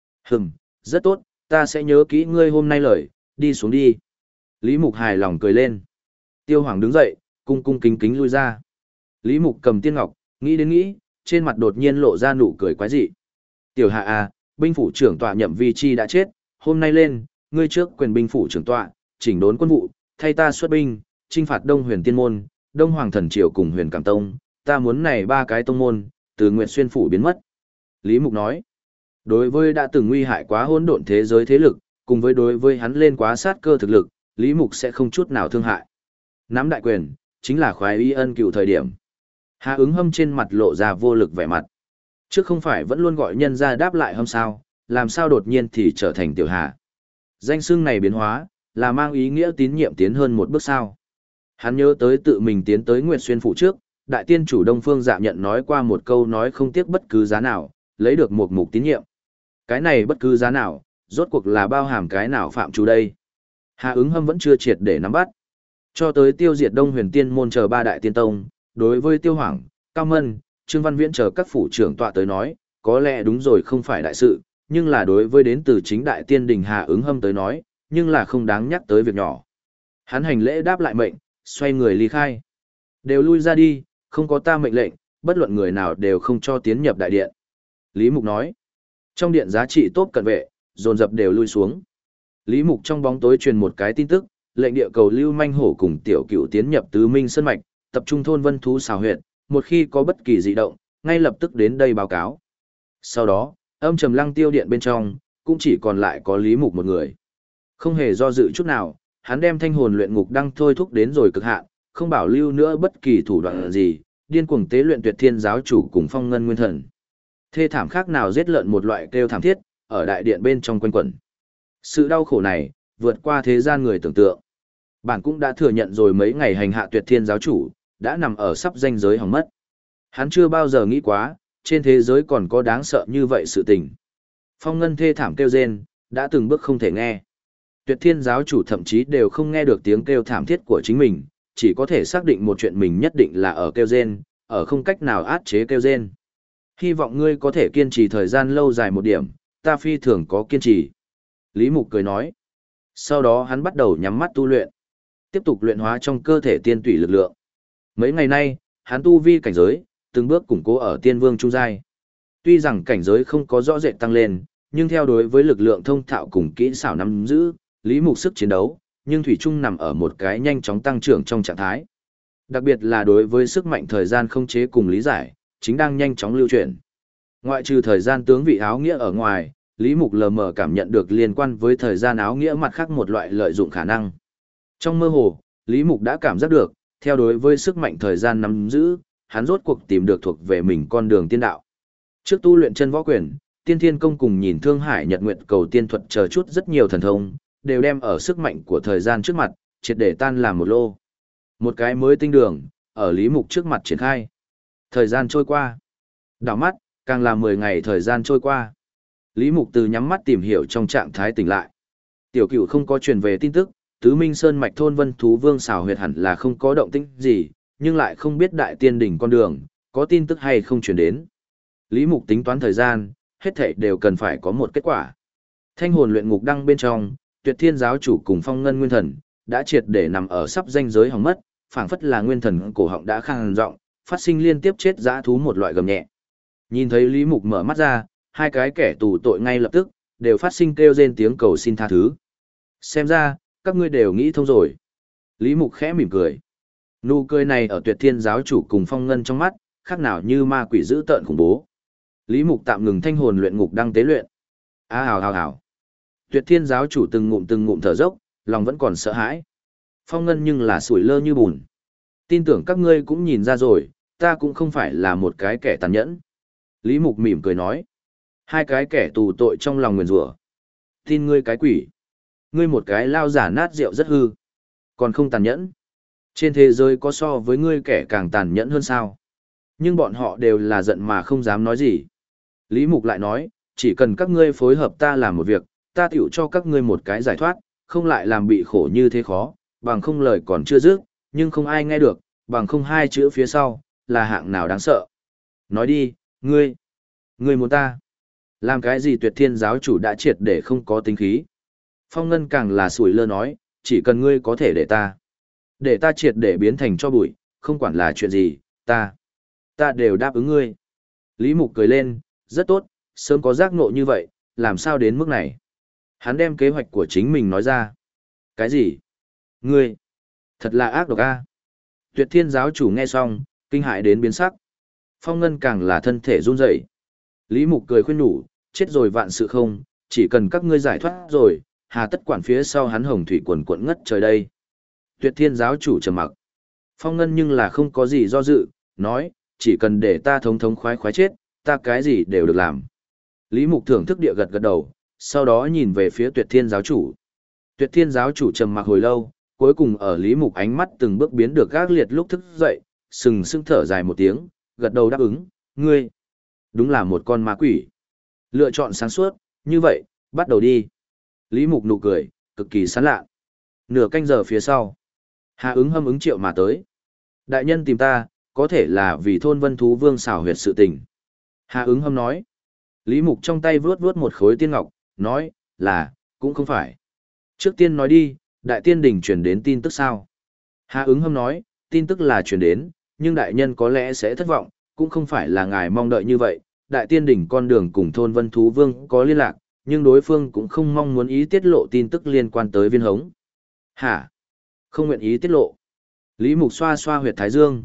S1: Rất tốt, ta sẽ nhớ kỹ ngươi hôm nay lời, đi xuống đi. Lý Mục hài lòng cười lên. Tiêu Hoàng đứng dậy, cung cung kính kính lui ra. Lý Mục cầm tiên ngọc, nghĩ đến nghĩ, trên mặt đột nhiên lộ ra nụ cười quái dị. Tiểu hạ à, binh phủ trưởng tọa Nhậm Vi Chi đã chết, hôm nay lên, ngươi trước quyền binh phủ trưởng tọa, chỉnh đốn quân vụ, thay ta xuất binh, chinh phạt Đông Huyền Tiên môn, Đông Hoàng Thần Triều cùng Huyền Cảm Tông, ta muốn này ba cái tông môn, từ Nguyệt Xuyên phủ biến mất. Lý Mục nói, đối với đã từng nguy hại quá hỗn độn thế giới thế lực, cùng với đối với hắn lên quá sát cơ thực lực, Lý Mục sẽ không chút nào thương hại. Nắm đại quyền, chính là khoái y ân cựu thời điểm. Hà ứng hâm trên mặt lộ ra vô lực vẻ mặt. Trước không phải vẫn luôn gọi nhân ra đáp lại hâm sao, làm sao đột nhiên thì trở thành tiểu hà. Danh xưng này biến hóa, là mang ý nghĩa tín nhiệm tiến hơn một bước sao. Hắn nhớ tới tự mình tiến tới Nguyệt Xuyên phủ trước, đại tiên chủ Đông Phương Dạ Nhận nói qua một câu nói không tiếc bất cứ giá nào, lấy được một mục tín nhiệm. Cái này bất cứ giá nào, rốt cuộc là bao hàm cái nào phạm chủ đây. Hà ứng hâm vẫn chưa triệt để nắm bắt. Cho tới tiêu diệt Đông Huyền Tiên môn chờ ba đại tiên tông, đối với Tiêu Hoàng, Cao Mân, Trương Văn Viễn chờ các phủ trưởng tọa tới nói, có lẽ đúng rồi không phải đại sự, nhưng là đối với đến từ chính đại tiên đình Hà ứng hâm tới nói, nhưng là không đáng nhắc tới việc nhỏ. Hắn hành lễ đáp lại mệnh, xoay người ly khai. Đều lui ra đi, không có ta mệnh lệnh, bất luận người nào đều không cho tiến nhập đại điện. Lý Mục nói, trong điện giá trị tốt cận vệ, dồn dập đều lui xuống. Lý Mục trong bóng tối truyền một cái tin tức, lệnh địa cầu Lưu Manh Hổ cùng Tiểu Cựu tiến nhập Tứ Minh Sơn Mạch, tập trung thôn Vân Thú xào huyệt, một khi có bất kỳ dị động, ngay lập tức đến đây báo cáo. Sau đó, âm trầm lăng tiêu điện bên trong, cũng chỉ còn lại có Lý Mục một người. Không hề do dự chút nào, hắn đem thanh hồn luyện ngục đăng thôi thúc đến rồi cực hạn, không bảo lưu nữa bất kỳ thủ đoạn gì, điên cuồng tế luyện Tuyệt Thiên giáo chủ cùng Phong Ngân Nguyên Thần. Thê thảm khác nào giết lợn một loại kêu thảm thiết, ở đại điện bên trong quanh quẩn. Sự đau khổ này, vượt qua thế gian người tưởng tượng. Bản cũng đã thừa nhận rồi mấy ngày hành hạ Tuyệt Thiên giáo chủ, đã nằm ở sắp ranh giới hỏng mất. Hắn chưa bao giờ nghĩ quá, trên thế giới còn có đáng sợ như vậy sự tình. Phong Ngân thê thảm kêu rên, đã từng bước không thể nghe. Tuyệt Thiên giáo chủ thậm chí đều không nghe được tiếng kêu thảm thiết của chính mình, chỉ có thể xác định một chuyện mình nhất định là ở kêu rên, ở không cách nào át chế kêu rên. Hy vọng ngươi có thể kiên trì thời gian lâu dài một điểm, ta phi thường có kiên trì. Lý Mục cười nói. Sau đó hắn bắt đầu nhắm mắt tu luyện, tiếp tục luyện hóa trong cơ thể tiên tủy lực lượng. Mấy ngày nay, hắn tu vi cảnh giới, từng bước củng cố ở tiên vương trung giai. Tuy rằng cảnh giới không có rõ rệt tăng lên, nhưng theo đối với lực lượng thông thạo cùng kỹ xảo nắm giữ, Lý Mục sức chiến đấu, nhưng thủy chung nằm ở một cái nhanh chóng tăng trưởng trong trạng thái. Đặc biệt là đối với sức mạnh thời gian không chế cùng lý giải, chính đang nhanh chóng lưu chuyển. Ngoại trừ thời gian tướng vị áo nghĩa ở ngoài, Lý Mục lờ mờ cảm nhận được liên quan với thời gian áo nghĩa mặt khác một loại lợi dụng khả năng. Trong mơ hồ, Lý Mục đã cảm giác được, theo đối với sức mạnh thời gian nắm giữ, hắn rốt cuộc tìm được thuộc về mình con đường tiên đạo. Trước tu luyện chân võ quyền, Tiên Thiên Công cùng nhìn Thương Hải Nhật Nguyệt Cầu Tiên Thuật chờ chút rất nhiều thần thông, đều đem ở sức mạnh của thời gian trước mặt, triệt để tan làm một lô. Một cái mới tinh đường, ở Lý Mục trước mặt triển khai. Thời gian trôi qua. Đảo mắt, càng là 10 ngày thời gian trôi qua. Lý Mục từ nhắm mắt tìm hiểu trong trạng thái tỉnh lại. Tiểu Cửu không có truyền về tin tức, Tứ Minh Sơn mạch thôn Vân Thú Vương xào huyệt hẳn là không có động tĩnh gì, nhưng lại không biết đại tiên đỉnh con đường, có tin tức hay không truyền đến. Lý Mục tính toán thời gian, hết thảy đều cần phải có một kết quả. Thanh hồn luyện ngục đăng bên trong, Tuyệt Thiên giáo chủ cùng Phong Ngân Nguyên Thần đã triệt để nằm ở sắp ranh giới hỏng mất, phảng phất là nguyên thần cổ họng đã khàn giọng, phát sinh liên tiếp chết dã thú một loại gầm nhẹ. Nhìn thấy Lý Mục mở mắt ra, hai cái kẻ tù tội ngay lập tức đều phát sinh kêu rên tiếng cầu xin tha thứ. Xem ra, các ngươi đều nghĩ thông rồi. Lý Mục khẽ mỉm cười. Nụ cười này ở Tuyệt Thiên giáo chủ cùng Phong Ngân trong mắt, khác nào như ma quỷ dữ tợn khủng bố. Lý Mục tạm ngừng thanh hồn luyện ngục đăng tế luyện. Hào. Tuyệt Thiên giáo chủ từng ngụm thở dốc, lòng vẫn còn sợ hãi. Phong Ngân nhưng là sủi lơ như bùn. Tin tưởng các ngươi cũng nhìn ra rồi, ta cũng không phải là một cái kẻ tàn nhẫn. Lý Mục mỉm cười nói. Hai cái kẻ tù tội trong lòng nguyền rủa. Tin ngươi cái quỷ. Ngươi một cái lao giả nát rượu rất hư. Còn không tàn nhẫn. Trên thế giới có so với ngươi kẻ càng tàn nhẫn hơn sao. Nhưng bọn họ đều là giận mà không dám nói gì. Lý Mục lại nói, chỉ cần các ngươi phối hợp ta làm một việc, ta tiểu cho các ngươi một cái giải thoát, không lại làm bị khổ như thế khó, bằng không lời còn chưa dứt, nhưng không ai nghe được, bằng không hai chữ phía sau, là hạng nào đáng sợ. Nói đi, ngươi muốn ta. Làm cái gì Tuyệt Thiên giáo chủ đã triệt để không có tính khí. Phong Ngân càng là sủi lơ nói, chỉ cần ngươi có thể để ta triệt để biến thành cho bụi, không quản là chuyện gì, ta đều đáp ứng ngươi. Lý Mục cười lên, rất tốt, sớm có giác ngộ như vậy, làm sao đến mức này. Hắn đem kế hoạch của chính mình nói ra. Cái gì? Ngươi? Thật là ác độc a. Tuyệt Thiên giáo chủ nghe xong, kinh hãi đến biến sắc. Phong Ngân càng là thân thể run rẩy. Lý Mục cười khuyên nhủ, chết rồi vạn sự không, chỉ cần các ngươi giải thoát rồi, hà tất quản phía sau hắn hồng thủy quần quận ngất trời đây. Tuyệt Thiên giáo chủ trầm mặc. Phong Ngân nhưng là không có gì do dự, nói, chỉ cần để ta thống thống khoái khoái chết, ta cái gì đều được làm. Lý Mục thưởng thức địa gật gật đầu, sau đó nhìn về phía Tuyệt Thiên giáo chủ. Tuyệt Thiên giáo chủ trầm mặc hồi lâu, cuối cùng ở Lý Mục ánh mắt từng bước biến được gác liệt lúc thức dậy, sừng sững thở dài một tiếng, gật đầu đáp ứng, ngươi đúng là một con ma quỷ. Lựa chọn sáng suốt, như vậy, bắt đầu đi. Lý Mục nụ cười, cực kỳ sán lạ. Nửa canh giờ phía sau, Hà ứng hâm ứng triệu mà tới. Đại nhân tìm ta, có thể là vì thôn Vân Thú Vương xảo huyệt sự tình. Hà ứng hâm nói. Lý Mục trong tay vướt vướt một khối tiên ngọc, nói, là, cũng không phải. Trước tiên nói đi, đại tiên đỉnh truyền đến tin tức sao? Hà ứng hâm nói, tin tức là truyền đến, nhưng đại nhân có lẽ sẽ thất vọng, cũng không phải là ngài mong đợi như vậy. Đại tiên đỉnh con đường cùng thôn Vân Thú Vương có liên lạc, nhưng đối phương cũng không mong muốn ý tiết lộ tin tức liên quan tới viên hống. Hả? Không nguyện ý tiết lộ. Lý Mục xoa xoa huyệt thái dương,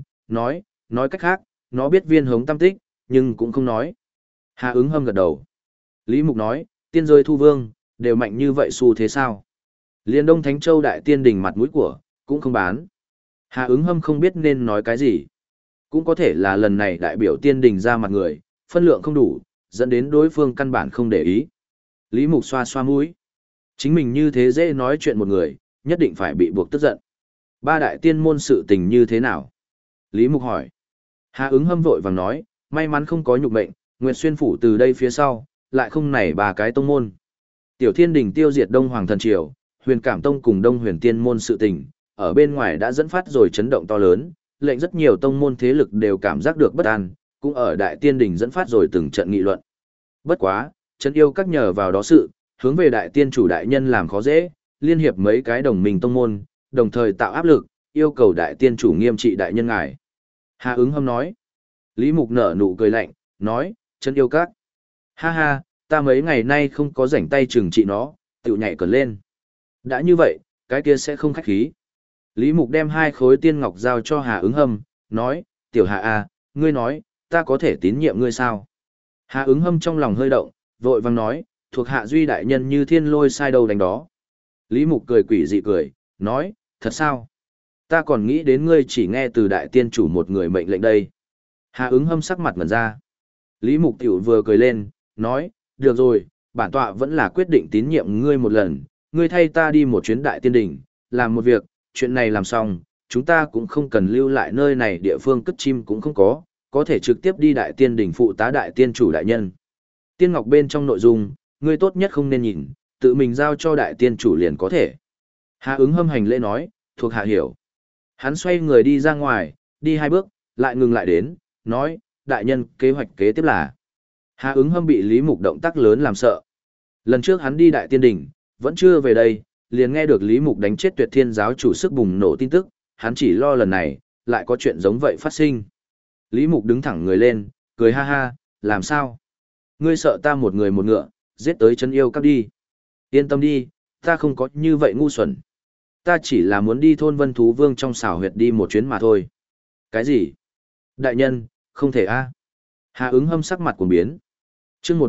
S1: nói cách khác, nó biết viên hống tâm tích, nhưng cũng không nói. Hà ứng hâm gật đầu. Lý Mục nói, tiên rơi thu vương, đều mạnh như vậy xu thế sao? Liên Đông Thánh Châu đại tiên đỉnh mặt mũi của, cũng không bán. Hà ứng hâm không biết nên nói cái gì. Cũng có thể là lần này đại biểu tiên đỉnh ra mặt người, phân lượng không đủ, dẫn đến đối phương căn bản không để ý. Lý Mục xoa xoa mũi. Chính mình như thế dễ nói chuyện một người, nhất định phải bị buộc tức giận. Ba đại tiên môn sự tình như thế nào? Lý Mục hỏi. Hà ứng hâm vội vàng nói, may mắn không có nhục mệnh, Nguyệt Xuyên phủ từ đây phía sau, lại không nảy ba cái tông môn. Tiểu Thiên Đình tiêu diệt Đông Hoàng Thần Triều, Huyền Cảm Tông cùng Đông Huyền Tiên môn sự tình, ở bên ngoài đã dẫn phát rồi chấn động to lớn, lệnh rất nhiều tông môn thế lực đều cảm giác được bất an, cũng ở Đại Tiên Đình dẫn phát rồi từng trận nghị luận. Bất quá, Trấn Yêu các nhờ vào đó sự, hướng về Đại Tiên chủ đại nhân làm khó dễ, liên hiệp mấy cái đồng minh tông môn, đồng thời tạo áp lực, yêu cầu Đại Tiên chủ nghiêm trị đại nhân ngài. Hà ứng hâm nói. Lý Mục nở nụ cười lạnh, nói, Trấn Yêu các. Ha ha, ta mấy ngày nay không có rảnh tay trừng trị nó, tiểu nhảy cẩn lên. Đã như vậy, cái kia sẽ không khách khí. Lý Mục đem 2 khối tiên ngọc giao cho Hà ứng hâm, nói, tiểu Hà à, ngươi nói, ta có thể tín nhiệm ngươi sao? Hà ứng hâm trong lòng hơi động, vội vang nói, thuộc hạ duy đại nhân như thiên lôi sai đầu đánh đó. Lý Mục cười quỷ dị cười, nói, thật sao? Ta còn nghĩ đến ngươi chỉ nghe từ đại tiên chủ một người mệnh lệnh đây. Hà ứng hâm sắc mặt ngẩn ra. Lý Mục tiểu vừa cười lên, nói, được rồi, bản tọa vẫn là quyết định tín nhiệm ngươi một lần, ngươi thay ta đi một chuyến đại tiên đỉnh, làm một việc, chuyện này làm xong, chúng ta cũng không cần lưu lại nơi này, địa phương cất chim cũng không có thể trực tiếp đi đại tiên đỉnh phụ tá đại tiên chủ đại nhân. Tiên ngọc bên trong nội dung, ngươi tốt nhất không nên nhìn, tự mình giao cho đại tiên chủ liền có thể. Hà ứng hâm hành lễ nói, thuộc hạ hiểu. Hắn xoay người đi ra ngoài, đi 2 bước, lại ngừng lại đến, nói, đại nhân, kế hoạch kế tiếp là. Hà ứng hâm bị Lý Mục động tác lớn làm sợ. Lần trước hắn đi đại tiên đỉnh, vẫn chưa về đây, liền nghe được Lý Mục đánh chết Tuyệt Thiên giáo chủ sức bùng nổ tin tức, hắn chỉ lo lần này, lại có chuyện giống vậy phát sinh. Lý Mục đứng thẳng người lên, cười ha ha, làm sao? Ngươi sợ ta một người một ngựa, giết tới Trấn Yêu các đi. Yên tâm đi, ta không có như vậy ngu xuẩn. Ta chỉ là muốn đi thôn Vân Thú Vương trong xảo huyệt đi một chuyến mà thôi. Cái gì? Đại nhân, không thể a. Hà ứng hâm sắc mặt cuồng biến. Chương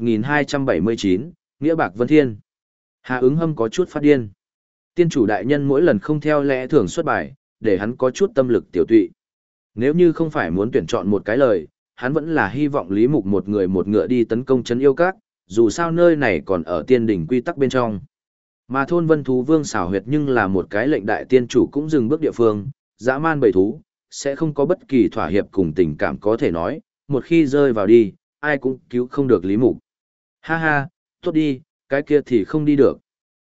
S1: 1279, Nghĩa Bạc Vân Thiên. Hà ứng hâm có chút phát điên. Tiên chủ đại nhân mỗi lần không theo lẽ thường xuất bài, để hắn có chút tâm lực tiểu tụy. Nếu như không phải muốn tuyển chọn một cái lời, hắn vẫn là hy vọng Lý Mục một người một ngựa đi tấn công Trấn Yêu các, dù sao nơi này còn ở tiên đỉnh quy tắc bên trong. Mà thôn Vân Thú Vương xảo huyệt nhưng là một cái lệnh đại tiên chủ cũng dừng bước địa phương, dã man bầy thú, sẽ không có bất kỳ thỏa hiệp cùng tình cảm có thể nói, một khi rơi vào đi, ai cũng cứu không được Lý Mục. Ha ha, tốt đi, cái kia thì không đi được.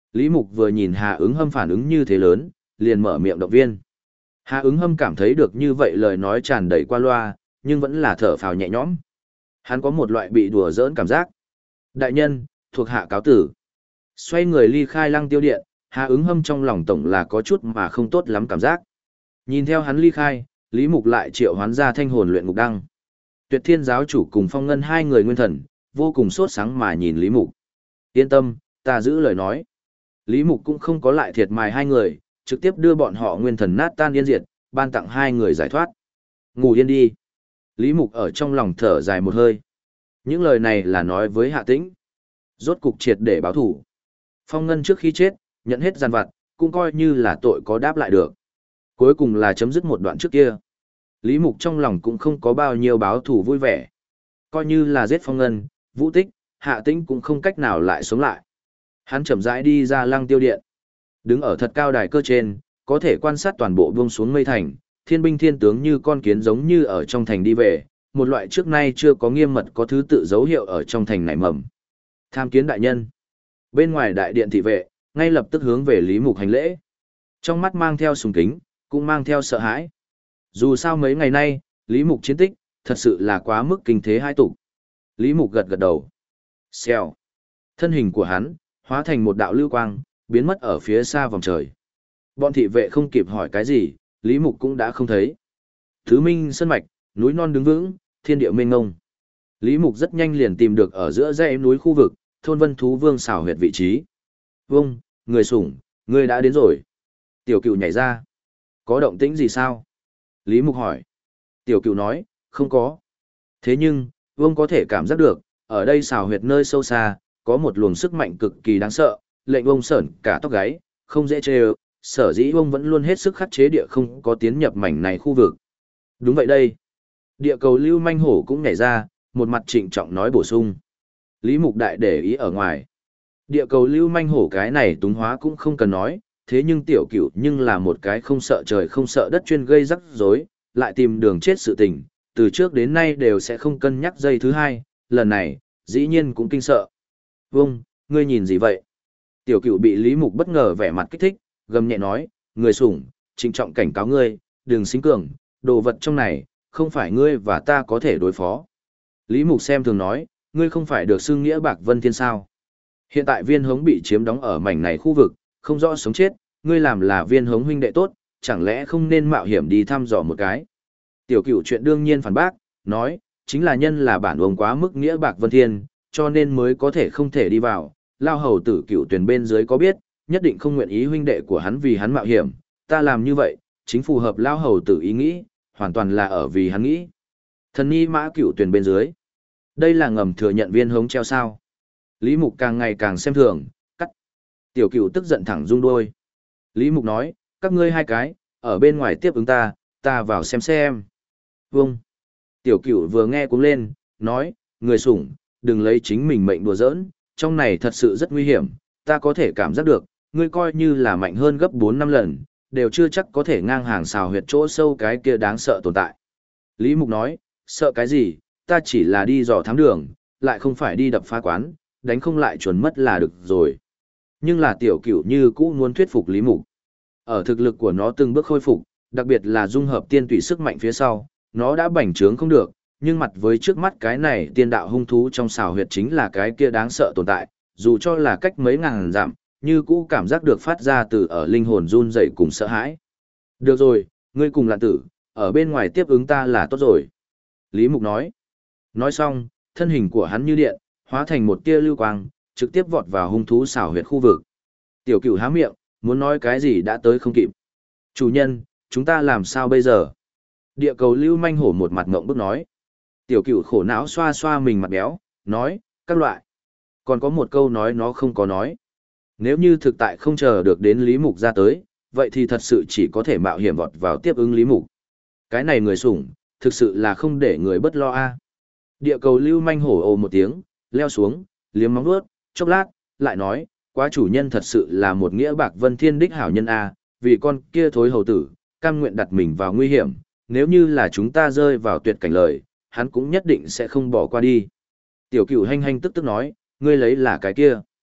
S1: Lý Mục vừa nhìn Hà Ứng Hâm phản ứng như thế lớn, liền mở miệng động viên. Hà Ứng Hâm cảm thấy được như vậy lời nói tràn đầy qua loa, nhưng vẫn là thở phào nhẹ nhõm. Hắn có một loại bị đùa giỡn cảm giác. Đại nhân, thuộc hạ cáo tử. Xoay người ly khai Lăng Tiêu Điện, Hà Ứng Hâm trong lòng tổng là có chút mà không tốt lắm cảm giác. Nhìn theo hắn ly khai, Lý Mục lại triệu hoán ra thanh hồn luyện ngục đăng. Tuyệt Thiên giáo chủ cùng Phong Ngân hai người nguyên thần, vô cùng sốt sáng mà nhìn Lý Mục. Yên tâm, ta giữ lời nói. Lý Mục cũng không có lại thiệt mài hai người, trực tiếp đưa bọn họ nguyên thần nát tan yên diệt, ban tặng hai người giải thoát. Ngủ yên đi. Lý Mục ở trong lòng thở dài một hơi. Những lời này là nói với Hạ Tĩnh. Rốt cục triệt để báo thủ. Phong Ngân trước khi chết, nhận hết gian vặt, cũng coi như là tội có đáp lại được. Cuối cùng là chấm dứt một đoạn trước kia. Lý Mục trong lòng cũng không có bao nhiêu báo thủ vui vẻ. Coi như là giết Phong Ngân, Vũ Tích, Hạ Tĩnh cũng không cách nào lại sống lại. Hắn chậm rãi đi ra Lăng Tiêu Điện. Đứng ở thật cao đài cơ trên, có thể quan sát toàn bộ buông xuống mây thành, thiên binh thiên tướng như con kiến giống như ở trong thành đi về, một loại trước nay chưa có nghiêm mật có thứ tự dấu hiệu ở trong thành nảy mầm. Tham kiến đại nhân. Bên ngoài đại điện thị vệ, ngay lập tức hướng về Lý Mục hành lễ. Trong mắt mang theo sùng kính, cũng mang theo sợ hãi. Dù sao mấy ngày nay, Lý Mục chiến tích, thật sự là quá mức kinh thế hai tục. Lý Mục gật gật đầu. Xèo. Thân hình của hắn, hóa thành một đạo lưu quang, biến mất ở phía xa vòng trời. Bọn thị vệ không kịp hỏi cái gì, Lý Mục cũng đã không thấy. Thứ Minh Sơn Mạch, núi non đứng vững, thiên địa mênh ngông. Lý Mục rất nhanh liền tìm được ở giữa dãy núi khu vực, thôn Vân Thú Vương xảo huyệt vị trí. Vương, người sủng, người đã đến rồi. Tiểu Cựu nhảy ra. Có động tĩnh gì sao? Lý Mục hỏi. Tiểu Cựu nói, không có. Thế nhưng, Vương có thể cảm giác được, ở đây xảo huyệt nơi sâu xa, có một luồng sức mạnh cực kỳ đáng sợ, lệnh ông sởn cả tóc gáy, không dễ chê ơ, sở dĩ ông vẫn luôn hết sức khắc chế địa không có tiến nhập mảnh này khu vực. Đúng vậy đây. Địa cầu lưu manh hổ cũng nhảy ra, một mặt trịnh trọng nói bổ sung. Lý Mục đại để ý ở ngoài. Địa cầu lưu manh hổ cái này túng hóa cũng không cần nói, thế nhưng tiểu cửu nhưng là một cái không sợ trời không sợ đất chuyên gây rắc rối, lại tìm đường chết sự tình, từ trước đến nay đều sẽ không cân nhắc giây thứ hai, lần này, dĩ nhiên cũng kinh sợ. Vâng, ngươi nhìn gì vậy? Tiểu cửu bị Lý Mục bất ngờ vẻ mặt kích thích, gầm nhẹ nói, người sủng, trịnh trọng cảnh cáo ngươi, đừng xính cường, đồ vật trong này, không phải ngươi và ta có thể đối phó. Lý Mục xem thường nói, ngươi không phải được xưng nghĩa Bạc Vân Thiên sao? Hiện tại viên hống bị chiếm đóng ở mảnh này khu vực, không rõ sống chết, ngươi làm là viên hống huynh đệ tốt, chẳng lẽ không nên mạo hiểm đi thăm dò một cái? Tiểu cửu chuyện đương nhiên phản bác, nói, chính là nhân là bản ông quá mức nghĩa Bạc Vân Thiên, cho nên mới có thể không thể đi vào. Lao hầu tử cửu tuyển bên dưới có biết, nhất định không nguyện ý huynh đệ của hắn vì hắn mạo hiểm, ta làm như vậy, chính phù hợp Lao hầu tử ý nghĩ, hoàn toàn là ở vì hắn nghĩ. Thần ni mã cửu tuyển bên dưới. Đây là ngầm thừa nhận viên hống treo sao. Lý Mục càng ngày càng xem thường, cắt. Tiểu cửu tức giận thẳng rung đôi. Lý Mục nói, các ngươi hai cái, ở bên ngoài tiếp ứng ta vào xem xem. Vâng. Tiểu cửu vừa nghe cũng lên, nói, người sủng, đừng lấy chính mình mệnh đùa giỡn, trong này thật sự rất nguy hiểm, ta có thể cảm giác được, ngươi coi như là mạnh hơn gấp 4-5 lần, đều chưa chắc có thể ngang hàng xào huyệt chỗ sâu cái kia đáng sợ tồn tại. Lý Mục nói, sợ cái gì, ta chỉ là đi dò thám đường, lại không phải đi đập phá quán, đánh không lại chuẩn mất là được rồi. Nhưng là tiểu cửu như cũ muốn thuyết phục Lý Mục. Ở thực lực của nó từng bước khôi phục, đặc biệt là dung hợp tiên tùy sức mạnh phía sau, nó đã bành trướng không được, nhưng mặt với trước mắt cái này tiên đạo hung thú trong xào huyệt chính là cái kia đáng sợ tồn tại, dù cho là cách mấy ngàn dặm, như cũ cảm giác được phát ra từ ở linh hồn run rẩy cùng sợ hãi. Được rồi, ngươi cùng lạn tử, ở bên ngoài tiếp ứng ta là tốt rồi. Lý Mục nói. Nói xong, thân hình của hắn như điện, hóa thành một tia lưu quang, trực tiếp vọt vào hung thú xào huyệt khu vực. Tiểu cửu há miệng, muốn nói cái gì đã tới không kịp. Chủ nhân, chúng ta làm sao bây giờ? Địa cầu lưu manh hổ một mặt ngộng bức nói. Tiểu cửu khổ não xoa xoa mình mặt béo, nói, các loại. Còn có một câu nói nó không có nói. Nếu như thực tại không chờ được đến Lý Mục ra tới, vậy thì thật sự chỉ có thể mạo hiểm vọt vào tiếp ứng Lý Mục. Cái này người sủng, thực sự là không để người bất lo a. Địa cầu lưu manh hổ ồ một tiếng, leo xuống, liếm móng vuốt, chốc lát, lại nói, quá chủ nhân thật sự là một nghĩa Bạc Vân Thiên đích hảo nhân a, vì con kia thối hầu tử, cam nguyện đặt mình vào nguy hiểm, nếu như là chúng ta rơi vào tuyệt cảnh lời, hắn cũng nhất định sẽ không bỏ qua đi. Tiểu cửu hanh hanh tức tức nói, ngươi lấy là cái kia.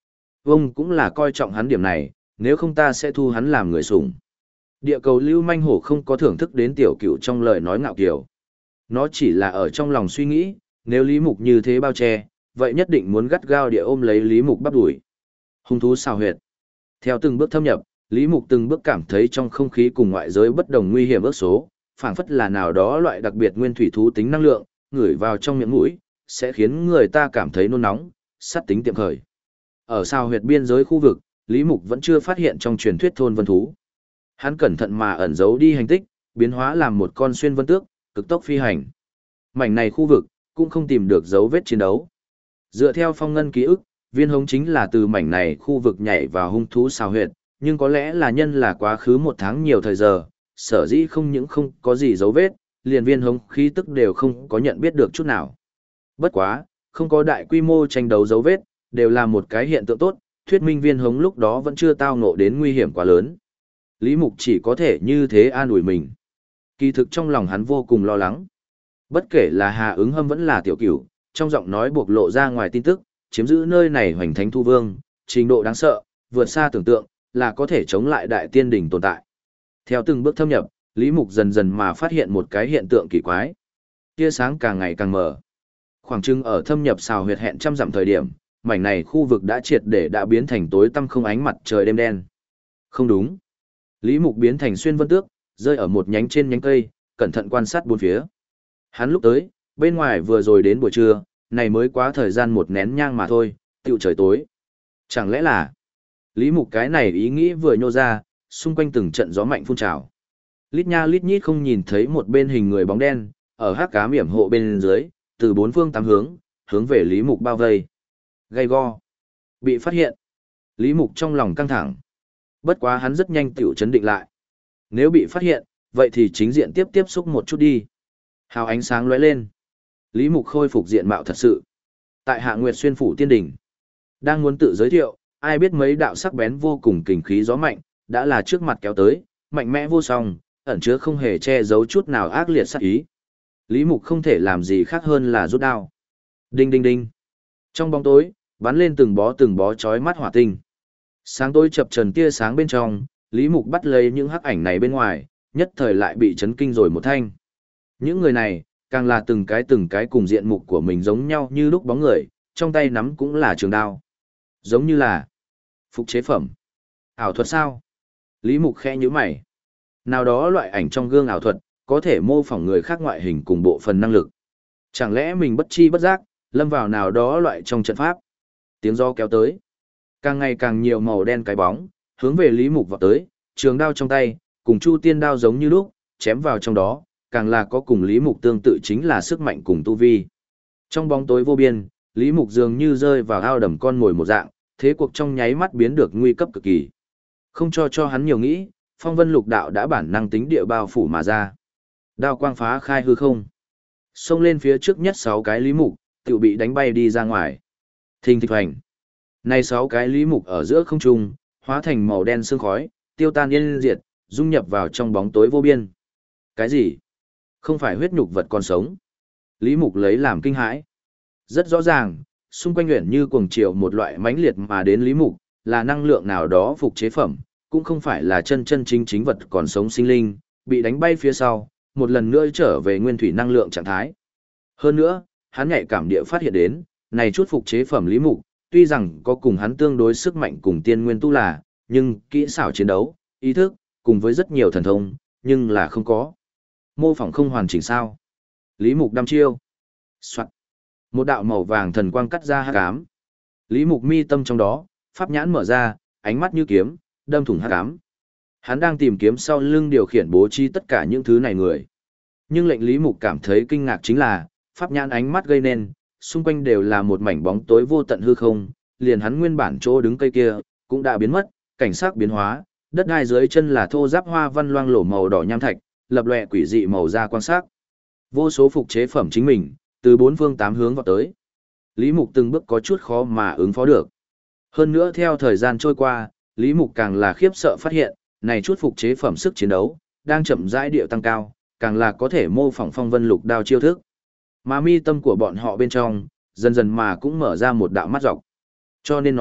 S1: Vông cũng là coi trọng hắn điểm này, nếu không ta sẽ thu hắn làm người sủng. Địa cầu lưu manh hổ không có thưởng thức đến tiểu cửu trong lời nói ngạo kiều. Nó chỉ là ở trong lòng suy nghĩ, nếu Lý Mục như thế bao che, vậy nhất định muốn gắt gao địa ôm lấy Lý Mục bắp đuổi. Hung thú xào huyệt. Theo từng bước thâm nhập, Lý Mục từng bước cảm thấy trong không khí cùng ngoại giới bất đồng nguy hiểm ước số, phảng phất là nào đó loại đặc biệt nguyên thủy thú tính năng lượng, ngửi vào trong miệng mũi, sẽ khiến người ta cảm thấy nôn nóng, sát tính tiệm khởi. Ở sao huyệt biên giới khu vực, Lý Mục vẫn chưa phát hiện trong truyền thuyết thôn vân thú. Hắn cẩn thận mà ẩn giấu đi hành tích, biến hóa làm một con xuyên vân tước, cực tốc phi hành. Mảnh này khu vực cũng không tìm được dấu vết chiến đấu. Dựa theo phong ngân ký ức, viên hống chính là từ mảnh này khu vực nhảy vào hung thú sao huyệt, nhưng có lẽ là nhân là quá khứ một tháng nhiều thời giờ, sở dĩ không những không có gì dấu vết, liền viên hống khí tức đều không có nhận biết được chút nào. Bất quá, không có đại quy mô tranh đấu dấu vết, đều là một cái hiện tượng tốt, thuyết minh viên hống lúc đó vẫn chưa tao ngộ đến nguy hiểm quá lớn. Lý Mục chỉ có thể như thế an ủi mình. Kỳ thực trong lòng hắn vô cùng lo lắng. Bất kể là Hà Ứng Hâm vẫn là Tiểu Cửu, trong giọng nói buộc lộ ra ngoài tin tức, chiếm giữ nơi này hoành thánh thu vương, trình độ đáng sợ, vượt xa tưởng tượng, là có thể chống lại đại tiên đỉnh tồn tại. Theo từng bước thâm nhập, Lý Mục dần dần mà phát hiện một cái hiện tượng kỳ quái. Tia sáng càng ngày càng mờ. Khoảng chừng ở thâm nhập xào huyệt hẹn trăm dặm thời điểm, mảnh này khu vực đã triệt để đã biến thành tối tăm không ánh mặt trời đêm đen. Không đúng. Lý Mục biến thành xuyên vân tước, rơi ở một nhánh trên nhánh cây, cẩn thận quan sát bốn phía. Hắn lúc tới, bên ngoài vừa rồi đến buổi trưa, này mới quá thời gian một nén nhang mà thôi, tựu trời tối. Chẳng lẽ là... Lý Mục cái này ý nghĩ vừa nhô ra, xung quanh từng trận gió mạnh phun trào. Lít nha lít nhít không nhìn thấy một bên hình người bóng đen, ở hắc ám yểm hộ bên dưới, từ bốn phương tám hướng, hướng về Lý Mục bao vây. Gay go. Bị phát hiện. Lý Mục trong lòng căng thẳng. Bất quá hắn rất nhanh tiểu chấn định lại. Nếu bị phát hiện, vậy thì chính diện tiếp xúc một chút đi. Hào ánh sáng lóe lên. Lý Mục khôi phục diện mạo thật sự. Tại Hạ Nguyệt Xuyên phủ tiên đỉnh. Đang muốn tự giới thiệu, ai biết mấy đạo sắc bén vô cùng kình khí gió mạnh, đã là trước mặt kéo tới, mạnh mẽ vô song, ẩn chứa không hề che giấu chút nào ác liệt sát ý. Lý Mục không thể làm gì khác hơn là rút đao. Đinh đinh đinh. Trong bóng tối, bắn lên từng bó chói mắt hỏa tinh. Sáng tối chập chờn tia sáng bên trong, Lý Mục bắt lấy những hắc ảnh này bên ngoài, nhất thời lại bị chấn kinh rồi một thanh. Những người này, càng là từng cái cùng diện mục của mình giống nhau như lúc bóng người, trong tay nắm cũng là trường đao. Giống như là phục chế phẩm. Ảo thuật sao? Lý Mục khẽ nhíu mày. Nào đó loại ảnh trong gương ảo thuật, có thể mô phỏng người khác ngoại hình cùng bộ phần năng lực. Chẳng lẽ mình bất chi bất giác, lâm vào nào đó loại trong trận pháp? Tiếng gió kéo tới. Càng ngày càng nhiều màu đen cái bóng, hướng về Lý Mục vọt tới, trường đao trong tay, cùng Chu Tiên đao giống như lúc, chém vào trong đó, càng là có cùng Lý Mục tương tự chính là sức mạnh cùng tu vi. Trong bóng tối vô biên, Lý Mục dường như rơi vào ao đầm con mồi một dạng, thế cuộc trong nháy mắt biến được nguy cấp cực kỳ. Không cho hắn nhiều nghĩ, phong vân lục đạo đã bản năng tính địa bao phủ mà ra. Đao quang phá khai hư không. Xông lên phía trước nhất 6 cái Lý Mục, tự bị đánh bay đi ra ngoài. Thình thịch hoành. Này 6 cái Lý Mục ở giữa không trung, hóa thành màu đen sương khói, tiêu tan yên diệt, dung nhập vào trong bóng tối vô biên. Cái gì? Không phải huyết nhục vật còn sống. Lý Mục lấy làm kinh hãi. Rất rõ ràng, xung quanh nguyện như cuồng triều một loại mãnh liệt mà đến Lý Mục, là năng lượng nào đó phục chế phẩm, cũng không phải là chân chính vật còn sống sinh linh, bị đánh bay phía sau, một lần nữa trở về nguyên thủy năng lượng trạng thái. Hơn nữa, hắn nhạy cảm địa phát hiện đến, này chút phục chế phẩm Lý Mục, tuy rằng có cùng hắn tương đối sức mạnh cùng tiên nguyên tu là, nhưng kỹ xảo chiến đấu, ý thức, cùng với rất nhiều thần thông, nhưng là không có. Mô phỏng không hoàn chỉnh sao. Lý Mục đăm chiêu. Soạn. Một đạo màu vàng thần quang cắt ra hắc ám. Lý Mục mi tâm trong đó, pháp nhãn mở ra, ánh mắt như kiếm, đâm thủng hắc ám. Hắn đang tìm kiếm sau lưng điều khiển bố trí tất cả những thứ này người. Nhưng lệnh Lý Mục cảm thấy kinh ngạc chính là, pháp nhãn ánh mắt gây nên, xung quanh đều là một mảnh bóng tối vô tận hư không, liền hắn nguyên bản chỗ đứng cây kia, cũng đã biến mất, cảnh sắc biến hóa, đất đai dưới chân là thô ráp hoa văn loang lổ màu đỏ nham thạch, lập lòe quỷ dị màu da quan sắc. Vô số phục chế phẩm chính mình, từ bốn phương tám hướng vào tới. Lý Mục từng bước có chút khó mà ứng phó được. Hơn nữa theo thời gian trôi qua, Lý Mục càng là khiếp sợ phát hiện, này chút phục chế phẩm sức chiến đấu, đang chậm rãi điệu tăng cao, càng là có thể mô phỏng phong vân lục đao chiêu thức. Mà mi tâm của bọn họ bên trong, dần dần mà cũng mở ra một đạo mắt dọc. Cho nên nói,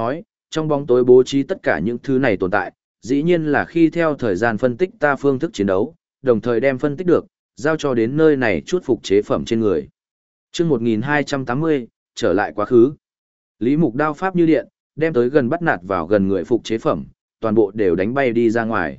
S1: trong bóng tối bố trí tất cả những thứ này tồn tại, dĩ nhiên là khi theo thời gian phân tích ta phương thức chiến đấu, đồng thời đem phân tích được, giao cho đến nơi này chút phục chế phẩm trên người. Chương 1280, trở lại quá khứ. Lý Mục đao pháp như điện, đem tới gần bắt nạt vào gần người phục chế phẩm, toàn bộ đều đánh bay đi ra ngoài.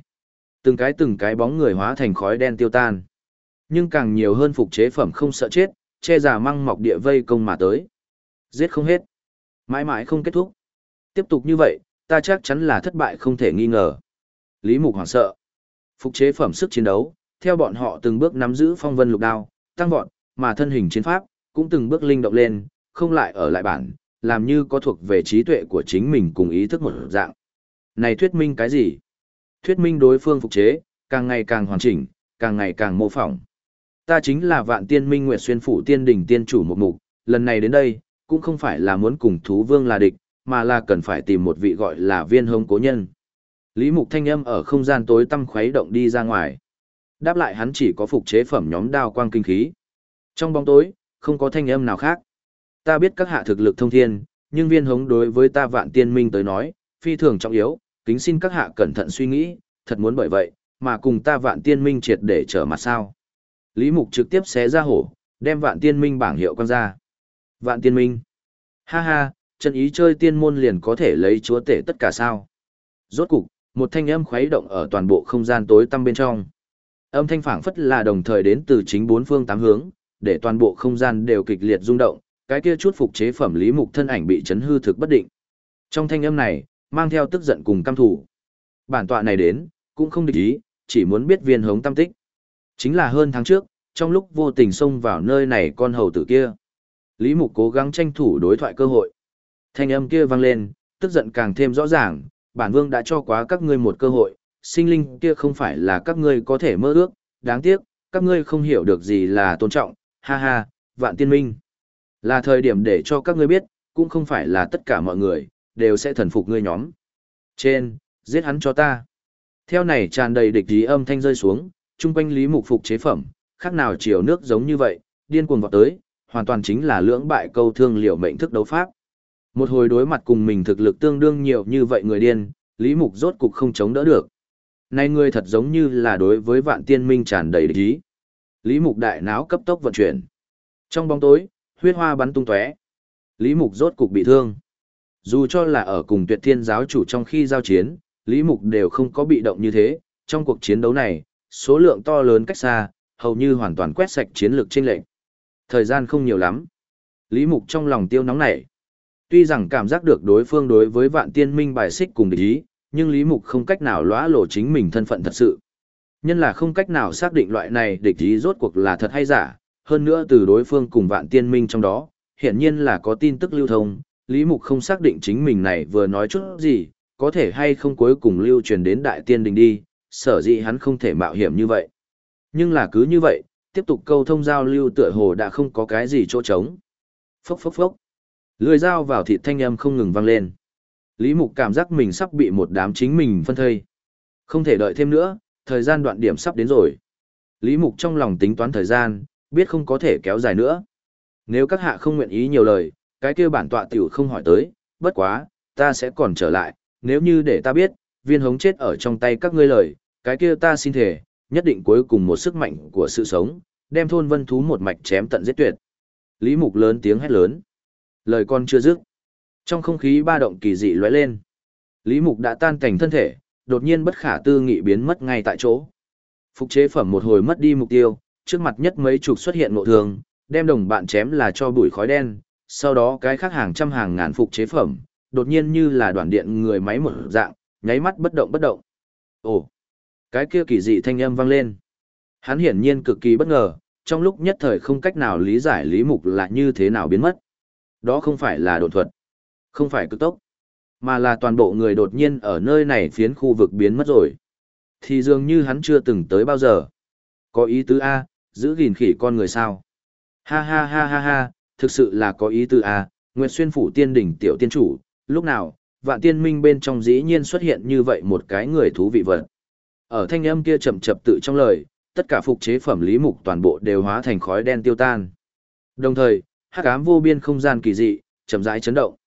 S1: Từng cái bóng người hóa thành khói đen tiêu tan. Nhưng càng nhiều hơn phục chế phẩm không sợ chết, che giả măng mọc địa vây công mà tới. Giết không hết, mãi mãi không kết thúc. Tiếp tục như vậy, ta chắc chắn là thất bại không thể nghi ngờ. Lý Mục hoảng sợ. Phục chế phẩm sức chiến đấu, theo bọn họ từng bước nắm giữ phong vân lục đao, tăng vọt, mà thân hình chiến pháp cũng từng bước linh động lên, không lại ở lại bản, làm như có thuộc về trí tuệ của chính mình cùng ý thức một dạng. Này thuyết minh cái gì? Thuyết minh đối phương phục chế, càng ngày càng hoàn chỉnh, càng ngày càng mô phỏng. Ta chính là Vạn Tiên Minh Nguyệt Xuyên Phủ Tiên Đỉnh Tiên chủ một mục, lần này đến đây, cũng không phải là muốn cùng thú vương là địch, mà là cần phải tìm một vị gọi là Viên Hồng cố nhân. Lý Mục thanh âm ở không gian tối tăm khuấy động đi ra ngoài. Đáp lại hắn chỉ có phục chế phẩm nhóm đao quang kinh khí. Trong bóng tối, không có thanh âm nào khác. Ta biết các hạ thực lực thông thiên, nhưng Viên Hồng đối với ta Vạn Tiên Minh tới nói, phi thường trọng yếu, kính xin các hạ cẩn thận suy nghĩ, thật muốn bởi vậy, mà cùng ta Vạn Tiên Minh triệt để trở mặt sao. Lý Mục trực tiếp xé ra hổ, đem Vạn Tiên Minh bảng hiệu quăng ra. Vạn Tiên Minh. Ha ha, chân ý chơi tiên môn liền có thể lấy chúa tể tất cả sao. Rốt cục, một thanh âm khuấy động ở toàn bộ không gian tối tăm bên trong. Âm thanh phảng phất là đồng thời đến từ chính bốn phương tám hướng, để toàn bộ không gian đều kịch liệt rung động, cái kia chút phục chế phẩm Lý Mục thân ảnh bị chấn hư thực bất định. Trong thanh âm này, mang theo tức giận cùng căm thù. Bản tọa này đến, cũng không địch ý, chỉ muốn biết Viên Hồng tâm tích. Chính là hơn tháng trước, trong lúc vô tình xông vào nơi này con hầu tử kia. Lý Mục cố gắng tranh thủ đối thoại cơ hội. Thanh âm kia vang lên, tức giận càng thêm rõ ràng, bản vương đã cho quá các ngươi một cơ hội, sinh linh kia không phải là các ngươi có thể mơ ước, đáng tiếc, các ngươi không hiểu được gì là tôn trọng, ha ha, Vạn Tiên Minh. Là thời điểm để cho các ngươi biết, cũng không phải là tất cả mọi người, đều sẽ thần phục ngươi nhóm. Trên, giết hắn cho ta. Theo này tràn đầy địch ý âm thanh rơi xuống, chung quanh Lý Mục phục chế phẩm, khác nào chiều nước giống như vậy, điên cuồng vọt tới, hoàn toàn chính là lưỡng bại câu thương liều mệnh thức đấu pháp. Một hồi đối mặt cùng mình thực lực tương đương nhiều như vậy người điên, Lý Mục rốt cục không chống đỡ được. Này người thật giống như là đối với Vạn Tiên Minh tràn đầy địch ý. Lý Mục đại náo cấp tốc vận chuyển. Trong bóng tối, huyết hoa bắn tung tóe. Lý Mục rốt cục bị thương. Dù cho là ở cùng Tuyệt Thiên giáo chủ trong khi giao chiến, Lý Mục đều không có bị động như thế. Trong cuộc chiến đấu này, số lượng to lớn cách xa, hầu như hoàn toàn quét sạch chiến lược chênh lệch. Thời gian không nhiều lắm. Lý Mục trong lòng tiêu nóng nảy. Tuy rằng cảm giác được đối phương đối với Vạn Tiên Minh bài xích cùng địch ý, nhưng Lý Mục không cách nào lóa lộ chính mình thân phận thật sự. Nhân là không cách nào xác định loại này địch ý rốt cuộc là thật hay giả, hơn nữa từ đối phương cùng Vạn Tiên Minh trong đó, hiển nhiên là có tin tức lưu thông, Lý Mục không xác định chính mình này vừa nói chút gì, có thể hay không cuối cùng lưu truyền đến Đại Tiên Đình đi, sở dĩ hắn không thể mạo hiểm như vậy. Nhưng là cứ như vậy, tiếp tục câu thông giao lưu tựa hồ đã không có cái gì chỗ trống. Phốc phốc phốc. Lưỡi dao vào thịt thanh âm không ngừng vang lên. Lý Mục cảm giác mình sắp bị một đám chính mình phân thây. Không thể đợi thêm nữa, thời gian đoạn điểm sắp đến rồi. Lý Mục trong lòng tính toán thời gian, biết không có thể kéo dài nữa. Nếu các hạ không nguyện ý nhiều lời, cái kia bản tọa tiểu không hỏi tới, bất quá, ta sẽ còn trở lại, nếu như để ta biết, Viên Hồng chết ở trong tay các ngươi lời, cái kia ta xin thề, nhất định cuối cùng một sức mạnh của sự sống, đem thôn vân thú một mạch chém tận giết tuyệt. Lý Mục lớn tiếng hét lớn. Lời con chưa dứt. Trong không khí ba động kỳ dị lóe lên. Lý Mục đã tan cảnh thân thể, đột nhiên bất khả tư nghị biến mất ngay tại chỗ. Phục chế phẩm một hồi mất đi mục tiêu, trước mặt nhất mấy chục xuất hiện ngộ thường, đem đồng bạn chém là cho bụi khói đen, sau đó cái khác hàng trăm hàng ngàn phục chế phẩm, đột nhiên như là đoạn điện người máy một dạng, nháy mắt bất động bất động. Ồ, cái kia kỳ dị thanh âm vang lên. Hắn hiển nhiên cực kỳ bất ngờ, trong lúc nhất thời không cách nào lý giải Lý Mục là như thế nào biến mất. Đó không phải là độn thuật, không phải cực tốc, mà là toàn bộ người đột nhiên ở nơi này phiến khu vực biến mất rồi. Thì dường như hắn chưa từng tới bao giờ. Có ý tứ A, giữ gìn khỉ con người sao. Ha ha ha ha ha, thực sự là có ý tứ A, Nguyệt Xuyên Phủ Tiên Đỉnh tiểu tiên chủ, lúc nào, Vạn Tiên Minh bên trong dĩ nhiên xuất hiện như vậy một cái người thú vị vật. Ở thanh âm kia chậm chậm tự trong lời, tất cả phục chế phẩm Lý Mục toàn bộ đều hóa thành khói đen tiêu tan. Đồng thời, hắc ám vô biên không gian kỳ dị, chậm rãi chấn động.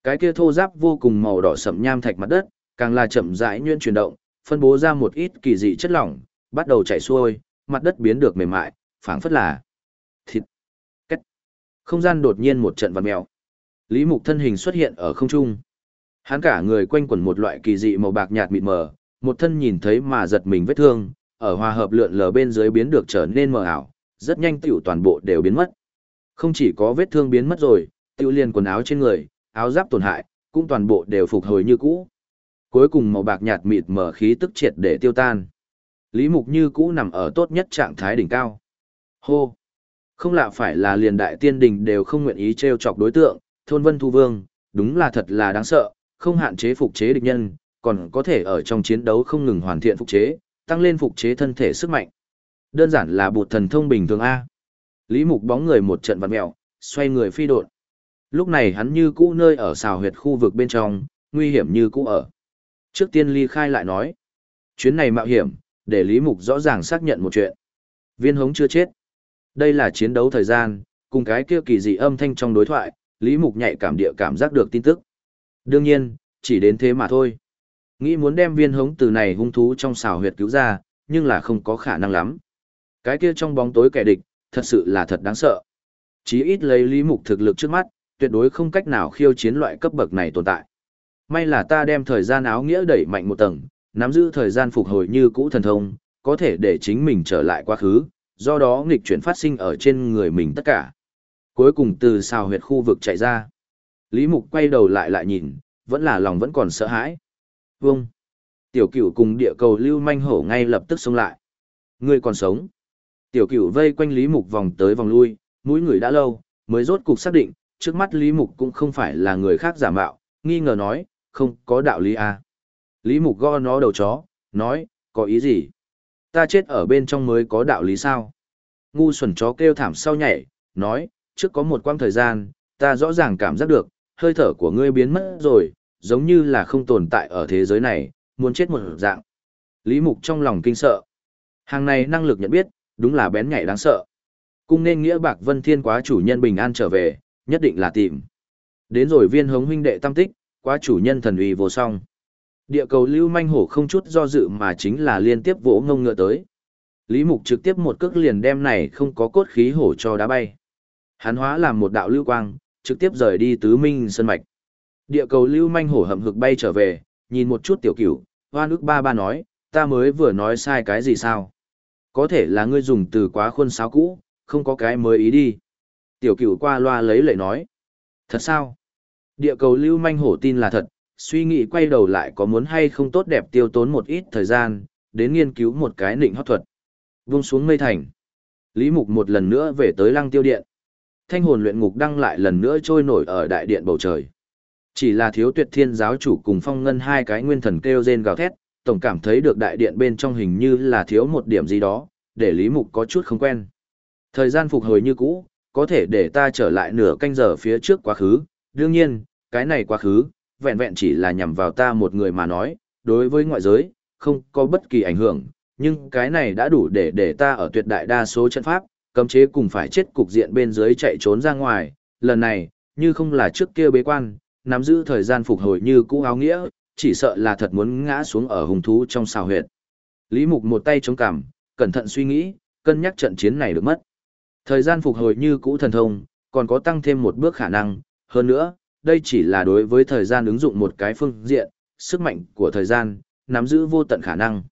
S1: Cái kia thô ráp vô cùng màu đỏ sậm nham thạch mặt đất, càng là chậm rãi nhuyễn chuyển động, phân bố ra một ít kỳ dị chất lỏng, bắt đầu chảy xuôi, mặt đất biến được mềm mại, phảng phất là thịt. Cách. Không gian đột nhiên một trận vặn mèo. Lý Mục thân hình xuất hiện ở không trung. Hắn cả người quanh quẩn một loại kỳ dị màu bạc nhạt mịt mờ, một thân nhìn thấy mà giật mình vết thương, ở hòa hợp lượn lờ bên dưới biến được trở nên mờ ảo, rất nhanh tiểu toàn bộ đều biến mất. Không chỉ có vết thương biến mất rồi, tiêu liền quần áo trên người, áo giáp tổn hại, cũng toàn bộ đều phục hồi như cũ. Cuối cùng màu bạc nhạt mịt mờ khí tức triệt để tiêu tan. Lý Mục như cũ nằm ở tốt nhất trạng thái đỉnh cao. Hô! Không lạ phải là liền đại tiên đình đều không nguyện ý trêu chọc đối tượng, thôn Vân Thu Vương, đúng là thật là đáng sợ, không hạn chế phục chế địch nhân, còn có thể ở trong chiến đấu không ngừng hoàn thiện phục chế, tăng lên phục chế thân thể sức mạnh. Đơn giản là bột thần thông bình thường A. Lý Mục bóng người một trận vặn mẹo, xoay người phi độn. Lúc này hắn như cũ nơi ở xào huyệt khu vực bên trong, nguy hiểm như cũ ở. Trước tiên ly khai lại nói, chuyến này mạo hiểm, để Lý Mục rõ ràng xác nhận một chuyện. Viên hống chưa chết. Đây là chiến đấu thời gian, cùng cái kia kỳ dị âm thanh trong đối thoại, Lý Mục nhạy cảm địa cảm giác được tin tức. Đương nhiên, chỉ đến thế mà thôi. Nghĩ muốn đem viên hống từ này hung thú trong xào huyệt cứu ra, nhưng là không có khả năng lắm. Cái kia trong bóng tối kẻ địch, thật sự là thật đáng sợ. Chí ít lấy Lý Mục thực lực trước mắt, tuyệt đối không cách nào khiêu chiến loại cấp bậc này tồn tại. May là ta đem thời gian áo nghĩa đẩy mạnh một tầng, nắm giữ thời gian phục hồi như cũ thần thông, có thể để chính mình trở lại quá khứ, do đó nghịch chuyển phát sinh ở trên người mình tất cả. Cuối cùng từ xào huyệt khu vực chạy ra. Lý Mục quay đầu lại nhìn, vẫn là lòng vẫn còn sợ hãi. Vâng. Tiểu Cửu cùng địa cầu Lưu Manh Hổ ngay lập tức xông lại. Ngươi còn sống. Tiểu Cửu vây quanh Lý Mục vòng tới vòng lui, mũi người đã lâu, mới rốt cục xác định, trước mắt Lý Mục cũng không phải là người khác giả mạo, nghi ngờ nói, không có đạo lý à. Lý Mục gõ nó đầu chó, nói, có ý gì? Ta chết ở bên trong mới có đạo lý sao? Ngu xuẩn chó kêu thảm sau nhảy, nói, trước có một quãng thời gian, ta rõ ràng cảm giác được, hơi thở của ngươi biến mất rồi, giống như là không tồn tại ở thế giới này, muốn chết một dạng. Lý Mục trong lòng kinh sợ. Hàng này năng lực nhận biết, đúng là bén nhạy đáng sợ. Cung nên nghĩa bạc Vân Thiên quá chủ nhân bình an trở về, nhất định là tìm. Đến rồi viên hống huynh đệ tam tích, quá chủ nhân thần uy vô song. Địa cầu Lưu Manh Hổ không chút do dự mà chính là liên tiếp vỗ ngông ngựa tới. Lý Mục trực tiếp một cước liền đem này không có cốt khí hổ cho đá bay. Hắn hóa làm một đạo lưu quang, trực tiếp rời đi tứ minh sơn mạch. Địa cầu Lưu Manh Hổ hậm hực bay trở về, nhìn một chút Tiểu Cửu, Hoan ức ba ba nói, ta mới vừa nói sai cái gì sao? Có thể là ngươi dùng từ quá khuôn sáo cũ, không có cái mới ý đi. Tiểu Cửu qua loa lấy lệ nói, thật sao? Địa cầu Lưu Manh Hổ tin là thật, suy nghĩ quay đầu lại có muốn hay không tốt đẹp tiêu tốn một ít thời gian, đến nghiên cứu một cái nịnh hót thuật. Vung xuống mây thành. Lý Mục một lần nữa về tới Lăng Tiêu Điện. Thanh hồn luyện ngục đăng lại lần nữa trôi nổi ở đại điện bầu trời. Chỉ là Thiếu Tuyệt Thiên giáo chủ cùng Phong Ngân hai cái nguyên thần kêu rên gào thét, tổng cảm thấy được đại điện bên trong hình như là thiếu một điểm gì đó, để Lý Mục có chút không quen. Thời gian phục hồi như cũ, có thể để ta trở lại nửa canh giờ phía trước quá khứ, đương nhiên, cái này quá khứ, vẹn vẹn chỉ là nhằm vào ta một người mà nói, đối với ngoại giới, không có bất kỳ ảnh hưởng, nhưng cái này đã đủ để ta ở tuyệt đại đa số trận pháp, cấm chế cùng phải chết cục diện bên dưới chạy trốn ra ngoài, lần này, như không là trước kia bế quan, nắm giữ thời gian phục hồi như cũ áo nghĩa, chỉ sợ là thật muốn ngã xuống ở hung thú trong xào huyệt. Lý Mục một tay chống cằm, cẩn thận suy nghĩ, cân nhắc trận chiến này được mất. Thời gian phục hồi như cũ thần thông, còn có tăng thêm một bước khả năng, hơn nữa, đây chỉ là đối với thời gian ứng dụng một cái phương diện, sức mạnh của thời gian, nắm giữ vô tận khả năng.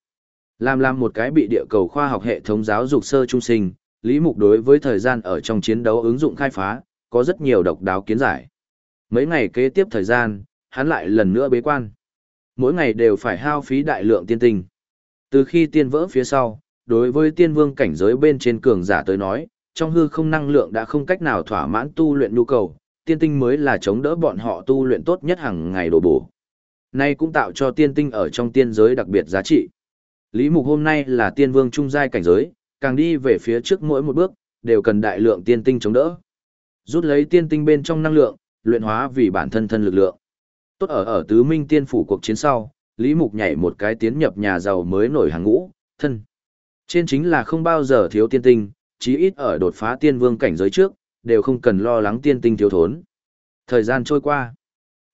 S1: Làm một cái bị địa cầu khoa học hệ thống giáo dục sơ trung sinh, Lý Mục đối với thời gian ở trong chiến đấu ứng dụng khai phá, có rất nhiều độc đáo kiến giải. Mấy ngày kế tiếp thời gian, hắn lại lần nữa bế quan. Mỗi ngày đều phải hao phí đại lượng tiên tinh. Từ khi tiên vỡ phía sau, đối với tiên vương cảnh giới bên trên cường giả tới nói, trong hư không năng lượng đã không cách nào thỏa mãn tu luyện nhu cầu, tiên tinh mới là chống đỡ bọn họ tu luyện tốt nhất hàng ngày đổ bổ. Nay cũng tạo cho tiên tinh ở trong tiên giới đặc biệt giá trị. Lý Mục hôm nay là tiên vương trung giai cảnh giới, càng đi về phía trước mỗi một bước, đều cần đại lượng tiên tinh chống đỡ. Rút lấy tiên tinh bên trong năng lượng, luyện hóa vì bản thân thân lực lượng. Tốt ở tứ minh tiên phủ cuộc chiến sau, Lý Mục nhảy một cái tiến nhập nhà giàu mới nổi hàng ngũ, thân. Trên chính là không bao giờ thiếu tiên tinh, chí ít ở đột phá tiên vương cảnh giới trước, đều không cần lo lắng tiên tinh thiếu thốn. Thời gian trôi qua.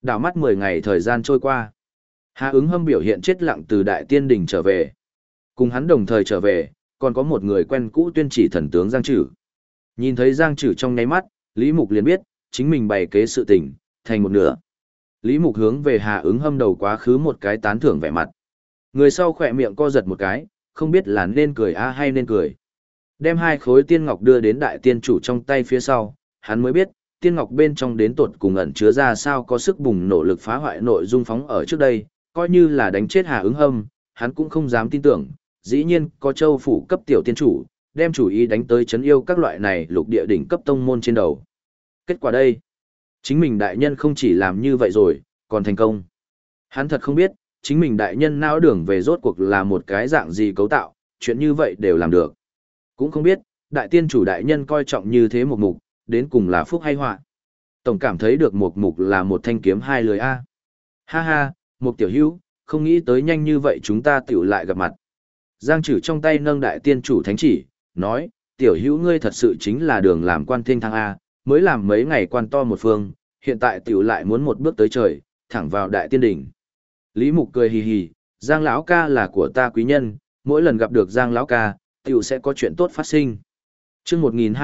S1: Đảo mắt 10 ngày thời gian trôi qua. Hà ứng hâm biểu hiện chết lặng từ Đại Tiên Đình trở về. Cùng hắn đồng thời trở về, còn có một người quen cũ tuyên chỉ thần tướng Giang Trử. Nhìn thấy Giang Trử trong nháy mắt, Lý Mục liền biết, chính mình bày kế sự tình, thành một nửa. Lý Mục hướng về Hà ứng hâm đầu quá khứ một cái tán thưởng vẻ mặt. Người sau khỏe miệng co giật một cái, không biết là nên cười hay nên cười. Đem 2 khối tiên ngọc đưa đến đại tiên chủ trong tay phía sau, hắn mới biết, tiên ngọc bên trong đến tột cùng ẩn chứa ra sao có sức bùng nổ lực phá hoại nội dung phóng ở trước đây, coi như là đánh chết Hà ứng hâm, hắn cũng không dám tin tưởng, dĩ nhiên có châu phủ cấp tiểu tiên chủ, đem chủ ý đánh tới chấn yêu các loại này lục địa đỉnh cấp tông môn trên đầu. Kết quả đây, chính mình đại nhân không chỉ làm như vậy rồi, còn thành công. Hắn thật không biết, chính mình đại nhân não đường về rốt cuộc là một cái dạng gì cấu tạo, chuyện như vậy đều làm được. Cũng không biết, đại tiên chủ đại nhân coi trọng như thế một mục, đến cùng là phúc hay họa. Tổng cảm thấy được một mục là một thanh kiếm hai lưỡi A. Ha ha, một tiểu hữu, không nghĩ tới nhanh như vậy chúng ta tiểu lại gặp mặt. Giang Trử trong tay nâng đại tiên chủ thánh chỉ, nói, tiểu hữu ngươi thật sự chính là đường làm quan thênh thang A, mới làm mấy ngày quan to một phương, hiện tại tiểu lại muốn một bước tới trời, thẳng vào đại tiên đỉnh. Lý Mục cười hì hì, Giang lão ca là của ta quý nhân, mỗi lần gặp được Giang lão ca, tiểu sẽ có chuyện tốt phát sinh. Chương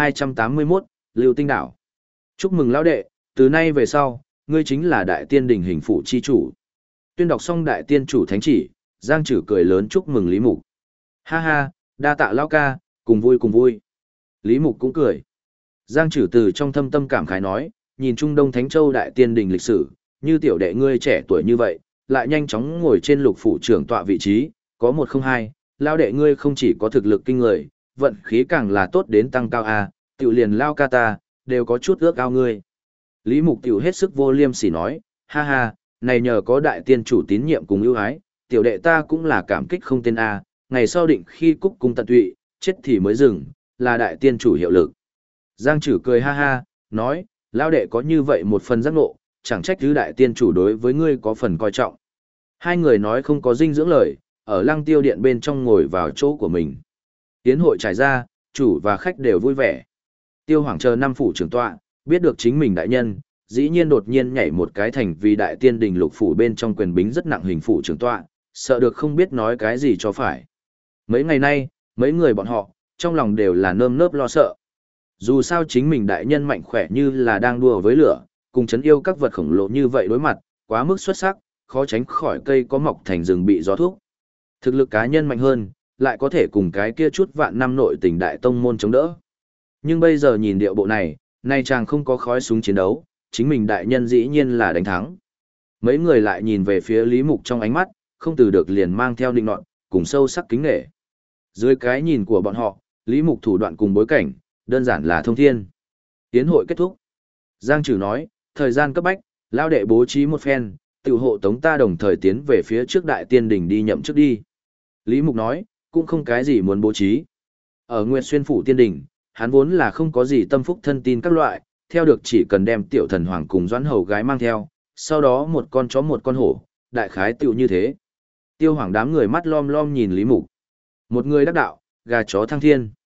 S1: 1281, Lưu Tinh Đảo. Chúc mừng lão đệ, từ nay về sau, ngươi chính là đại tiên đỉnh hình phụ chi chủ. Tuyên đọc xong đại tiên chủ thánh chỉ, Giang Trử cười lớn chúc mừng Lý Mục. Ha ha, đa tạ lão ca, cùng vui cùng vui. Lý Mục cũng cười. Giang Trử từ trong thâm tâm cảm khái nói, nhìn Trung Đông Thánh Châu đại tiên đình lịch sử, như tiểu đệ ngươi trẻ tuổi như vậy, lại nhanh chóng ngồi trên lục phủ trưởng tọa vị trí, có một không hai, lao đệ ngươi không chỉ có thực lực kinh người, vận khí càng là tốt đến tăng cao a, tiểu liền lao ca ta, đều có chút ước ao ngươi. Lý Mục tiểu hết sức vô liêm sỉ nói, ha ha, này nhờ có đại tiên chủ tín nhiệm cùng ưu ái, tiểu đệ ta cũng là cảm kích không tên a, ngày sau định khi cúc cung tận tụy, chết thì mới dừng, là đại tiên chủ hiệu lực. Giang Trử cười ha ha, nói, lao đệ có như vậy một phần giác ngộ, chẳng trách thứ đại tiên chủ đối với ngươi có phần coi trọng. Hai người nói không có dinh dưỡng lời, ở Lăng Tiêu Điện bên trong ngồi vào chỗ của mình. Tiến hội trải ra, chủ và khách đều vui vẻ. Tiêu Hoàng chờ 5 phủ trưởng tọa, biết được chính mình đại nhân, dĩ nhiên đột nhiên nhảy một cái thành vì đại tiên đình lục phủ bên trong quyền bính rất nặng hình phủ trưởng tọa, sợ được không biết nói cái gì cho phải. Mấy ngày nay, mấy người bọn họ, trong lòng đều là nơm nớp lo sợ. Dù sao chính mình đại nhân mạnh khỏe như là đang đùa với lửa, cùng chấn yêu các vật khổng lồ như vậy đối mặt, quá mức xuất sắc, khó tránh khỏi cây có mọc thành rừng bị gió thuốc. Thực lực cá nhân mạnh hơn, lại có thể cùng cái kia chút vạn năm nội tình đại tông môn chống đỡ. Nhưng bây giờ nhìn điệu bộ này, nay chàng không có khói súng chiến đấu, chính mình đại nhân dĩ nhiên là đánh thắng. Mấy người lại nhìn về phía Lý Mục trong ánh mắt, không từ được liền mang theo định nọt, cùng sâu sắc kính nể. Dưới cái nhìn của bọn họ, Lý Mục thủ đoạn cùng bối cảnh, đơn giản là thông thiên. Tiến hội kết thúc. Giang Trử nói, thời gian cấp bách, lao đệ bố trí một phen, tiểu hộ tống ta đồng thời tiến về phía trước đại tiên đỉnh đi nhậm trước đi. Lý Mục nói, cũng không cái gì muốn bố trí. Ở Nguyệt Xuyên phủ tiên đỉnh, hắn vốn là không có gì tâm phúc thân tin các loại, theo được chỉ cần đem tiểu thần hoàng cùng doãn hầu gái mang theo, sau đó một con chó một con hổ, đại khái tiểu như thế. Tiêu Hoàng đám người mắt lom lom nhìn Lý Mục. Một người đắc đạo, gà chó thăng thiên.